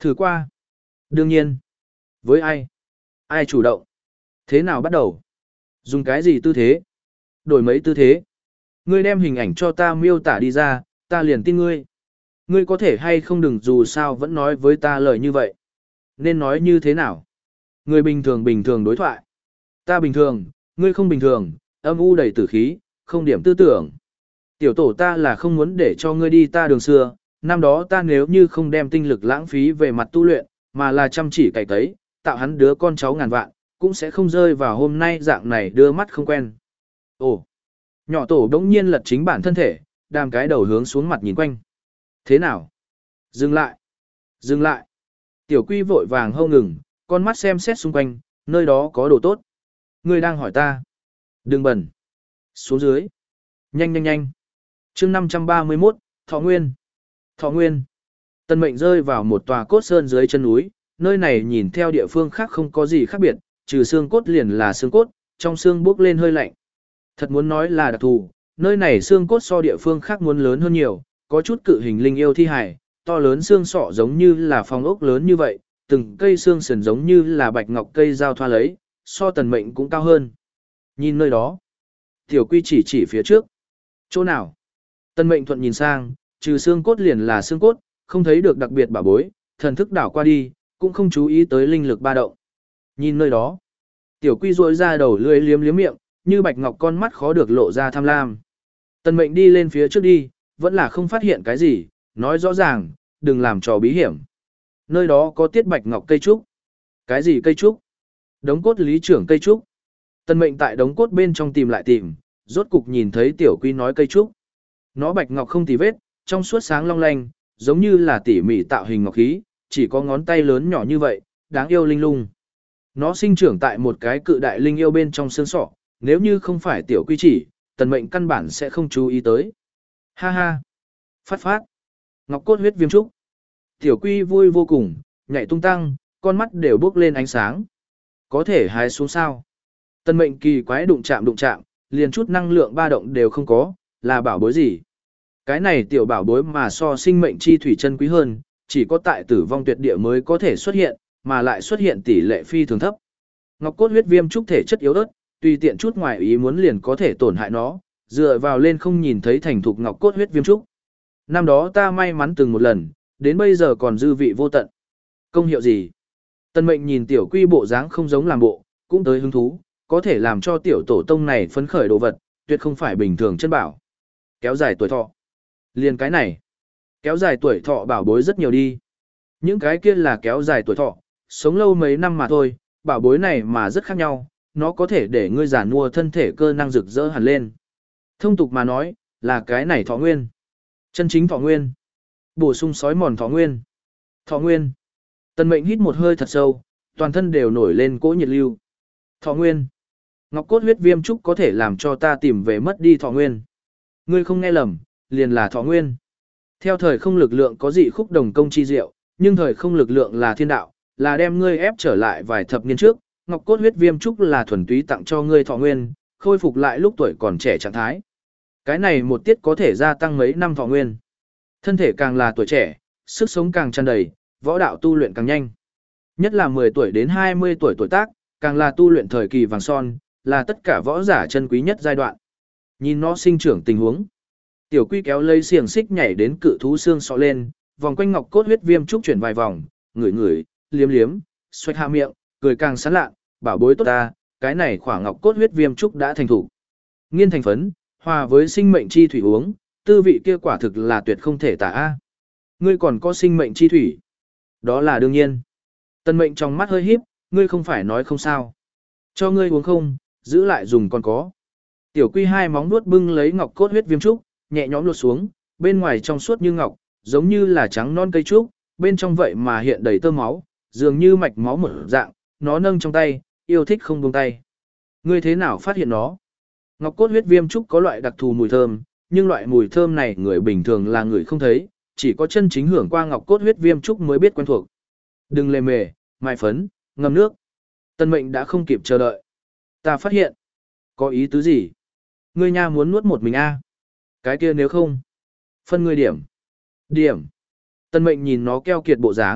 Thử qua. Đương nhiên. Với ai? Ai chủ động? Thế nào bắt đầu? Dùng cái gì tư thế? Đổi mấy tư thế? Ngươi đem hình ảnh cho ta miêu tả đi ra, ta liền tin ngươi. Ngươi có thể hay không đừng dù sao vẫn nói với ta lời như vậy. Nên nói như thế nào? Người bình thường bình thường đối thoại. Ta bình thường, ngươi không bình thường, âm u đầy tử khí, không điểm tư tưởng. Tiểu tổ ta là không muốn để cho ngươi đi ta đường xưa, năm đó ta nếu như không đem tinh lực lãng phí về mặt tu luyện, mà là chăm chỉ cày cấy, tạo hắn đứa con cháu ngàn vạn, cũng sẽ không rơi vào hôm nay dạng này đưa mắt không quen. Ồ, nhỏ tổ đống nhiên lật chính bản thân thể, đàm cái đầu hướng xuống mặt nhìn quanh. Thế nào? Dừng lại. Dừng lại. Tiểu quy vội vàng hâu ngừng, con mắt xem xét xung quanh, nơi đó có đồ tốt. Ngươi đang hỏi ta. Đừng bẩn. Xuống dưới. Nhanh nhanh nhanh. chương năm trăm ba mươi mốt, Thọ Nguyên. Thọ Nguyên. Tân mệnh rơi vào một tòa cốt sơn dưới chân núi, nơi này nhìn theo địa phương khác không có gì khác biệt, trừ xương cốt liền là xương cốt, trong xương bốc lên hơi lạnh. Thật muốn nói là đặc thù, nơi này xương cốt so địa phương khác muốn lớn hơn nhiều, có chút cự hình linh yêu thi hài, to lớn xương sọ giống như là phong ốc lớn như vậy, từng cây xương sườn giống như là bạch ngọc cây dao thoa lấy, so tần mệnh cũng cao hơn. Nhìn nơi đó, tiểu quy chỉ chỉ phía trước. Chỗ nào? Tần mệnh thuận nhìn sang, trừ xương cốt liền là xương cốt, không thấy được đặc biệt bảo bối, thần thức đảo qua đi, cũng không chú ý tới linh lực ba động. Nhìn nơi đó, tiểu quy rỗi ra đầu lưỡi liếm liếm miệng, như bạch ngọc con mắt khó được lộ ra tham lam. Tần mệnh đi lên phía trước đi, vẫn là không phát hiện cái gì, nói rõ ràng, đừng làm trò bí hiểm. Nơi đó có tiết bạch ngọc cây trúc. Cái gì cây trúc? Đống cốt lý trưởng cây trúc. Tần mệnh tại đống cốt bên trong tìm lại tìm, rốt cục nhìn thấy tiểu quy nói cây trúc. Nó bạch ngọc không tì vết, trong suốt sáng long lanh, giống như là tỉ mỉ tạo hình ngọc khí, chỉ có ngón tay lớn nhỏ như vậy, đáng yêu linh lung. Nó sinh trưởng tại một cái cự đại linh yêu bên trong xương sọ, nếu như không phải tiểu quy chỉ, tần mệnh căn bản sẽ không chú ý tới. Ha ha! Phát phát! Ngọc cốt huyết viêm trúc. Tiểu quy vui vô cùng, nhảy tung tăng, con mắt đều bốc lên ánh sáng. Có thể hái xuống sao? Tần mệnh kỳ quái đụng chạm đụng chạm, liền chút năng lượng ba động đều không có, là bảo bối gì? Cái này tiểu bảo bối mà so sinh mệnh chi thủy chân quý hơn, chỉ có tại tử vong tuyệt địa mới có thể xuất hiện, mà lại xuất hiện tỷ lệ phi thường thấp. Ngọc cốt huyết viêm trúc thể chất yếu ớt, tùy tiện chút ngoài ý muốn liền có thể tổn hại nó, dựa vào lên không nhìn thấy thành thục ngọc cốt huyết viêm trúc. Năm đó ta may mắn từng một lần, đến bây giờ còn dư vị vô tận. Công hiệu gì? Tân mệnh nhìn tiểu quy bộ dáng không giống làm bộ, cũng tới hứng thú, có thể làm cho tiểu tổ tông này phấn khởi đồ vật, tuyệt không phải bình thường chân bảo. Kéo dài tuổi thọ. Liền cái này. Kéo dài tuổi thọ bảo bối rất nhiều đi. Những cái kia là kéo dài tuổi thọ, sống lâu mấy năm mà thôi, bảo bối này mà rất khác nhau, nó có thể để ngươi già nua thân thể cơ năng rực rỡ hẳn lên. Thông tục mà nói, là cái này thọ nguyên. Chân chính thọ nguyên. Bổ sung sói mòn thọ nguyên. Thọ nguyên. Tần mệnh hít một hơi thật sâu, toàn thân đều nổi lên cỗ nhiệt lưu. Thọ nguyên. Ngọc cốt huyết viêm trúc có thể làm cho ta tìm về mất đi thọ nguyên. Ngươi không nghe lầm, liền là thọ nguyên. Theo thời không lực lượng có dị khúc đồng công chi diệu, nhưng thời không lực lượng là thiên đạo, là đem ngươi ép trở lại vài thập niên trước, ngọc cốt huyết viêm trúc là thuần túy tặng cho ngươi thọ nguyên, khôi phục lại lúc tuổi còn trẻ trạng thái. Cái này một tiết có thể gia tăng mấy năm thọ nguyên. Thân thể càng là tuổi trẻ, sức sống càng tràn đầy, võ đạo tu luyện càng nhanh. Nhất là mười tuổi đến hai mươi tuổi tuổi tác, càng là tu luyện thời kỳ vàng son, là tất cả võ giả chân quý nhất giai đoạn. Nhìn nó sinh trưởng tình huống. Tiểu quy kéo lấy xiềng xích nhảy đến cự thú xương sọ lên, vòng quanh ngọc cốt huyết viêm trúc chuyển vài vòng, ngửi ngửi, liếm liếm, xoạch hạ miệng, cười càng sán lạ, bảo bối tốt ta, cái này khỏa ngọc cốt huyết viêm trúc đã thành thủ. Nghiên thành phấn, hòa với sinh mệnh chi thủy uống, tư vị kia quả thực là tuyệt không thể tả a. Ngươi còn có sinh mệnh chi thủy? Đó là đương nhiên. Tần mệnh trong mắt hơi híp, ngươi không phải nói không sao. Cho ngươi uống không, giữ lại dùng còn có. Tiểu quy hai móng nuốt bưng lấy ngọc cốt huyết viêm trúc, nhẹ nhõm lột xuống, bên ngoài trong suốt như ngọc, giống như là trắng non cây trúc, bên trong vậy mà hiện đầy tơ máu, dường như mạch máu mở dạng, nó nâng trong tay, yêu thích không buông tay. Ngươi thế nào phát hiện nó? Ngọc cốt huyết viêm trúc có loại đặc thù mùi thơm, nhưng loại mùi thơm này người bình thường là người không thấy, chỉ có chân chính hưởng qua ngọc cốt huyết viêm trúc mới biết quen thuộc. Đừng lề mề, mài phấn, ngâm nước. Tân mệnh đã không kịp chờ đợi. Ta phát hiện. Có ý tứ gì? Ngươi nha muốn nuốt một mình a? Cái kia nếu không, phân ngươi điểm. Điểm. Tân mệnh nhìn nó keo kiệt bộ dáng,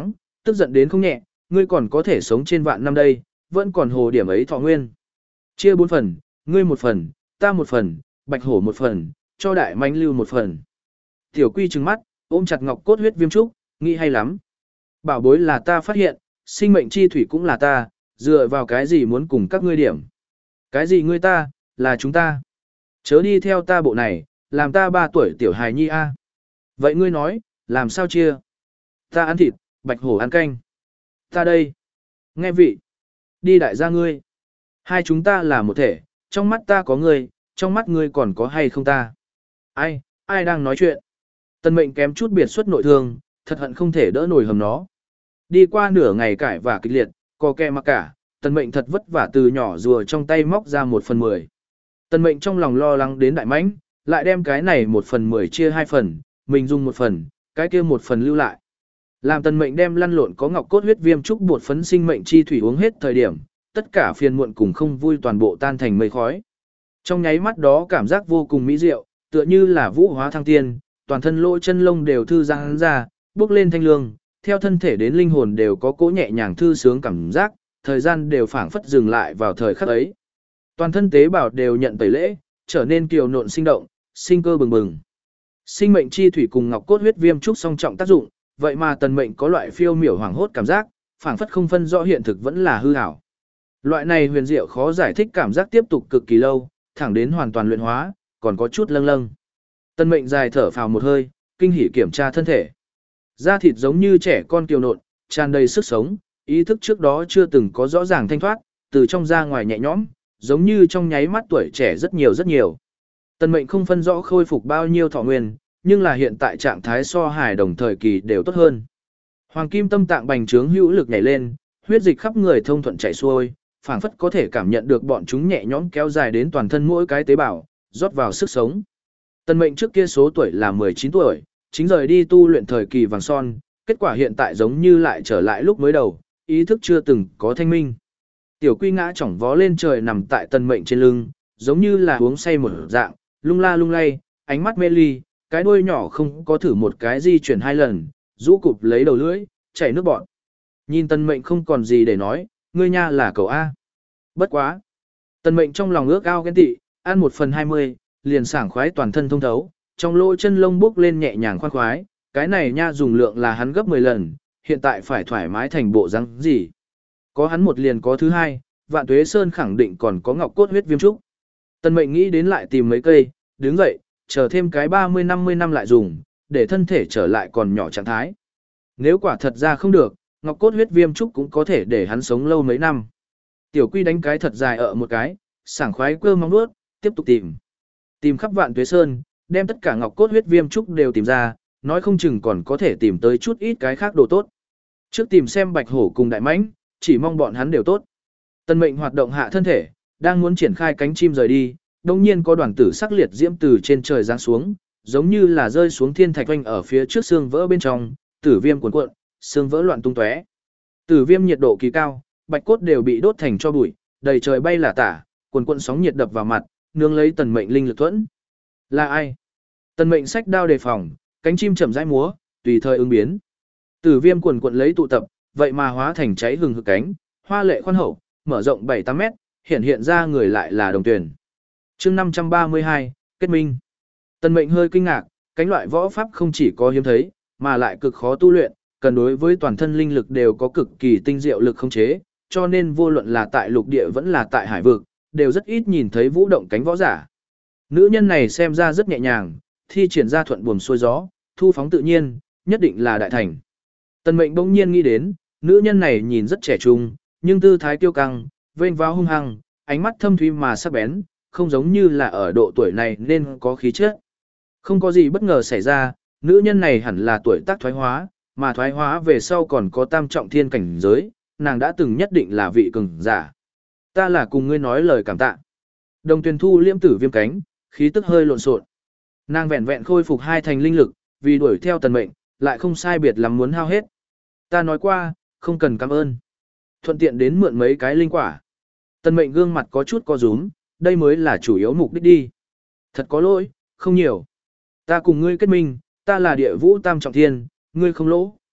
tức giận đến không nhẹ, ngươi còn có thể sống trên vạn năm đây, vẫn còn hồ điểm ấy thọ nguyên. Chia bốn phần, ngươi một phần, ta một phần, bạch hổ một phần, cho đại mãnh lưu một phần. Tiểu Quy trừng mắt, ôm chặt ngọc cốt huyết viêm trúc, nghĩ hay lắm. Bảo bối là ta phát hiện, sinh mệnh chi thủy cũng là ta, dựa vào cái gì muốn cùng các ngươi điểm. Cái gì ngươi ta, là chúng ta. Chớ đi theo ta bộ này, làm ta ba tuổi tiểu hài nhi a. Vậy ngươi nói, làm sao chia? Ta ăn thịt, bạch hổ ăn canh. Ta đây. Nghe vị. Đi đại gia ngươi. Hai chúng ta là một thể, trong mắt ta có ngươi, trong mắt ngươi còn có hay không ta. Ai, ai đang nói chuyện? Tần Mệnh kém chút biệt xuất nội thương, thật hận không thể đỡ nổi hầm nó. Đi qua nửa ngày cãi và kịch liệt, co kè mặc cả, Tần Mệnh thật vất vả từ nhỏ rùa trong tay móc ra một phần mười. Tần Mệnh trong lòng lo lắng đến đại mãnh, lại đem cái này một phần mười chia hai phần, mình dùng một phần, cái kia một phần lưu lại. Làm Tần Mệnh đem lăn lộn có ngọc cốt huyết viêm trúc bột phấn sinh mệnh chi thủy uống hết thời điểm, tất cả phiền muộn cùng không vui toàn bộ tan thành mây khói. Trong nháy mắt đó cảm giác vô cùng mỹ diệu, tựa như là vũ hóa thăng tiên, toàn thân lỗ chân lông đều thư giãn ra, bước lên thanh lương, theo thân thể đến linh hồn đều có cỗ nhẹ nhàng thư sướng cảm giác, thời gian đều phảng phất dừng lại vào thời khắc ấy. Toàn thân tế bào đều nhận tẩy lễ, trở nên kiều nộn sinh động, sinh cơ bừng bừng. Sinh mệnh chi thủy cùng ngọc cốt huyết viêm trúc song trọng tác dụng, vậy mà Tần Mệnh có loại phiêu miểu hoàng hốt cảm giác, phảng phất không phân rõ hiện thực vẫn là hư ảo. Loại này huyền diệu khó giải thích cảm giác tiếp tục cực kỳ lâu, thẳng đến hoàn toàn luyện hóa, còn có chút lâng lâng. Tần Mệnh dài thở phào một hơi, kinh hỉ kiểm tra thân thể. Da thịt giống như trẻ con kiều nộn, tràn đầy sức sống, ý thức trước đó chưa từng có rõ ràng thanh thoát, từ trong ra ngoài nhẹ nhõm, giống như trong nháy mắt tuổi trẻ rất nhiều rất nhiều. Tần Mệnh không phân rõ khôi phục bao nhiêu thọ nguyên, nhưng là hiện tại trạng thái so hài đồng thời kỳ đều tốt hơn. Hoàng kim tâm tạng bành trướng hữu lực nhảy lên, huyết dịch khắp người thông thuận chảy xuôi, phảng phất có thể cảm nhận được bọn chúng nhẹ nhõm kéo dài đến toàn thân mỗi cái tế bào, rót vào sức sống. Tần Mệnh trước kia số tuổi là mười chín tuổi, chính rời đi tu luyện thời kỳ vàng son, kết quả hiện tại giống như lại trở lại lúc mới đầu, ý thức chưa từng có thanh minh. Tiểu Quy ngã chỏng vó lên trời nằm tại Tần Mệnh trên lưng, giống như là uống say một dạng, lung la lung lay, ánh mắt mê ly, cái đuôi nhỏ không có thử một cái di chuyển hai lần, rũ cụp lấy đầu lưỡi, chảy nước bọt. Nhìn Tần Mệnh không còn gì để nói, ngươi nha là cậu A. Bất quá. Tần Mệnh trong lòng ước ao ghen tị, ăn một phần hai mươi, liền sảng khoái toàn thân thông thấu, trong lỗ chân lông bốc lên nhẹ nhàng khoan khoái, cái này nha dùng lượng là hắn gấp mười lần, hiện tại phải thoải mái thành bộ răng gì. Có hắn một liền có thứ hai, Vạn Tuế Sơn khẳng định còn có ngọc cốt huyết viêm trúc. Tần Mệnh nghĩ đến lại tìm mấy cây, đứng dậy, chờ thêm cái ba mươi năm mươi năm lại dùng, để thân thể trở lại còn nhỏ trạng thái. Nếu quả thật ra không được, ngọc cốt huyết viêm trúc cũng có thể để hắn sống lâu mấy năm. Tiểu Quy đánh cái thật dài ở một cái, sảng khoái quơ mong nuốt, tiếp tục tìm. Tìm khắp Vạn Tuế Sơn, đem tất cả ngọc cốt huyết viêm trúc đều tìm ra, nói không chừng còn có thể tìm tới chút ít cái khác đồ tốt. Trước tìm xem bạch hổ cùng đại mãnh, chỉ mong bọn hắn đều tốt. Tần Mệnh hoạt động hạ thân thể, đang muốn triển khai cánh chim rời đi, đồng nhiên có đoàn tử sắc liệt diễm từ trên trời giáng xuống, giống như là rơi xuống thiên thạch oanh ở phía trước xương vỡ bên trong, tử viêm cuồn cuộn, xương vỡ loạn tung tóe. Tử viêm nhiệt độ kỳ cao, bạch cốt đều bị đốt thành tro bụi, đầy trời bay là tả, cuồn cuộn sóng nhiệt đập vào mặt, nương lấy Tần Mệnh linh lực thuẫn. Là ai? Tần Mệnh xách đao đề phòng, cánh chim chậm rãi múa, tùy thời ứng biến. Tử viêm cuồn cuộn lấy tụ tập, vậy mà hóa thành cháy hừng hực cánh, hoa lệ khoan hậu, mở rộng bảy tám mét, hiện hiện ra người lại là Đồng Tuyền. Chương năm trăm ba mươi hai, kết minh. Tần Mệnh hơi kinh ngạc, cánh loại võ pháp không chỉ có hiếm thấy, mà lại cực khó tu luyện, cần đối với toàn thân linh lực đều có cực kỳ tinh diệu lực khống chế, cho nên vô luận là tại lục địa vẫn là tại hải vực, đều rất ít nhìn thấy vũ động cánh võ giả. Nữ nhân này xem ra rất nhẹ nhàng, thi triển ra thuận buồm xuôi gió, thu phóng tự nhiên, nhất định là đại thành. Tần Mệnh bỗng nhiên nghĩ đến, nữ nhân này nhìn rất trẻ trung, nhưng tư thái kiêu căng, vênh váo hung hăng, ánh mắt thâm thúy mà sắc bén, không giống như là ở độ tuổi này nên có khí chất. Không có gì bất ngờ xảy ra, nữ nhân này hẳn là tuổi tác thoái hóa, mà thoái hóa về sau còn có tam trọng thiên cảnh giới, nàng đã từng nhất định là vị cường giả. Ta là cùng ngươi nói lời cảm tạ. Đồng Tuyền thu liễm tử viêm cánh, khí tức hơi lộn xộn. Nàng vẹn vẹn khôi phục hai thành linh lực, vì đuổi theo Tần Mệnh, lại không sai biệt lắm muốn hao hết. Ta nói qua, không cần cảm ơn. Thuận tiện đến mượn mấy cái linh quả. Tần Mệnh gương mặt có chút co rúm, đây mới là chủ yếu mục đích đi. Thật có lỗi, không nhiều. Ta cùng ngươi kết minh, ta là địa vũ tam trọng thiên, ngươi không lỗ.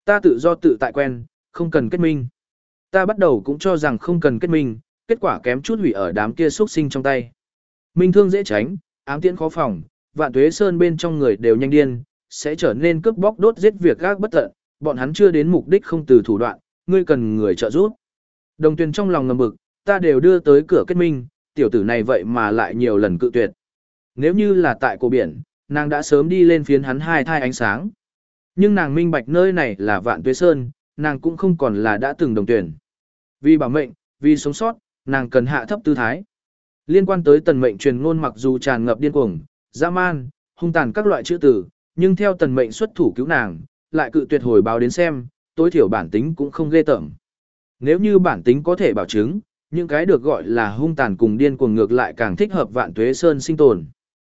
Ta tự do tự tại quen, không cần kết minh. Ta bắt đầu cũng cho rằng không cần kết minh, kết quả kém chút hủy ở đám kia xuất sinh trong tay. Minh thương dễ tránh, ám tiễn khó phòng, Vạn Tuế Sơn bên trong người đều nhanh điên, sẽ trở nên cướp bóc đốt giết việc gác bất tận, bọn hắn chưa đến mục đích không từ thủ đoạn, ngươi cần người trợ giúp. Đồng Tuyền trong lòng ngầm bực, ta đều đưa tới cửa kết minh, tiểu tử này vậy mà lại nhiều lần cự tuyệt. Nếu như là tại cổ biển, nàng đã sớm đi lên phiến hắn hai thai ánh sáng. Nhưng nàng minh bạch nơi này là Vạn Tuế Sơn, nàng cũng không còn là đã từng Đồng Tuyền. Vì bảo mệnh, vì sống sót, nàng cần hạ thấp tư thái. Liên quan tới tần mệnh truyền ngôn mặc dù tràn ngập điên cuồng, dã man, hung tàn các loại chữ từ, nhưng theo tần mệnh xuất thủ cứu nàng, lại cự tuyệt hồi báo đến xem, tối thiểu bản tính cũng không ghê tởm. Nếu như bản tính có thể bảo chứng, những cái được gọi là hung tàn cùng điên cuồng ngược lại càng thích hợp Vạn Tuế Sơn sinh tồn.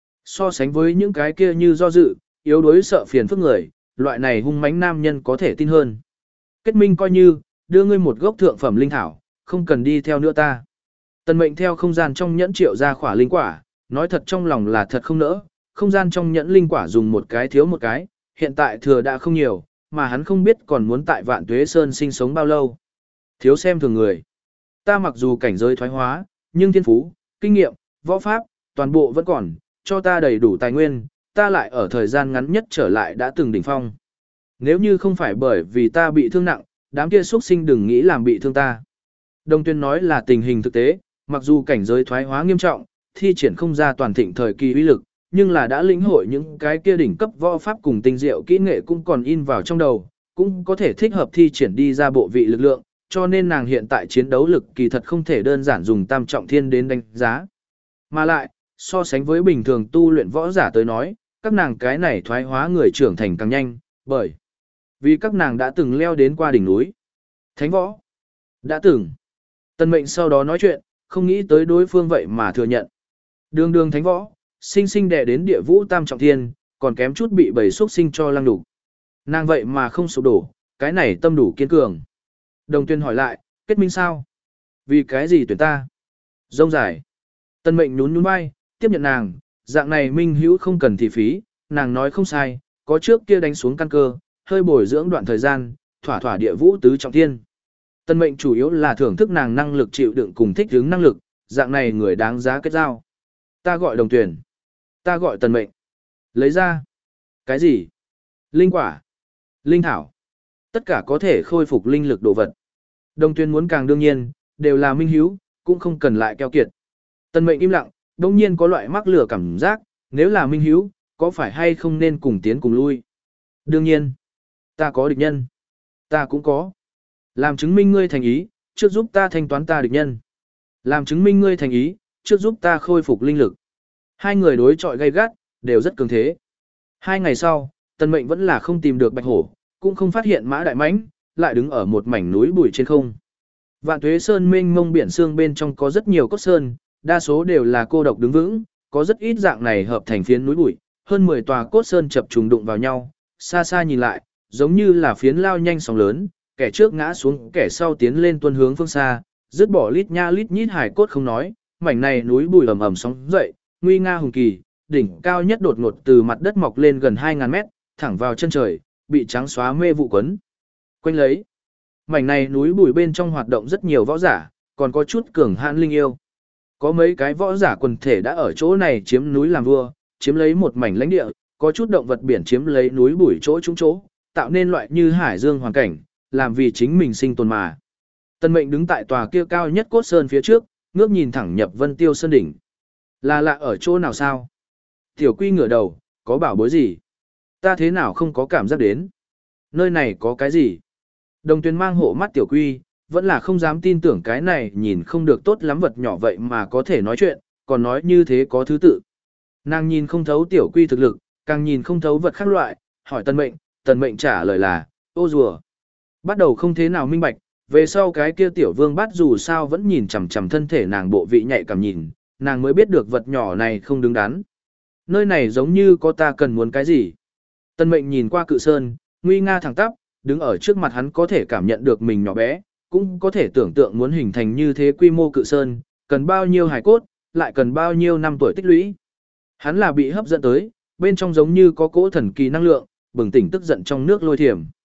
So sánh với những cái kia như do dự, yếu đuối sợ phiền phức người, loại này hung mãnh nam nhân có thể tin hơn. Kết minh coi như, đưa ngươi một gốc thượng phẩm linh thảo, không cần đi theo nữa ta. Tần mệnh theo không gian trong nhẫn triệu ra khỏa linh quả, nói thật trong lòng là thật không nỡ, không gian trong nhẫn linh quả dùng một cái thiếu một cái, hiện tại thừa đã không nhiều, mà hắn không biết còn muốn tại Vạn Tuế Sơn sinh sống bao lâu. Thiếu xem thường người. Ta mặc dù cảnh giới thoái hóa, nhưng thiên phú, kinh nghiệm, võ pháp, toàn bộ vẫn còn, cho ta đầy đủ tài nguyên, ta lại ở thời gian ngắn nhất trở lại đã từng đỉnh phong. Nếu như không phải bởi vì ta bị thương nặng, đám kia xuất sinh đừng nghĩ làm bị thương ta. Đồng Tuyên nói là tình hình thực tế, mặc dù cảnh giới thoái hóa nghiêm trọng, thi triển không ra toàn thịnh thời kỳ uy lực, nhưng là đã lĩnh hội những cái kia đỉnh cấp võ pháp cùng tinh diệu kỹ nghệ cũng còn in vào trong đầu, cũng có thể thích hợp thi triển đi ra bộ vị lực lượng, cho nên nàng hiện tại chiến đấu lực kỳ thật không thể đơn giản dùng tam trọng thiên đến đánh giá. Mà lại, so sánh với bình thường tu luyện võ giả tới nói, các nàng cái này thoái hóa người trưởng thành càng nhanh, bởi vì các nàng đã từng leo đến qua đỉnh núi. Thánh võ. Đã từng. Tần mệnh sau đó nói chuyện, không nghĩ tới đối phương vậy mà thừa nhận. Đường đường thánh võ, sinh sinh đè đến địa vũ tam trọng thiên, còn kém chút bị bầy xuất sinh cho lăng đủ. Nàng vậy mà không sụp đổ, cái này tâm đủ kiên cường. Đồng Tuyên hỏi lại, kết minh sao? Vì cái gì tuyển ta? Rông dài. Tần mệnh nhún nhún vai, tiếp nhận nàng, dạng này minh hữu không cần thị phí, nàng nói không sai, có trước kia đánh xuống căn cơ, hơi bồi dưỡng đoạn thời gian, thỏa thỏa địa vũ tứ trọng thiên. Tần mệnh chủ yếu là thưởng thức nàng năng lực chịu đựng cùng thích ứng năng lực, dạng này người đáng giá kết giao. Ta gọi Đồng Tuyển. Ta gọi Tần mệnh. Lấy ra. Cái gì? Linh quả. Linh thảo. Tất cả có thể khôi phục linh lực đồ vật. Đồng Tuyển muốn càng đương nhiên, đều là minh hiếu, cũng không cần lại keo kiệt. Tần mệnh im lặng, đông nhiên có loại mắc lửa cảm giác, nếu là minh hiếu, có phải hay không nên cùng tiến cùng lui? Đương nhiên. Ta có địch nhân. Ta cũng có. Làm chứng minh ngươi thành ý, trước giúp ta thanh toán ta địch nhân. Làm chứng minh ngươi thành ý, trước giúp ta khôi phục linh lực. Hai người đối chọi gay gắt, đều rất cường thế. Hai ngày sau, Tần mệnh vẫn là không tìm được bạch hổ, cũng không phát hiện mã đại mãnh, lại đứng ở một mảnh núi bụi trên không. Vạn Tuế Sơn mênh mông biển sương bên trong có rất nhiều cốt sơn, đa số đều là cô độc đứng vững, có rất ít dạng này hợp thành phiến núi bụi, hơn mười tòa cốt sơn chập trùng đụng vào nhau, xa xa nhìn lại, giống như là phiến lao nhanh sóng lớn, kẻ trước ngã xuống, kẻ sau tiến lên tuân hướng phương xa, dứt bỏ lít nha lít nhít hải cốt không nói, mảnh này núi bụi ầm ầm sóng dậy, nguy nga hùng kỳ, đỉnh cao nhất đột ngột từ mặt đất mọc lên gần hai ngàn mét, thẳng vào chân trời, bị trắng xóa mê vụ quấn quanh lấy. Mảnh này núi bụi bên trong hoạt động rất nhiều võ giả, còn có chút cường hãn linh yêu. Có mấy cái võ giả quần thể đã ở chỗ này chiếm núi làm vua, chiếm lấy một mảnh lãnh địa, có chút động vật biển chiếm lấy núi bụi chỗ trúng chỗ, tạo nên loại như hải dương hoàn cảnh, làm vì chính mình sinh tồn mà. Tần mệnh đứng tại tòa kia cao nhất cốt sơn phía trước, ngước nhìn thẳng nhập Vân Tiêu Sơn đỉnh. Là lạ ở chỗ nào sao? Tiểu Quy ngửa đầu, có bảo bối gì? Ta thế nào không có cảm giác đến? Nơi này có cái gì? Đồng Tuyền mang hộ mắt Tiểu Quy, vẫn là không dám tin tưởng cái này nhìn không được tốt lắm vật nhỏ vậy mà có thể nói chuyện, còn nói như thế có thứ tự. Nàng nhìn không thấu Tiểu Quy thực lực, càng nhìn không thấu vật khác loại, hỏi Tần mệnh, Tần mệnh trả lời là, ô rùa. Bắt đầu không thế nào minh bạch, về sau cái kia Tiểu Vương Bát dù sao vẫn nhìn chằm chằm thân thể nàng bộ vị nhạy cảm nhìn, nàng mới biết được vật nhỏ này không đứng đắn. Nơi này giống như có ta cần muốn cái gì. Tần mệnh nhìn qua cự sơn, nguy nga thẳng tắp, đứng ở trước mặt hắn có thể cảm nhận được mình nhỏ bé, cũng có thể tưởng tượng muốn hình thành như thế quy mô cự sơn, cần bao nhiêu hải cốt, lại cần bao nhiêu năm tuổi tích lũy. Hắn là bị hấp dẫn tới, bên trong giống như có cỗ thần kỳ năng lượng, bừng tỉnh tức giận trong nước lôi thiểm.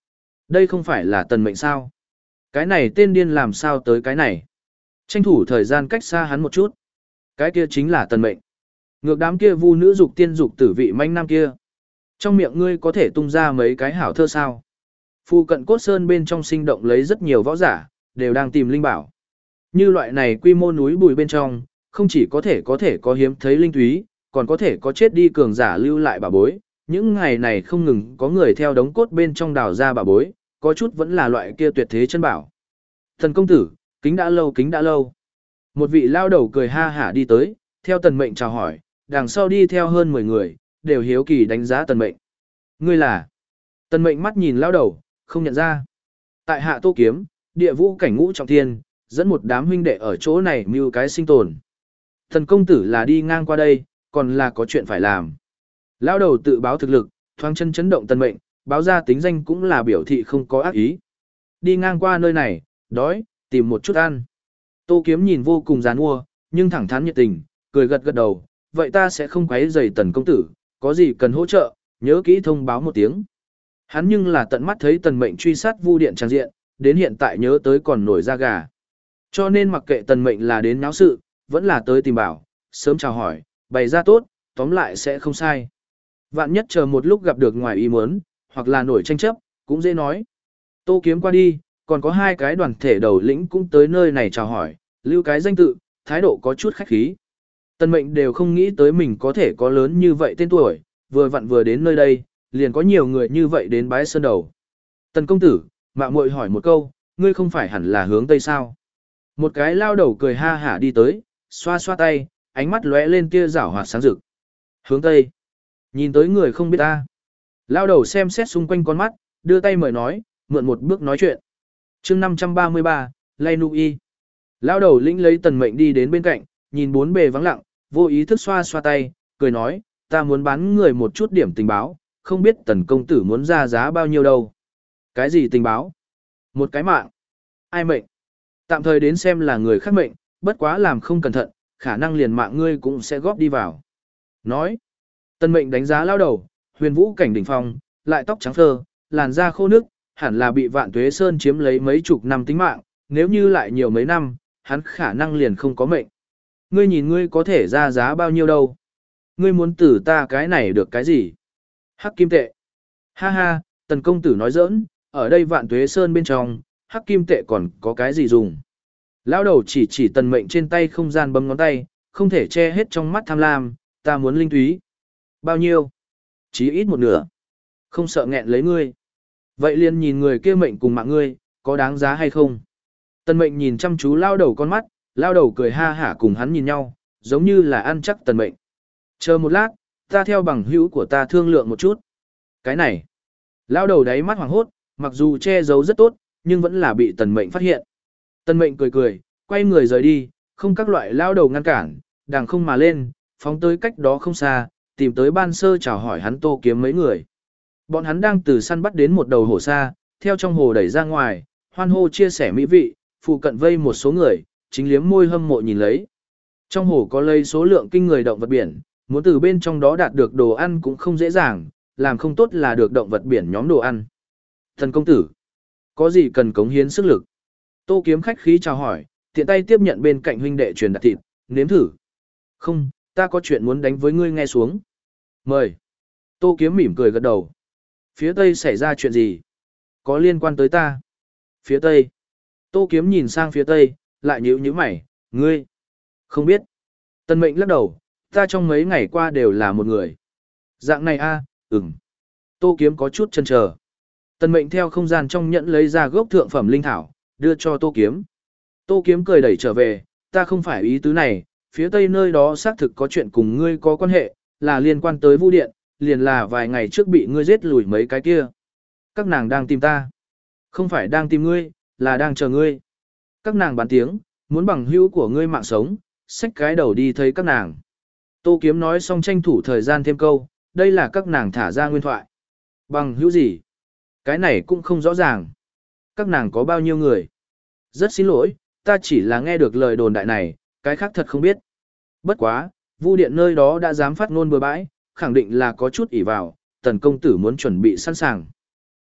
Đây không phải là tần mệnh sao? Cái này tên điên làm sao tới cái này? Tranh thủ thời gian cách xa hắn một chút. Cái kia chính là tần mệnh. Ngược đám kia vu nữ dục tiên dục tử vị manh nam kia. Trong miệng ngươi có thể tung ra mấy cái hảo thơ sao? Phu cận cốt sơn bên trong sinh động lấy rất nhiều võ giả, đều đang tìm linh bảo. Như loại này quy mô núi bùi bên trong, không chỉ có thể có thể có hiếm thấy linh túy, còn có thể có chết đi cường giả lưu lại bà bối. Những ngày này không ngừng có người theo đống cốt bên trong đào ra bà bối, có chút vẫn là loại kia tuyệt thế chân bảo. Thần công tử, kính đã lâu kính đã lâu. Một vị lao đầu cười ha hả đi tới, theo tần mệnh chào hỏi, đằng sau đi theo hơn mười người, đều hiếu kỳ đánh giá tần mệnh. Ngươi là? Tần mệnh mắt nhìn lao đầu, không nhận ra. Tại hạ Tô Kiếm, địa vũ cảnh ngũ trọng thiên, dẫn một đám huynh đệ ở chỗ này mưu cái sinh tồn. Thần công tử là đi ngang qua đây, còn là có chuyện phải làm. Lao đầu tự báo thực lực, thoáng chân chấn động tần mệnh, báo ra tính danh cũng là biểu thị không có ác ý. Đi ngang qua nơi này, đói, tìm một chút ăn. Tô Kiếm nhìn vô cùng giàn mua, nhưng thẳng thắn nhiệt tình, cười gật gật đầu, vậy ta sẽ không quấy rầy tần công tử, có gì cần hỗ trợ, nhớ kỹ thông báo một tiếng. Hắn nhưng là tận mắt thấy tần mệnh truy sát vu điện trang diện, đến hiện tại nhớ tới còn nổi da gà. Cho nên mặc kệ tần mệnh là đến náo sự, vẫn là tới tìm bảo, sớm chào hỏi, bày ra tốt, tóm lại sẽ không sai. Vạn nhất chờ một lúc gặp được ngoài ý muốn, hoặc là nổi tranh chấp, cũng dễ nói. Tô Kiếm qua đi, còn có hai cái đoàn thể đầu lĩnh cũng tới nơi này chào hỏi, lưu cái danh tự, thái độ có chút khách khí. Tần mệnh đều không nghĩ tới mình có thể có lớn như vậy tên tuổi, vừa vặn vừa đến nơi đây, liền có nhiều người như vậy đến bái sơn đầu. Tần công tử, mạo muội hỏi một câu, ngươi không phải hẳn là hướng tây sao? Một cái lao đầu cười ha hả đi tới, xoa xoa tay, ánh mắt lóe lên tia rảo hoạt sáng rực. Hướng tây. Nhìn tới người không biết ta. Lao đầu xem xét xung quanh con mắt, đưa tay mời nói, mượn một bước nói chuyện. chương năm trăm ba mươi ba, Lay Nu Y. Lao đầu lĩnh lấy tần mệnh đi đến bên cạnh, nhìn bốn bề vắng lặng, vô ý thức xoa xoa tay, cười nói, ta muốn bán người một chút điểm tình báo, không biết tần công tử muốn ra giá bao nhiêu đâu. Cái gì tình báo? Một cái mạng. Ai mệnh? Tạm thời đến xem là người khác mệnh, bất quá làm không cẩn thận, khả năng liền mạng ngươi cũng sẽ góp đi vào. Nói. Tần mệnh đánh giá lao đầu, huyền vũ cảnh đỉnh phong, lại tóc trắng phơ, làn da khô nước, hẳn là bị Vạn Tuế Sơn chiếm lấy mấy chục năm tính mạng, nếu như lại nhiều mấy năm, hắn khả năng liền không có mệnh. Ngươi nhìn ngươi có thể ra giá bao nhiêu đâu? Ngươi muốn tử ta cái này được cái gì? Hắc kim tệ. Ha ha, tần công tử nói giỡn, ở đây Vạn Tuế Sơn bên trong, hắc kim tệ còn có cái gì dùng? Lão đầu chỉ chỉ tần mệnh trên tay không gian bấm ngón tay, không thể che hết trong mắt tham lam, ta muốn linh túy. Bao nhiêu? Chí ít một nửa. Không sợ nghẹn lấy ngươi. Vậy liền nhìn người kia mệnh cùng mạng ngươi, có đáng giá hay không? Tần mệnh nhìn chăm chú lao đầu con mắt, lao đầu cười ha hả cùng hắn nhìn nhau, giống như là ăn chắc tần mệnh. Chờ một lát, ta theo bằng hữu của ta thương lượng một chút. Cái này. Lao đầu đáy mắt hoảng hốt, mặc dù che giấu rất tốt, nhưng vẫn là bị tần mệnh phát hiện. Tần mệnh cười cười, quay người rời đi, không các loại lao đầu ngăn cản, đàng không mà lên, phóng tới cách đó không xa, tìm tới ban sơ chào hỏi hắn Tô Kiếm mấy người. Bọn hắn đang từ săn bắt đến một đầu hổ sa, theo trong hồ đẩy ra ngoài, hoan hô chia sẻ mỹ vị, phụ cận vây một số người, chính liếm môi hâm mộ nhìn lấy. Trong hồ có lấy số lượng kinh người động vật biển, muốn từ bên trong đó đạt được đồ ăn cũng không dễ dàng, làm không tốt là được động vật biển nhóm đồ ăn. Thần công tử, có gì cần cống hiến sức lực? Tô Kiếm khách khí chào hỏi, tiện tay tiếp nhận bên cạnh huynh đệ truyền đặt thịt, nếm thử. Không, ta có chuyện muốn đánh với ngươi nghe xuống. Mời. Tô Kiếm mỉm cười gật đầu. Phía Tây xảy ra chuyện gì? Có liên quan tới ta. Phía Tây. Tô Kiếm nhìn sang phía Tây, lại nhíu nhíu mày, ngươi. Không biết. Tần mệnh lắc đầu, ta trong mấy ngày qua đều là một người. Dạng này a, à, ừm. Tô Kiếm có chút chần chờ. Tần mệnh theo không gian trong nhẫn lấy ra gốc thượng phẩm linh thảo, đưa cho Tô Kiếm. Tô Kiếm cười đẩy trở về, ta không phải ý tứ này, phía Tây nơi đó xác thực có chuyện cùng ngươi có quan hệ, là liên quan tới Vu Điện, liền là vài ngày trước bị ngươi giết lùi mấy cái kia. Các nàng đang tìm ta. Không phải đang tìm ngươi, là đang chờ ngươi. Các nàng bán tiếng, muốn bằng hữu của ngươi mạng sống, xách cái đầu đi thấy các nàng. Tô Kiếm nói xong tranh thủ thời gian thêm câu, đây là các nàng thả ra nguyên thoại. Bằng hữu gì? Cái này cũng không rõ ràng. Các nàng có bao nhiêu người? Rất xin lỗi, ta chỉ là nghe được lời đồn đại này, cái khác thật không biết. Bất quá, Vu Điện nơi đó đã dám phát ngôn bừa bãi, khẳng định là có chút ỷ vào, tần công tử muốn chuẩn bị sẵn sàng.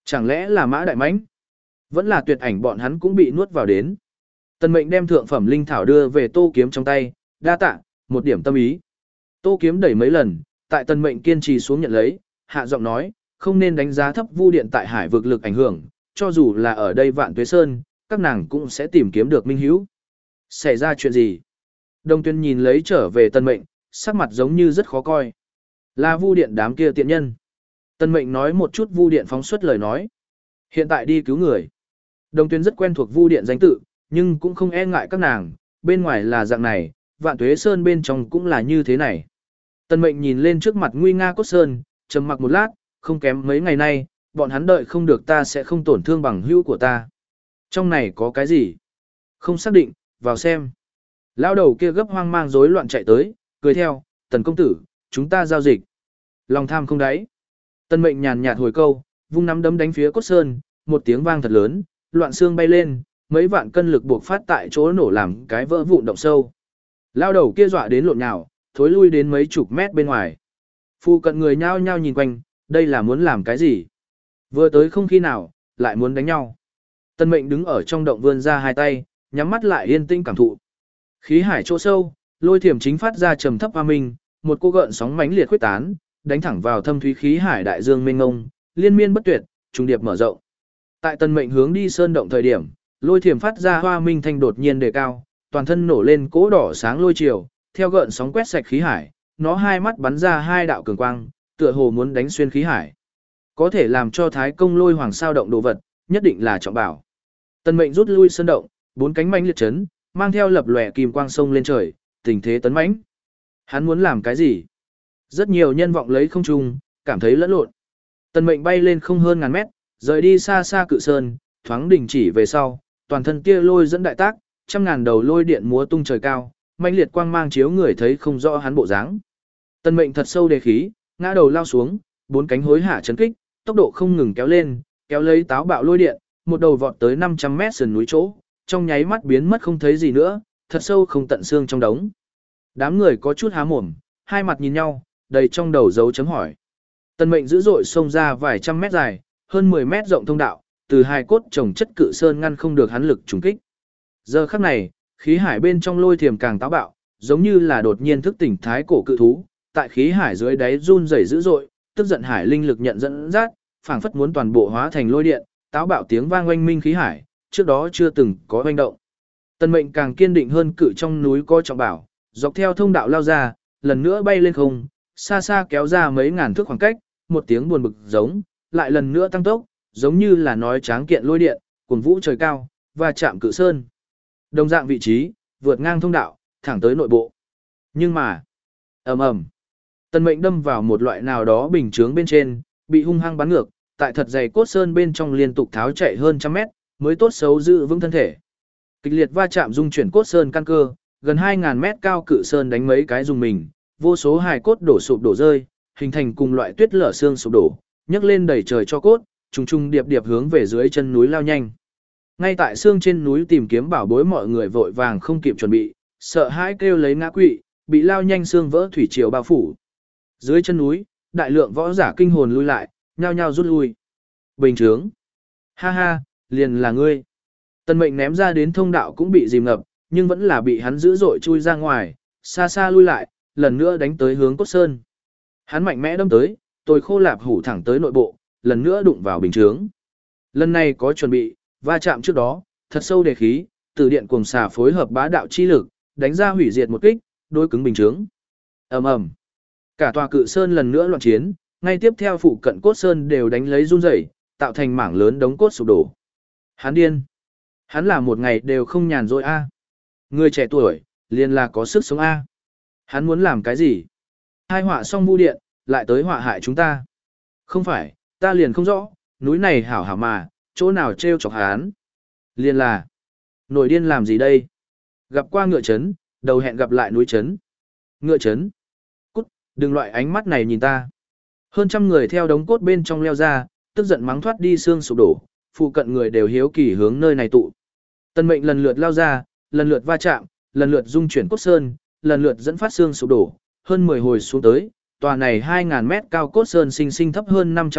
Chẳng lẽ là Mã Đại Mãnh? Vẫn là Tuyệt Ảnh bọn hắn cũng bị nuốt vào đến. Tần Mệnh đem thượng phẩm linh thảo đưa về Tô Kiếm trong tay, đa tạ, một điểm tâm ý. Tô Kiếm đẩy mấy lần, tại Tần Mệnh kiên trì xuống nhận lấy, hạ giọng nói, không nên đánh giá thấp Vu Điện tại hải vực lực ảnh hưởng, cho dù là ở đây Vạn Tuế Sơn, các nàng cũng sẽ tìm kiếm được minh hữu. Xảy ra chuyện gì? Đông Tuyên nhìn lấy trở về Tần Mệnh, sắc mặt giống như rất khó coi. Là Vu Điện đám kia tiện nhân. Tần Mệnh nói một chút Vu Điện phóng xuất lời nói. Hiện tại đi cứu người. Đông Tuyên rất quen thuộc Vu Điện danh tự, nhưng cũng không e ngại các nàng, bên ngoài là dạng này, Vạn Tuế Sơn bên trong cũng là như thế này. Tần Mệnh nhìn lên trước mặt nguy nga cốt sơn, trầm mặc một lát, không kém mấy ngày nay, bọn hắn đợi không được ta sẽ không tổn thương bằng hữu của ta. Trong này có cái gì? Không xác định, vào xem. Lão đầu kia gấp hoang mang rối loạn chạy tới, cười theo, Tần công tử, chúng ta giao dịch. Lòng tham không đáy. Tần Mệnh nhàn nhạt hồi câu, vung nắm đấm đánh phía cốt sơn, một tiếng vang thật lớn, loạn xương bay lên, mấy vạn cân lực buộc phát tại chỗ nổ làm cái vỡ vụn động sâu. Lão đầu kia dọa đến lộn nhào, thối lui đến mấy chục mét bên ngoài. Phu cận người nhao nhao nhìn quanh, đây là muốn làm cái gì? Vừa tới không khi nào, lại muốn đánh nhau. Tần Mệnh đứng ở trong động vươn ra hai tay, nhắm mắt lại yên tĩnh cảm thụ. Khí hải chỗ sâu, lôi thiểm chính phát ra trầm thấp hoa minh, một cô gợn sóng mãnh liệt khuếch tán, đánh thẳng vào thâm thúy khí hải đại dương mênh mông, liên miên bất tuyệt, trùng điệp mở rộng. Tại Tần Mệnh hướng đi sơn động thời điểm, lôi thiểm phát ra hoa minh thanh đột nhiên đề cao, toàn thân nổ lên cỗ đỏ sáng lôi chiều, theo gợn sóng quét sạch khí hải, nó hai mắt bắn ra hai đạo cường quang, tựa hồ muốn đánh xuyên khí hải. Có thể làm cho Thái Công Lôi Hoàng sao động đồ vật, nhất định là trọng bảo. Tần Mệnh rút lui sơn động, bốn cánh mãnh liệt chấn, mang theo lập lòe kim quang sông lên trời, tình thế tấn mãnh. Hắn muốn làm cái gì? Rất nhiều nhân vọng lấy không trung, cảm thấy lẫn lộn. Tần Mệnh bay lên không hơn ngàn mét, rời đi xa xa cự sơn, thoáng đình chỉ về sau, toàn thân tia lôi dẫn đại tác, trăm ngàn đầu lôi điện múa tung trời cao, mãnh liệt quang mang chiếu người thấy không rõ hắn bộ dáng. Tần Mệnh thật sâu đề khí, ngã đầu lao xuống, bốn cánh hối hả chấn kích, tốc độ không ngừng kéo lên, kéo lấy táo bạo lôi điện, một đầu vọt tới năm trăm mét sườn núi chỗ, trong nháy mắt biến mất không thấy gì nữa, thật sâu không tận xương trong đống. Đám người có chút há mồm, hai mặt nhìn nhau, đầy trong đầu dấu chấm hỏi. Tần Mệnh dữ dội xông ra vài trăm mét dài, hơn mười mét rộng thông đạo, từ hai cốt trồng chất cự sơn ngăn không được hắn lực trùng kích. Giờ khắc này, khí hải bên trong lôi thiềm càng táo bạo, giống như là đột nhiên thức tỉnh thái cổ cự thú, tại khí hải dưới đáy run rẩy dữ dội, tức giận hải linh lực nhận dẫn dắt, phảng phất muốn toàn bộ hóa thành lôi điện, táo bạo tiếng vang oanh minh khí hải, trước đó chưa từng có oanh động. Tần Mệnh càng kiên định hơn cự trong núi có trọng bảo, dọc theo thông đạo lao ra, lần nữa bay lên không, xa xa kéo ra mấy ngàn thước khoảng cách, một tiếng buồn bực giống, lại lần nữa tăng tốc, giống như là nói tráng kiện lôi điện, cuồng vũ trời cao, và chạm cự sơn. Đồng dạng vị trí, vượt ngang thông đạo, thẳng tới nội bộ. Nhưng mà, ầm ầm, Tần Mệnh đâm vào một loại nào đó bình chướng bên trên, bị hung hăng bắn ngược, tại thật dày cốt sơn bên trong liên tục tháo chạy hơn trăm mét, mới tốt xấu giữ vững thân thể. Kịch liệt va chạm dung chuyển cốt sơn căn cơ, gần hai ngàn mét cao cự sơn đánh mấy cái dùng mình, vô số hài cốt đổ sụp đổ rơi, hình thành cùng loại tuyết lở xương sụp đổ, nhấc lên đầy trời cho cốt, trùng trùng điệp điệp hướng về dưới chân núi lao nhanh. Ngay tại xương trên núi tìm kiếm bảo bối mọi người vội vàng không kịp chuẩn bị, sợ hãi kêu lấy ngã quỵ, bị lao nhanh xương vỡ thủy triều bao phủ. Dưới chân núi, đại lượng võ giả kinh hồn lui lại, nhao nhao rút lui. Bình trướng. Ha ha, liền là ngươi. Tần Mệnh ném ra đến thông đạo cũng bị dìm ngập, nhưng vẫn là bị hắn dữ dội chui ra ngoài, xa xa lui lại, lần nữa đánh tới hướng cốt sơn. Hắn mạnh mẽ đâm tới, tôi khô lạp hủ thẳng tới nội bộ, lần nữa đụng vào bình trướng. Lần này có chuẩn bị, va chạm trước đó, thật sâu đề khí, từ điện cuồng xà phối hợp bá đạo chi lực, đánh ra hủy diệt một kích, đối cứng bình trướng. Ầm ầm. Cả tòa cự sơn lần nữa loạn chiến, ngay tiếp theo phụ cận cốt sơn đều đánh lấy run rẩy, tạo thành mảng lớn đống cốt sụp đổ. Hắn điên. Hắn là một ngày đều không nhàn rỗi a. Người trẻ tuổi, liền là có sức sống a. Hắn muốn làm cái gì? Hai họa xong Vu Điện, lại tới họa hại chúng ta. Không phải, ta liền không rõ, núi này hảo hảo mà, chỗ nào trêu chọc hắn. Liền là, nổi điên làm gì đây? Gặp qua ngựa chấn, đầu hẹn gặp lại núi chấn. Ngựa chấn. Cút, đừng loại ánh mắt này nhìn ta. Hơn trăm người theo đống cốt bên trong leo ra, tức giận mắng thoát đi xương sụp đổ, phụ cận người đều hiếu kỳ hướng nơi này tụ. Tần Mệnh lần lượt lao ra, lần lượt va chạm, lần lượt dung chuyển cốt sơn, lần lượt dẫn phát xương sụp đổ, hơn mười hồi xuống tới, tòa này hai ngàn mét cao cốt sơn sinh sinh thấp hơn năm trăm mét,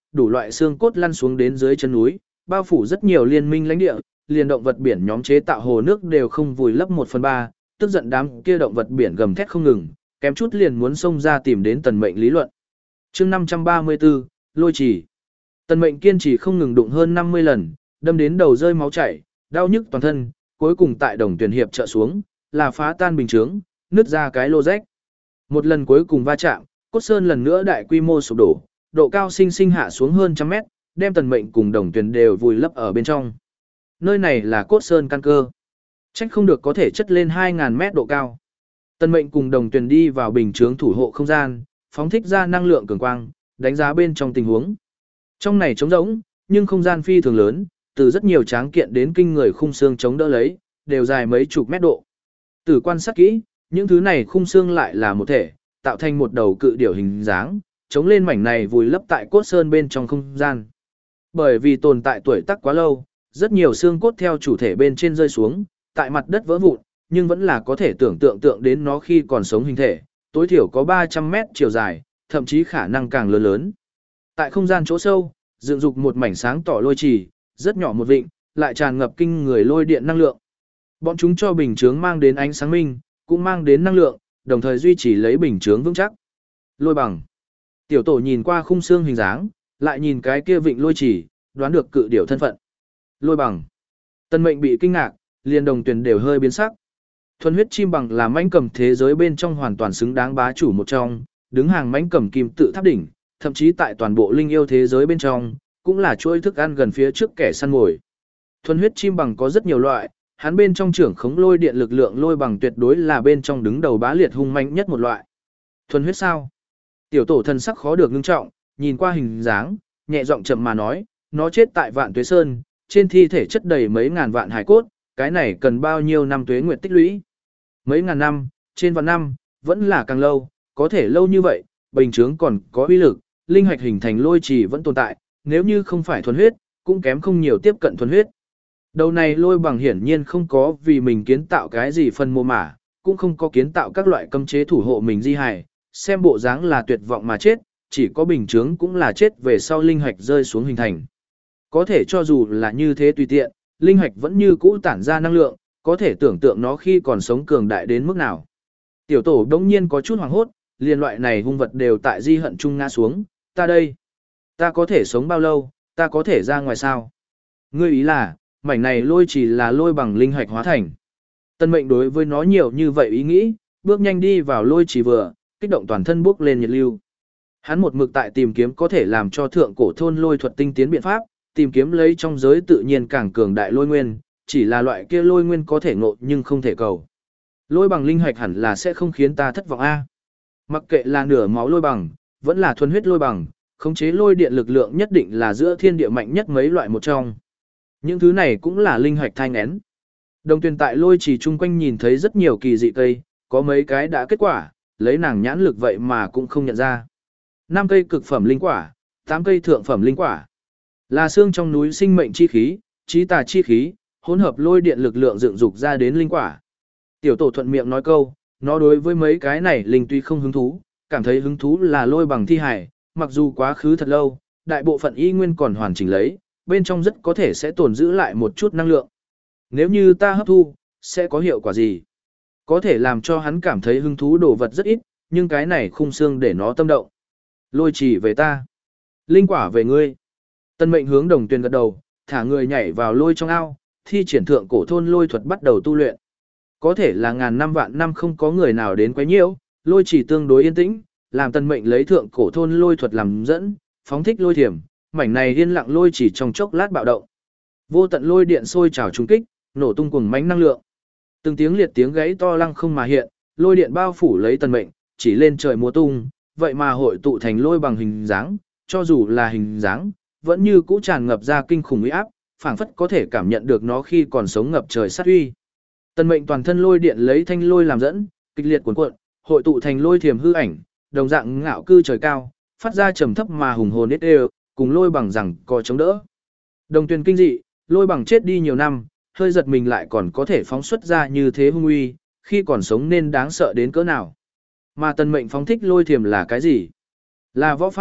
đủ loại xương cốt lăn xuống đến dưới chân núi, bao phủ rất nhiều liên minh lãnh địa, liền động vật biển nhóm chế tạo hồ nước đều không vùi lấp một phần ba, tức giận đám kia động vật biển gầm thét không ngừng, kém chút liền muốn xông ra tìm đến Tần Mệnh lý luận. Chương năm trăm ba mươi tư, Lôi Chỉ. Tần Mệnh kiên trì không ngừng đụng hơn năm mươi lần, đâm đến đầu rơi máu chảy, đau nhức toàn thân, cuối cùng tại Đồng Tuyển hiệp trợ xuống, là phá tan bình chướng, nứt ra cái lô rách. Một lần cuối cùng va chạm, cốt sơn lần nữa đại quy mô sụp đổ, độ cao sinh sinh hạ xuống hơn trăm mét, đem Tần Mệnh cùng Đồng Tuyển đều vùi lấp ở bên trong. Nơi này là cốt sơn căn cơ. Trách không được có thể chất lên hai nghìn mét độ cao. Tần Mệnh cùng Đồng Tuyển đi vào bình chướng thủ hộ không gian, phóng thích ra năng lượng cường quang, đánh giá bên trong tình huống. Trong này trống rỗng, nhưng không gian phi thường lớn, từ rất nhiều tráng kiện đến kinh người khung xương chống đỡ lấy, đều dài mấy chục mét độ. Từ quan sát kỹ, những thứ này khung xương lại là một thể, tạo thành một đầu cự điểu hình dáng, chống lên mảnh này vùi lấp tại cốt sơn bên trong không gian. Bởi vì tồn tại tuổi tác quá lâu, rất nhiều xương cốt theo chủ thể bên trên rơi xuống, tại mặt đất vỡ vụn, nhưng vẫn là có thể tưởng tượng tượng đến nó khi còn sống hình thể, tối thiểu có ba trăm mét chiều dài, thậm chí khả năng càng lớn lớn. Tại không gian chỗ sâu, dựng dục một mảnh sáng tỏ lôi trì, rất nhỏ một vịnh, lại tràn ngập kinh người lôi điện năng lượng. Bọn chúng cho bình chướng mang đến ánh sáng minh, cũng mang đến năng lượng, đồng thời duy trì lấy bình chướng vững chắc. Lôi bằng. Tiểu tổ nhìn qua khung xương hình dáng, lại nhìn cái kia vịnh lôi trì, đoán được cự điểu thân phận. Lôi bằng. Tần Mệnh bị kinh ngạc, liền Đồng Tuyển đều hơi biến sắc. Thuần huyết chim bằng là mãnh cầm thế giới bên trong hoàn toàn xứng đáng bá chủ một trong, đứng hàng mãnh cầm kim tự tháp đỉnh, thậm chí tại toàn bộ linh yêu thế giới bên trong, cũng là chuỗi thức ăn gần phía trước kẻ săn mồi. Thuần huyết chim bằng có rất nhiều loại, hắn bên trong trưởng khống lôi điện lực lượng lôi bằng tuyệt đối là bên trong đứng đầu bá liệt hung manh nhất một loại. Thuần huyết sao? Tiểu tổ thân sắc khó được ngưng trọng, nhìn qua hình dáng, nhẹ giọng chậm mà nói, nó chết tại Vạn Tuế Sơn, trên thi thể chất đầy mấy ngàn vạn hải cốt, cái này cần bao nhiêu năm tuế nguyệt tích lũy? Mấy ngàn năm, trên vạn năm, vẫn là càng lâu, có thể lâu như vậy, bình chướng còn có uy lực, linh hạch hình thành lôi trì vẫn tồn tại, nếu như không phải thuần huyết, cũng kém không nhiều tiếp cận thuần huyết. Đầu này lôi bằng hiển nhiên không có vì mình kiến tạo cái gì phân mô mả, cũng không có kiến tạo các loại cấm chế thủ hộ mình di hài, xem bộ dáng là tuyệt vọng mà chết, chỉ có bình chướng cũng là chết về sau linh hạch rơi xuống hình thành. Có thể cho dù là như thế tùy tiện, linh hạch vẫn như cũ tản ra năng lượng, có thể tưởng tượng nó khi còn sống cường đại đến mức nào. Tiểu tổ đống nhiên có chút hoảng hốt, liên loại này hung vật đều tại di hận chung ngã xuống, ta đây, ta có thể sống bao lâu, ta có thể ra ngoài sao? Ngươi ý là, mảnh này lôi chỉ là lôi bằng linh hạch hóa thành. Tần Mệnh đối với nó nhiều như vậy ý nghĩ, bước nhanh đi vào lôi chỉ vừa, kích động toàn thân bước lên nhiệt lưu. Hắn một mực tại tìm kiếm có thể làm cho thượng cổ thôn lôi thuật tinh tiến biện pháp, tìm kiếm lấy trong giới tự nhiên càng cường đại lôi nguyên, chỉ là loại kia lôi nguyên có thể ngộ nhưng không thể cầu. Lôi bằng linh hạch hẳn là sẽ không khiến ta thất vọng a. Mặc kệ là nửa máu lôi bằng, vẫn là thuần huyết lôi bằng, khống chế lôi điện lực lượng nhất định là giữa thiên địa mạnh nhất mấy loại một trong. Những thứ này cũng là linh hạch thai nghén. Đồng Tuyền tại lôi trì chung quanh nhìn thấy rất nhiều kỳ dị cây, có mấy cái đã kết quả, lấy nàng nhãn lực vậy mà cũng không nhận ra. năm cây cực phẩm linh quả, tám cây thượng phẩm linh quả. Là xương trong núi sinh mệnh chi khí, trí tà chi khí, hỗn hợp lôi điện lực lượng dựng dục ra đến linh quả. Tiểu tổ thuận miệng nói câu, nó đối với mấy cái này linh tuy không hứng thú, cảm thấy hứng thú là lôi bằng thi hải, mặc dù quá khứ thật lâu, đại bộ phận y nguyên còn hoàn chỉnh lấy, bên trong rất có thể sẽ tồn giữ lại một chút năng lượng. Nếu như ta hấp thu, sẽ có hiệu quả gì? Có thể làm cho hắn cảm thấy hứng thú đồ vật rất ít, nhưng cái này khung xương để nó tâm động. Lôi chỉ về ta, linh quả về ngươi. Tân Mệnh hướng Đồng Tuyền gật đầu, thả người nhảy vào lôi trong ao, thi triển thượng cổ thôn lôi thuật bắt đầu tu luyện. Có thể là ngàn năm vạn năm không có người nào đến quấy nhiễu, lôi chỉ tương đối yên tĩnh, làm Tân Mệnh lấy thượng cổ thôn lôi thuật làm dẫn, phóng thích lôi thiểm, mảnh này yên lặng lôi chỉ trong chốc lát bạo động. Vô tận lôi điện sôi trào trùng kích, nổ tung cuồng mãnh năng lượng. Từng tiếng liệt tiếng gáy to lăng không mà hiện, lôi điện bao phủ lấy Tân Mệnh, chỉ lên trời múa tung, vậy mà hội tụ thành lôi bằng hình dáng, cho dù là hình dáng, vẫn như cũ tràn ngập ra kinh khủng uy áp, phảng phất có thể cảm nhận được nó khi còn sống ngập trời sát uy. Tân Mệnh toàn thân lôi điện lấy thanh lôi làm dẫn, kịch liệt cuồn cuộn, hội tụ thành lôi thiềm hư ảnh, đồng dạng ngạo cư trời cao, phát ra trầm thấp mà hùng hồn nết đều, cùng lôi bằng rằng có chống đỡ. Đồng Tuyền kinh dị, lôi bằng chết đi nhiều năm, hơi giật mình lại còn có thể phóng xuất ra như thế hung uy, khi còn sống nên đáng sợ đến cỡ nào. Mà Tân Mệnh phóng thích lôi thiềm là cái gì? Là võ pháp,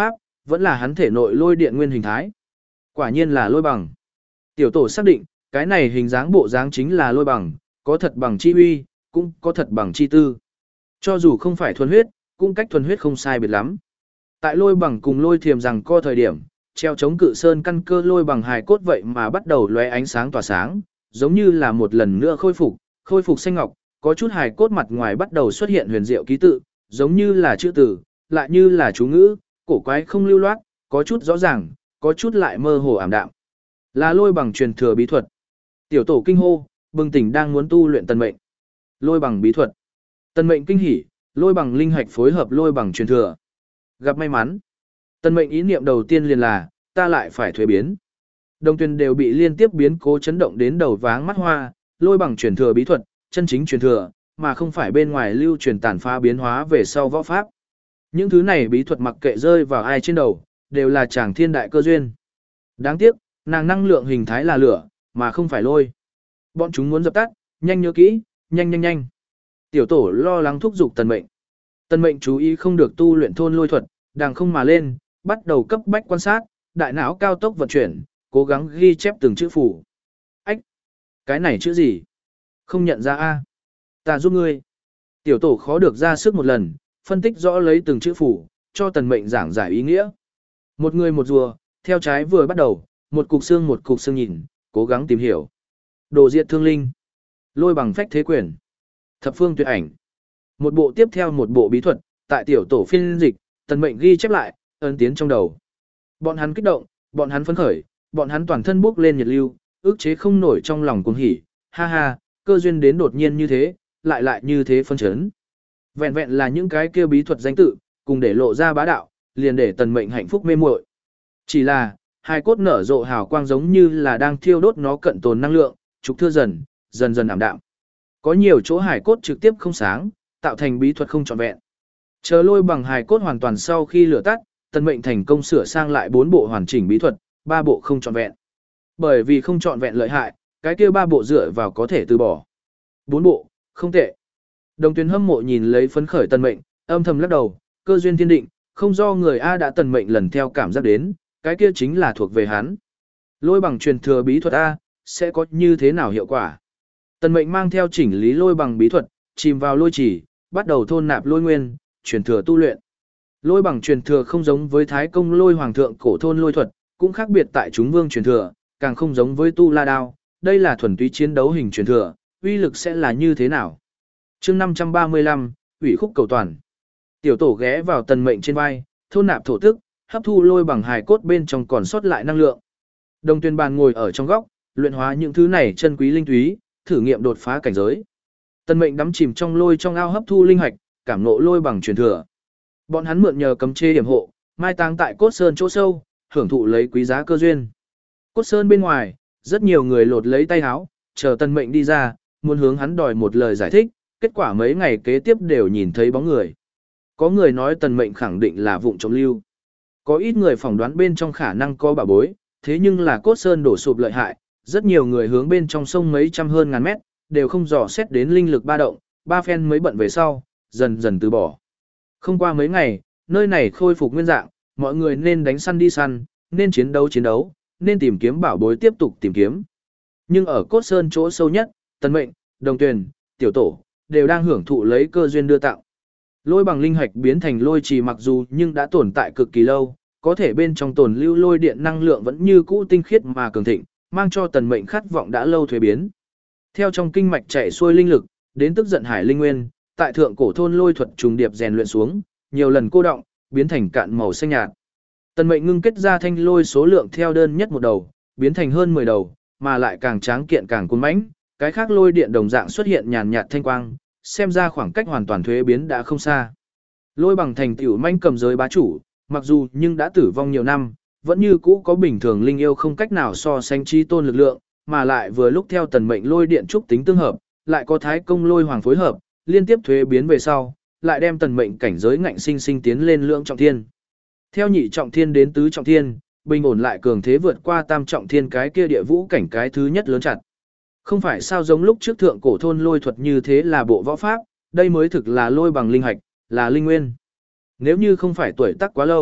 Vẫn là hắn thể nội lôi điện nguyên hình thái. Quả nhiên là lôi bằng. Tiểu tổ xác định, cái này hình dáng bộ dáng chính là lôi bằng, có thật bằng chi uy, cũng có thật bằng chi tư. Cho dù không phải thuần huyết, cũng cách thuần huyết không sai biệt lắm. Tại lôi bằng cùng lôi thiềm rằng co thời điểm, treo chống cự sơn căn cơ lôi bằng hài cốt vậy mà bắt đầu lóe ánh sáng tỏa sáng, giống như là một lần nữa khôi phục, khôi phục xanh ngọc, có chút hài cốt mặt ngoài bắt đầu xuất hiện huyền diệu ký tự, giống như là chữ từ, lại như là chú ngữ, cổ quái không lưu loát, có chút rõ ràng, có chút lại mơ hồ ảm đạm. Là lôi bằng truyền thừa bí thuật. Tiểu tổ kinh hô, bừng tỉnh đang muốn tu luyện tần mệnh. Lôi bằng bí thuật. Tần mệnh kinh hỉ, lôi bằng linh hạch phối hợp lôi bằng truyền thừa. Gặp may mắn. Tần mệnh ý niệm đầu tiên liền là, ta lại phải thuế biến. Đồng tuyển đều bị liên tiếp biến cố chấn động đến đầu váng mắt hoa, lôi bằng truyền thừa bí thuật, chân chính truyền thừa, mà không phải bên ngoài lưu truyền tàn phá biến hóa về sau võ pháp. Những thứ này bí thuật mặc kệ rơi vào ai trên đầu, đều là chàng thiên đại cơ duyên. Đáng tiếc, nàng năng lượng hình thái là lửa, mà không phải lôi. Bọn chúng muốn dập tắt, nhanh nhớ kỹ, nhanh nhanh nhanh. Tiểu tổ lo lắng thúc giục tần mệnh. Tần mệnh chú ý không được tu luyện thôn lôi thuật, đàng không mà lên, bắt đầu cấp bách quan sát, đại não cao tốc vận chuyển, cố gắng ghi chép từng chữ phủ. Ách! Cái này chữ gì? Không nhận ra a. Ta giúp ngươi. Tiểu tổ khó được ra sức một lần, phân tích rõ lấy từng chữ phủ, cho tần mệnh giảng giải ý nghĩa. Một người một rùa, theo trái vừa bắt đầu, một cục xương một cục xương nhìn, cố gắng tìm hiểu. Đồ diệt thương linh. Lôi bằng phách thế quyền. Thập phương tuyệt ảnh. Một bộ tiếp theo một bộ bí thuật, tại tiểu tổ phiên dịch, tần mệnh ghi chép lại, ấn tiến trong đầu. Bọn hắn kích động, bọn hắn phấn khởi, bọn hắn toàn thân bốc lên nhiệt lưu, ức chế không nổi trong lòng cuồng hỉ, ha ha, cơ duyên đến đột nhiên như thế, lại lại như thế phân chấn. Vẹn vẹn là những cái kia bí thuật danh tự, cùng để lộ ra bá đạo, liền để tần mệnh hạnh phúc mê muội. Chỉ là, hai cốt nở rộ hào quang giống như là đang thiêu đốt nó cận tồn năng lượng, trục thưa dần, dần dần ảm đạm. Có nhiều chỗ hải cốt trực tiếp không sáng, tạo thành bí thuật không trọn vẹn. Chờ lôi bằng hải cốt hoàn toàn sau khi lửa tắt, tần mệnh thành công sửa sang lại bốn bộ hoàn chỉnh bí thuật, ba bộ không trọn vẹn. Bởi vì không trọn vẹn lợi hại, cái kia ba bộ dựa vào có thể từ bỏ. Bốn bộ, không tệ. Đồng tuyến hâm mộ nhìn lấy phấn khởi tần mệnh, âm thầm lắc đầu, cơ duyên thiên định, không do người A đã tần mệnh lần theo cảm giác đến, cái kia chính là thuộc về hắn. Lôi bằng truyền thừa bí thuật A, sẽ có như thế nào hiệu quả? Tần mệnh mang theo chỉnh lý lôi bằng bí thuật, chìm vào lôi chỉ, bắt đầu thôn nạp lôi nguyên, truyền thừa tu luyện. Lôi bằng truyền thừa không giống với thái công lôi hoàng thượng cổ thôn lôi thuật, cũng khác biệt tại chúng vương truyền thừa, càng không giống với tu la đao, đây là thuần túy chiến đấu hình truyền thừa, uy lực sẽ là như thế nào? Chương năm trăm ba mươi lăm, ủy khúc cầu toàn. Tiểu tổ ghé vào tần mệnh trên vai, thôn nạp thổ tức, hấp thu lôi bằng hài cốt bên trong còn sót lại năng lượng. Đồng tuyên bàn ngồi ở trong góc, luyện hóa những thứ này chân quý linh túy, thử nghiệm đột phá cảnh giới. Tần mệnh đắm chìm trong lôi trong ao hấp thu linh hạch, cảm ngộ lôi bằng truyền thừa. Bọn hắn mượn nhờ cấm chế điểm hộ, mai táng tại cốt sơn chỗ sâu, hưởng thụ lấy quý giá cơ duyên. Cốt sơn bên ngoài, rất nhiều người lột lấy tay áo, chờ tần mệnh đi ra, muốn hướng hắn đòi một lời giải thích, kết quả mấy ngày kế tiếp đều nhìn thấy bóng người. Có người nói tần mệnh khẳng định là vụng trộm lưu. Có ít người phỏng đoán bên trong khả năng có bảo bối, thế nhưng là cốt sơn đổ sụp lợi hại, rất nhiều người hướng bên trong sông mấy trăm hơn ngàn mét, đều không dò xét đến linh lực ba động, ba phen mới bận về sau, dần dần từ bỏ. Không qua mấy ngày, nơi này khôi phục nguyên dạng, mọi người nên đánh săn đi săn, nên chiến đấu chiến đấu, nên tìm kiếm bảo bối tiếp tục tìm kiếm. Nhưng ở cốt sơn chỗ sâu nhất, tần mệnh, đồng tuyền, tiểu tổ, đều đang hưởng thụ lấy cơ duyên đưa tặng. Lôi bằng linh hạch biến thành lôi trì mặc dù nhưng đã tồn tại cực kỳ lâu, có thể bên trong tồn lưu lôi điện năng lượng vẫn như cũ tinh khiết mà cường thịnh, mang cho tần mệnh khát vọng đã lâu thuế biến. Theo trong kinh mạch chạy xuôi linh lực, đến tức giận hải linh nguyên, tại thượng cổ thôn lôi thuật trùng điệp rèn luyện xuống, nhiều lần cô động, biến thành cạn màu xanh nhạt. Tần mệnh ngưng kết ra thanh lôi số lượng theo đơn nhất một đầu, biến thành hơn mười đầu, mà lại càng tráng kiện càng cuốn mãnh, cái khác lôi điện đồng dạng xuất hiện nhàn nhạt thanh quang, xem ra khoảng cách hoàn toàn thuế biến đã không xa. Lôi bằng thành tiểu manh cầm giới bá chủ, mặc dù nhưng đã tử vong nhiều năm, vẫn như cũ có bình thường linh yêu không cách nào so sánh chi tôn lực lượng, mà lại vừa lúc theo tần mệnh lôi điện trúc tính tương hợp, lại có thái công lôi hoàng phối hợp, liên tiếp thuế biến về sau, lại đem tần mệnh cảnh giới ngạnh sinh sinh tiến lên lượng trọng thiên. Theo nhị trọng thiên đến tứ trọng thiên, bình ổn lại cường thế vượt qua tam trọng thiên cái kia địa vũ cảnh cái thứ nhất lớn chặt. Không phải sao giống lúc trước thượng cổ thôn lôi thuật như thế là bộ võ pháp, đây mới thực là lôi bằng linh hạch, là linh nguyên. Nếu như không phải tuổi tác quá lâu,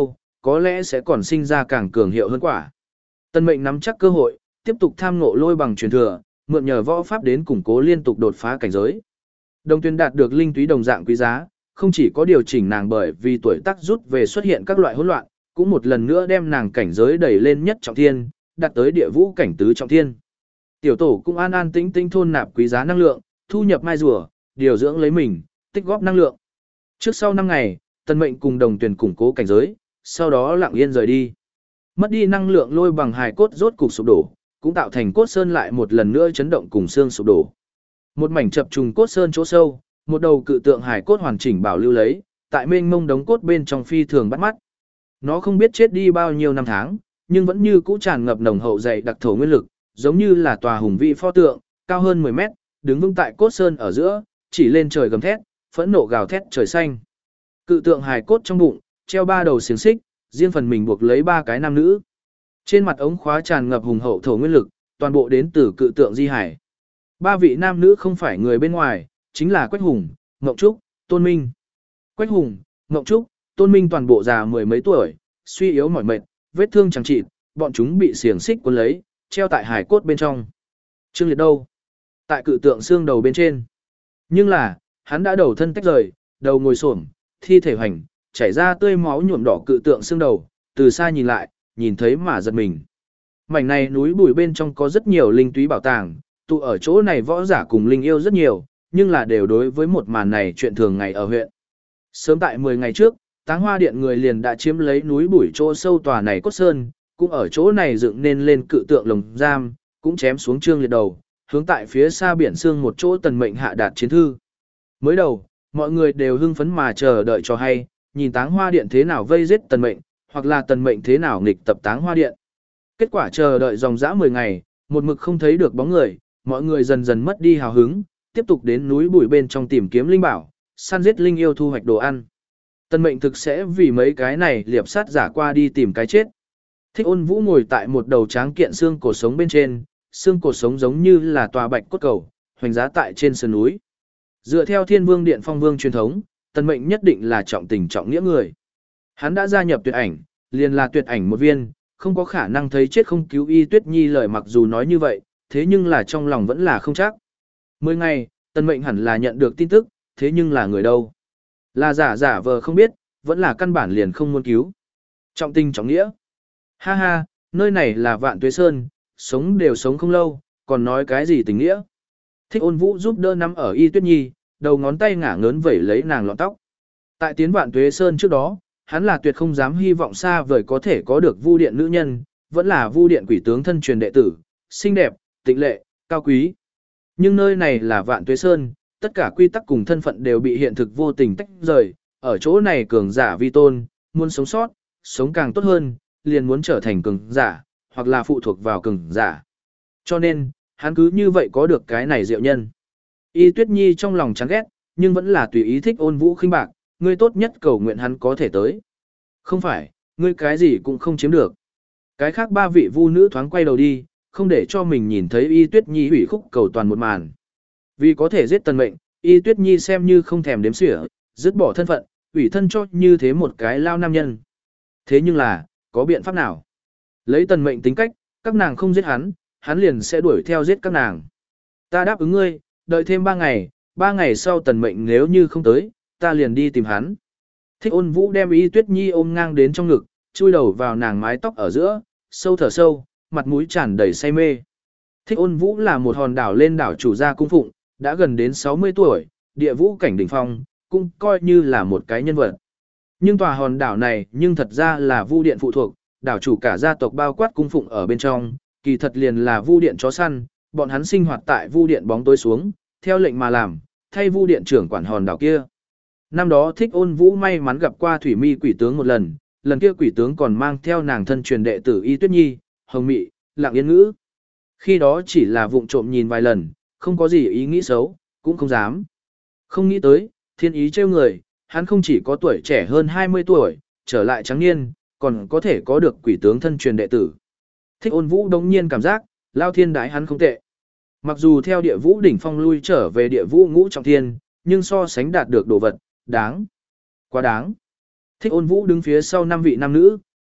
có lẽ sẽ còn sinh ra càng cường hiệu hơn quả. Tân Mệnh nắm chắc cơ hội, tiếp tục tham ngộ lôi bằng truyền thừa, mượn nhờ võ pháp đến củng cố liên tục đột phá cảnh giới. Đồng Tuyền đạt được linh túy đồng dạng quý giá, không chỉ có điều chỉnh nàng bởi vì tuổi tác rút về xuất hiện các loại hỗn loạn, cũng một lần nữa đem nàng cảnh giới đẩy lên nhất trọng thiên, đạt tới địa vũ cảnh tứ trọng thiên. Tiểu tổ cũng an an tĩnh tĩnh thôn nạp quý giá năng lượng, thu nhập mai rùa, điều dưỡng lấy mình, tích góp năng lượng. Trước sau năm ngày, Tân Mệnh cùng Đồng Tuyền củng cố cảnh giới, sau đó lặng yên rời đi. Mất đi năng lượng lôi bằng hài cốt rốt cục sụp đổ, cũng tạo thành cốt sơn lại một lần nữa chấn động cùng xương sụp đổ. Một mảnh chập trùng cốt sơn chỗ sâu, một đầu cự tượng hài cốt hoàn chỉnh bảo lưu lấy, tại mênh mông đống cốt bên trong phi thường bắt mắt. Nó không biết chết đi bao nhiêu năm tháng, nhưng vẫn như cũ tràn ngập nồng hậu dày đặc thổ nguyên lực, giống như là tòa hùng vĩ pho tượng, cao hơn mười mét, đứng vững tại cốt sơn ở giữa, chỉ lên trời gầm thét, phẫn nộ gào thét trời xanh. Cự tượng hài cốt trong bụng, treo ba đầu xiềng xích, riêng phần mình buộc lấy ba cái nam nữ. Trên mặt ống khóa tràn ngập hùng hậu thổ nguyên lực, toàn bộ đến từ cự tượng di hải. Ba vị nam nữ không phải người bên ngoài, chính là Quách Hùng, Ngộng Trúc, Tôn Minh. Quách Hùng, Ngộng Trúc, Tôn Minh toàn bộ già mười mấy tuổi, suy yếu mỏi mệt, vết thương chẳng chịt, bọn chúng bị xiềng xích cuốn lấy, treo tại hải cốt bên trong. Trương Liệt đâu? Tại cự tượng xương đầu bên trên. Nhưng là, hắn đã đầu thân tách rời, đầu ngồi xổm, thi thể hoành, chảy ra tươi máu nhuộm đỏ cự tượng xương đầu, từ xa nhìn lại, nhìn thấy mà giật mình. Mảnh này núi bùi bên trong có rất nhiều linh túy bảo tàng, tụ ở chỗ này võ giả cùng linh yêu rất nhiều, nhưng là đều đối với một màn này chuyện thường ngày ở huyện. Sớm tại mười ngày trước, Táng Hoa Điện người liền đã chiếm lấy núi bùi chỗ sâu tòa này cốt sơn, cũng ở chỗ này dựng nên lên cự tượng lồng giam, cũng chém xuống Trương Liệt đầu, hướng tại phía xa biển sương một chỗ Tần Mệnh hạ đạt chiến thư. Mới đầu, mọi người đều hưng phấn mà chờ đợi cho hay, nhìn Táng Hoa Điện thế nào vây giết Tần Mệnh, hoặc là Tần Mệnh thế nào nghịch tập Táng Hoa Điện. Kết quả chờ đợi dòng dã mười ngày, một mực không thấy được bóng người, mọi người dần dần mất đi hào hứng, tiếp tục đến núi bụi bên trong tìm kiếm linh bảo, săn giết linh yêu thu hoạch đồ ăn. Tần Mệnh thực sẽ vì mấy cái này liệp sát giả qua đi tìm cái chết. Thích Ôn Vũ ngồi tại một đầu tráng kiện xương cổ sống bên trên, xương cổ sống giống như là tòa bạch cốt cầu, hoành giá tại trên sườn núi. Dựa theo Thiên Vương Điện Phong Vương truyền thống, Tần Mệnh nhất định là trọng tình trọng nghĩa người. Hắn đã gia nhập Tuyệt Ảnh, liền là Tuyệt Ảnh một viên, không có khả năng thấy chết không cứu Y Tuyết Nhi, lời mặc dù nói như vậy, thế nhưng là trong lòng vẫn là không chắc. Mười ngày, Tần Mệnh hẳn là nhận được tin tức, thế nhưng là người đâu? Là giả giả vờ không biết, vẫn là căn bản liền không muốn cứu. Trọng tình trọng nghĩa. Ha ha, nơi này là Vạn Tuế Sơn, sống đều sống không lâu, còn nói cái gì tình nghĩa? Thích Ôn Vũ giúp đỡ nắm ở Y Tuyết Nhi, đầu ngón tay ngả ngớn vẩy lấy nàng lọn tóc. Tại tiến Vạn Tuế Sơn trước đó, hắn là tuyệt không dám hy vọng xa vời có thể có được Vu Điện nữ nhân, vẫn là Vu Điện quỷ tướng thân truyền đệ tử, xinh đẹp, tịnh lệ, cao quý. Nhưng nơi này là Vạn Tuế Sơn, tất cả quy tắc cùng thân phận đều bị hiện thực vô tình tách rời, ở chỗ này cường giả vi tôn, muốn sống sót, sống càng tốt hơn, liền muốn trở thành cường giả, hoặc là phụ thuộc vào cường giả. Cho nên, hắn cứ như vậy có được cái này diệu nhân. Y Tuyết Nhi trong lòng chán ghét, nhưng vẫn là tùy ý Thích Ôn Vũ khinh bạc, ngươi tốt nhất cầu nguyện hắn có thể tới. Không phải, ngươi cái gì cũng không chiếm được. Cái khác ba vị vu nữ thoáng quay đầu đi, không để cho mình nhìn thấy Y Tuyết Nhi hủy khúc cầu toàn một màn. Vì có thể giết Tần Mệnh, Y Tuyết Nhi xem như không thèm đếm xỉa, dứt bỏ thân phận, ủy thân cho như thế một cái lao nam nhân. Thế nhưng là, có biện pháp nào? Lấy Tần Mệnh tính cách, các nàng không giết hắn, hắn liền sẽ đuổi theo giết các nàng. Ta đáp ứng ngươi, đợi thêm ba ngày, ba ngày sau Tần Mệnh nếu như không tới, ta liền đi tìm hắn. Thích Ôn Vũ đem Y Tuyết Nhi ôm ngang đến trong ngực, chui đầu vào nàng mái tóc ở giữa, sâu thở sâu, mặt mũi tràn đầy say mê. Thích Ôn Vũ là một hòn đảo lên đảo chủ gia cung phụng, đã gần đến sáu mươi tuổi, địa vũ cảnh đỉnh phong, cũng coi như là một cái nhân vật. Nhưng tòa hòn đảo này nhưng thật ra là Vu Điện phụ thuộc, đảo chủ cả gia tộc bao quát cung phụng ở bên trong, kỳ thật liền là Vu Điện chó săn, bọn hắn sinh hoạt tại Vu Điện bóng tối xuống, theo lệnh mà làm, thay Vu Điện trưởng quản hòn đảo kia. Năm đó Thích Ôn Vũ may mắn gặp qua Thủy Mi quỷ tướng một lần, lần kia quỷ tướng còn mang theo nàng thân truyền đệ tử Y Tuyết Nhi, Hồng Mị, Lặng Yên Ngữ. Khi đó chỉ là vụng trộm nhìn vài lần, không có gì ý nghĩ xấu, cũng không dám. Không nghĩ tới, thiên ý trêu người, hắn không chỉ có tuổi trẻ hơn hai mươi tuổi, trở lại trắng niên, còn có thể có được quỷ tướng thân truyền đệ tử. Thích Ôn Vũ đống nhiên cảm giác, lao thiên đái hắn không tệ. Mặc dù theo địa vũ đỉnh phong lui trở về địa vũ ngũ trọng thiên, nhưng so sánh đạt được đồ vật, đáng. Quá đáng. Thích Ôn Vũ đứng phía sau năm vị nam nữ,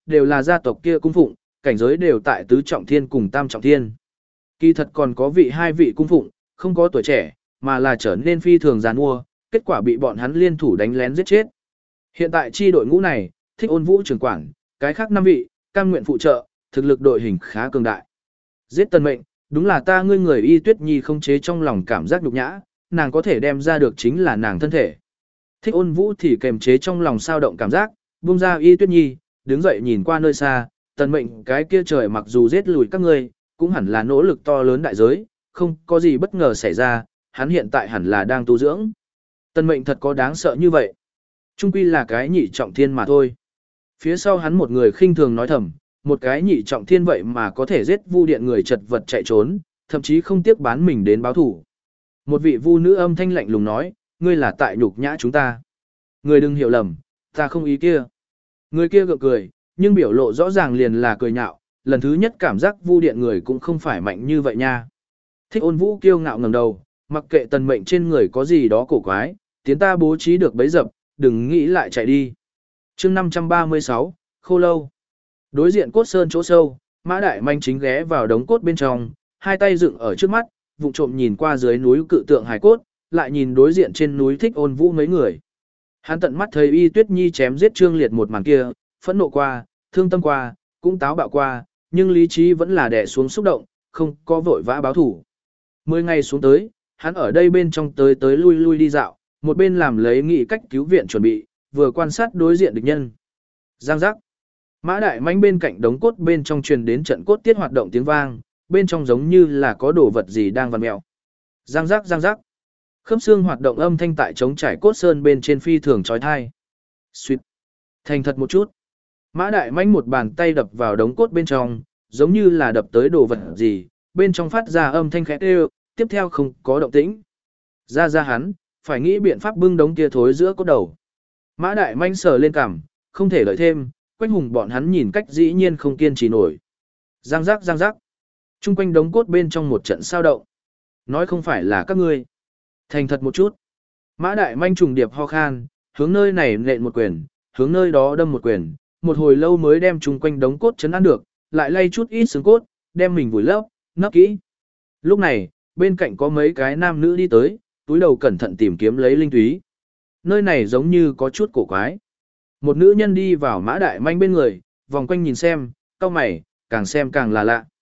đều là gia tộc kia cung phụng, cảnh giới đều tại tứ trọng thiên cùng tam trọng thiên. Kỳ thật còn có vị hai vị cung phụng, không có tuổi trẻ, mà là trở nên phi thường giàn mua, kết quả bị bọn hắn liên thủ đánh lén giết chết. Hiện tại chi đội ngũ này, Thích Ôn Vũ trưởng quản, cái khác năm vị, cam nguyện phụ trợ, thực lực đội hình khá cường đại. Giết Tần Mệnh, đúng là ta ngươi người Y Tuyết Nhi không chế trong lòng cảm giác nhục nhã, nàng có thể đem ra được chính là nàng thân thể. Thích Ôn Vũ thì kềm chế trong lòng sao động cảm giác, buông ra Y Tuyết Nhi, đứng dậy nhìn qua nơi xa, Tần Mệnh cái kia trời mặc dù giết lùi các ngươi, cũng hẳn là nỗ lực to lớn đại giới, không có gì bất ngờ xảy ra, hắn hiện tại hẳn là đang tu dưỡng. Tần Mệnh thật có đáng sợ như vậy. Trung quy là cái nhị trọng thiên mà thôi. Phía sau hắn một người khinh thường nói thầm, một cái nhị trọng thiên vậy mà có thể giết Vu Điện người chật vật chạy trốn, thậm chí không tiếc bán mình đến báo thủ. Một vị Vu nữ âm thanh lạnh lùng nói, ngươi là tại nhục nhã chúng ta. Ngươi đừng hiểu lầm, ta không ý kia. Người kia gượng cười, nhưng biểu lộ rõ ràng liền là cười nhạo, lần thứ nhất cảm giác Vu Điện người cũng không phải mạnh như vậy nha. Thích Ôn Vũ kiêu ngạo ngẩng đầu, mặc kệ Tần Mệnh trên người có gì đó cổ quái, tiến ta bố trí được bấy dập, đừng nghĩ lại chạy đi. Chương năm trăm ba mươi sáu, Khô Lâu. Đối diện cốt sơn chỗ sâu, Mã Đại Manh chính ghé vào đống cốt bên trong, hai tay dựng ở trước mắt, vụng trộm nhìn qua dưới núi cự tượng hài cốt, lại nhìn đối diện trên núi Thích Ôn Vũ mấy người. Hắn tận mắt thấy Y Tuyết Nhi chém giết Trương Liệt một màn kia, phẫn nộ qua, thương tâm qua, cũng táo bạo qua, nhưng lý trí vẫn là đè xuống xúc động, không có vội vã báo thủ. Mười ngày xuống tới, hắn ở đây bên trong tới tới lui lui đi dạo, một bên làm lấy nghị cách cứu viện chuẩn bị, vừa quan sát đối diện địch nhân. Giang giác. Mã Đại Manh bên cạnh đống cốt bên trong truyền đến trận cốt tiết hoạt động tiếng vang, bên trong giống như là có đồ vật gì đang vặn mèo. Giang giác giang giác. Khớp xương hoạt động âm thanh tại trống trải cốt sơn bên trên phi thường chói tai. Suýt. Thành thật một chút. Mã Đại Manh một bàn tay đập vào đống cốt bên trong, giống như là đập tới đồ vật gì, bên trong phát ra âm thanh khẽ kêu, tiếp theo không có động tĩnh. Ra ra hắn, phải nghĩ biện pháp bưng đống kia thối giữa cốt đầu. Mã Đại Manh sờ lên cằm, không thể đợi thêm, Quách Hùng bọn hắn nhìn cách dĩ nhiên không kiên trì nổi. Giang giác giang giác. Trung quanh đống cốt bên trong một trận sao động. Nói không phải là các ngươi. Thành thật một chút. Mã Đại Manh trùng điệp ho khan, hướng nơi này nện một quyền, hướng nơi đó đâm một quyền, một hồi lâu mới đem trung quanh đống cốt chấn an được, lại lay chút ít xương cốt, đem mình vùi lấp, nấp kỹ. Lúc này, bên cạnh có mấy cái nam nữ đi tới, túi đầu cẩn thận tìm kiếm lấy linh túy. Nơi này giống như có chút cổ quái. Một nữ nhân đi vào Mã Đại Manh bên người, vòng quanh nhìn xem, cau mày, càng xem càng là lạ.